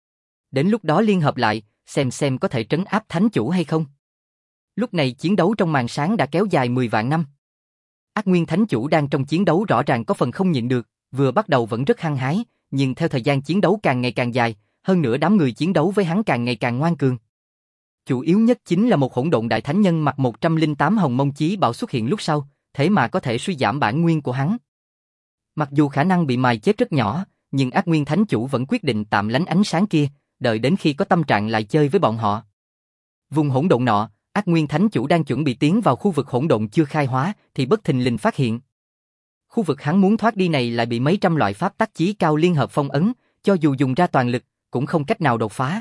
Đến lúc đó liên hợp lại, xem xem có thể trấn áp thánh chủ hay không. Lúc này chiến đấu trong màn sáng đã kéo dài mười vạn năm. Ác Nguyên thánh chủ đang trong chiến đấu rõ ràng có phần không nhịn được, vừa bắt đầu vẫn rất hăng hái, nhưng theo thời gian chiến đấu càng ngày càng dài, hơn nữa đám người chiến đấu với hắn càng ngày càng ngoan cường. Chủ yếu nhất chính là một hỗn độn đại thánh nhân mặc một trăm lẻ tám hồng mông chí bảo xuất hiện lúc sau, thế mà có thể suy giảm bản nguyên của hắn. Mặc dù khả năng bị mài chết rất nhỏ, nhưng Ác Nguyên thánh chủ vẫn quyết định tạm lánh ánh sáng kia, đợi đến khi có tâm trạng lại chơi với bọn họ. Vùng hỗn độn nọ, Ác Nguyên thánh chủ đang chuẩn bị tiến vào khu vực hỗn độn chưa khai hóa, thì bất thình lình phát hiện. Khu vực hắn muốn thoát đi này lại bị mấy trăm loại pháp tắc chí cao liên hợp phong ấn, cho dù dùng ra toàn lực, cũng không cách nào đột phá.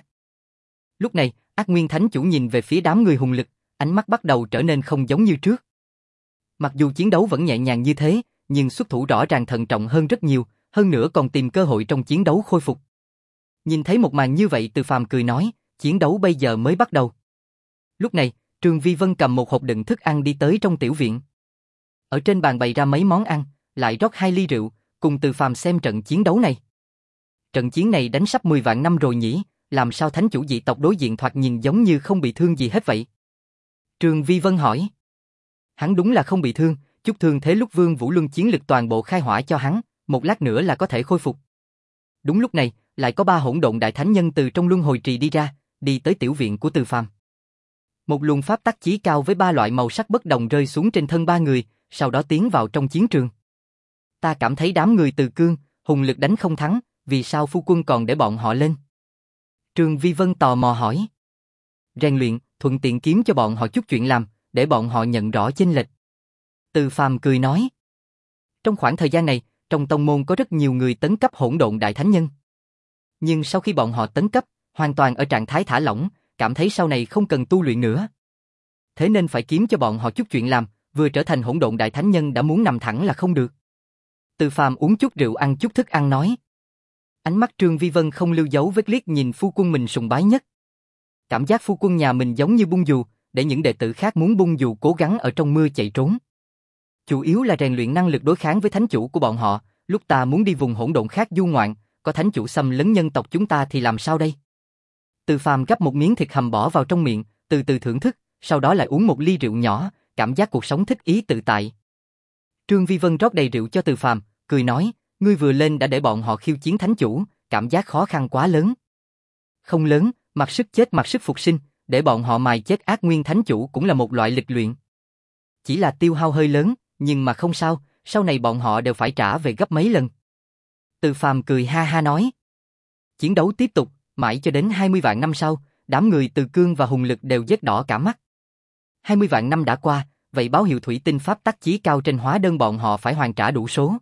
Lúc này, Ác Nguyên thánh chủ nhìn về phía đám người hùng lực, ánh mắt bắt đầu trở nên không giống như trước. Mặc dù chiến đấu vẫn nhẹ nhàng như thế, nhưng xuất thủ rõ ràng thận trọng hơn rất nhiều, hơn nữa còn tìm cơ hội trong chiến đấu khôi phục. Nhìn thấy một màn như vậy, Từ Phàm cười nói, chiến đấu bây giờ mới bắt đầu. Lúc này, Trương Vi Vân cầm một hộp đựng thức ăn đi tới trong tiểu viện. Ở trên bàn bày ra mấy món ăn, lại rót hai ly rượu, cùng Từ Phàm xem trận chiến đấu này. Trận chiến này đánh sắp mười vạn năm rồi nhỉ, làm sao thánh chủ dị tộc đối diện thoạt nhìn giống như không bị thương gì hết vậy? Trương Vi Vân hỏi. Hắn đúng là không bị thương, chút thương thế lúc Vương Vũ Luân chiến lực toàn bộ khai hỏa cho hắn, một lát nữa là có thể khôi phục. Đúng lúc này, lại có ba hỗn độn đại thánh nhân từ trong luân hồi trì đi ra, đi tới tiểu viện của Từ Phàm. Một luồng pháp tắc chí cao với ba loại màu sắc bất đồng rơi xuống trên thân ba người, sau đó tiến vào trong chiến trường. Ta cảm thấy đám người Từ Cương, Hùng Lực đánh không thắng, vì sao phu quân còn để bọn họ lên? Trương Vi Vân tò mò hỏi. Rèn luyện, thuận tiện kiếm cho bọn họ chút chuyện làm, để bọn họ nhận rõ chênh lệch. Từ Phàm cười nói. Trong khoảng thời gian này, trong tông môn có rất nhiều người tấn cấp hỗn độn đại thánh nhân. Nhưng sau khi bọn họ tấn cấp, hoàn toàn ở trạng thái thả lỏng, cảm thấy sau này không cần tu luyện nữa. Thế nên phải kiếm cho bọn họ chút chuyện làm, vừa trở thành hỗn độn đại thánh nhân đã muốn nằm thẳng là không được. Từ Phàm uống chút rượu ăn chút thức ăn nói. Ánh mắt Trương Vi Vân không lưu dấu vết liếc nhìn phu quân mình sùng bái nhất. Cảm giác phu quân nhà mình giống như bung dù, để những đệ tử khác muốn bung dù cố gắng ở trong mưa chạy trốn. Chủ yếu là rèn luyện năng lực đối kháng với thánh chủ của bọn họ, lúc ta muốn đi vùng hỗn độn khác du ngoạn, có thánh chủ xâm lấn nhân tộc chúng ta thì làm sao đây? Từ Phàm gắp một miếng thịt hầm bỏ vào trong miệng, từ từ thưởng thức, sau đó lại uống một ly rượu nhỏ, cảm giác cuộc sống thích ý tự tại. Trương Vi Vân rót đầy rượu cho Từ Phàm, cười nói, ngươi vừa lên đã để bọn họ khiêu chiến thánh chủ, cảm giác khó khăn quá lớn. không lớn, mặc sức chết mặc sức phục sinh, để bọn họ mài chết Ác Nguyên Thánh Chủ cũng là một loại lịch luyện. Chỉ là tiêu hao hơi lớn, nhưng mà không sao, sau này bọn họ đều phải trả về gấp mấy lần. Từ Phàm cười ha ha nói. Chiến đấu tiếp tục, mãi cho đến hai mươi vạn năm sau, đám người Từ Cương và Hùng Lực đều vết đỏ cả mắt. hai mươi vạn năm đã qua, vậy báo hiệu thủy tinh pháp tắc chí cao trên hóa đơn bọn họ phải hoàn trả đủ số.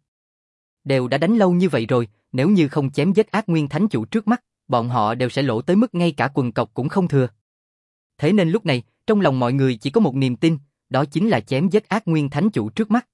Đều đã đánh lâu như vậy rồi, nếu như không chém giết Ác Nguyên Thánh Chủ trước mắt, bọn họ đều sẽ lỗ tới mức ngay cả quần cọc cũng không thừa. Thế nên lúc này, trong lòng mọi người chỉ có một niềm tin, đó chính là chém giết Ác Nguyên Thánh Chủ trước mắt.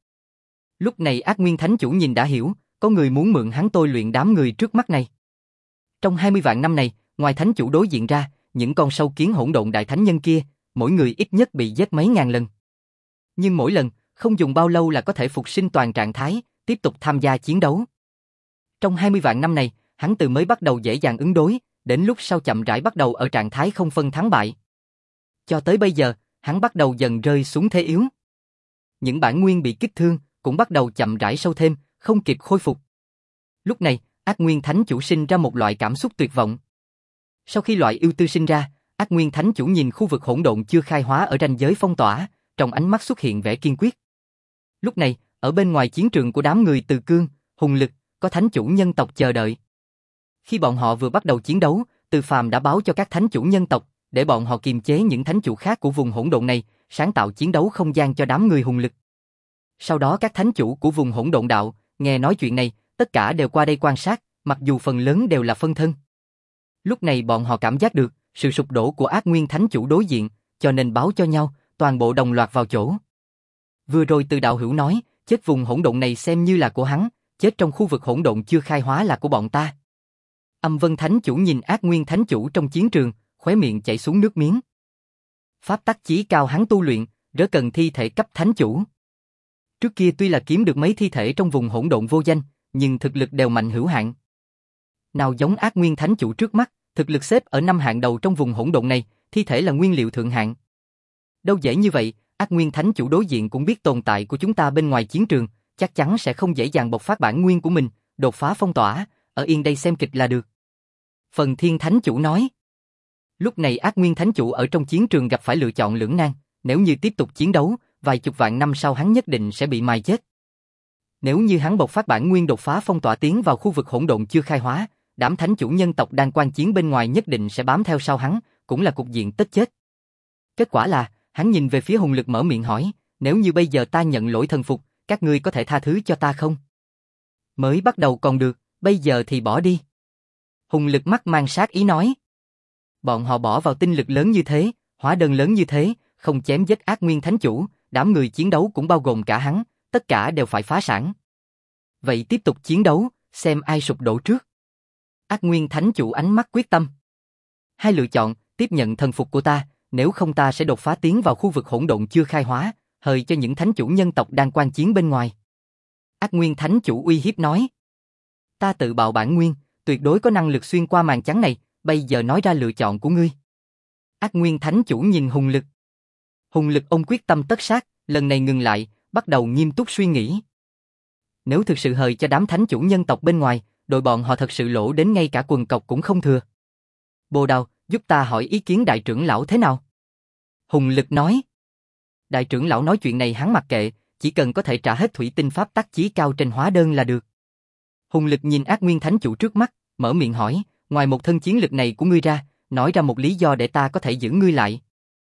Lúc này Ác Nguyên Thánh Chủ nhìn đã hiểu, có người muốn mượn hắn tôi luyện đám người trước mắt này. Trong hai mươi vạn năm này, ngoài Thánh Chủ đối diện ra, những con sâu kiến hỗn độn đại thánh nhân kia, mỗi người ít nhất bị giết mấy ngàn lần. Nhưng mỗi lần, không dùng bao lâu là có thể phục sinh toàn trạng thái, tiếp tục tham gia chiến đấu. Trong hai mươi vạn năm này, hắn từ mới bắt đầu dễ dàng ứng đối, đến lúc sau chậm rãi bắt đầu ở trạng thái không phân thắng bại. Cho tới bây giờ, hắn bắt đầu dần rơi xuống thế yếu. Những bản nguyên bị kích thương, cũng bắt đầu chậm rãi sâu thêm, không kịp khôi phục. Lúc này, Ác Nguyên Thánh Chủ sinh ra một loại cảm xúc tuyệt vọng. Sau khi loại ưu tư sinh ra, Ác Nguyên Thánh Chủ nhìn khu vực hỗn độn chưa khai hóa ở ranh giới phong tỏa, trong ánh mắt xuất hiện vẻ kiên quyết. Lúc này, ở bên ngoài chiến trường của đám người Từ Cương, Hùng Lực, có Thánh Chủ nhân tộc chờ đợi. Khi bọn họ vừa bắt đầu chiến đấu, Từ Phàm đã báo cho các Thánh Chủ nhân tộc, để bọn họ kiềm chế những Thánh Chủ khác của vùng hỗn độn này, sáng tạo chiến đấu không gian cho đám người Hùng Lực. Sau đó các Thánh Chủ của vùng hỗn độn đạo, nghe nói chuyện này, tất cả đều qua đây quan sát, mặc dù phần lớn đều là phân thân. Lúc này bọn họ cảm giác được sự sụp đổ của Ác Nguyên Thánh Chủ đối diện, cho nên báo cho nhau, toàn bộ đồng loạt vào chỗ. Vừa rồi Từ đạo hữu nói, chết vùng hỗn độn này xem như là của hắn, chết trong khu vực hỗn độn chưa khai hóa là của bọn ta. Âm Vân Thánh Chủ nhìn Ác Nguyên Thánh Chủ trong chiến trường, khóe miệng chảy xuống nước miếng. Pháp tắc chí cao hắn tu luyện, rất cần thi thể cấp Thánh Chủ. Trước kia tuy là kiếm được mấy thi thể trong vùng hỗn độn vô danh, nhưng thực lực đều mạnh hữu hạn. Nào giống Ác Nguyên Thánh Chủ trước mắt, thực lực xếp ở năm hạng đầu trong vùng hỗn độn này, thi thể là nguyên liệu thượng hạng. Đâu dễ như vậy, Ác Nguyên Thánh Chủ đối diện cũng biết tồn tại của chúng ta bên ngoài chiến trường, chắc chắn sẽ không dễ dàng bộc phát bản nguyên của mình, đột phá phong tỏa, ở yên đây xem kịch là được. Phần Thiên Thánh Chủ nói. Lúc này Ác Nguyên Thánh Chủ ở trong chiến trường gặp phải lựa chọn lưỡng nan, nếu như tiếp tục chiến đấu, vài chục vạn năm sau hắn nhất định sẽ bị mài chết. Nếu như hắn bộc phát bản nguyên đột phá phong tỏa tiến vào khu vực hỗn độn chưa khai hóa, đám Thánh Chủ nhân tộc đang quan chiến bên ngoài nhất định sẽ bám theo sau hắn, cũng là cục diện tất chết. Kết quả là, hắn nhìn về phía Hùng Lực mở miệng hỏi, nếu như bây giờ ta nhận lỗi thần phục, các ngươi có thể tha thứ cho ta không? Mới bắt đầu còn được, bây giờ thì bỏ đi. Hùng Lực mắt mang sát ý nói. Bọn họ bỏ vào tinh lực lớn như thế, hóa đơn lớn như thế, không chém giết Ác Nguyên Thánh Chủ, đám người chiến đấu cũng bao gồm cả hắn, tất cả đều phải phá sản. Vậy tiếp tục chiến đấu, xem ai sụp đổ trước. Ác Nguyên Thánh Chủ ánh mắt quyết tâm. Hai lựa chọn, tiếp nhận thần phục của ta, nếu không ta sẽ đột phá tiến vào khu vực hỗn độn chưa khai hóa, hời cho những Thánh Chủ nhân tộc đang quan chiến bên ngoài. Ác Nguyên Thánh Chủ uy hiếp nói. Ta tự bạo bản nguyên, tuyệt đối có năng lực xuyên qua màn trắng này, bây giờ nói ra lựa chọn của ngươi. Ác Nguyên Thánh Chủ nhìn Hùng Lực. Hùng Lực ông quyết tâm tất sát, lần này ngừng lại, bắt đầu nghiêm túc suy nghĩ. Nếu thực sự hời cho đám Thánh Chủ nhân tộc bên ngoài, đội bọn họ thật sự lỗ đến ngay cả quần cọc cũng không thừa. Bồ Đào, giúp ta hỏi ý kiến đại trưởng lão thế nào? Hùng Lực nói. Đại trưởng lão nói chuyện này hắn mặc kệ, chỉ cần có thể trả hết thủy tinh pháp tắc chí cao trên hóa đơn là được. Hùng Lực nhìn Ác Nguyên Thánh Chủ trước mắt, mở miệng hỏi, ngoài một thân chiến lực này của ngươi ra, nói ra một lý do để ta có thể giữ ngươi lại.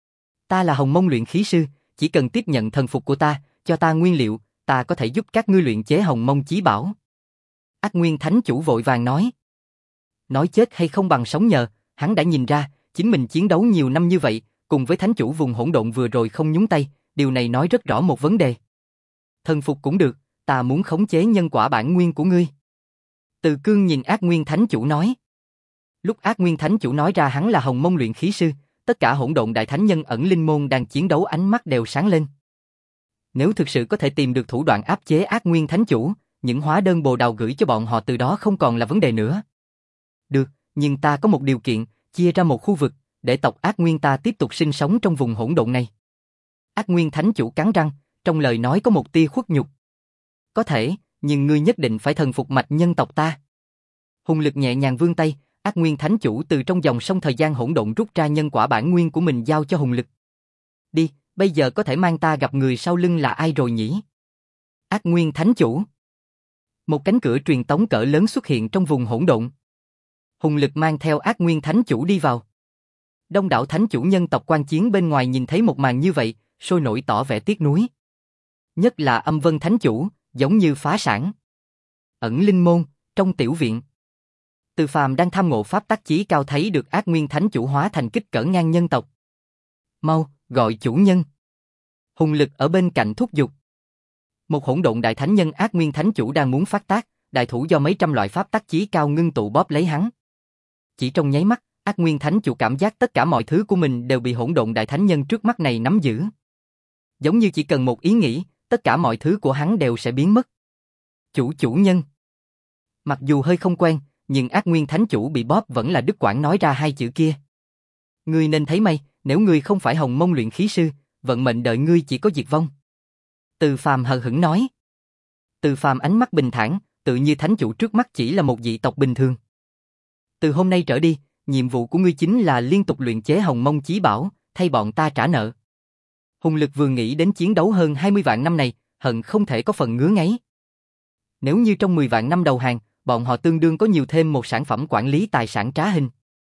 Ta là Hồng Mông luyện khí sư, chỉ cần tiếp nhận thần phục của ta, cho ta nguyên liệu, ta có thể giúp các ngươi luyện chế Hồng Mông chí bảo. Ác Nguyên Thánh Chủ vội vàng nói. Nói chết hay không bằng sống nhờ, hắn đã nhìn ra, chính mình chiến đấu nhiều năm như vậy, cùng với Thánh Chủ vùng hỗn độn vừa rồi không nhúng tay, điều này nói rất rõ một vấn đề. Thần phục cũng được, ta muốn khống chế nhân quả bản nguyên của ngươi. Từ Cương nhìn Ác Nguyên Thánh Chủ nói. Lúc Ác Nguyên Thánh Chủ nói ra hắn là Hồng Mông luyện khí sư, tất cả hỗn độn đại thánh nhân ẩn linh môn đang chiến đấu ánh mắt đều sáng lên. Nếu thực sự có thể tìm được thủ đoạn áp chế Ác Nguyên Thánh Chủ, những hóa đơn Bồ Đào gửi cho bọn họ từ đó không còn là vấn đề nữa. Được, nhưng ta có một điều kiện, chia ra một khu vực, để tộc Ác Nguyên ta tiếp tục sinh sống trong vùng hỗn độn này. Ác Nguyên Thánh Chủ cắn răng, trong lời nói có một tia khuất nhục. Có thể, nhưng ngươi nhất định phải thần phục mạch nhân tộc ta. Hùng Lực nhẹ nhàng vươn tay, Ác Nguyên Thánh Chủ từ trong dòng sông thời gian hỗn độn rút ra nhân quả bản nguyên của mình giao cho Hùng Lực. Đi, bây giờ có thể mang ta gặp người sau lưng là ai rồi nhỉ? Ác Nguyên Thánh Chủ. Một cánh cửa truyền tống cỡ lớn xuất hiện trong vùng hỗn độn. Hùng Lực mang theo Ác Nguyên Thánh Chủ đi vào. Đông đảo thánh chủ nhân tộc quan chiến bên ngoài nhìn thấy một màn như vậy, sôi nổi tỏ vẻ tiếc nuối. Nhất là Âm Vân Thánh Chủ, giống như phá sản. Ẩn Linh Môn, trong tiểu viện. Từ Phàm đang tham ngộ pháp tắc chí cao thấy được Ác Nguyên Thánh Chủ hóa thành kích cỡ ngang nhân tộc. Mau, gọi chủ nhân. Hùng Lực ở bên cạnh thúc giục. Một hỗn độn đại thánh nhân Ác Nguyên Thánh Chủ đang muốn phát tác, đại thủ do mấy trăm loại pháp tắc chí cao ngưng tụ bóp lấy hắn. Chỉ trong nháy mắt, Ác Nguyên Thánh Chủ cảm giác tất cả mọi thứ của mình đều bị hỗn độn đại thánh nhân trước mắt này nắm giữ. Giống như chỉ cần một ý nghĩ, tất cả mọi thứ của hắn đều sẽ biến mất. Chủ chủ nhân. Mặc dù hơi không quen, nhưng Ác Nguyên Thánh Chủ bị bóp vẫn là đứt quãng nói ra hai chữ kia. Ngươi nên thấy may, nếu ngươi không phải Hồng Mông luyện khí sư, vận mệnh đợi ngươi chỉ có diệt vong. Từ Phàm hờ hững nói. Từ Phàm ánh mắt bình thản, tự như Thánh Chủ trước mắt chỉ là một dị tộc bình thường. Từ hôm nay trở đi, nhiệm vụ của ngươi chính là liên tục luyện chế Hồng Mông chí bảo, thay bọn ta trả nợ. Hùng Lực vừa nghĩ đến chiến đấu hơn hai mươi vạn năm này, hận không thể có phần ngứa ngáy. Nếu như trong mười vạn năm đầu hàng, bọn họ tương đương có nhiều thêm một sản phẩm quản lý tài sản trá hình.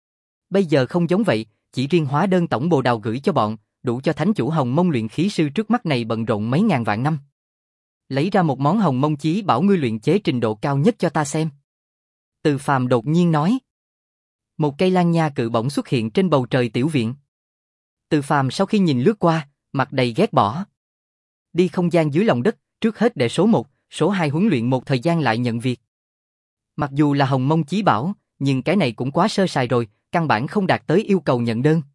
Bây giờ không giống vậy, chỉ riêng hóa đơn tổng bồ đào gửi cho bọn, đủ cho Thánh Chủ Hồng Mông luyện khí sư trước mắt này bận rộn mấy ngàn vạn năm. Lấy ra một món Hồng Mông chí bảo ngươi luyện chế trình độ cao nhất cho ta xem. Từ Phàm đột nhiên nói. Một cây lan nha cự bổng xuất hiện trên bầu trời tiểu viện. Từ Phàm sau khi nhìn lướt qua, mặt đầy ghét bỏ. Đi không gian dưới lòng đất, trước hết để số một, số hai huấn luyện một thời gian lại nhận việc. Mặc dù là Hồng Mông chí bảo, nhưng cái này cũng quá sơ sài rồi, căn bản không đạt tới yêu cầu nhận đơn.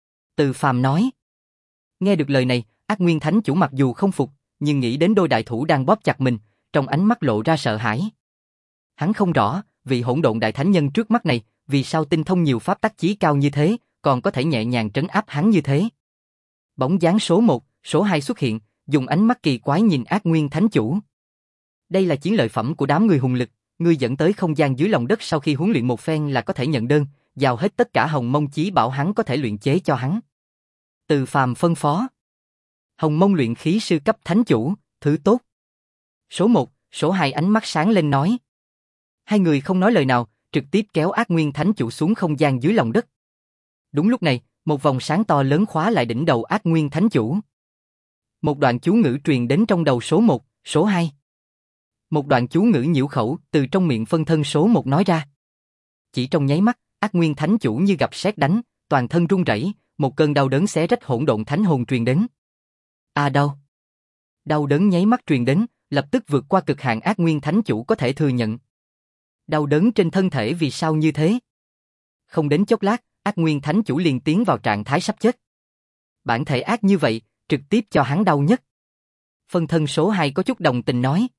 Từ Phàm nói. Nghe được lời này, Ác Nguyên Thánh Chủ mặc dù không phục, nhưng nghĩ đến đôi đại thủ đang bóp chặt mình, trong ánh mắt lộ ra sợ hãi. Hắn không rõ, vị hỗn độn đại thánh nhân trước mắt này, vì sao tinh thông nhiều pháp tắc chí cao như thế, còn có thể nhẹ nhàng trấn áp hắn như thế. Bóng dáng số một, số hai xuất hiện, dùng ánh mắt kỳ quái nhìn Ác Nguyên Thánh Chủ. Đây là chiến lợi phẩm của đám người Hùng Lực, ngươi dẫn tới không gian dưới lòng đất sau khi huấn luyện một phen là có thể nhận đơn, giao hết tất cả Hồng Mông chí bảo hắn có thể luyện chế cho hắn. Từ Phàm phân phó. Hồng Mông luyện khí sư cấp Thánh Chủ, thứ tốt. Số một, số hai ánh mắt sáng lên nói. Hai người không nói lời nào, trực tiếp kéo Ác Nguyên Thánh Chủ xuống không gian dưới lòng đất. Đúng lúc này, một vòng sáng to lớn khóa lại đỉnh đầu Ác Nguyên Thánh Chủ. Một đoạn chú ngữ truyền đến trong đầu số một, số hai. Một đoạn chú ngữ nhiễu khẩu từ trong miệng phân thân số một nói ra. Chỉ trong nháy mắt, Ác Nguyên Thánh Chủ như gặp sét đánh, toàn thân run rẩy, một cơn đau đớn xé rách hỗn độn thánh hồn truyền đến. A à đau. Đau đớn nháy mắt truyền đến, lập tức vượt qua cực hạn Ác Nguyên Thánh Chủ có thể thừa nhận. Đau đớn trên thân thể vì sao như thế? Không đến chốc lát, Ác Nguyên Thánh Chủ liền tiến vào trạng thái sắp chết. Bản thể ác như vậy, trực tiếp cho hắn đau nhất. Phân thân số hai có chút đồng tình nói.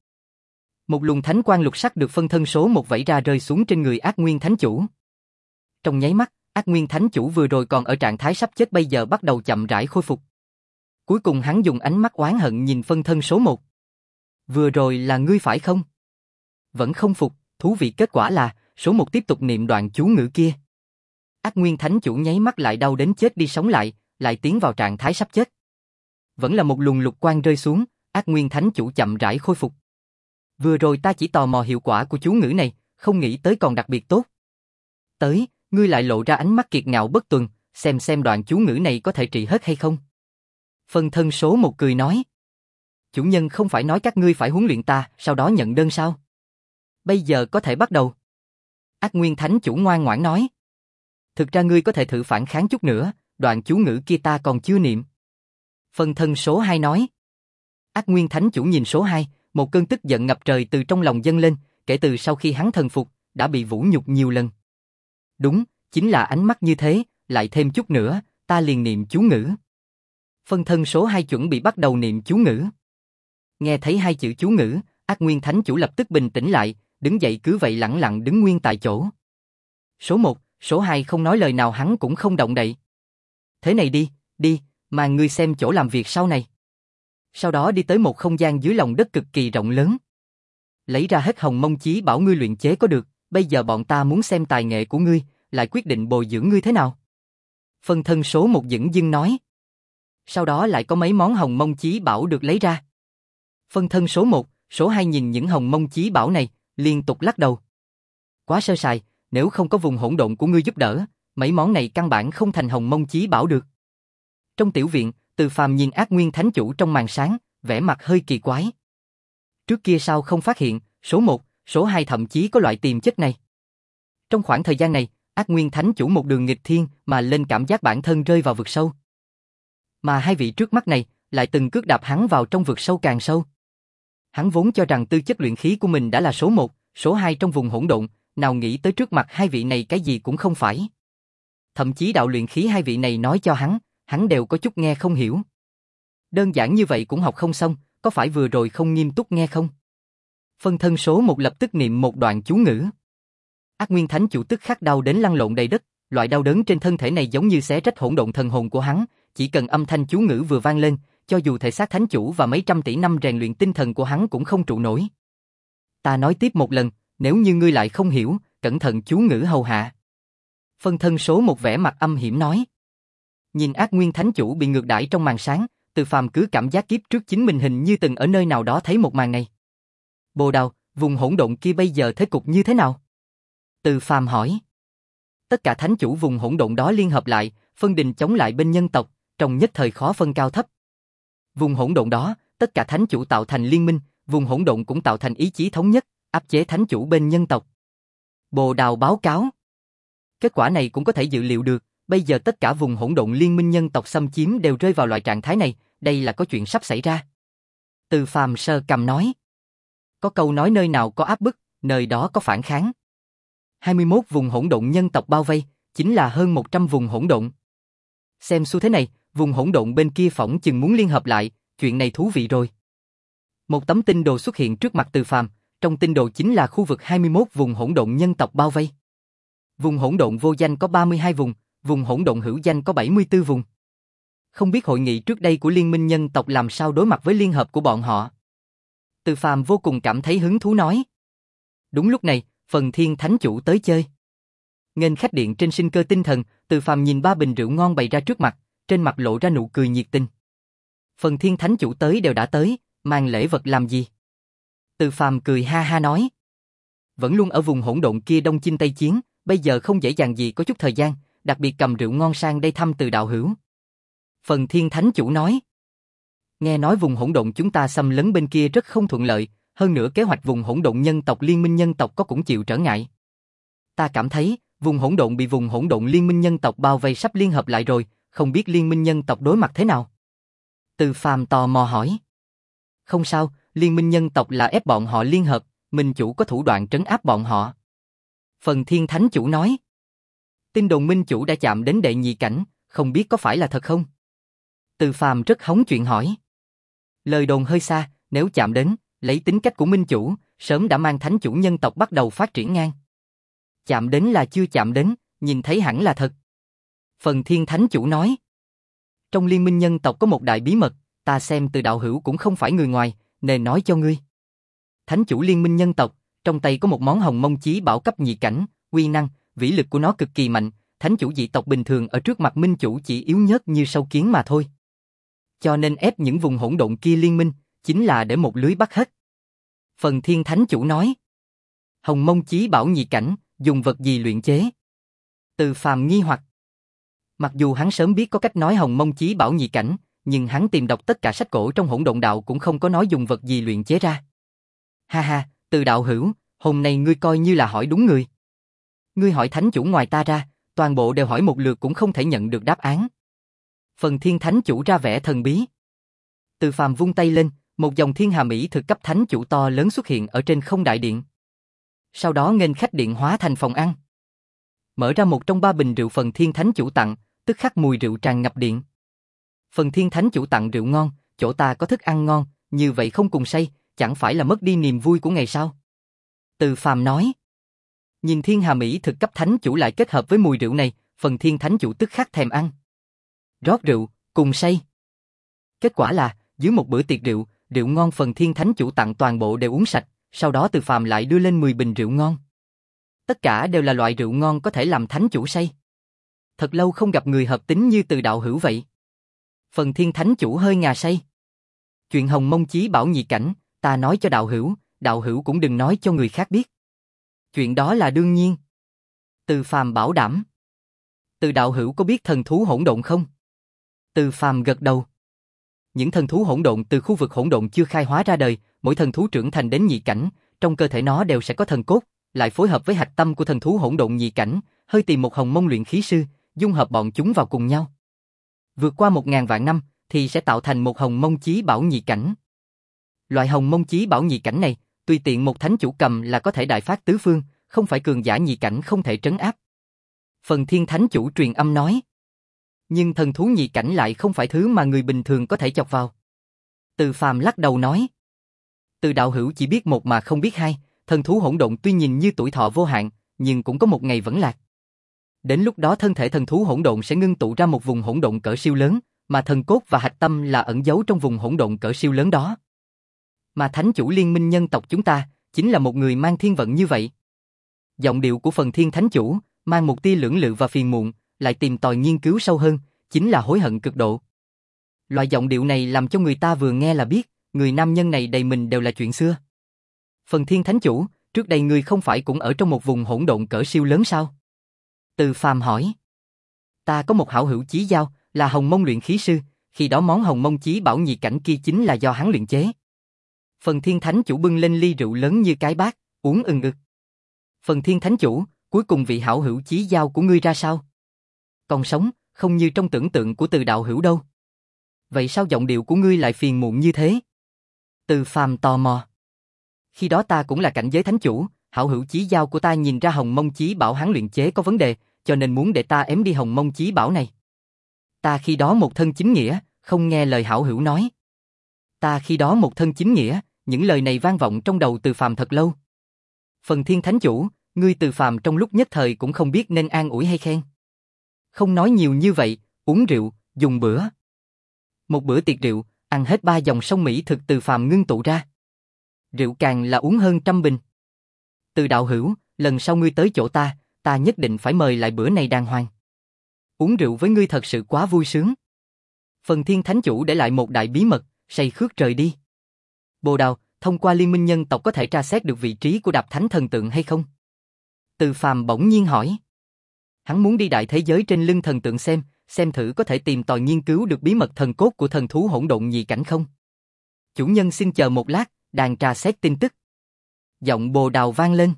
Một luồng thánh quang lục sắc được phân thân số một vẩy ra rơi xuống trên người Ác Nguyên Thánh Chủ. Trong nháy mắt, Ác Nguyên Thánh Chủ vừa rồi còn ở trạng thái sắp chết bây giờ bắt đầu chậm rãi khôi phục. Cuối cùng hắn dùng ánh mắt oán hận nhìn phân thân số một. Vừa rồi là ngươi phải không? Vẫn không phục, thú vị kết quả là, số một tiếp tục niệm đoạn chú ngữ kia. Ác Nguyên Thánh Chủ nháy mắt lại đau đến chết đi sống lại, lại tiến vào trạng thái sắp chết. Vẫn là một luồng lục quang rơi xuống, Ác Nguyên Thánh Chủ chậm rãi khôi phục. Vừa rồi ta chỉ tò mò hiệu quả của chú ngữ này, không nghĩ tới còn đặc biệt tốt. Tới, ngươi lại lộ ra ánh mắt kiệt ngạo bất tuần, xem xem đoạn chú ngữ này có thể trị hết hay không. Phân thân số một cười nói. Chủ nhân không phải nói các ngươi phải huấn luyện ta, sau đó nhận đơn sao? Bây giờ có thể bắt đầu. Ác Nguyên Thánh Chủ ngoan ngoãn nói. Thực ra ngươi có thể thử phản kháng chút nữa, đoạn chú ngữ kia ta còn chưa niệm. Phân thân số hai nói. Ác Nguyên Thánh Chủ nhìn số hai, một cơn tức giận ngập trời từ trong lòng dâng lên, kể từ sau khi hắn thần phục, đã bị vũ nhục nhiều lần. Đúng, chính là ánh mắt như thế, lại thêm chút nữa, ta liền niệm chú ngữ. Phân thân số hai chuẩn bị bắt đầu niệm chú ngữ. Nghe thấy hai chữ chú ngữ, Ác Nguyên Thánh Chủ lập tức bình tĩnh lại, đứng dậy cứ vậy lẳng lặng đứng nguyên tại chỗ. Số một, số hai không nói lời nào hắn cũng không động đậy. Thế này đi, đi, mà ngươi xem chỗ làm việc sau này. Sau đó đi tới một không gian dưới lòng đất cực kỳ rộng lớn. Lấy ra hết Hồng Mông chí bảo ngươi luyện chế có được, bây giờ bọn ta muốn xem tài nghệ của ngươi, lại quyết định bồi dưỡng ngươi thế nào. Phân thân số một dửng dưng nói. Sau đó lại có mấy món hồng mông chí bảo được lấy ra. Phân thân số một, số hai nhìn những hồng mông chí bảo này, liên tục lắc đầu. Quá sơ sài, nếu không có vùng hỗn độn của ngươi giúp đỡ, mấy món này căn bản không thành hồng mông chí bảo được. Trong tiểu viện, Từ Phàm nhìn Ác Nguyên Thánh Chủ trong màn sáng, vẻ mặt hơi kỳ quái. Trước kia sao không phát hiện, số một, số hai thậm chí có loại tiềm chất này. Trong khoảng thời gian này, Ác Nguyên Thánh Chủ một đường nghịch thiên mà lên cảm giác bản thân rơi vào vực sâu. Mà hai vị trước mắt này lại từng cước đạp hắn vào trong vực sâu càng sâu. Hắn vốn cho rằng tư chất luyện khí của mình đã là số một, số hai trong vùng hỗn độn, nào nghĩ tới trước mặt hai vị này cái gì cũng không phải. Thậm chí đạo luyện khí hai vị này nói cho hắn, hắn đều có chút nghe không hiểu. Đơn giản như vậy cũng học không xong, có phải vừa rồi không nghiêm túc nghe không? Phân thân số một lập tức niệm một đoạn chú ngữ. Ác Nguyên Thánh Chủ tức khắc đau đến lăn lộn đầy đất, loại đau đớn trên thân thể này giống như xé rách hỗn độn thần hồn của hắn, chỉ cần âm thanh chú ngữ vừa vang lên, cho dù thể xác Thánh Chủ và mấy trăm tỷ năm rèn luyện tinh thần của hắn cũng không trụ nổi. Ta nói tiếp một lần, nếu như ngươi lại không hiểu, cẩn thận chú ngữ hầu hạ. Phân thân số một vẻ mặt âm hiểm nói. Nhìn Ác Nguyên Thánh Chủ bị ngược đãi trong màn sáng, Từ Phàm cứ cảm giác kiếp trước chính mình hình như từng ở nơi nào đó thấy một màn này. Bồ Đào, vùng hỗn độn kia bây giờ thế cục như thế nào? Từ Phàm hỏi. Tất cả thánh chủ vùng hỗn độn đó liên hợp lại, phân đình chống lại bên nhân tộc, trong nhất thời khó phân cao thấp. Vùng hỗn độn đó, tất cả thánh chủ tạo thành liên minh, vùng hỗn độn cũng tạo thành ý chí thống nhất, áp chế thánh chủ bên nhân tộc. Bồ Đào báo cáo. Kết quả này cũng có thể dự liệu được, bây giờ tất cả vùng hỗn độn liên minh nhân tộc xâm chiếm đều rơi vào loại trạng thái này, đây là có chuyện sắp xảy ra. Từ Phàm sơ cầm nói. Có câu nói nơi nào có áp bức, nơi đó có phản kháng. hai mươi mốt vùng hỗn độn nhân tộc bao vây, chính là hơn một trăm vùng hỗn độn. Xem xu thế này, vùng hỗn độn bên kia phỏng chừng muốn liên hợp lại, chuyện này thú vị rồi. Một tấm tinh đồ xuất hiện trước mặt Từ Phàm, trong tinh đồ chính là khu vực hai mươi mốt vùng hỗn độn nhân tộc bao vây. Vùng hỗn độn vô danh có ba mươi hai vùng, vùng hỗn độn hữu danh có bảy mươi tư vùng. Không biết hội nghị trước đây của liên minh nhân tộc làm sao đối mặt với liên hợp của bọn họ. Từ Phàm vô cùng cảm thấy hứng thú nói. Đúng lúc này, Phần Thiên Thánh Chủ tới chơi. Nghênh khách điện trên sinh cơ tinh thần, Từ Phàm nhìn ba bình rượu ngon bày ra trước mặt, trên mặt lộ ra nụ cười nhiệt tình. Phần Thiên Thánh Chủ tới đều đã tới, mang lễ vật làm gì? Từ Phàm cười ha ha nói. Vẫn luôn ở vùng hỗn độn kia đông chinh tây chiến, bây giờ không dễ dàng gì có chút thời gian, đặc biệt cầm rượu ngon sang đây thăm Từ đạo hữu. Phần Thiên Thánh Chủ nói. Nghe nói vùng hỗn độn chúng ta xâm lấn bên kia rất không thuận lợi, hơn nữa kế hoạch vùng hỗn độn nhân tộc liên minh nhân tộc có cũng chịu trở ngại. Ta cảm thấy, vùng hỗn độn bị vùng hỗn độn liên minh nhân tộc bao vây sắp liên hợp lại rồi, không biết liên minh nhân tộc đối mặt thế nào? Từ Phàm tò mò hỏi. Không sao, liên minh nhân tộc là ép bọn họ liên hợp, minh chủ có thủ đoạn trấn áp bọn họ. Phần Thiên Thánh Chủ nói. Tin đồn minh chủ đã chạm đến đệ nhị cảnh, không biết có phải là thật không? Từ Phàm rất hóng chuyện hỏi. Lời đồn hơi xa, nếu chạm đến, lấy tính cách của minh chủ, sớm đã mang thánh chủ nhân tộc bắt đầu phát triển ngang. Chạm đến là chưa chạm đến, nhìn thấy hẳn là thật. Phần Thiên Thánh Chủ nói. Trong liên minh nhân tộc có một đại bí mật, ta xem Từ đạo hữu cũng không phải người ngoài, nên nói cho ngươi. Thánh chủ liên minh nhân tộc, trong tay có một món hồng mông chí bảo cấp nhị cảnh, uy năng, vĩ lực của nó cực kỳ mạnh, thánh chủ dị tộc bình thường ở trước mặt minh chủ chỉ yếu nhớt như sâu kiến mà thôi. Cho nên ép những vùng hỗn độn kia liên minh, chính là để một lưới bắt hết. Phần Thiên Thánh Chủ nói. Hồng mông chí bảo nhị cảnh, dùng vật gì luyện chế? Từ Phàm nghi hoặc. Mặc dù hắn sớm biết có cách nói hồng mông chí bảo nhị cảnh, nhưng hắn tìm đọc tất cả sách cổ trong hỗn độn đạo cũng không có nói dùng vật gì luyện chế ra. Ha ha, Từ đạo hữu, hôm nay ngươi coi như là hỏi đúng người. Ngươi hỏi thánh chủ ngoài ta ra, toàn bộ đều hỏi một lượt cũng không thể nhận được đáp án. Phần Thiên Thánh Chủ ra vẻ thần bí. Từ Phàm vung tay lên, một dòng thiên hà mỹ thực cấp thánh chủ to lớn xuất hiện ở trên không đại điện. Sau đó nghênh khách điện hóa thành phòng ăn. Mở ra một trong ba bình rượu Phần Thiên Thánh Chủ tặng, tức khắc mùi rượu tràn ngập điện. Phần Thiên Thánh Chủ tặng rượu ngon, chỗ ta có thức ăn ngon, như vậy không cùng say, chẳng phải là mất đi niềm vui của ngày sau. Từ Phàm nói. Nhìn thiên hà mỹ thực cấp thánh chủ lại kết hợp với mùi rượu này, Phần Thiên Thánh Chủ tức khắc thèm ăn. Rót rượu, cùng say. Kết quả là, dưới một bữa tiệc rượu, rượu ngon Phần Thiên Thánh Chủ tặng toàn bộ đều uống sạch, sau đó Từ Phàm lại đưa lên mười bình rượu ngon. Tất cả đều là loại rượu ngon có thể làm thánh chủ say. Thật lâu không gặp người hợp tính như Từ đạo hữu vậy. Phần Thiên thánh chủ hơi ngà say. Chuyện Hồng Mông Chí Bảo nhị cảnh, ta nói cho đạo hữu, đạo hữu cũng đừng nói cho người khác biết. Chuyện đó là đương nhiên. Từ Phàm bảo đảm. Từ đạo hữu có biết thần thú hỗn độn không? Từ Phàm gật đầu. Những thần thú hỗn độn từ khu vực hỗn độn chưa khai hóa ra đời, mỗi thần thú trưởng thành đến nhị cảnh, trong cơ thể nó đều sẽ có thần cốt, lại phối hợp với hạch tâm của thần thú hỗn độn nhị cảnh, hơi tìm một hồng mông luyện khí sư, dung hợp bọn chúng vào cùng nhau. Vượt qua một ngàn vạn năm thì sẽ tạo thành một hồng mông chí bảo nhị cảnh. Loại hồng mông chí bảo nhị cảnh này, tùy tiện một thánh chủ cầm là có thể đại phát tứ phương, không phải cường giả nhị cảnh không thể trấn áp. Phần Thiên thánh chủ truyền âm nói. Nhưng thần thú nhị cảnh lại không phải thứ mà người bình thường có thể chọc vào. Từ Phàm lắc đầu nói. Từ đạo hữu chỉ biết một mà không biết hai, thần thú hỗn độn tuy nhìn như tuổi thọ vô hạn, nhưng cũng có một ngày vẫn lạc. Đến lúc đó thân thể thần thú hỗn độn sẽ ngưng tụ ra một vùng hỗn độn cỡ siêu lớn, mà thần cốt và hạch tâm là ẩn giấu trong vùng hỗn độn cỡ siêu lớn đó. Mà thánh chủ liên minh nhân tộc chúng ta, chính là một người mang thiên vận như vậy. Giọng điệu của Phần Thiên thánh chủ, mang một tia lưỡng lự và phiền muộn, lại tìm tòi nghiên cứu sâu hơn, chính là hối hận cực độ. Loại giọng điệu này làm cho người ta vừa nghe là biết, người nam nhân này đầy mình đều là chuyện xưa. Phần Thiên thánh chủ, trước đây ngươi không phải cũng ở trong một vùng hỗn độn cỡ siêu lớn sao? Từ Phàm hỏi. Ta có một hảo hữu chí giao, là Hồng Mông luyện khí sư, khi đó món Hồng Mông chí bảo nhị cảnh kia chính là do hắn luyện chế. Phần Thiên thánh chủ bưng lên ly rượu lớn như cái bát, uống ừng ực. Phần Thiên thánh chủ, cuối cùng vị hảo hữu chí giao của ngươi ra sao? Còn sống, không như trong tưởng tượng của Từ đạo hữu đâu. Vậy sao giọng điệu của ngươi lại phiền muộn như thế? Từ Phàm tò mò. Khi đó ta cũng là cảnh giới thánh chủ, hảo hữu chí giao của ta nhìn ra Hồng Mông chí bảo hắn luyện chế có vấn đề, cho nên muốn để ta ém đi Hồng Mông chí bảo này. Ta khi đó một thân chính nghĩa, không nghe lời hảo hữu nói. Ta khi đó một thân chính nghĩa, những lời này vang vọng trong đầu Từ Phàm thật lâu. Phần Thiên thánh chủ, ngươi Từ Phàm trong lúc nhất thời cũng không biết nên an ủi hay khen. Không nói nhiều như vậy, uống rượu, dùng bữa. Một bữa tiệc rượu, ăn hết ba dòng sông Mỹ thực Từ Phàm ngưng tụ ra. Rượu càng là uống hơn trăm bình. Từ đạo hữu, lần sau ngươi tới chỗ ta, ta nhất định phải mời lại bữa này đàng hoàng. Uống rượu với ngươi thật sự quá vui sướng. Phần Thiên thánh chủ để lại một đại bí mật, say khước rời đi. Bồ Đào, thông qua liên minh nhân tộc có thể tra xét được vị trí của Đạp Thánh thần tượng hay không? Từ Phàm bỗng nhiên hỏi. Hắn muốn đi đại thế giới trên lưng thần tượng xem, xem thử có thể tìm tòi nghiên cứu được bí mật thần cốt của thần thú hỗn độn nhị cảnh không? Chủ nhân xin chờ một lát, đang tra xét tin tức. Giọng Bồ Đào vang lên.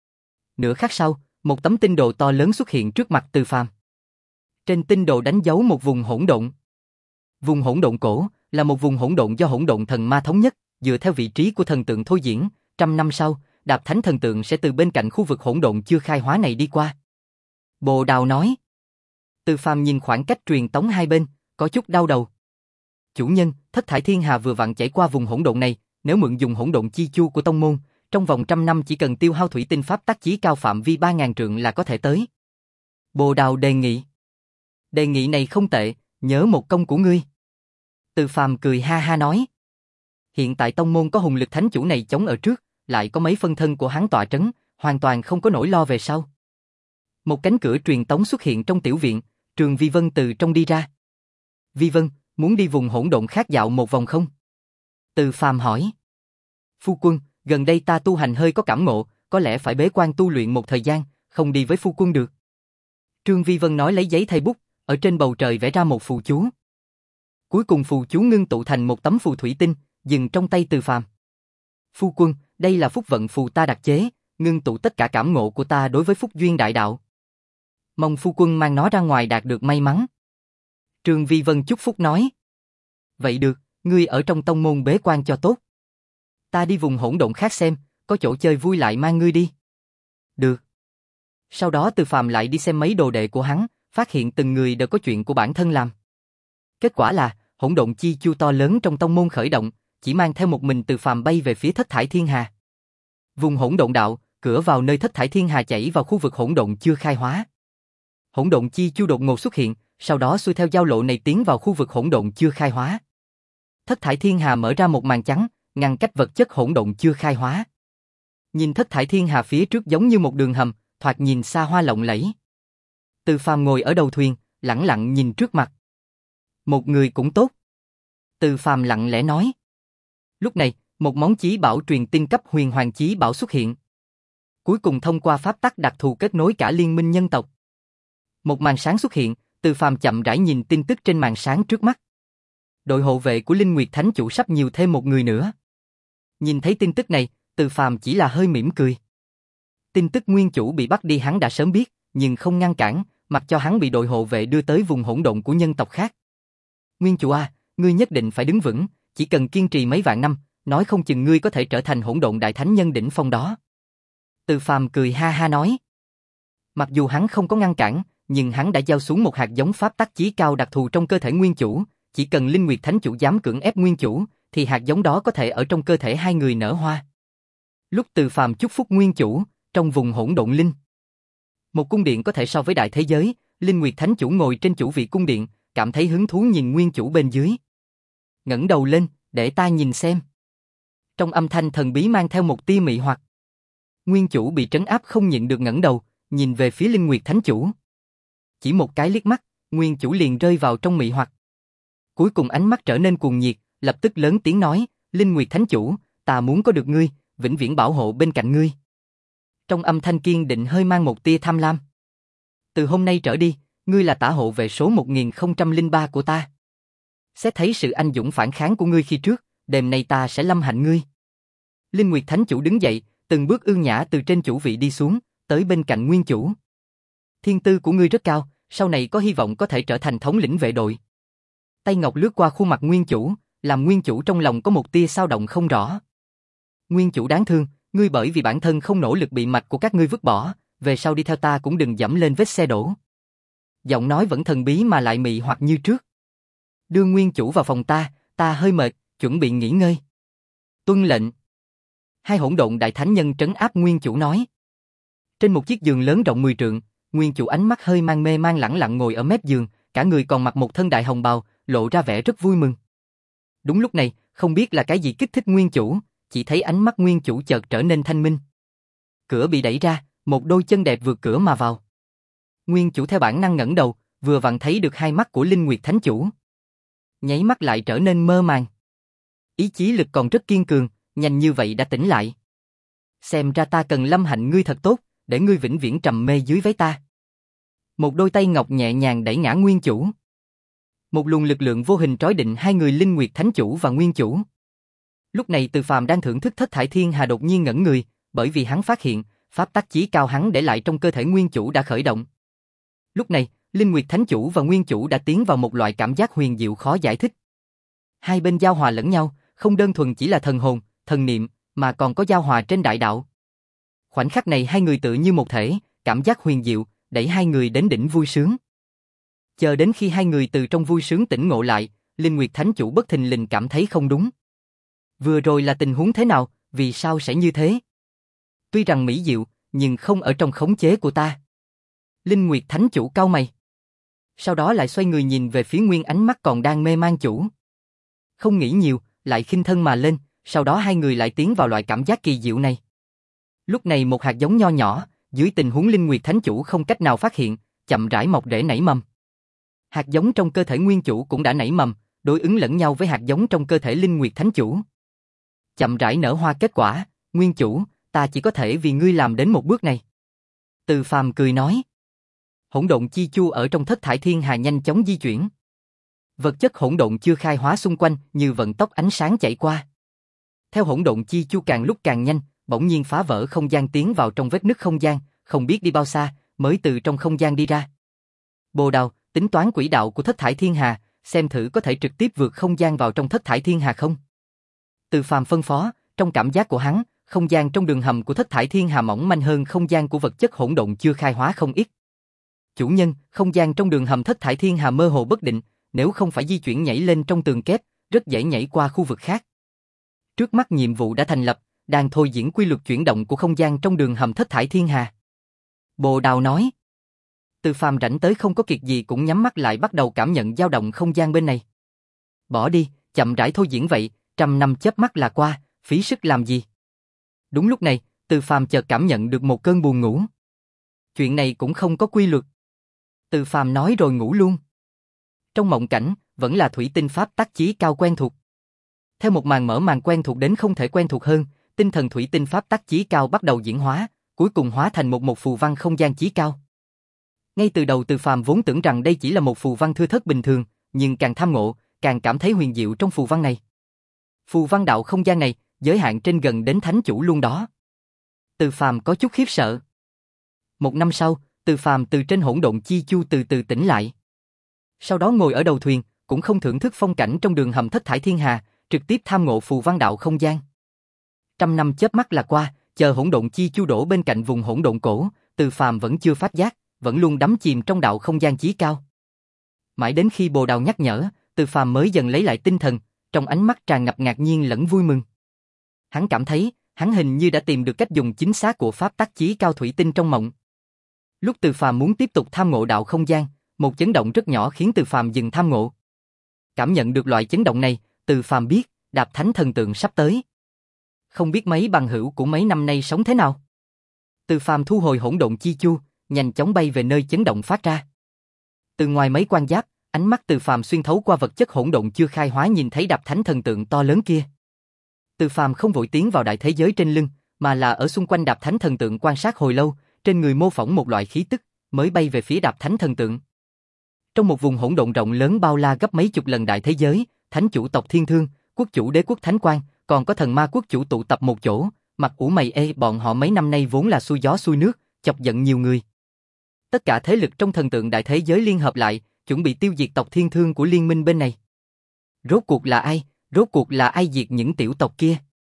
Nửa khắc sau, một tấm tinh đồ to lớn xuất hiện trước mặt Từ Phàm. Trên tinh đồ đánh dấu một vùng hỗn độn. Vùng hỗn độn cổ là một vùng hỗn độn do hỗn độn thần ma thống nhất, dựa theo vị trí của thần tượng thôi diễn, trăm năm sau, Đạp Thánh thần tượng sẽ từ bên cạnh khu vực hỗn độn chưa khai hóa này đi qua. Bồ Đào nói. Từ Phàm nhìn khoảng cách truyền tống hai bên, có chút đau đầu. Chủ nhân, Thất Thải Thiên Hà vừa vặn chảy qua vùng hỗn độn này, nếu mượn dùng hỗn độn chi chu của tông môn, trong vòng trăm năm chỉ cần tiêu hao thủy tinh pháp tắc chí cao phạm vi ba ngàn trượng là có thể tới. Bồ Đào đề nghị. Đề nghị này không tệ, nhớ một công của ngươi. Từ Phàm cười ha ha nói. Hiện tại tông môn có hùng lực thánh chủ này chống ở trước, lại có mấy phân thân của hắn tọa trấn, hoàn toàn không có nỗi lo về sau. Một cánh cửa truyền tống xuất hiện trong tiểu viện, Trường Vi Vân từ trong đi ra. Vi Vân, muốn đi vùng hỗn độn khác dạo một vòng không? Từ Phàm hỏi. Phu quân, gần đây ta tu hành hơi có cảm ngộ, có lẽ phải bế quan tu luyện một thời gian, không đi với phu quân được. Trương Vi Vân nói lấy giấy thay bút, ở trên bầu trời vẽ ra một phù chú. Cuối cùng phù chú ngưng tụ thành một tấm phù thủy tinh, dừng trong tay Từ Phàm. Phu quân, đây là phúc vận phù ta đặc chế, ngưng tụ tất cả cảm ngộ của ta đối với phúc duyên đại đạo. Mong phu quân mang nó ra ngoài đạt được may mắn. Trương Vi Vân chúc phúc nói. Vậy được, ngươi ở trong tông môn bế quan cho tốt. Ta đi vùng hỗn độn khác xem, có chỗ chơi vui lại mang ngươi đi. Được. Sau đó Từ Phàm lại đi xem mấy đồ đệ của hắn, phát hiện từng người đều có chuyện của bản thân làm. Kết quả là, hỗn độn chi chu to lớn trong tông môn khởi động, chỉ mang theo một mình Từ Phàm bay về phía Thất Thải Thiên Hà. Vùng hỗn độn đạo, cửa vào nơi Thất Thải Thiên Hà chảy vào khu vực hỗn độn chưa khai hóa. Hỗn độn chi chu đột ngột xuất hiện, sau đó xuôi theo giao lộ này tiến vào khu vực hỗn độn chưa khai hóa. Thất Thải Thiên Hà mở ra một màn trắng, ngăn cách vật chất hỗn độn chưa khai hóa. Nhìn Thất Thải Thiên Hà phía trước giống như một đường hầm, thoạt nhìn xa hoa lộng lẫy. Từ Phàm ngồi ở đầu thuyền, lẳng lặng nhìn trước mặt. Một người cũng tốt. Từ Phàm lặng lẽ nói. Lúc này, một món chí bảo truyền tin cấp huyền hoàng chí bảo xuất hiện. Cuối cùng thông qua pháp tắc đặc thù kết nối cả liên minh nhân tộc. Một màn sáng xuất hiện, Từ Phàm chậm rãi nhìn tin tức trên màn sáng trước mắt. Đội hộ vệ của Linh Nguyệt Thánh Chủ sắp nhiều thêm một người nữa. Nhìn thấy tin tức này, Từ Phàm chỉ là hơi mỉm cười. Tin tức nguyên chủ bị bắt đi hắn đã sớm biết, nhưng không ngăn cản, mặc cho hắn bị đội hộ vệ đưa tới vùng hỗn độn của nhân tộc khác. Nguyên chủ à, ngươi nhất định phải đứng vững, chỉ cần kiên trì mấy vạn năm, nói không chừng ngươi có thể trở thành hỗn độn đại thánh nhân đỉnh phong đó. Từ Phàm cười ha ha nói. Mặc dù hắn không có ngăn cản, nhưng hắn đã giao xuống một hạt giống pháp tắc chí cao đặc thù trong cơ thể nguyên chủ, chỉ cần Linh Nguyệt Thánh Chủ dám cưỡng ép nguyên chủ, thì hạt giống đó có thể ở trong cơ thể hai người nở hoa. Lúc Từ Phàm chúc phúc nguyên chủ, trong vùng hỗn độn linh, một cung điện có thể so với đại thế giới, Linh Nguyệt Thánh Chủ ngồi trên chủ vị cung điện, cảm thấy hứng thú nhìn nguyên chủ bên dưới. Ngẩng đầu lên, để ta nhìn xem. Trong âm thanh thần bí mang theo một tia mị hoặc. Nguyên chủ bị trấn áp không nhịn được ngẩng đầu, nhìn về phía Linh Nguyệt Thánh Chủ. Chỉ một cái liếc mắt, nguyên chủ liền rơi vào trong mị hoặc. Cuối cùng ánh mắt trở nên cuồng nhiệt, lập tức lớn tiếng nói, Linh Nguyệt Thánh Chủ, ta muốn có được ngươi, vĩnh viễn bảo hộ bên cạnh ngươi. Trong âm thanh kiên định hơi mang một tia tham lam. Từ hôm nay trở đi, ngươi là tả hộ vệ số một nghìn không trăm lẻ ba của ta. Xét thấy sự anh dũng phản kháng của ngươi khi trước, đêm nay ta sẽ lâm hạnh ngươi. Linh Nguyệt Thánh Chủ đứng dậy, từng bước ưu nhã từ trên chủ vị đi xuống, tới bên cạnh nguyên chủ. Thiên tư của ngươi rất cao, sau này có hy vọng có thể trở thành thống lĩnh vệ đội. Tay ngọc lướt qua khuôn mặt nguyên chủ, làm nguyên chủ trong lòng có một tia dao động không rõ. Nguyên chủ đáng thương, ngươi bởi vì bản thân không nỗ lực bị mạch của các ngươi vứt bỏ, về sau đi theo ta cũng đừng dẫm lên vết xe đổ. Giọng nói vẫn thần bí mà lại mị hoặc như trước. Đưa nguyên chủ vào phòng ta, ta hơi mệt, chuẩn bị nghỉ ngơi. Tuân lệnh. Hai hỗn độn đại thánh nhân trấn áp nguyên chủ nói. Trên một chiếc giường lớn rộng mười trượng, nguyên chủ ánh mắt hơi mang mê mang lẳng lặng ngồi ở mép giường, cả người còn mặc một thân đại hồng bào, lộ ra vẻ rất vui mừng. Đúng lúc này, không biết là cái gì kích thích nguyên chủ, chỉ thấy ánh mắt nguyên chủ chợt trở nên thanh minh. Cửa bị đẩy ra, một đôi chân đẹp vượt cửa mà vào. Nguyên chủ theo bản năng ngẩng đầu, vừa vặn thấy được hai mắt của Linh Nguyệt Thánh Chủ. Nháy mắt lại trở nên mơ màng. Ý chí lực còn rất kiên cường, nhanh như vậy đã tỉnh lại. Xem ra ta cần lâm hạnh ngươi thật tốt, để ngươi vĩnh viễn trầm mê dưới váy ta. Một đôi tay ngọc nhẹ nhàng đẩy ngã nguyên chủ. Một luồng lực lượng vô hình trói định hai người Linh Nguyệt Thánh Chủ và nguyên chủ. Lúc này Từ Phàm đang thưởng thức Thất Thải Thiên Hà đột nhiên ngẩn người, bởi vì hắn phát hiện, pháp tắc chí cao hắn để lại trong cơ thể nguyên chủ đã khởi động. Lúc này, Linh Nguyệt Thánh Chủ và nguyên chủ đã tiến vào một loại cảm giác huyền diệu khó giải thích. Hai bên giao hòa lẫn nhau, không đơn thuần chỉ là thần hồn, thần niệm, mà còn có giao hòa trên đại đạo. Khoảnh khắc này hai người tự như một thể, cảm giác huyền diệu, đẩy hai người đến đỉnh vui sướng. Chờ đến khi hai người từ trong vui sướng tỉnh ngộ lại, Linh Nguyệt Thánh Chủ bất thình lình cảm thấy không đúng. Vừa rồi là tình huống thế nào, vì sao sẽ như thế? Tuy rằng mỹ diệu, nhưng không ở trong khống chế của ta. Linh Nguyệt Thánh Chủ cau mày. Sau đó lại xoay người nhìn về phía Nguyên ánh mắt còn đang mê man chủ. Không nghĩ nhiều, lại khinh thân mà lên, sau đó hai người lại tiến vào loại cảm giác kỳ diệu này. Lúc này một hạt giống nho nhỏ, dưới tình huống Linh Nguyệt Thánh Chủ không cách nào phát hiện, chậm rãi mọc rễ nảy mầm. Hạt giống trong cơ thể nguyên chủ cũng đã nảy mầm, đối ứng lẫn nhau với hạt giống trong cơ thể Linh Nguyệt Thánh Chủ. Chậm rãi nở hoa kết quả, nguyên chủ, ta chỉ có thể vì ngươi làm đến một bước này. Từ Phàm cười nói. Hỗn độn chi chu ở trong Thất Thải Thiên Hà nhanh chóng di chuyển. Vật chất hỗn độn chưa khai hóa xung quanh như vận tốc ánh sáng chạy qua. Theo hỗn độn chi chu càng lúc càng nhanh, bỗng nhiên phá vỡ không gian tiến vào trong vết nứt không gian, không biết đi bao xa, mới từ trong không gian đi ra. Bồ Đào, tính toán quỹ đạo của Thất Thải Thiên Hà, xem thử có thể trực tiếp vượt không gian vào trong Thất Thải Thiên Hà không? Từ Phàm phân phó, trong cảm giác của hắn, không gian trong đường hầm của Thất Thải Thiên Hà mỏng manh hơn không gian của vật chất hỗn độn chưa khai hóa không ít. Chủ nhân, không gian trong đường hầm Thất Thải Thiên Hà mơ hồ bất định, nếu không phải di chuyển nhảy lên trong tường kép, rất dễ nhảy qua khu vực khác. Trước mắt nhiệm vụ đã thành lập, đang thôi diễn quy luật chuyển động của không gian trong đường hầm Thất Thải Thiên Hà. Bồ Đào nói. Từ Phàm rảnh tới không có kiệt gì cũng nhắm mắt lại bắt đầu cảm nhận dao động không gian bên này. Bỏ đi, chậm rãi thôi diễn vậy, trăm năm chớp mắt là qua, phí sức làm gì? Đúng lúc này, Từ Phàm chợt cảm nhận được một cơn buồn ngủ. Chuyện này cũng không có quy luật. Từ Phàm nói rồi ngủ luôn. Trong mộng cảnh, vẫn là thủy tinh pháp tắc chí cao quen thuộc. Theo một màn mở màn quen thuộc đến không thể quen thuộc hơn, tinh thần thủy tinh pháp tắc chí cao bắt đầu diễn hóa, cuối cùng hóa thành một một phù văn không gian chí cao. Ngay từ đầu Từ Phàm vốn tưởng rằng đây chỉ là một phù văn thưa thớt bình thường, nhưng càng tham ngộ, càng cảm thấy huyền diệu trong phù văn này. Phù văn đạo không gian này, giới hạn trên gần đến thánh chủ luôn đó. Từ Phàm có chút khiếp sợ. Một năm sau, Từ Phàm từ trên hỗn độn chi chu từ từ tỉnh lại. Sau đó ngồi ở đầu thuyền, cũng không thưởng thức phong cảnh trong đường hầm thất thải thiên hà, trực tiếp tham ngộ phù văn đạo không gian. Trăm năm chớp mắt là qua, chờ hỗn độn chi chu đổ bên cạnh vùng hỗn độn cổ, Từ Phàm vẫn chưa phát giác, vẫn luôn đắm chìm trong đạo không gian chí cao. Mãi đến khi Bồ Đào nhắc nhở, Từ Phàm mới dần lấy lại tinh thần, trong ánh mắt tràn ngập ngạc nhiên lẫn vui mừng. Hắn cảm thấy, hắn hình như đã tìm được cách dùng chính xác của pháp tắc chí cao thủy tinh trong mộng. Lúc Từ Phàm muốn tiếp tục tham ngộ đạo không gian, một chấn động rất nhỏ khiến Từ Phàm dừng tham ngộ. Cảm nhận được loại chấn động này, Từ Phàm biết, Đạp Thánh thần tượng sắp tới. Không biết mấy bằng hữu của mấy năm nay sống thế nào? Từ Phàm thu hồi hỗn độn chi chu, nhanh chóng bay về nơi chấn động phát ra. Từ ngoài mấy quan giáp, ánh mắt Từ Phàm xuyên thấu qua vật chất hỗn độn chưa khai hóa nhìn thấy Đạp Thánh thần tượng to lớn kia. Từ Phàm không vội tiến vào đại thế giới trên lưng, mà là ở xung quanh Đạp Thánh thần tượng quan sát hồi lâu, trên người mô phỏng một loại khí tức, mới bay về phía Đạp Thánh thần tượng. Trong một vùng hỗn độn rộng lớn bao la gấp mấy chục lần đại thế giới, thánh chủ tộc Thiên Thương, quốc chủ đế quốc Thánh Quang, còn có thần ma quốc chủ tụ tập một chỗ, mặt ủ mày ê, bọn họ mấy năm nay vốn là xuôi gió xuôi nước, chọc giận nhiều người. Tất cả thế lực trong thần tượng đại thế giới liên hợp lại, chuẩn bị tiêu diệt tộc Thiên Thương của liên minh bên này. Rốt cuộc là ai? Rốt cuộc là ai diệt những tiểu tộc kia?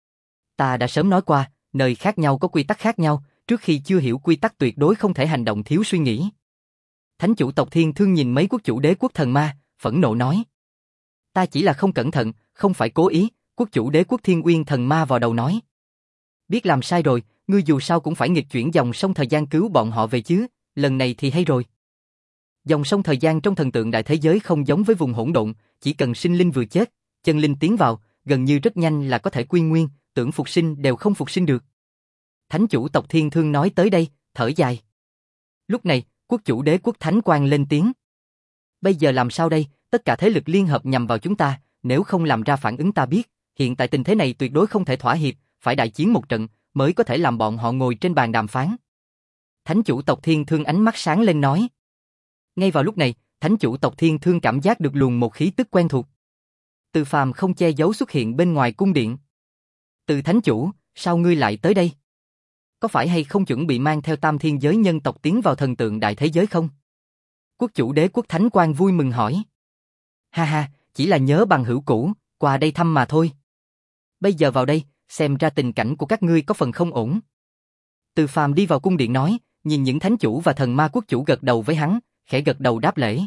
Ta đã sớm nói qua, nơi khác nhau có quy tắc khác nhau, trước khi chưa hiểu quy tắc tuyệt đối không thể hành động thiếu suy nghĩ. Thánh chủ tộc Thiên Thương nhìn mấy quốc chủ đế quốc thần ma, phẫn nộ nói. Ta chỉ là không cẩn thận, không phải cố ý, quốc chủ đế quốc Thiên Uyên thần ma vào đầu nói. Biết làm sai rồi, ngươi dù sao cũng phải nghịch chuyển dòng sông thời gian cứu bọn họ về chứ, lần này thì hay rồi. Dòng sông thời gian trong thần tượng đại thế giới không giống với vùng hỗn độn, chỉ cần sinh linh vừa chết, chân linh tiến vào, gần như rất nhanh là có thể quy nguyên, tưởng phục sinh đều không phục sinh được. Thánh chủ tộc Thiên Thương nói tới đây, thở dài. Lúc này, quốc chủ đế quốc Thánh Quang lên tiếng. Bây giờ làm sao đây, tất cả thế lực liên hợp nhằm vào chúng ta, nếu không làm ra phản ứng ta biết, hiện tại tình thế này tuyệt đối không thể thỏa hiệp, phải đại chiến một trận, mới có thể làm bọn họ ngồi trên bàn đàm phán. Thánh chủ tộc Thiên Thương ánh mắt sáng lên nói. Ngay vào lúc này, thánh chủ tộc Thiên Thương cảm giác được luồng một khí tức quen thuộc. Từ Phàm không che giấu xuất hiện bên ngoài cung điện. Từ thánh chủ, sao ngươi lại tới đây? Có phải hay không chuẩn bị mang theo tam thiên giới nhân tộc tiến vào thần tượng đại thế giới không? Quốc chủ đế quốc Thánh Quang vui mừng hỏi. Ha ha, chỉ là nhớ bằng hữu cũ, qua đây thăm mà thôi. Bây giờ vào đây, xem ra tình cảnh của các ngươi có phần không ổn. Từ Phàm đi vào cung điện nói, nhìn những thánh chủ và thần ma quốc chủ gật đầu với hắn, khẽ gật đầu đáp lễ.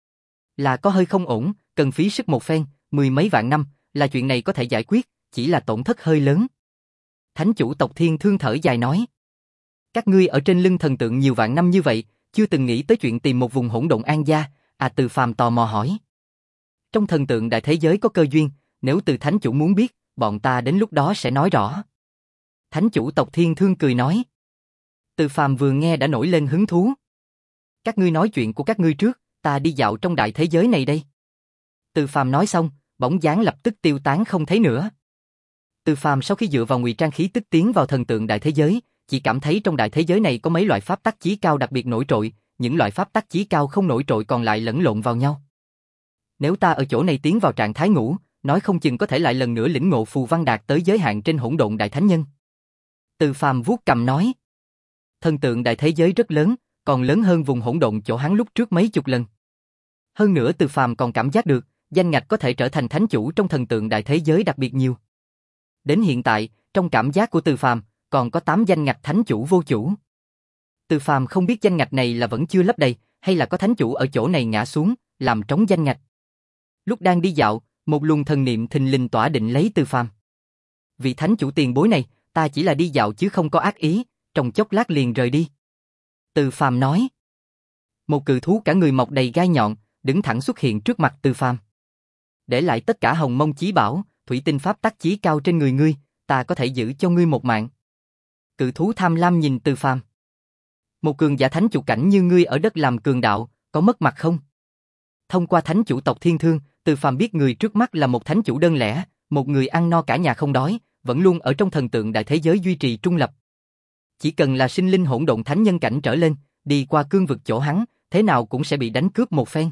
Là có hơi không ổn, cần phí sức một phen, mười mấy vạn năm, là chuyện này có thể giải quyết, chỉ là tổn thất hơi lớn. Thánh chủ tộc Thiên Thương thở dài nói. Các ngươi ở trên lưng thần tượng nhiều vạn năm như vậy, chưa từng nghĩ tới chuyện tìm một vùng hỗn độn an gia, à? Từ Phàm tò mò hỏi. Trong thần tượng đại thế giới có cơ duyên, nếu từ thánh chủ muốn biết, bọn ta đến lúc đó sẽ nói rõ. Thánh chủ tộc Thiên Thương cười nói. Từ Phàm vừa nghe đã nổi lên hứng thú. Các ngươi nói chuyện của các ngươi trước, ta đi dạo trong đại thế giới này đây. Từ Phàm nói xong, bóng dáng lập tức tiêu tán không thấy nữa. Từ Phàm sau khi dựa vào ngụy trang khí tức tiến vào thần tượng đại thế giới, chỉ cảm thấy trong đại thế giới này có mấy loại pháp tắc chí cao đặc biệt nổi trội, những loại pháp tắc chí cao không nổi trội còn lại lẫn lộn vào nhau. Nếu ta ở chỗ này tiến vào trạng thái ngủ, nói không chừng có thể lại lần nữa lĩnh ngộ phù văn đạt tới giới hạn trên hỗn độn đại thánh nhân. Từ Phàm vuốt cầm nói. Thần tượng đại thế giới rất lớn, còn lớn hơn vùng hỗn độn chỗ hắn lúc trước mấy chục lần. Hơn nữa Từ Phàm còn cảm giác được, danh ngạch có thể trở thành thánh chủ trong thần tượng đại thế giới đặc biệt nhiều. Đến hiện tại, trong cảm giác của Từ Phàm, còn có tám danh ngạch thánh chủ vô chủ. Từ Phàm không biết danh ngạch này là vẫn chưa lấp đầy, hay là có thánh chủ ở chỗ này ngã xuống, làm trống danh ngạch. Lúc đang đi dạo, một luồng thần niệm thình lình tỏa định lấy Từ Phàm. Vị thánh chủ tiền bối này, ta chỉ là đi dạo chứ không có ác ý, trong chốc lát liền rời đi. Từ Phàm nói. Một cự thú cả người mọc đầy gai nhọn, đứng thẳng xuất hiện trước mặt Từ Phàm. Để lại tất cả hồng mông chí bảo, thủy tinh pháp tắc chí cao trên người ngươi, ta có thể giữ cho ngươi một mạng. Cự thú tham lam nhìn Từ Phàm. Một cường giả thánh chủ cảnh như ngươi ở đất làm cường đạo, có mất mặt không? Thông qua thánh chủ tộc Thiên Thương, Từ Phàm biết người trước mắt là một thánh chủ đơn lẻ, một người ăn no cả nhà không đói, vẫn luôn ở trong thần tượng đại thế giới duy trì trung lập. Chỉ cần là sinh linh hỗn độn thánh nhân cảnh trở lên, đi qua cương vực chỗ hắn, thế nào cũng sẽ bị đánh cướp một phen.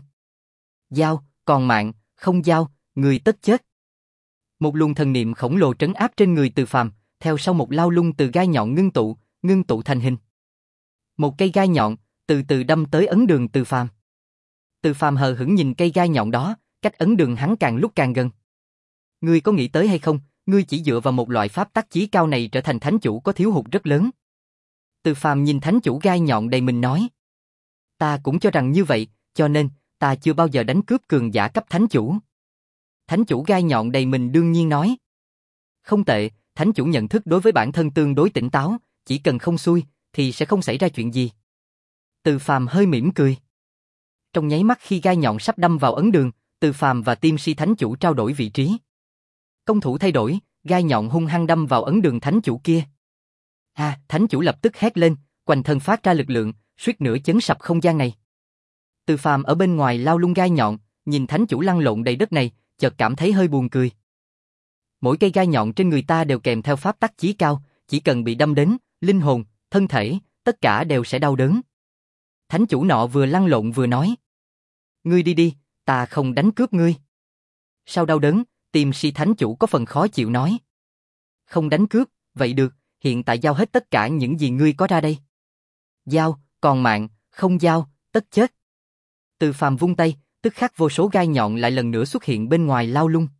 Giao, còn mạng, không giao, người tất chết. Một luồng thần niệm khổng lồ trấn áp trên người Từ Phàm, theo sau một lao lung từ gai nhọn ngưng tụ, ngưng tụ thành hình. Một cây gai nhọn từ từ đâm tới ấn đường Từ Phàm. Từ Phàm hờ hững nhìn cây gai nhọn đó, cách ấn đường hắn càng lúc càng gần. Ngươi có nghĩ tới hay không, ngươi chỉ dựa vào một loại pháp tắc chí cao này trở thành thánh chủ có thiếu hụt rất lớn. Từ Phàm nhìn thánh chủ gai nhọn đầy mình nói. Ta cũng cho rằng như vậy, cho nên, ta chưa bao giờ đánh cướp cường giả cấp thánh chủ. Thánh chủ gai nhọn đầy mình đương nhiên nói. Không tệ, thánh chủ nhận thức đối với bản thân tương đối tỉnh táo, chỉ cần không xui, thì sẽ không xảy ra chuyện gì. Từ Phàm hơi mỉm cười. Trong nháy mắt khi gai nhọn sắp đâm vào ấn đường, Từ Phàm và Tiêm Si thánh chủ trao đổi vị trí. Công thủ thay đổi, gai nhọn hung hăng đâm vào ấn đường thánh chủ kia. À, thánh chủ lập tức hét lên, quanh thân phát ra lực lượng, suýt nữa chấn sập không gian này. Từ Phàm ở bên ngoài lao lung gai nhọn, nhìn thánh chủ lăn lộn đầy đất này, chợt cảm thấy hơi buồn cười. Mỗi cây gai nhọn trên người ta đều kèm theo pháp tắc chí cao, chỉ cần bị đâm đến, linh hồn, thân thể, tất cả đều sẽ đau đớn. Thánh chủ nọ vừa lăn lộn vừa nói. Ngươi đi đi, ta không đánh cướp ngươi. Sau đau đớn, Tiêm Si thánh chủ có phần khó chịu nói. Không đánh cướp, vậy được, hiện tại giao hết tất cả những gì ngươi có ra đây. Giao, còn mạng, không giao, tất chết. Từ Phàm vung tay, tức khắc vô số gai nhọn lại lần nữa xuất hiện bên ngoài lao lung.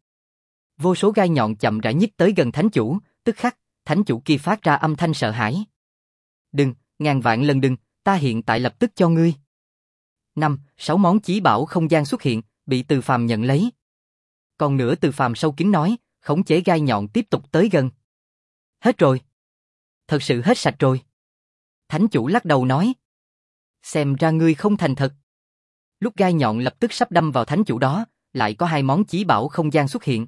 Vô số gai nhọn chậm rãi nhích tới gần thánh chủ, tức khắc, thánh chủ kia phát ra âm thanh sợ hãi. Đừng, ngàn vạn lần đừng, ta hiện tại lập tức cho ngươi. Năm, sáu món chí bảo không gian xuất hiện, bị Từ Phàm nhận lấy. Còn nữa Từ Phàm sâu kín nói, khống chế gai nhọn tiếp tục tới gần. Hết rồi. Thật sự hết sạch rồi. Thánh chủ lắc đầu nói. Xem ra ngươi không thành thật. Lúc gai nhọn lập tức sắp đâm vào thánh chủ đó, lại có hai món chí bảo không gian xuất hiện.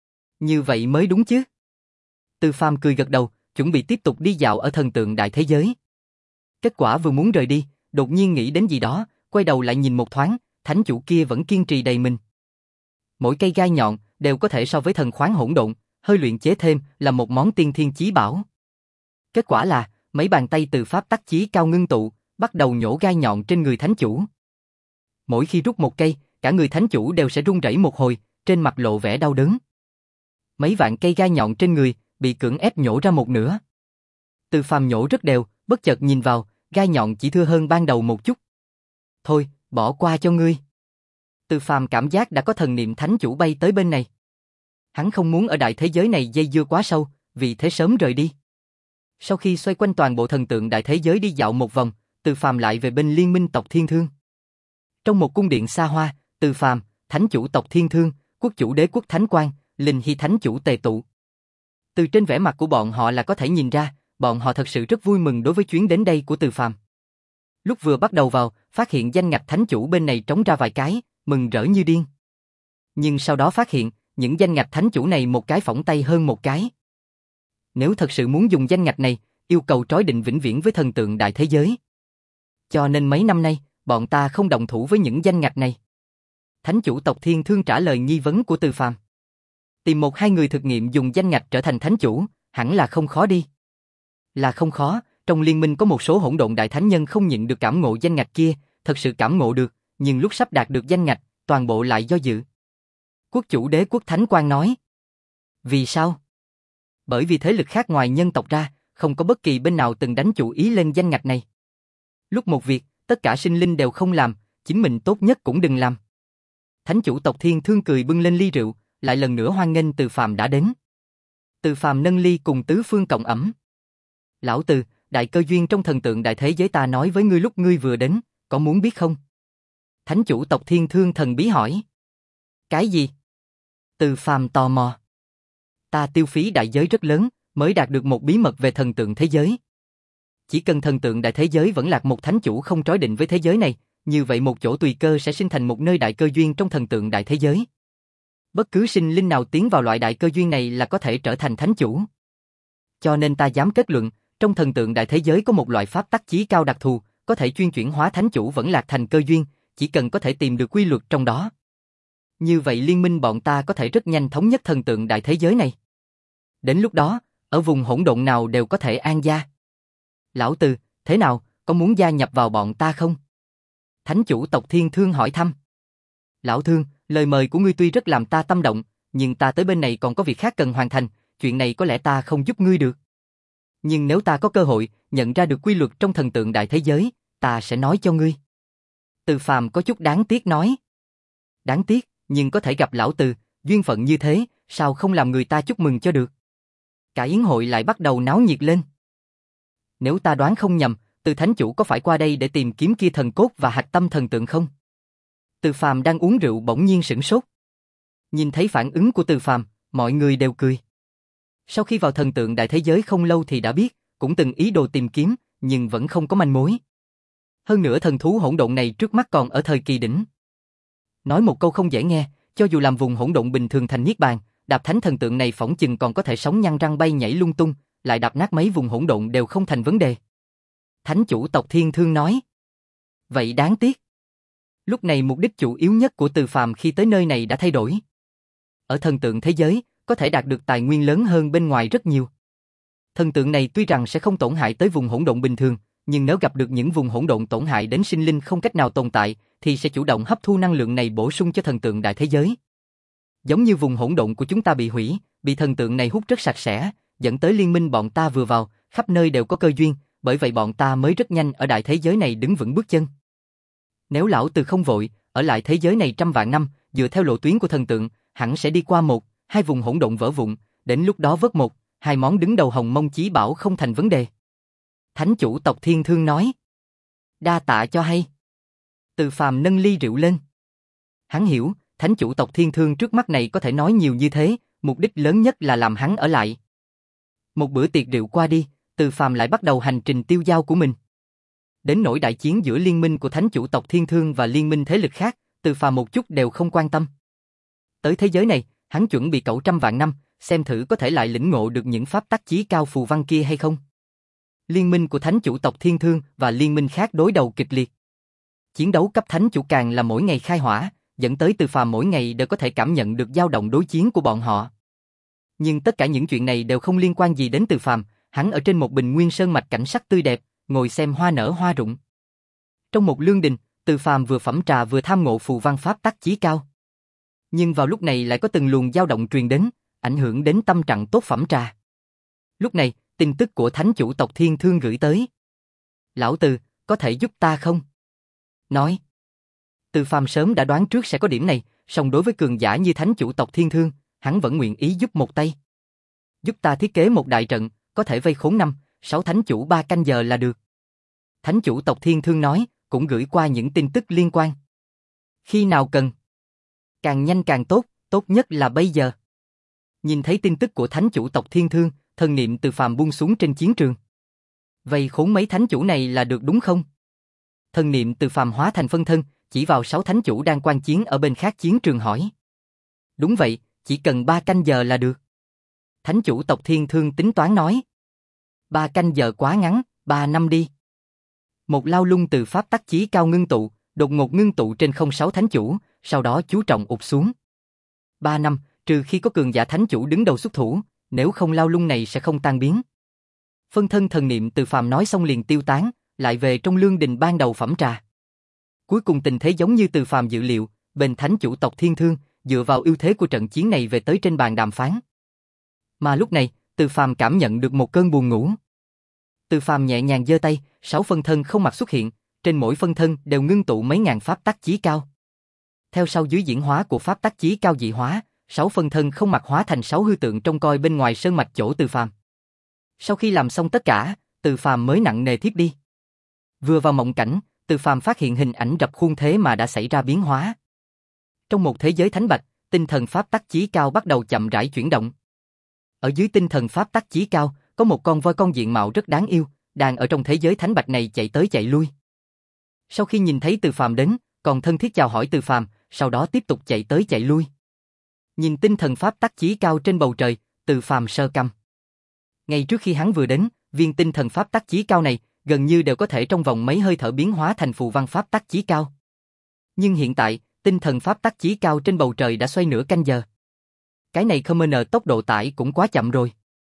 Như vậy mới đúng chứ. Từ Phàm cười gật đầu, chuẩn bị tiếp tục đi dạo ở thần tượng đại thế giới. Kết quả vừa muốn rời đi, đột nhiên nghĩ đến gì đó, quay đầu lại nhìn một thoáng, thánh chủ kia vẫn kiên trì đầy mình. Mỗi cây gai nhọn đều có thể so với thần khoáng hỗn độn, hơi luyện chế thêm là một món tiên thiên chí bảo. Kết quả là, mấy bàn tay từ pháp tắc chí cao ngưng tụ, bắt đầu nhổ gai nhọn trên người thánh chủ. Mỗi khi rút một cây, cả người thánh chủ đều sẽ run rẩy một hồi, trên mặt lộ vẻ đau đớn. Mấy vạn cây gai nhọn trên người, bị cưỡng ép nhổ ra một nửa. Từ Phàm nhổ rất đều, bất chợt nhìn vào, gai nhọn chỉ thưa hơn ban đầu một chút. Thôi, bỏ qua cho ngươi. Từ Phàm cảm giác đã có thần niệm thánh chủ bay tới bên này. Hắn không muốn ở đại thế giới này dây dưa quá sâu, vì thế sớm rời đi. Sau khi xoay quanh toàn bộ thần tượng đại thế giới đi dạo một vòng, Từ Phàm lại về bên liên minh tộc Thiên Thương. Trong một cung điện xa hoa, Từ Phàm, thánh chủ tộc Thiên Thương, quốc chủ đế quốc Thánh Quang, Linh Hy thánh chủ tề tụ. Từ trên vẻ mặt của bọn họ là có thể nhìn ra, bọn họ thật sự rất vui mừng đối với chuyến đến đây của Từ Phàm. Lúc vừa bắt đầu vào, phát hiện danh ngạch thánh chủ bên này trống ra vài cái, mừng rỡ như điên. Nhưng sau đó phát hiện, những danh ngạch thánh chủ này một cái phỏng tay hơn một cái. Nếu thật sự muốn dùng danh ngạch này, yêu cầu trói định vĩnh viễn với thần tượng đại thế giới. Cho nên mấy năm nay, bọn ta không đồng thủ với những danh ngạch này. Thánh chủ tộc Thiên Thương trả lời nghi vấn của Từ Phàm. Tìm một hai người thực nghiệm dùng danh ngạch trở thành thánh chủ, hẳn là không khó đi. Là không khó, trong liên minh có một số hỗn độn đại thánh nhân không nhịn được cảm ngộ danh ngạch kia, thật sự cảm ngộ được, nhưng lúc sắp đạt được danh ngạch, toàn bộ lại do dự. Quốc chủ đế quốc Thánh Quang nói. Vì sao? Bởi vì thế lực khác ngoài nhân tộc ra, không có bất kỳ bên nào từng đánh chủ ý lên danh ngạch này. Lúc một việc, tất cả sinh linh đều không làm, chính mình tốt nhất cũng đừng làm. Thánh chủ tộc Thiên Thương cười bưng lên ly rượu, lại lần nữa hoan nghênh Từ Phàm đã đến. Từ Phàm nâng ly cùng tứ phương cộng ẩm. Lão Từ, đại cơ duyên trong thần tượng đại thế giới ta nói với ngươi lúc ngươi vừa đến, có muốn biết không? Thánh chủ tộc Thiên Thương thần bí hỏi. Cái gì? Từ Phàm tò mò. Ta tiêu phí đại giới rất lớn, mới đạt được một bí mật về thần tượng thế giới. Chỉ cần thần tượng đại thế giới vẫn lạc một thánh chủ không trói định với thế giới này, như vậy một chỗ tùy cơ sẽ sinh thành một nơi đại cơ duyên trong thần tượng đại thế giới. Bất cứ sinh linh nào tiến vào loại đại cơ duyên này là có thể trở thành thánh chủ. Cho nên ta dám kết luận, Trong thần tượng đại thế giới có một loại pháp tắc chí cao đặc thù, có thể chuyên chuyển hóa thánh chủ vẫn lạc thành cơ duyên, chỉ cần có thể tìm được quy luật trong đó. Như vậy liên minh bọn ta có thể rất nhanh thống nhất thần tượng đại thế giới này. Đến lúc đó, ở vùng hỗn độn nào đều có thể an gia. Lão Từ, thế nào, có muốn gia nhập vào bọn ta không? Thánh chủ tộc Thiên Thương hỏi thăm. Lão Thương, lời mời của ngươi tuy rất làm ta tâm động, nhưng ta tới bên này còn có việc khác cần hoàn thành, chuyện này có lẽ ta không giúp ngươi được. Nhưng nếu ta có cơ hội nhận ra được quy luật trong thần tượng đại thế giới, ta sẽ nói cho ngươi. Từ Phàm có chút đáng tiếc nói. Đáng tiếc, nhưng có thể gặp lão Từ, duyên phận như thế, sao không làm người ta chúc mừng cho được. Cả yến hội lại bắt đầu náo nhiệt lên. Nếu ta đoán không nhầm, Từ Thánh Chủ có phải qua đây để tìm kiếm kia thần cốt và hạch tâm thần tượng không? Từ Phàm đang uống rượu bỗng nhiên sửng sốt. Nhìn thấy phản ứng của Từ Phàm, mọi người đều cười. Sau khi vào thần tượng đại thế giới không lâu thì đã biết, cũng từng ý đồ tìm kiếm, nhưng vẫn không có manh mối. Hơn nữa thần thú hỗn độn này trước mắt còn ở thời kỳ đỉnh. Nói một câu không dễ nghe, cho dù làm vùng hỗn độn bình thường thành niết bàn, đạp thánh thần tượng này phỏng chừng còn có thể sống nhăn răng bay nhảy lung tung, lại đạp nát mấy vùng hỗn độn đều không thành vấn đề. Thánh chủ tộc Thiên Thương nói. Vậy đáng tiếc. Lúc này mục đích chủ yếu nhất của Từ Phàm khi tới nơi này đã thay đổi. Ở thần tượng thế giới, có thể đạt được tài nguyên lớn hơn bên ngoài rất nhiều. Thần tượng này tuy rằng sẽ không tổn hại tới vùng hỗn độn bình thường, nhưng nếu gặp được những vùng hỗn độn tổn hại đến sinh linh không cách nào tồn tại, thì sẽ chủ động hấp thu năng lượng này bổ sung cho thần tượng đại thế giới. Giống như vùng hỗn độn của chúng ta bị hủy, bị thần tượng này hút rất sạch sẽ, dẫn tới liên minh bọn ta vừa vào, khắp nơi đều có cơ duyên, bởi vậy bọn ta mới rất nhanh ở đại thế giới này đứng vững bước chân. Nếu lão Từ không vội, ở lại thế giới này trăm vạn năm, dựa theo lộ tuyến của thần tượng, hẳn sẽ đi qua một, hai vùng hỗn độn vỡ vụn, đến lúc đó vớt một, hai món đứng đầu hồng mông chí bảo không thành vấn đề. Thánh chủ tộc Thiên Thương nói. Đa tạ cho hay. Từ Phàm nâng ly rượu lên. Hắn hiểu, thánh chủ tộc Thiên Thương trước mắt này có thể nói nhiều như thế, mục đích lớn nhất là làm hắn ở lại. Một bữa tiệc rượu qua đi, Từ Phàm lại bắt đầu hành trình tiêu dao của mình. Đến nỗi đại chiến giữa liên minh của thánh chủ tộc Thiên Thương và liên minh thế lực khác, Từ Phàm một chút đều không quan tâm. Tới thế giới này, hắn chuẩn bị cẩu trăm vạn năm, xem thử có thể lại lĩnh ngộ được những pháp tắc chí cao phù văn kia hay không. Liên minh của thánh chủ tộc Thiên Thương và liên minh khác đối đầu kịch liệt. Chiến đấu cấp thánh chủ càng là mỗi ngày khai hỏa, dẫn tới Từ Phàm mỗi ngày đều có thể cảm nhận được dao động đối chiến của bọn họ. Nhưng tất cả những chuyện này đều không liên quan gì đến Từ Phàm, hắn ở trên một bình nguyên sơn mạch cảnh sắc tươi đẹp, ngồi xem hoa nở hoa rụng. Trong một lương đình, Từ Phàm vừa phẩm trà vừa tham ngộ phù văn pháp tắc chí cao. Nhưng vào lúc này lại có từng luồng dao động truyền đến, ảnh hưởng đến tâm trạng tốt phẩm trà. Lúc này, tin tức của thánh chủ tộc Thiên Thương gửi tới. Lão Từ, có thể giúp ta không? Nói. Từ Phàm sớm đã đoán trước sẽ có điểm này, song đối với cường giả như thánh chủ tộc Thiên Thương, hắn vẫn nguyện ý giúp một tay. Giúp ta thiết kế một đại trận, có thể vây khốn năm, sáu thánh chủ ba canh giờ là được. Thánh chủ tộc Thiên Thương nói, cũng gửi qua những tin tức liên quan. Khi nào cần? Càng nhanh càng tốt, tốt nhất là bây giờ. Nhìn thấy tin tức của thánh chủ tộc Thiên Thương, thần niệm Từ Phàm buông xuống trên chiến trường. Vây khốn mấy thánh chủ này là được đúng không? Thần niệm Từ Phàm hóa thành phân thân, chỉ vào sáu thánh chủ đang quan chiến ở bên khác chiến trường hỏi. Đúng vậy, chỉ cần ba canh giờ là được. Thánh chủ tộc Thiên Thương tính toán nói. Ba canh giờ quá ngắn, ba năm đi. Một lao lung từ pháp tắc chí cao ngưng tụ, đột ngột ngưng tụ trên không sáu thánh chủ, sau đó chú trọng ụp xuống. Ba năm, trừ khi có cường giả thánh chủ đứng đầu xuất thủ, nếu không lao lung này sẽ không tan biến. Phân thân thần niệm Từ Phàm nói xong liền tiêu tán, lại về trong lương đình ban đầu phẩm trà. Cuối cùng tình thế giống như Từ Phàm dự liệu, bên thánh chủ tộc Thiên Thương, dựa vào ưu thế của trận chiến này về tới trên bàn đàm phán. Mà lúc này, Từ Phàm cảm nhận được một cơn buồn ngủ. Từ Phàm nhẹ nhàng giơ tay, sáu phân thân không mặt xuất hiện, trên mỗi phân thân đều ngưng tụ mấy ngàn pháp tắc chí cao. Theo sau dưới diễn hóa của pháp tắc chí cao dị hóa, sáu phân thân không mặt hóa thành sáu hư tượng trông coi bên ngoài sơn mạch chỗ Từ Phàm. Sau khi làm xong tất cả, Từ Phàm mới nặng nề thiếp đi. Vừa vào mộng cảnh, Từ Phàm phát hiện hình ảnh rập khuôn thế mà đã xảy ra biến hóa. Trong một thế giới thánh bạch, tinh thần pháp tắc chí cao bắt đầu chậm rãi chuyển động. Ở dưới tinh thần pháp tắc chí cao, có một con voi con diện mạo rất đáng yêu, đang ở trong thế giới thánh bạch này chạy tới chạy lui. Sau khi nhìn thấy Từ Phàm đến, còn thân thiết chào hỏi Từ Phàm, sau đó tiếp tục chạy tới chạy lui. Nhìn tinh thần pháp tắc chí cao trên bầu trời, Từ Phàm sơ căm. Ngay trước khi hắn vừa đến, viên tinh thần pháp tắc chí cao này gần như đều có thể trong vòng mấy hơi thở biến hóa thành phù văn pháp tắc chí cao. Nhưng hiện tại, tinh thần pháp tắc chí cao trên bầu trời đã xoay nửa canh giờ. Cái này Commander tốc độ tải cũng quá chậm rồi.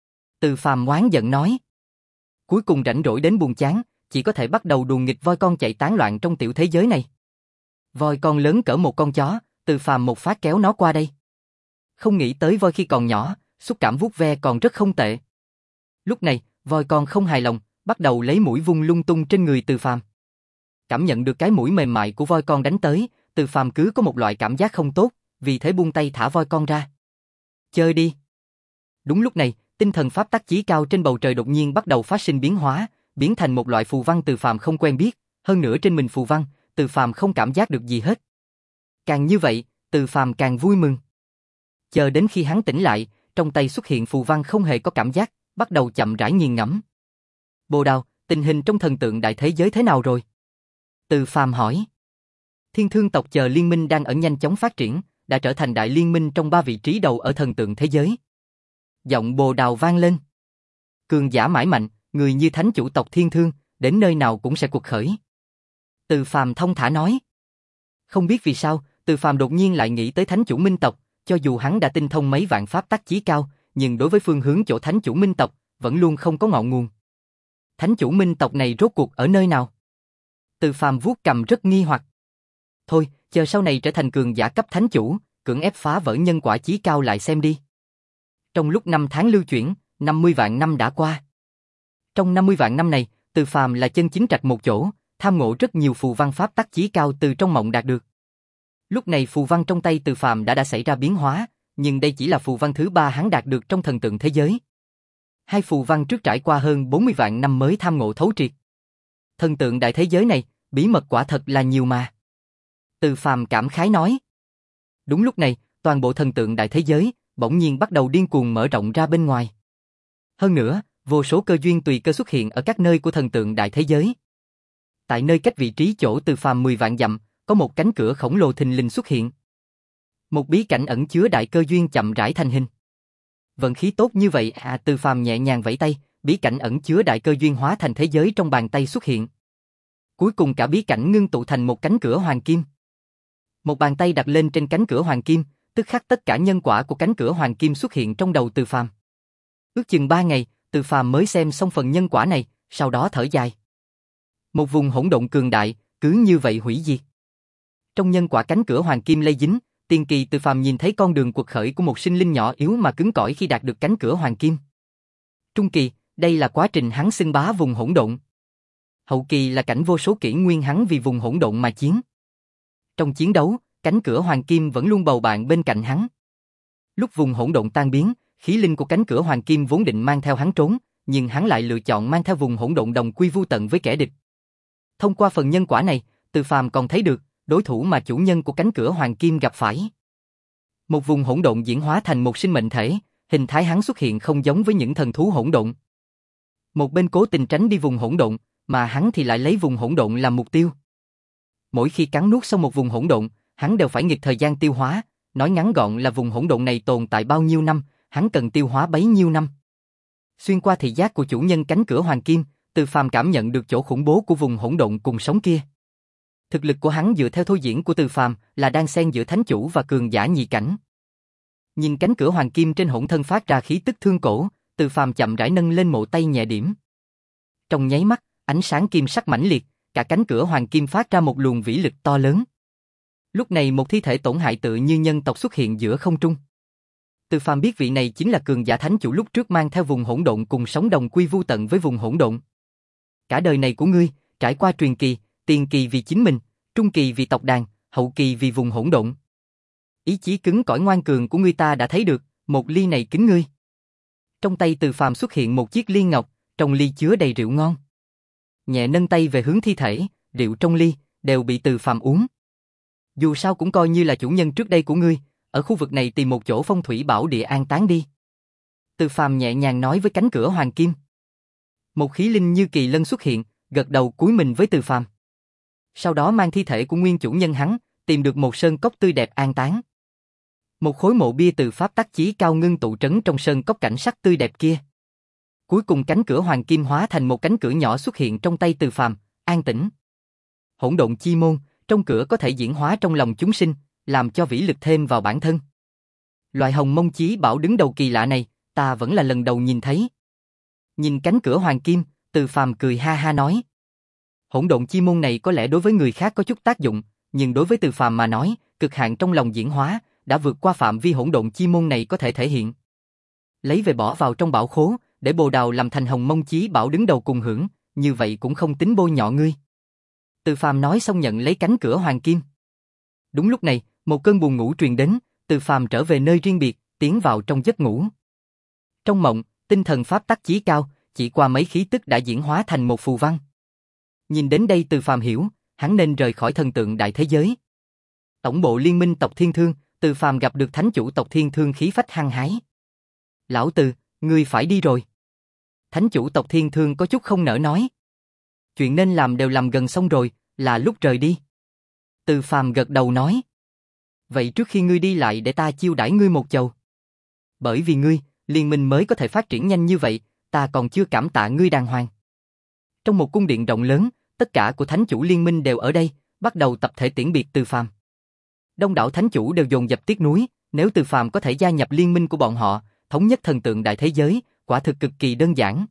Từ Phàm oán giận nói. Cuối cùng rảnh rỗi đến buồn chán, chỉ có thể bắt đầu đùa nghịch voi con chạy tán loạn trong tiểu thế giới này. Voi con lớn cỡ một con chó, Từ Phàm một phát kéo nó qua đây. Không nghĩ tới voi khi còn nhỏ, xúc cảm vuốt ve còn rất không tệ. Lúc này, voi con không hài lòng, bắt đầu lấy mũi vung lung tung trên người Từ Phàm. Cảm nhận được cái mũi mềm mại của voi con đánh tới, Từ Phàm cứ có một loại cảm giác không tốt, vì thế buông tay thả voi con ra. Chơi đi. Đúng lúc này, tinh thần pháp tắc chí cao trên bầu trời đột nhiên bắt đầu phát sinh biến hóa, biến thành một loại phù văn Từ Phàm không quen biết, hơn nữa trên mình phù văn, Từ Phàm không cảm giác được gì hết. Càng như vậy, Từ Phàm càng vui mừng. Chờ đến khi hắn tỉnh lại, trong tay xuất hiện phù văn không hề có cảm giác, bắt đầu chậm rãi nghiền ngẫm. Bồ Đào, tình hình trong thần tượng đại thế giới thế nào rồi? Từ Phàm hỏi. Thiên Thương tộc chờ liên minh đang ở nhanh chóng phát triển, đã trở thành đại liên minh trong ba vị trí đầu ở thần tượng thế giới. Giọng Bồ Đào vang lên. Cường giả mãi mạnh, người như thánh chủ tộc Thiên Thương, đến nơi nào cũng sẽ cuộc khởi. Từ Phàm thông thả nói. Không biết vì sao, Từ Phàm đột nhiên lại nghĩ tới thánh chủ minh tộc, cho dù hắn đã tinh thông mấy vạn pháp tắc chí cao, nhưng đối với phương hướng chỗ thánh chủ minh tộc, vẫn luôn không có ngọn nguồn. Thánh chủ minh tộc này rốt cuộc ở nơi nào? Từ Phàm vuốt cầm rất nghi hoặc. Thôi, chờ sau này trở thành cường giả cấp thánh chủ, cưỡng ép phá vỡ nhân quả chí cao lại xem đi. Trong lúc năm tháng lưu chuyển, năm mươi vạn năm đã qua. Trong năm mươi vạn năm này, Từ Phàm là chân chính trạch một chỗ, tham ngộ rất nhiều phù văn pháp tắc chí cao từ trong mộng đạt được. Lúc này phù văn trong tay Từ Phàm đã đã xảy ra biến hóa, nhưng đây chỉ là phù văn thứ ba hắn đạt được trong thần tượng thế giới. Hai phù văn trước trải qua hơn bốn mươi vạn năm mới tham ngộ thấu triệt. Thần tượng đại thế giới này, bí mật quả thật là nhiều mà. Từ Phàm cảm khái nói. Đúng lúc này, toàn bộ thần tượng đại thế giới bỗng nhiên bắt đầu điên cuồng mở rộng ra bên ngoài. Hơn nữa, vô số cơ duyên tùy cơ xuất hiện ở các nơi của thần tượng đại thế giới. Tại nơi cách vị trí chỗ Từ Phàm mười vạn dặm, có một cánh cửa khổng lồ thình lình xuất hiện. Một bí cảnh ẩn chứa đại cơ duyên chậm rãi thành hình. Vận khí tốt như vậy à, Từ Phàm nhẹ nhàng vẫy tay, bí cảnh ẩn chứa đại cơ duyên hóa thành thế giới trong bàn tay xuất hiện. Cuối cùng cả bí cảnh ngưng tụ thành một cánh cửa hoàng kim. Một bàn tay đặt lên trên cánh cửa hoàng kim, tức khắc tất cả nhân quả của cánh cửa hoàng kim xuất hiện trong đầu Từ Phàm. Ước chừng ba ngày, Từ Phàm mới xem xong phần nhân quả này, sau đó thở dài. Một vùng hỗn độn cường đại, cứ như vậy hủy diệt. Trong nhân quả cánh cửa hoàng kim lây dính, tiền kỳ Từ Phàm nhìn thấy con đường quật khởi của một sinh linh nhỏ yếu mà cứng cỏi khi đạt được cánh cửa hoàng kim. Trung kỳ, đây là quá trình hắn xưng bá vùng hỗn độn. Hậu kỳ là cảnh vô số kỷ nguyên hắn vì vùng hỗn độn mà chiến. Trong chiến đấu, cánh cửa hoàng kim vẫn luôn bầu bạn bên cạnh hắn. Lúc vùng hỗn độn tan biến, khí linh của cánh cửa hoàng kim vốn định mang theo hắn trốn, nhưng hắn lại lựa chọn mang theo vùng hỗn độn đồng quy vu tận với kẻ địch. Thông qua phần nhân quả này, Từ Phàm còn thấy được đối thủ mà chủ nhân của cánh cửa hoàng kim gặp phải. Một vùng hỗn độn diễn hóa thành một sinh mệnh thể, hình thái hắn xuất hiện không giống với những thần thú hỗn độn. Một bên cố tình tránh đi vùng hỗn độn, mà hắn thì lại lấy vùng hỗn độn làm mục tiêu. Mỗi khi cắn nuốt xong một vùng hỗn độn, hắn đều phải nghịch thời gian tiêu hóa, nói ngắn gọn là vùng hỗn độn này tồn tại bao nhiêu năm, hắn cần tiêu hóa bấy nhiêu năm. Xuyên qua thị giác của chủ nhân cánh cửa hoàng kim, Từ Phàm cảm nhận được chỗ khủng bố của vùng hỗn độn cùng sống kia. Thực lực của hắn dựa theo thôi diễn của Từ Phàm là đang xen giữa thánh chủ và cường giả nhị cảnh. Nhìn cánh cửa hoàng kim trên hỗn thân phát ra khí tức thương cổ, Từ Phàm chậm rãi nâng lên mộ tay nhẹ điểm. Trong nháy mắt, ánh sáng kim sắc mãnh liệt, cả cánh cửa hoàng kim phát ra một luồng vĩ lực to lớn. Lúc này một thi thể tổn hại tự như nhân tộc xuất hiện giữa không trung. Từ Phàm biết vị này chính là cường giả thánh chủ lúc trước mang theo vùng hỗn độn cùng sống đồng quy vu tận với vùng hỗn độn. Cả đời này của ngươi, trải qua truyền kỳ, tiền kỳ vì chính mình, trung kỳ vì tộc đàn, hậu kỳ vì vùng hỗn độn. Ý chí cứng cỏi ngoan cường của ngươi ta đã thấy được, một ly này kính ngươi. Trong tay Từ Phàm xuất hiện một chiếc ly ngọc, trong ly chứa đầy rượu ngon. Nhẹ nâng tay về hướng thi thể, rượu trong ly đều bị Từ Phàm uống. Dù sao cũng coi như là chủ nhân trước đây của ngươi, ở khu vực này tìm một chỗ phong thủy bảo địa an táng đi. Từ Phàm nhẹ nhàng nói với cánh cửa hoàng kim. Một khí linh như kỳ lân xuất hiện, gật đầu cúi mình với Từ Phàm. Sau đó mang thi thể của nguyên chủ nhân hắn, tìm được một sơn cốc tươi đẹp an táng. Một khối mộ bia từ pháp tắc chí cao ngưng tụ trấn trong sơn cốc cảnh sắc tươi đẹp kia. Cuối cùng cánh cửa hoàng kim hóa thành một cánh cửa nhỏ xuất hiện trong tay Từ Phàm, an tĩnh. Hỗn độn chi môn, trong cửa có thể diễn hóa trong lòng chúng sinh, làm cho vĩ lực thêm vào bản thân. Loại hồng mông chí bảo đứng đầu kỳ lạ này, ta vẫn là lần đầu nhìn thấy. Nhìn cánh cửa hoàng kim, Từ Phàm cười ha ha nói. Hỗn độn chi môn này có lẽ đối với người khác có chút tác dụng, nhưng đối với Từ Phàm mà nói, cực hạn trong lòng diễn hóa, đã vượt qua phạm vi hỗn độn chi môn này có thể thể hiện. Lấy về bỏ vào trong bảo khố, để bồ đào làm thành hồng mông chí bảo đứng đầu cùng hưởng, như vậy cũng không tính bôi nhọ ngươi. Từ Phàm nói xong nhận lấy cánh cửa hoàng kim. Đúng lúc này, một cơn buồn ngủ truyền đến, Từ Phàm trở về nơi riêng biệt, tiến vào trong giấc ngủ. Trong mộng, tinh thần pháp tắc chí cao, chỉ qua mấy khí tức đã diễn hóa thành một phù văn. Nhìn đến đây Từ Phàm hiểu, hắn nên rời khỏi thần tượng đại thế giới. Tổng bộ liên minh tộc Thiên Thương, Từ Phàm gặp được thánh chủ tộc Thiên Thương khí phách hăng hái. Lão Từ, ngươi phải đi rồi. Thánh chủ tộc Thiên Thương có chút không nỡ nói. Chuyện nên làm đều làm gần xong rồi, là lúc rời đi. Từ Phàm gật đầu nói. Vậy trước khi ngươi đi lại để ta chiêu đãi ngươi một chầu. Bởi vì ngươi, liên minh mới có thể phát triển nhanh như vậy, ta còn chưa cảm tạ ngươi đàng hoàng. Trong một cung điện rộng lớn, tất cả của thánh chủ liên minh đều ở đây, bắt đầu tập thể tiễn biệt Từ Phàm. Đông đảo thánh chủ đều dồn dập tiếc nuối, nếu Từ Phàm có thể gia nhập liên minh của bọn họ, thống nhất thần tượng đại thế giới, quả thực cực kỳ đơn giản.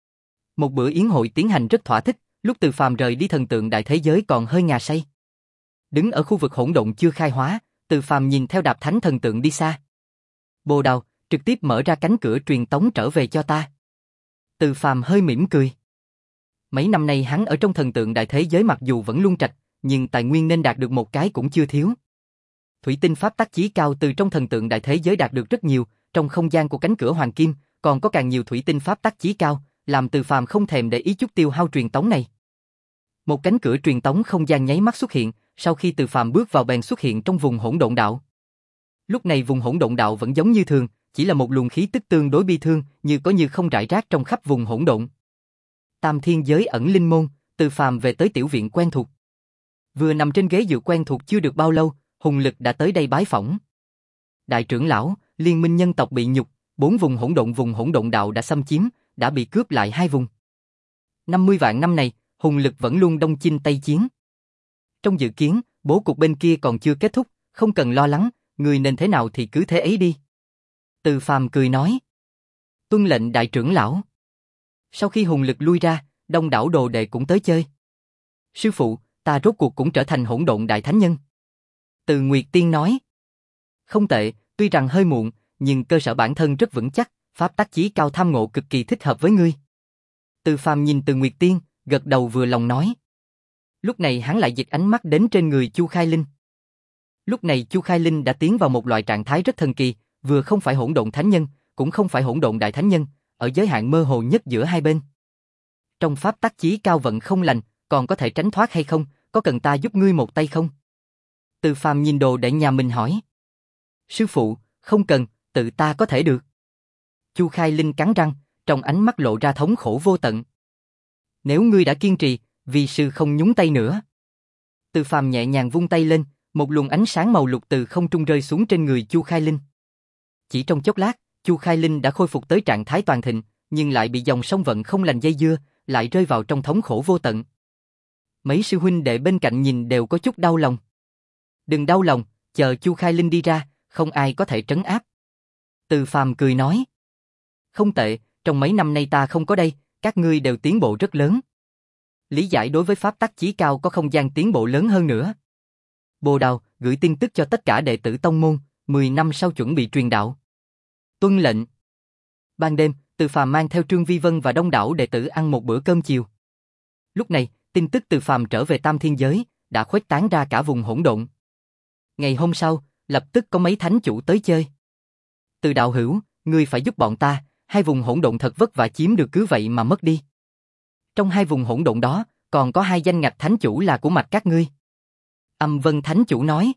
Một bữa yến hội tiến hành rất thỏa thích, lúc Từ Phàm rời đi thần tượng đại thế giới còn hơi ngà say. Đứng ở khu vực hỗn độn chưa khai hóa, Từ Phàm nhìn theo đạp thánh thần tượng đi xa. Bồ Đào, trực tiếp mở ra cánh cửa truyền tống trở về cho ta. Từ Phàm hơi mỉm cười. Mấy năm nay hắn ở trong thần tượng đại thế giới mặc dù vẫn luôn trạch, nhưng tài nguyên nên đạt được một cái cũng chưa thiếu. Thủy tinh pháp tắc chí cao từ trong thần tượng đại thế giới đạt được rất nhiều, trong không gian của cánh cửa hoàng kim, còn có càng nhiều thủy tinh pháp tắc chí cao, làm Từ Phàm không thèm để ý chút tiêu hao truyền tống này. Một cánh cửa truyền tống không gian nháy mắt xuất hiện, sau khi Từ Phàm bước vào bèn xuất hiện trong vùng hỗn độn đạo. Lúc này vùng hỗn độn đạo vẫn giống như thường, chỉ là một luồng khí tức tương đối bi thương, như có như không rải rác trong khắp vùng hỗn độn. Tam thiên giới ẩn linh môn, Từ Phàm về tới tiểu viện quen thuộc. Vừa nằm trên ghế dựa quen thuộc chưa được bao lâu, Hùng Lực đã tới đây bái phỏng. Đại trưởng lão, liên minh nhân tộc bị nhục, bốn vùng hỗn độn vùng hỗn độn đạo đã xâm chiếm, đã bị cướp lại hai vùng. năm mươi vạn năm này, Hùng Lực vẫn luôn đông chinh tây chiến. Trong dự kiến, bố cục bên kia còn chưa kết thúc, không cần lo lắng, người nên thế nào thì cứ thế ấy đi. Từ Phàm cười nói. Tuân lệnh đại trưởng lão. Sau khi Hùng Lực lui ra, đông đảo đồ đệ cũng tới chơi. Sư phụ, ta rốt cuộc cũng trở thành hỗn độn đại thánh nhân. Từ Nguyệt Tiên nói. Không tệ, tuy rằng hơi muộn, nhưng cơ sở bản thân rất vững chắc, pháp tắc chí cao tham ngộ cực kỳ thích hợp với ngươi. Từ Phàm nhìn Từ Nguyệt Tiên, gật đầu vừa lòng nói. Lúc này hắn lại dịch ánh mắt đến trên người Chu Khai Linh. Lúc này Chu Khai Linh đã tiến vào một loại trạng thái rất thần kỳ, vừa không phải hỗn độn thánh nhân, cũng không phải hỗn độn đại thánh nhân, ở giới hạn mơ hồ nhất giữa hai bên. Trong pháp tắc chí cao vận không lành, còn có thể tránh thoát hay không, có cần ta giúp ngươi một tay không? Từ Phàm nhìn đồ đệ nhà mình hỏi. Sư phụ, không cần, tự ta có thể được. Chu Khai Linh cắn răng, trong ánh mắt lộ ra thống khổ vô tận. Nếu ngươi đã kiên trì, vì sư không nhúng tay nữa. Từ Phàm nhẹ nhàng vung tay lên, một luồng ánh sáng màu lục từ không trung rơi xuống trên người Chu Khai Linh. Chỉ trong chốc lát, Chu Khai Linh đã khôi phục tới trạng thái toàn thịnh, nhưng lại bị dòng sông vận không lành dây dưa, lại rơi vào trong thống khổ vô tận. Mấy sư huynh đệ bên cạnh nhìn đều có chút đau lòng. Đừng đau lòng, chờ Chu Khai Linh đi ra, không ai có thể trấn áp. Từ Phàm cười nói. Không tệ, trong mấy năm nay ta không có đây, các ngươi đều tiến bộ rất lớn. Lý giải đối với pháp tắc chí cao có không gian tiến bộ lớn hơn nữa. Bồ Đào, gửi tin tức cho tất cả đệ tử tông môn, mười năm sau chuẩn bị truyền đạo. Tuân lệnh. Ban đêm, Từ Phàm mang theo Trương Vi Vân và đông đảo đệ tử ăn một bữa cơm chiều. Lúc này, tin tức Từ Phàm trở về Tam Thiên Giới, đã khuếch tán ra cả vùng hỗn độn. Ngày hôm sau, lập tức có mấy thánh chủ tới chơi. Từ đạo hữu, ngươi phải giúp bọn ta, hai vùng hỗn độn thật vất vả chiếm được cứ vậy mà mất đi. Trong hai vùng hỗn độn đó, còn có hai danh ngạch thánh chủ là của mạch các ngươi. Âm Vân thánh chủ nói.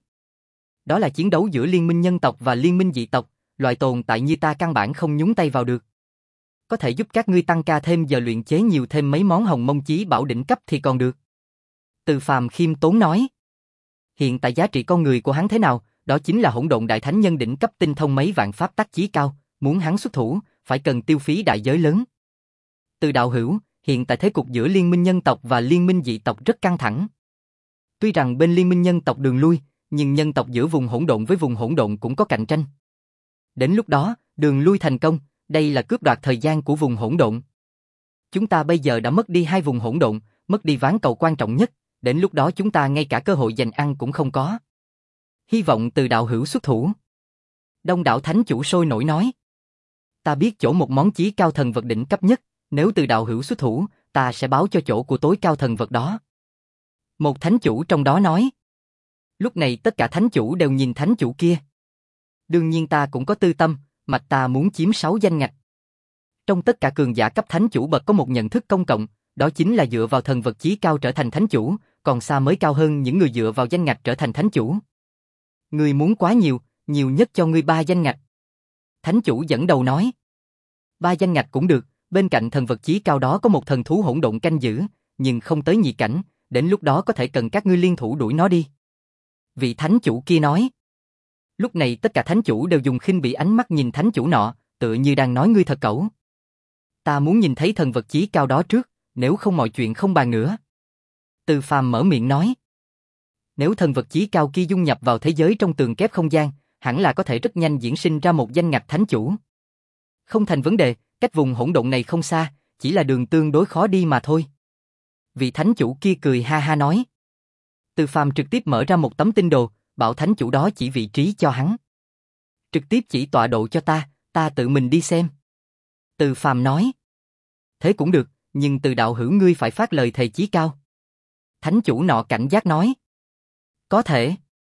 Đó là chiến đấu giữa liên minh nhân tộc và liên minh dị tộc, loại tồn tại như ta căn bản không nhúng tay vào được. Có thể giúp các ngươi tăng ca thêm giờ luyện chế nhiều thêm mấy món hồng mông chí bảo đỉnh cấp thì còn được. Từ Phàm khiêm tốn nói. Hiện tại giá trị con người của hắn thế nào, đó chính là hỗn độn đại thánh nhân đỉnh cấp tinh thông mấy vạn pháp tắc chí cao, muốn hắn xuất thủ, phải cần tiêu phí đại giới lớn. Từ đạo hữu, hiện tại thế cục giữa Liên minh nhân tộc và Liên minh dị tộc rất căng thẳng. Tuy rằng bên Liên minh nhân tộc đường lui, nhưng nhân tộc giữa vùng hỗn độn với vùng hỗn độn cũng có cạnh tranh. Đến lúc đó, đường lui thành công, đây là cướp đoạt thời gian của vùng hỗn độn. Chúng ta bây giờ đã mất đi hai vùng hỗn độn, mất đi ván cầu quan trọng nhất, đến lúc đó chúng ta ngay cả cơ hội giành ăn cũng không có. Hy vọng Từ đạo hữu xuất thủ. Đông đảo thánh chủ sôi nổi nói. Ta biết chỗ một món chí cao thần vật đỉnh cấp nhất, nếu Từ đạo hữu xuất thủ, ta sẽ báo cho chỗ của tối cao thần vật đó. Một thánh chủ trong đó nói. Lúc này tất cả thánh chủ đều nhìn thánh chủ kia. Đương nhiên ta cũng có tư tâm, mạch ta muốn chiếm sáu danh ngạch. Trong tất cả cường giả cấp thánh chủ bậc có một nhận thức công cộng, đó chính là dựa vào thần vật chí cao trở thành thánh chủ, còn xa mới cao hơn những người dựa vào danh ngạch trở thành thánh chủ. Ngươi muốn quá nhiều, nhiều nhất cho ngươi ba danh ngạch. Thánh chủ dẫn đầu nói. Ba danh ngạch cũng được, bên cạnh thần vật chí cao đó có một thần thú hỗn độn canh giữ, nhưng không tới nhị cảnh, đến lúc đó có thể cần các ngươi liên thủ đuổi nó đi. Vị thánh chủ kia nói. Lúc này tất cả thánh chủ đều dùng khinh bỉ ánh mắt nhìn thánh chủ nọ, tựa như đang nói ngươi thật cẩu. Ta muốn nhìn thấy thần vật chí cao đó trước, nếu không mọi chuyện không bàn nữa. Từ Phàm mở miệng nói. Nếu thần vật chí cao kia dung nhập vào thế giới trong tường kép không gian, hẳn là có thể rất nhanh diễn sinh ra một danh ngạch thánh chủ. Không thành vấn đề, cách vùng hỗn độn này không xa, chỉ là đường tương đối khó đi mà thôi. Vị thánh chủ kia cười ha ha nói. Từ Phàm trực tiếp mở ra một tấm tinh đồ, bảo thánh chủ đó chỉ vị trí cho hắn. Trực tiếp chỉ tọa độ cho ta, ta tự mình đi xem. Từ Phàm nói. Thế cũng được, nhưng Từ đạo hữu ngươi phải phát lời thề chí cao. Thánh chủ nọ cảnh giác nói. Có thể.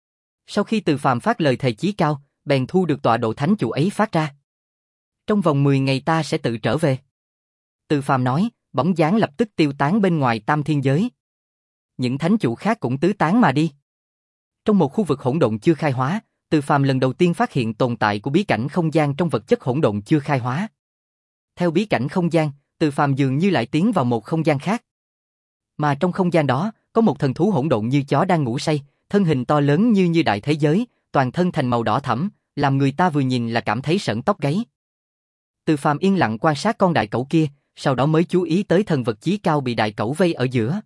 Sau khi Từ Phàm phát lời thề chí cao, bèn thu được tọa độ thánh chủ ấy phát ra. Trong vòng mười ngày ta sẽ tự trở về. Từ Phàm nói, bóng dáng lập tức tiêu tán bên ngoài tam thiên giới. Những thánh chủ khác cũng tứ tán mà đi. Trong một khu vực hỗn độn chưa khai hóa, Từ Phàm lần đầu tiên phát hiện tồn tại của bí cảnh không gian trong vật chất hỗn độn chưa khai hóa. Theo bí cảnh không gian, Từ Phàm dường như lại tiến vào một không gian khác. Mà trong không gian đó, có một thần thú hỗn độn như chó đang ngủ say, thân hình to lớn như như đại thế giới, toàn thân thành màu đỏ thẫm, làm người ta vừa nhìn là cảm thấy sởn tóc gáy. Từ Phàm yên lặng quan sát con đại cẩu kia, sau đó mới chú ý tới thần vật chí cao bị đại cẩu vây ở giữa.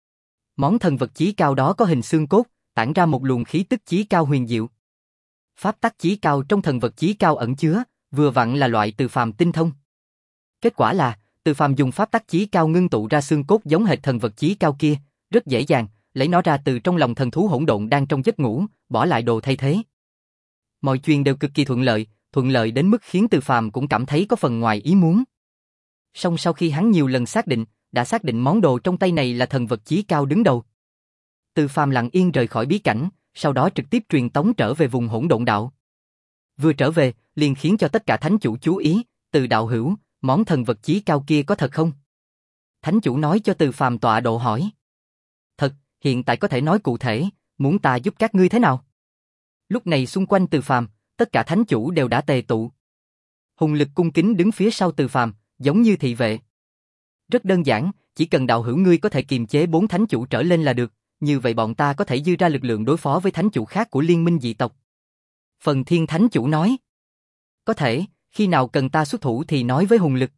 Món thần vật chí cao đó có hình xương cốt, tản ra một luồng khí tức chí cao huyền diệu. Pháp tắc chí cao trong thần vật chí cao ẩn chứa, vừa vặn là loại Từ Phàm tinh thông. Kết quả là, Từ Phàm dùng pháp tắc chí cao ngưng tụ ra xương cốt giống hệt thần vật chí cao kia, rất dễ dàng, lấy nó ra từ trong lòng thần thú hỗn độn đang trong giấc ngủ, bỏ lại đồ thay thế. Mọi chuyện đều cực kỳ thuận lợi, thuận lợi đến mức khiến Từ Phàm cũng cảm thấy có phần ngoài ý muốn. Song sau khi hắn nhiều lần xác định, đã xác định món đồ trong tay này là thần vật chí cao đứng đầu. Từ Phàm lặng yên rời khỏi bí cảnh, sau đó trực tiếp truyền tống trở về vùng hỗn độn đạo. Vừa trở về, liền khiến cho tất cả thánh chủ chú ý, Từ đạo hữu, món thần vật chí cao kia có thật không? Thánh chủ nói cho Từ Phàm tọa độ hỏi. Thật, hiện tại có thể nói cụ thể, muốn ta giúp các ngươi thế nào? Lúc này xung quanh Từ Phàm, tất cả thánh chủ đều đã tề tụ. Hùng Lực cung kính đứng phía sau Từ Phàm, giống như thị vệ. Rất đơn giản, chỉ cần đạo hữu ngươi có thể kiềm chế bốn thánh chủ trở lên là được, như vậy bọn ta có thể dư ra lực lượng đối phó với thánh chủ khác của liên minh dị tộc. Phần Thiên thánh chủ nói. Có thể, khi nào cần ta xuất thủ thì nói với Hùng Lực.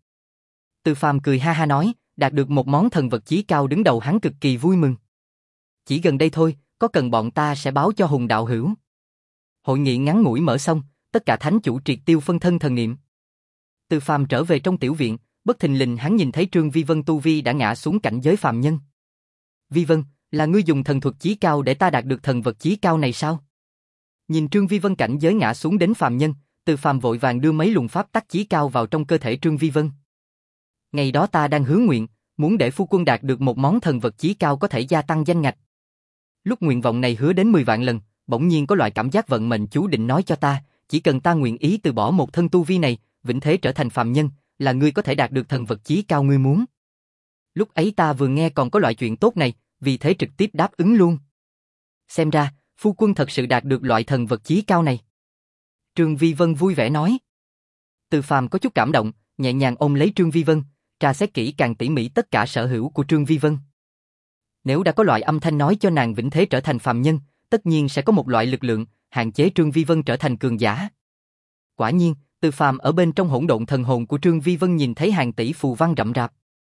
Từ Phàm cười ha ha nói, đạt được một món thần vật chí cao đứng đầu hắn cực kỳ vui mừng. Chỉ gần đây thôi, có cần bọn ta sẽ báo cho Hùng đạo hữu. Hội nghị ngắn ngủi mở xong, tất cả thánh chủ triệt tiêu phân thân thần niệm. Từ Phàm trở về trong tiểu viện, bất thình lình hắn nhìn thấy Trương Vi Vân tu vi đã ngã xuống cảnh giới phàm nhân. Vi Vân, là ngươi dùng thần thuật chí cao để ta đạt được thần vật chí cao này sao? Nhìn Trương Vi Vân cảnh giới ngã xuống đến phàm nhân, Từ Phàm vội vàng đưa mấy luồng pháp tắc chí cao vào trong cơ thể Trương Vi Vân. Ngày đó ta đang hứa nguyện, muốn để phu quân đạt được một món thần vật chí cao có thể gia tăng danh ngạch. Lúc nguyện vọng này hứa đến mười vạn lần, bỗng nhiên có loại cảm giác vận mệnh chú định nói cho ta, chỉ cần ta nguyện ý từ bỏ một thân tu vi này, vĩnh thế trở thành phàm nhân, là ngươi có thể đạt được thần vật chí cao ngươi muốn. Lúc ấy ta vừa nghe còn có loại chuyện tốt này, vì thế trực tiếp đáp ứng luôn. Xem ra, phu quân thật sự đạt được loại thần vật chí cao này. Trương Vi Vân vui vẻ nói. Từ Phàm có chút cảm động, nhẹ nhàng ôm lấy Trương Vi Vân, tra xét kỹ càng tỉ mỉ tất cả sở hữu của Trương Vi Vân. Nếu đã có loại âm thanh nói cho nàng vĩnh thế trở thành phàm nhân, tất nhiên sẽ có một loại lực lượng, hạn chế Trương Vi Vân trở thành cường giả. Quả nhiên, Từ Phàm ở bên trong hỗn độn thần hồn của Trương Vi Vân nhìn thấy hàng tỷ phù văn rậm rạp.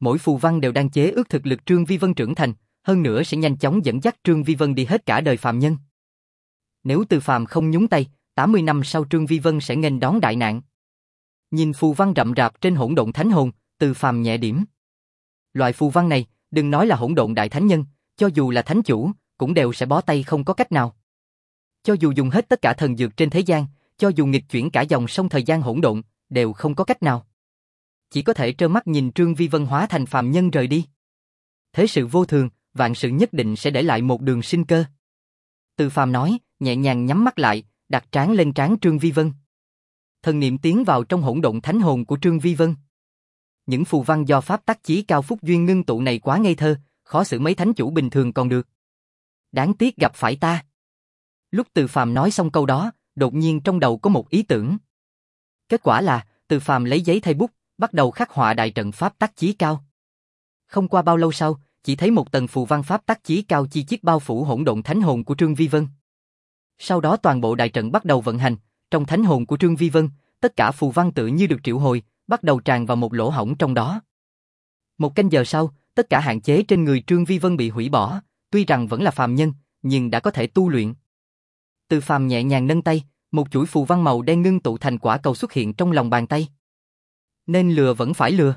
Mỗi phù văn đều đang chế ước thực lực Trương Vi Vân trưởng thành, hơn nữa sẽ nhanh chóng dẫn dắt Trương Vi Vân đi hết cả đời phàm nhân. Nếu Từ Phàm không nhúng tay, tám mươi năm sau Trương Vi Vân sẽ nghênh đón đại nạn. Nhìn phù văn rậm rạp trên hỗn độn thánh hồn, Từ Phàm nhẹ điểm. Loại phù văn này, đừng nói là hỗn độn đại thánh nhân, cho dù là thánh chủ, cũng đều sẽ bó tay không có cách nào. Cho dù dùng hết tất cả thần dược trên thế gian, cho dù nghịch chuyển cả dòng sông thời gian hỗn độn, đều không có cách nào. Chỉ có thể trơ mắt nhìn Trương Vi Vân hóa thành phàm nhân rời đi. Thế sự vô thường, vạn sự nhất định sẽ để lại một đường sinh cơ. Từ Phàm nói, nhẹ nhàng nhắm mắt lại, đặt trán lên trán Trương Vi Vân. Thần niệm tiến vào trong hỗn độn thánh hồn của Trương Vi Vân. Những phù văn do pháp tắc chí cao phúc duyên ngưng tụ này quá ngây thơ, khó xử mấy thánh chủ bình thường còn được. Đáng tiếc gặp phải ta. Lúc Từ Phàm nói xong câu đó, đột nhiên trong đầu có một ý tưởng. Kết quả là, Từ Phàm lấy giấy thay bút, bắt đầu khắc họa đại trận pháp tắc chí cao. Không qua bao lâu sau, chỉ thấy một tầng phù văn pháp tắc chí cao chi chít bao phủ hỗn độn thánh hồn của Trương Vi Vân. Sau đó toàn bộ đại trận bắt đầu vận hành, trong thánh hồn của Trương Vi Vân, tất cả phù văn tự như được triệu hồi, bắt đầu tràn vào một lỗ hổng trong đó. Một canh giờ sau, tất cả hạn chế trên người Trương Vi Vân bị hủy bỏ, tuy rằng vẫn là phàm nhân, nhưng đã có thể tu luyện. Từ Phàm nhẹ nhàng nâng tay, một chuỗi phù văn màu đen ngưng tụ thành quả cầu xuất hiện trong lòng bàn tay. Nên lừa vẫn phải lừa.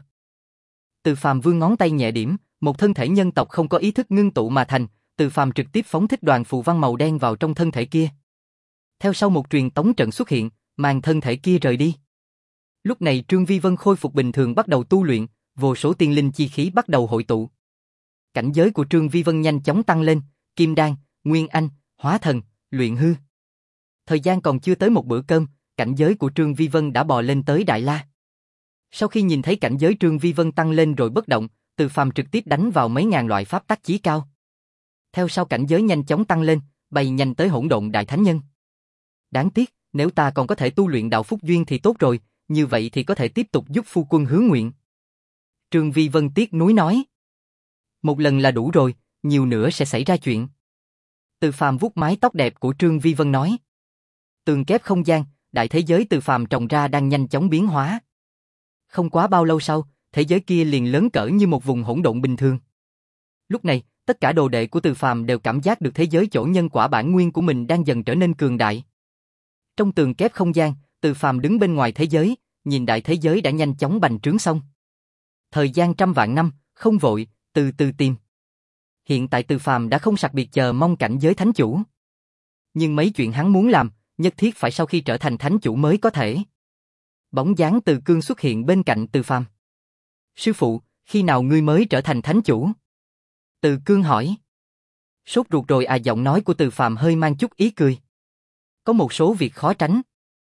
Từ Phàm vươn ngón tay nhẹ điểm, một thân thể nhân tộc không có ý thức ngưng tụ mà thành, Từ Phàm trực tiếp phóng thích đoàn phù văn màu đen vào trong thân thể kia. Theo sau một truyền tống trận xuất hiện, mang thân thể kia rời đi. Lúc này Trương Vi Vân khôi phục bình thường bắt đầu tu luyện, vô số tiên linh chi khí bắt đầu hội tụ. Cảnh giới của Trương Vi Vân nhanh chóng tăng lên, kim đan, nguyên anh, hóa thần, luyện hư. Thời gian còn chưa tới một bữa cơm, cảnh giới của Trương Vi Vân đã bò lên tới Đại La. Sau khi nhìn thấy cảnh giới Trương Vi Vân tăng lên rồi bất động, Từ Phàm trực tiếp đánh vào mấy ngàn loại pháp tắc chí cao. Theo sau cảnh giới nhanh chóng tăng lên, bay nhanh tới hỗn độn đại thánh nhân. Đáng tiếc, nếu ta còn có thể tu luyện đạo phúc duyên thì tốt rồi, như vậy thì có thể tiếp tục giúp phu quân hứa nguyện. Trương Vi Vân tiếc nuối nói. Một lần là đủ rồi, nhiều nữa sẽ xảy ra chuyện. Từ Phàm vuốt mái tóc đẹp của Trương Vi Vân nói. Tường kép không gian, đại thế giới Từ Phàm trồng ra đang nhanh chóng biến hóa. Không quá bao lâu sau, thế giới kia liền lớn cỡ như một vùng hỗn độn bình thường. Lúc này, tất cả đồ đệ của Từ Phàm đều cảm giác được thế giới chỗ nhân quả bản nguyên của mình đang dần trở nên cường đại. Trong tường kép không gian, Từ Phàm đứng bên ngoài thế giới, nhìn đại thế giới đã nhanh chóng bành trướng xong. Thời gian trăm vạn năm, không vội, từ từ tìm. Hiện tại Từ Phàm đã không sặc biệt chờ mong cảnh giới thánh chủ. Nhưng mấy chuyện hắn muốn làm, nhất thiết phải sau khi trở thành thánh chủ mới có thể. Bóng dáng Từ Cương xuất hiện bên cạnh Từ Phàm. Sư phụ, khi nào ngươi mới trở thành thánh chủ? Từ Cương hỏi. Sốt ruột rồi à, giọng nói của Từ Phàm hơi mang chút ý cười. Có một số việc khó tránh.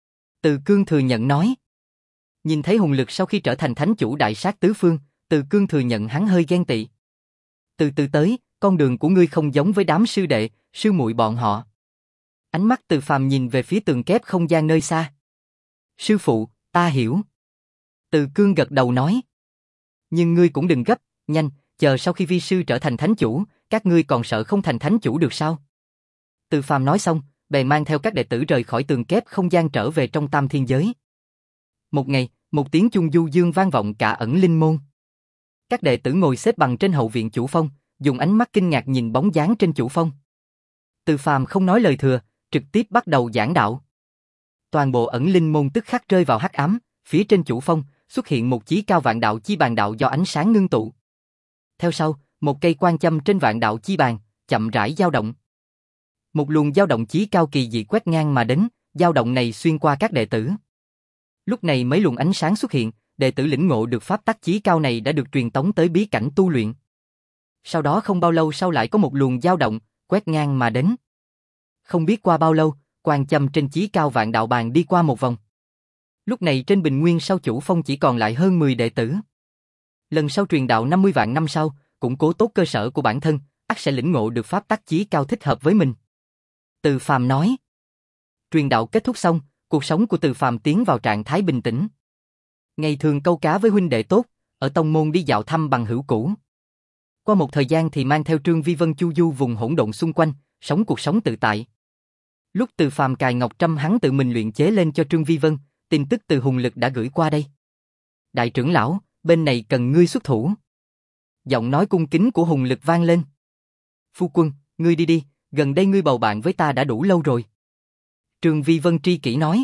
Từ Cương thừa nhận nói. Nhìn thấy hùng lực sau khi trở thành thánh chủ đại sát tứ phương, Từ Cương thừa nhận hắn hơi ghen tị. Từ từ tới, con đường của ngươi không giống với đám sư đệ, sư muội bọn họ. Ánh mắt Từ Phàm nhìn về phía tường kép không gian nơi xa. Sư phụ, ta hiểu. Từ Cương gật đầu nói. Nhưng ngươi cũng đừng gấp, nhanh, chờ sau khi vi sư trở thành thánh chủ, các ngươi còn sợ không thành thánh chủ được sao? Từ Phàm nói xong, bèn mang theo các đệ tử rời khỏi tường kép không gian trở về trong tam thiên giới. Một ngày, một tiếng chuông du dương vang vọng cả ẩn linh môn. Các đệ tử ngồi xếp bằng trên hậu viện chủ phong, dùng ánh mắt kinh ngạc nhìn bóng dáng trên chủ phong. Từ Phàm không nói lời thừa, trực tiếp bắt đầu giảng đạo. Toàn bộ ẩn linh môn tức khắc rơi vào hắc ám, phía trên chủ phong xuất hiện một chí cao vạn đạo chi bàn đạo do ánh sáng ngưng tụ. Theo sau, một cây quan châm trên vạn đạo chi bàn chậm rãi dao động. Một luồng dao động chí cao kỳ dị quét ngang mà đến, dao động này xuyên qua các đệ tử. Lúc này mấy luồng ánh sáng xuất hiện, đệ tử lĩnh ngộ được pháp tắc chí cao này đã được truyền tống tới bí cảnh tu luyện. Sau đó không bao lâu sau lại có một luồng dao động quét ngang mà đến. Không biết qua bao lâu, quan châm trên chí cao vạn đạo bàn đi qua một vòng. Lúc này trên bình nguyên sau chủ phong chỉ còn lại hơn mười đệ tử. Lần sau truyền đạo năm mươi vạn năm sau, củng cố tốt cơ sở của bản thân, ắt sẽ lĩnh ngộ được pháp tắc chí cao thích hợp với mình. Từ Phàm nói. Truyền đạo kết thúc xong, cuộc sống của Từ Phàm tiến vào trạng thái bình tĩnh. Ngày thường câu cá với huynh đệ tốt, ở tông môn đi dạo thăm bằng hữu cũ. Qua một thời gian thì mang theo Trương Vi Vân chu du vùng hỗn độn xung quanh, sống cuộc sống tự tại. Lúc Từ Phàm cài ngọc trâm hắn tự mình luyện chế lên cho Trương Vi Vân, tin tức từ hùng lực đã gửi qua đây. Đại trưởng lão, bên này cần ngươi xuất thủ. Giọng nói cung kính của Hùng Lực vang lên. Phu quân, ngươi đi đi, gần đây ngươi bầu bạn với ta đã đủ lâu rồi. Trường Vi Vân tri kỷ nói.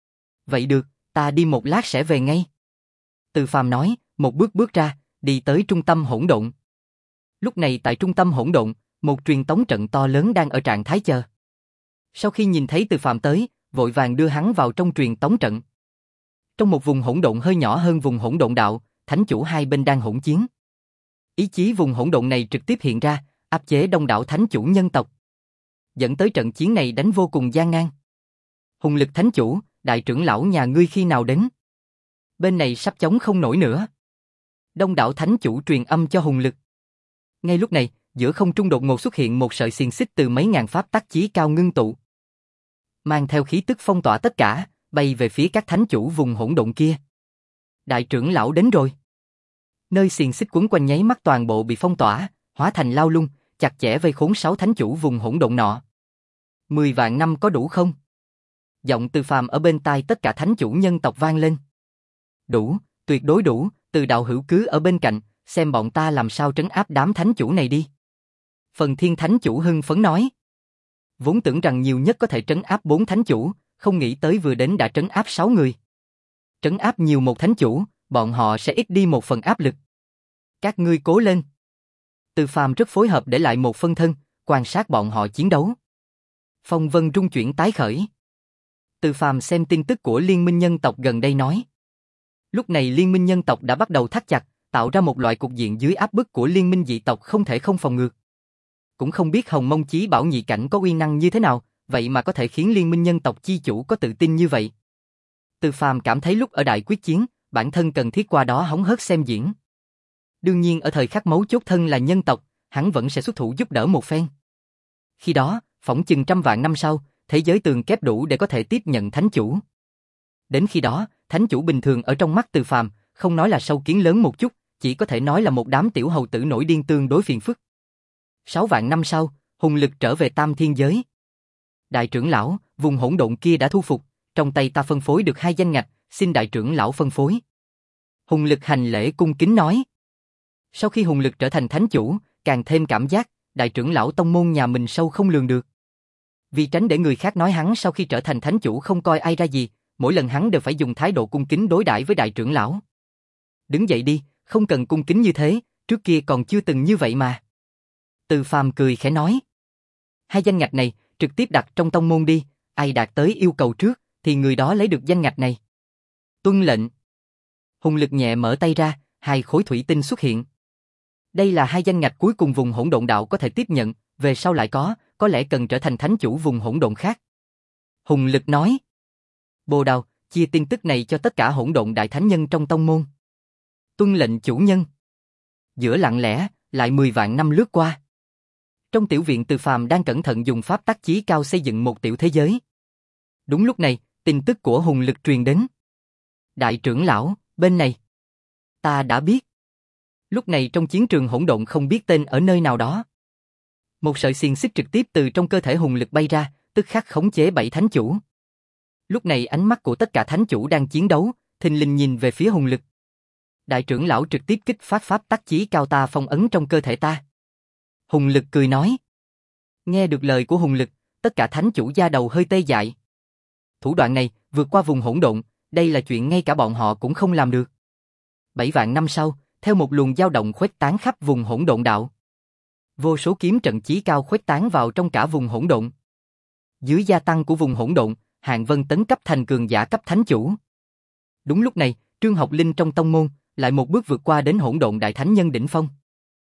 Vậy được, ta đi một lát sẽ về ngay. Từ Phàm nói, một bước bước ra, đi tới trung tâm hỗn độn. Lúc này tại trung tâm hỗn độn, một truyền tống trận to lớn đang ở trạng thái chờ. Sau khi nhìn thấy Từ Phàm tới, vội vàng đưa hắn vào trong truyền tống trận. Trong một vùng hỗn độn hơi nhỏ hơn vùng hỗn độn đạo, thánh chủ hai bên đang hỗn chiến. Ý chí vùng hỗn độn này trực tiếp hiện ra, áp chế đông đảo thánh chủ nhân tộc, dẫn tới trận chiến này đánh vô cùng gian nan. Hùng Lực thánh chủ, đại trưởng lão nhà ngươi khi nào đến? Bên này sắp chống không nổi nữa. Đông đảo thánh chủ truyền âm cho Hùng Lực. Ngay lúc này, giữa không trung đột ngột xuất hiện một sợi xiềng xích từ mấy ngàn pháp tắc chí cao ngưng tụ, mang theo khí tức phong tỏa tất cả, bay về phía các thánh chủ vùng hỗn độn kia. Đại trưởng lão đến rồi. Nơi xiềng xích quấn quanh nháy mắt toàn bộ bị phong tỏa, hóa thành lao lung, chặt chẽ vây khốn sáu thánh chủ vùng hỗn độn nọ. Mười vạn năm có đủ không? Giọng Từ Phàm ở bên tai tất cả thánh chủ nhân tộc vang lên. Đủ, tuyệt đối đủ, Từ đạo hữu cứ ở bên cạnh, xem bọn ta làm sao trấn áp đám thánh chủ này đi. Phần Thiên thánh chủ hưng phấn nói. Vốn tưởng rằng nhiều nhất có thể trấn áp bốn thánh chủ, không nghĩ tới vừa đến đã trấn áp sáu người. Trấn áp nhiều một thánh chủ, bọn họ sẽ ít đi một phần áp lực. Các ngươi cố lên. Từ Phàm rất phối hợp để lại một phân thân, quan sát bọn họ chiến đấu. Phong vân rung chuyển tái khởi. Từ Phàm xem tin tức của Liên minh nhân tộc gần đây nói. Lúc này Liên minh nhân tộc đã bắt đầu thắt chặt, tạo ra một loại cục diện dưới áp bức của Liên minh dị tộc không thể không phòng ngược. Cũng không biết Hồng Mông Chí Bảo nhị cảnh có uy năng như thế nào, vậy mà có thể khiến Liên minh nhân tộc chi chủ có tự tin như vậy. Từ Phàm cảm thấy lúc ở đại quyết chiến, bản thân cần thiết qua đó hóng hớt xem diễn. Đương nhiên ở thời khắc mấu chốt thân là nhân tộc, hắn vẫn sẽ xuất thủ giúp đỡ một phen. Khi đó, phỏng chừng trăm vạn năm sau, thế giới tường kép đủ để có thể tiếp nhận thánh chủ. Đến khi đó, thánh chủ bình thường ở trong mắt Từ Phàm, không nói là sâu kiến lớn một chút, chỉ có thể nói là một đám tiểu hầu tử nổi điên tương đối phiền phức. Sáu vạn năm sau, Hùng Lực trở về Tam Thiên Giới. Đại trưởng lão, vùng hỗn độn kia đã thu phục, trong tay ta phân phối được hai danh ngạch, xin đại trưởng lão phân phối. Hùng Lực hành lễ cung kính nói. Sau khi Hùng Lực trở thành thánh chủ, càng thêm cảm giác, đại trưởng lão tông môn nhà mình sâu không lường được. Vì tránh để người khác nói hắn sau khi trở thành thánh chủ không coi ai ra gì, mỗi lần hắn đều phải dùng thái độ cung kính đối đãi với đại trưởng lão. Đứng dậy đi, không cần cung kính như thế, trước kia còn chưa từng như vậy mà. Từ Phàm cười khẽ nói. Hai danh ngạch này, trực tiếp đặt trong tông môn đi, ai đạt tới yêu cầu trước, thì người đó lấy được danh ngạch này. Tuân lệnh. Hùng Lực nhẹ mở tay ra, hai khối thủy tinh xuất hiện. Đây là hai danh ngạch cuối cùng vùng hỗn độn đạo có thể tiếp nhận, về sau lại có, có lẽ cần trở thành thánh chủ vùng hỗn độn khác. Hùng Lực nói. Bồ Đào, chia tin tức này cho tất cả hỗn độn đại thánh nhân trong tông môn. Tuân lệnh chủ nhân. Giữa lặng lẽ, lại mười vạn năm lướt qua. Trong tiểu viện Từ Phàm đang cẩn thận dùng pháp tắc chí cao xây dựng một tiểu thế giới. Đúng lúc này, tin tức của Hùng Lực truyền đến. Đại trưởng lão, bên này. Ta đã biết. Lúc này trong chiến trường hỗn độn không biết tên ở nơi nào đó. Một sợi xiềng xích trực tiếp từ trong cơ thể Hùng Lực bay ra, tức khắc khống chế bảy thánh chủ. Lúc này ánh mắt của tất cả thánh chủ đang chiến đấu, thình lình nhìn về phía Hùng Lực. Đại trưởng lão trực tiếp kích phát pháp tắc chí cao ta phong ấn trong cơ thể ta. Hùng Lực cười nói. Nghe được lời của Hùng Lực, tất cả thánh chủ da đầu hơi tê dại. Thủ đoạn này, vượt qua vùng hỗn độn, đây là chuyện ngay cả bọn họ cũng không làm được. Bảy vạn năm sau, theo một luồng dao động khuếch tán khắp vùng hỗn độn đạo. Vô số kiếm trận chí cao khuếch tán vào trong cả vùng hỗn độn. Dưới gia tăng của vùng hỗn độn, Hạng Vân tấn cấp thành cường giả cấp thánh chủ. Đúng lúc này, Trương Học Linh trong tông môn, lại một bước vượt qua đến hỗn độn đại thánh nhân đỉnh phong.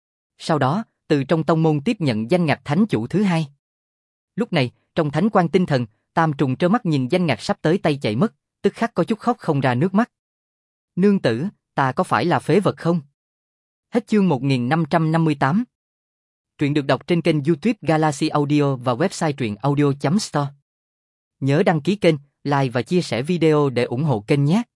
Sau đó, từ trong tông môn tiếp nhận danh ngạch thánh chủ thứ hai. Lúc này, trong thánh quan tinh thần, Tam Trùng trơ mắt nhìn danh ngạch sắp tới tay chạy mất, tức khắc có chút khóc không ra nước mắt. Nương tử, ta có phải là phế vật không? Hết chương một nghìn năm trăm năm mươi tám. Truyện được đọc trên kênh YouTube Galaxy Audio và website truyện audio chấm store. Nhớ đăng ký kênh, like và chia sẻ video để ủng hộ kênh nhé.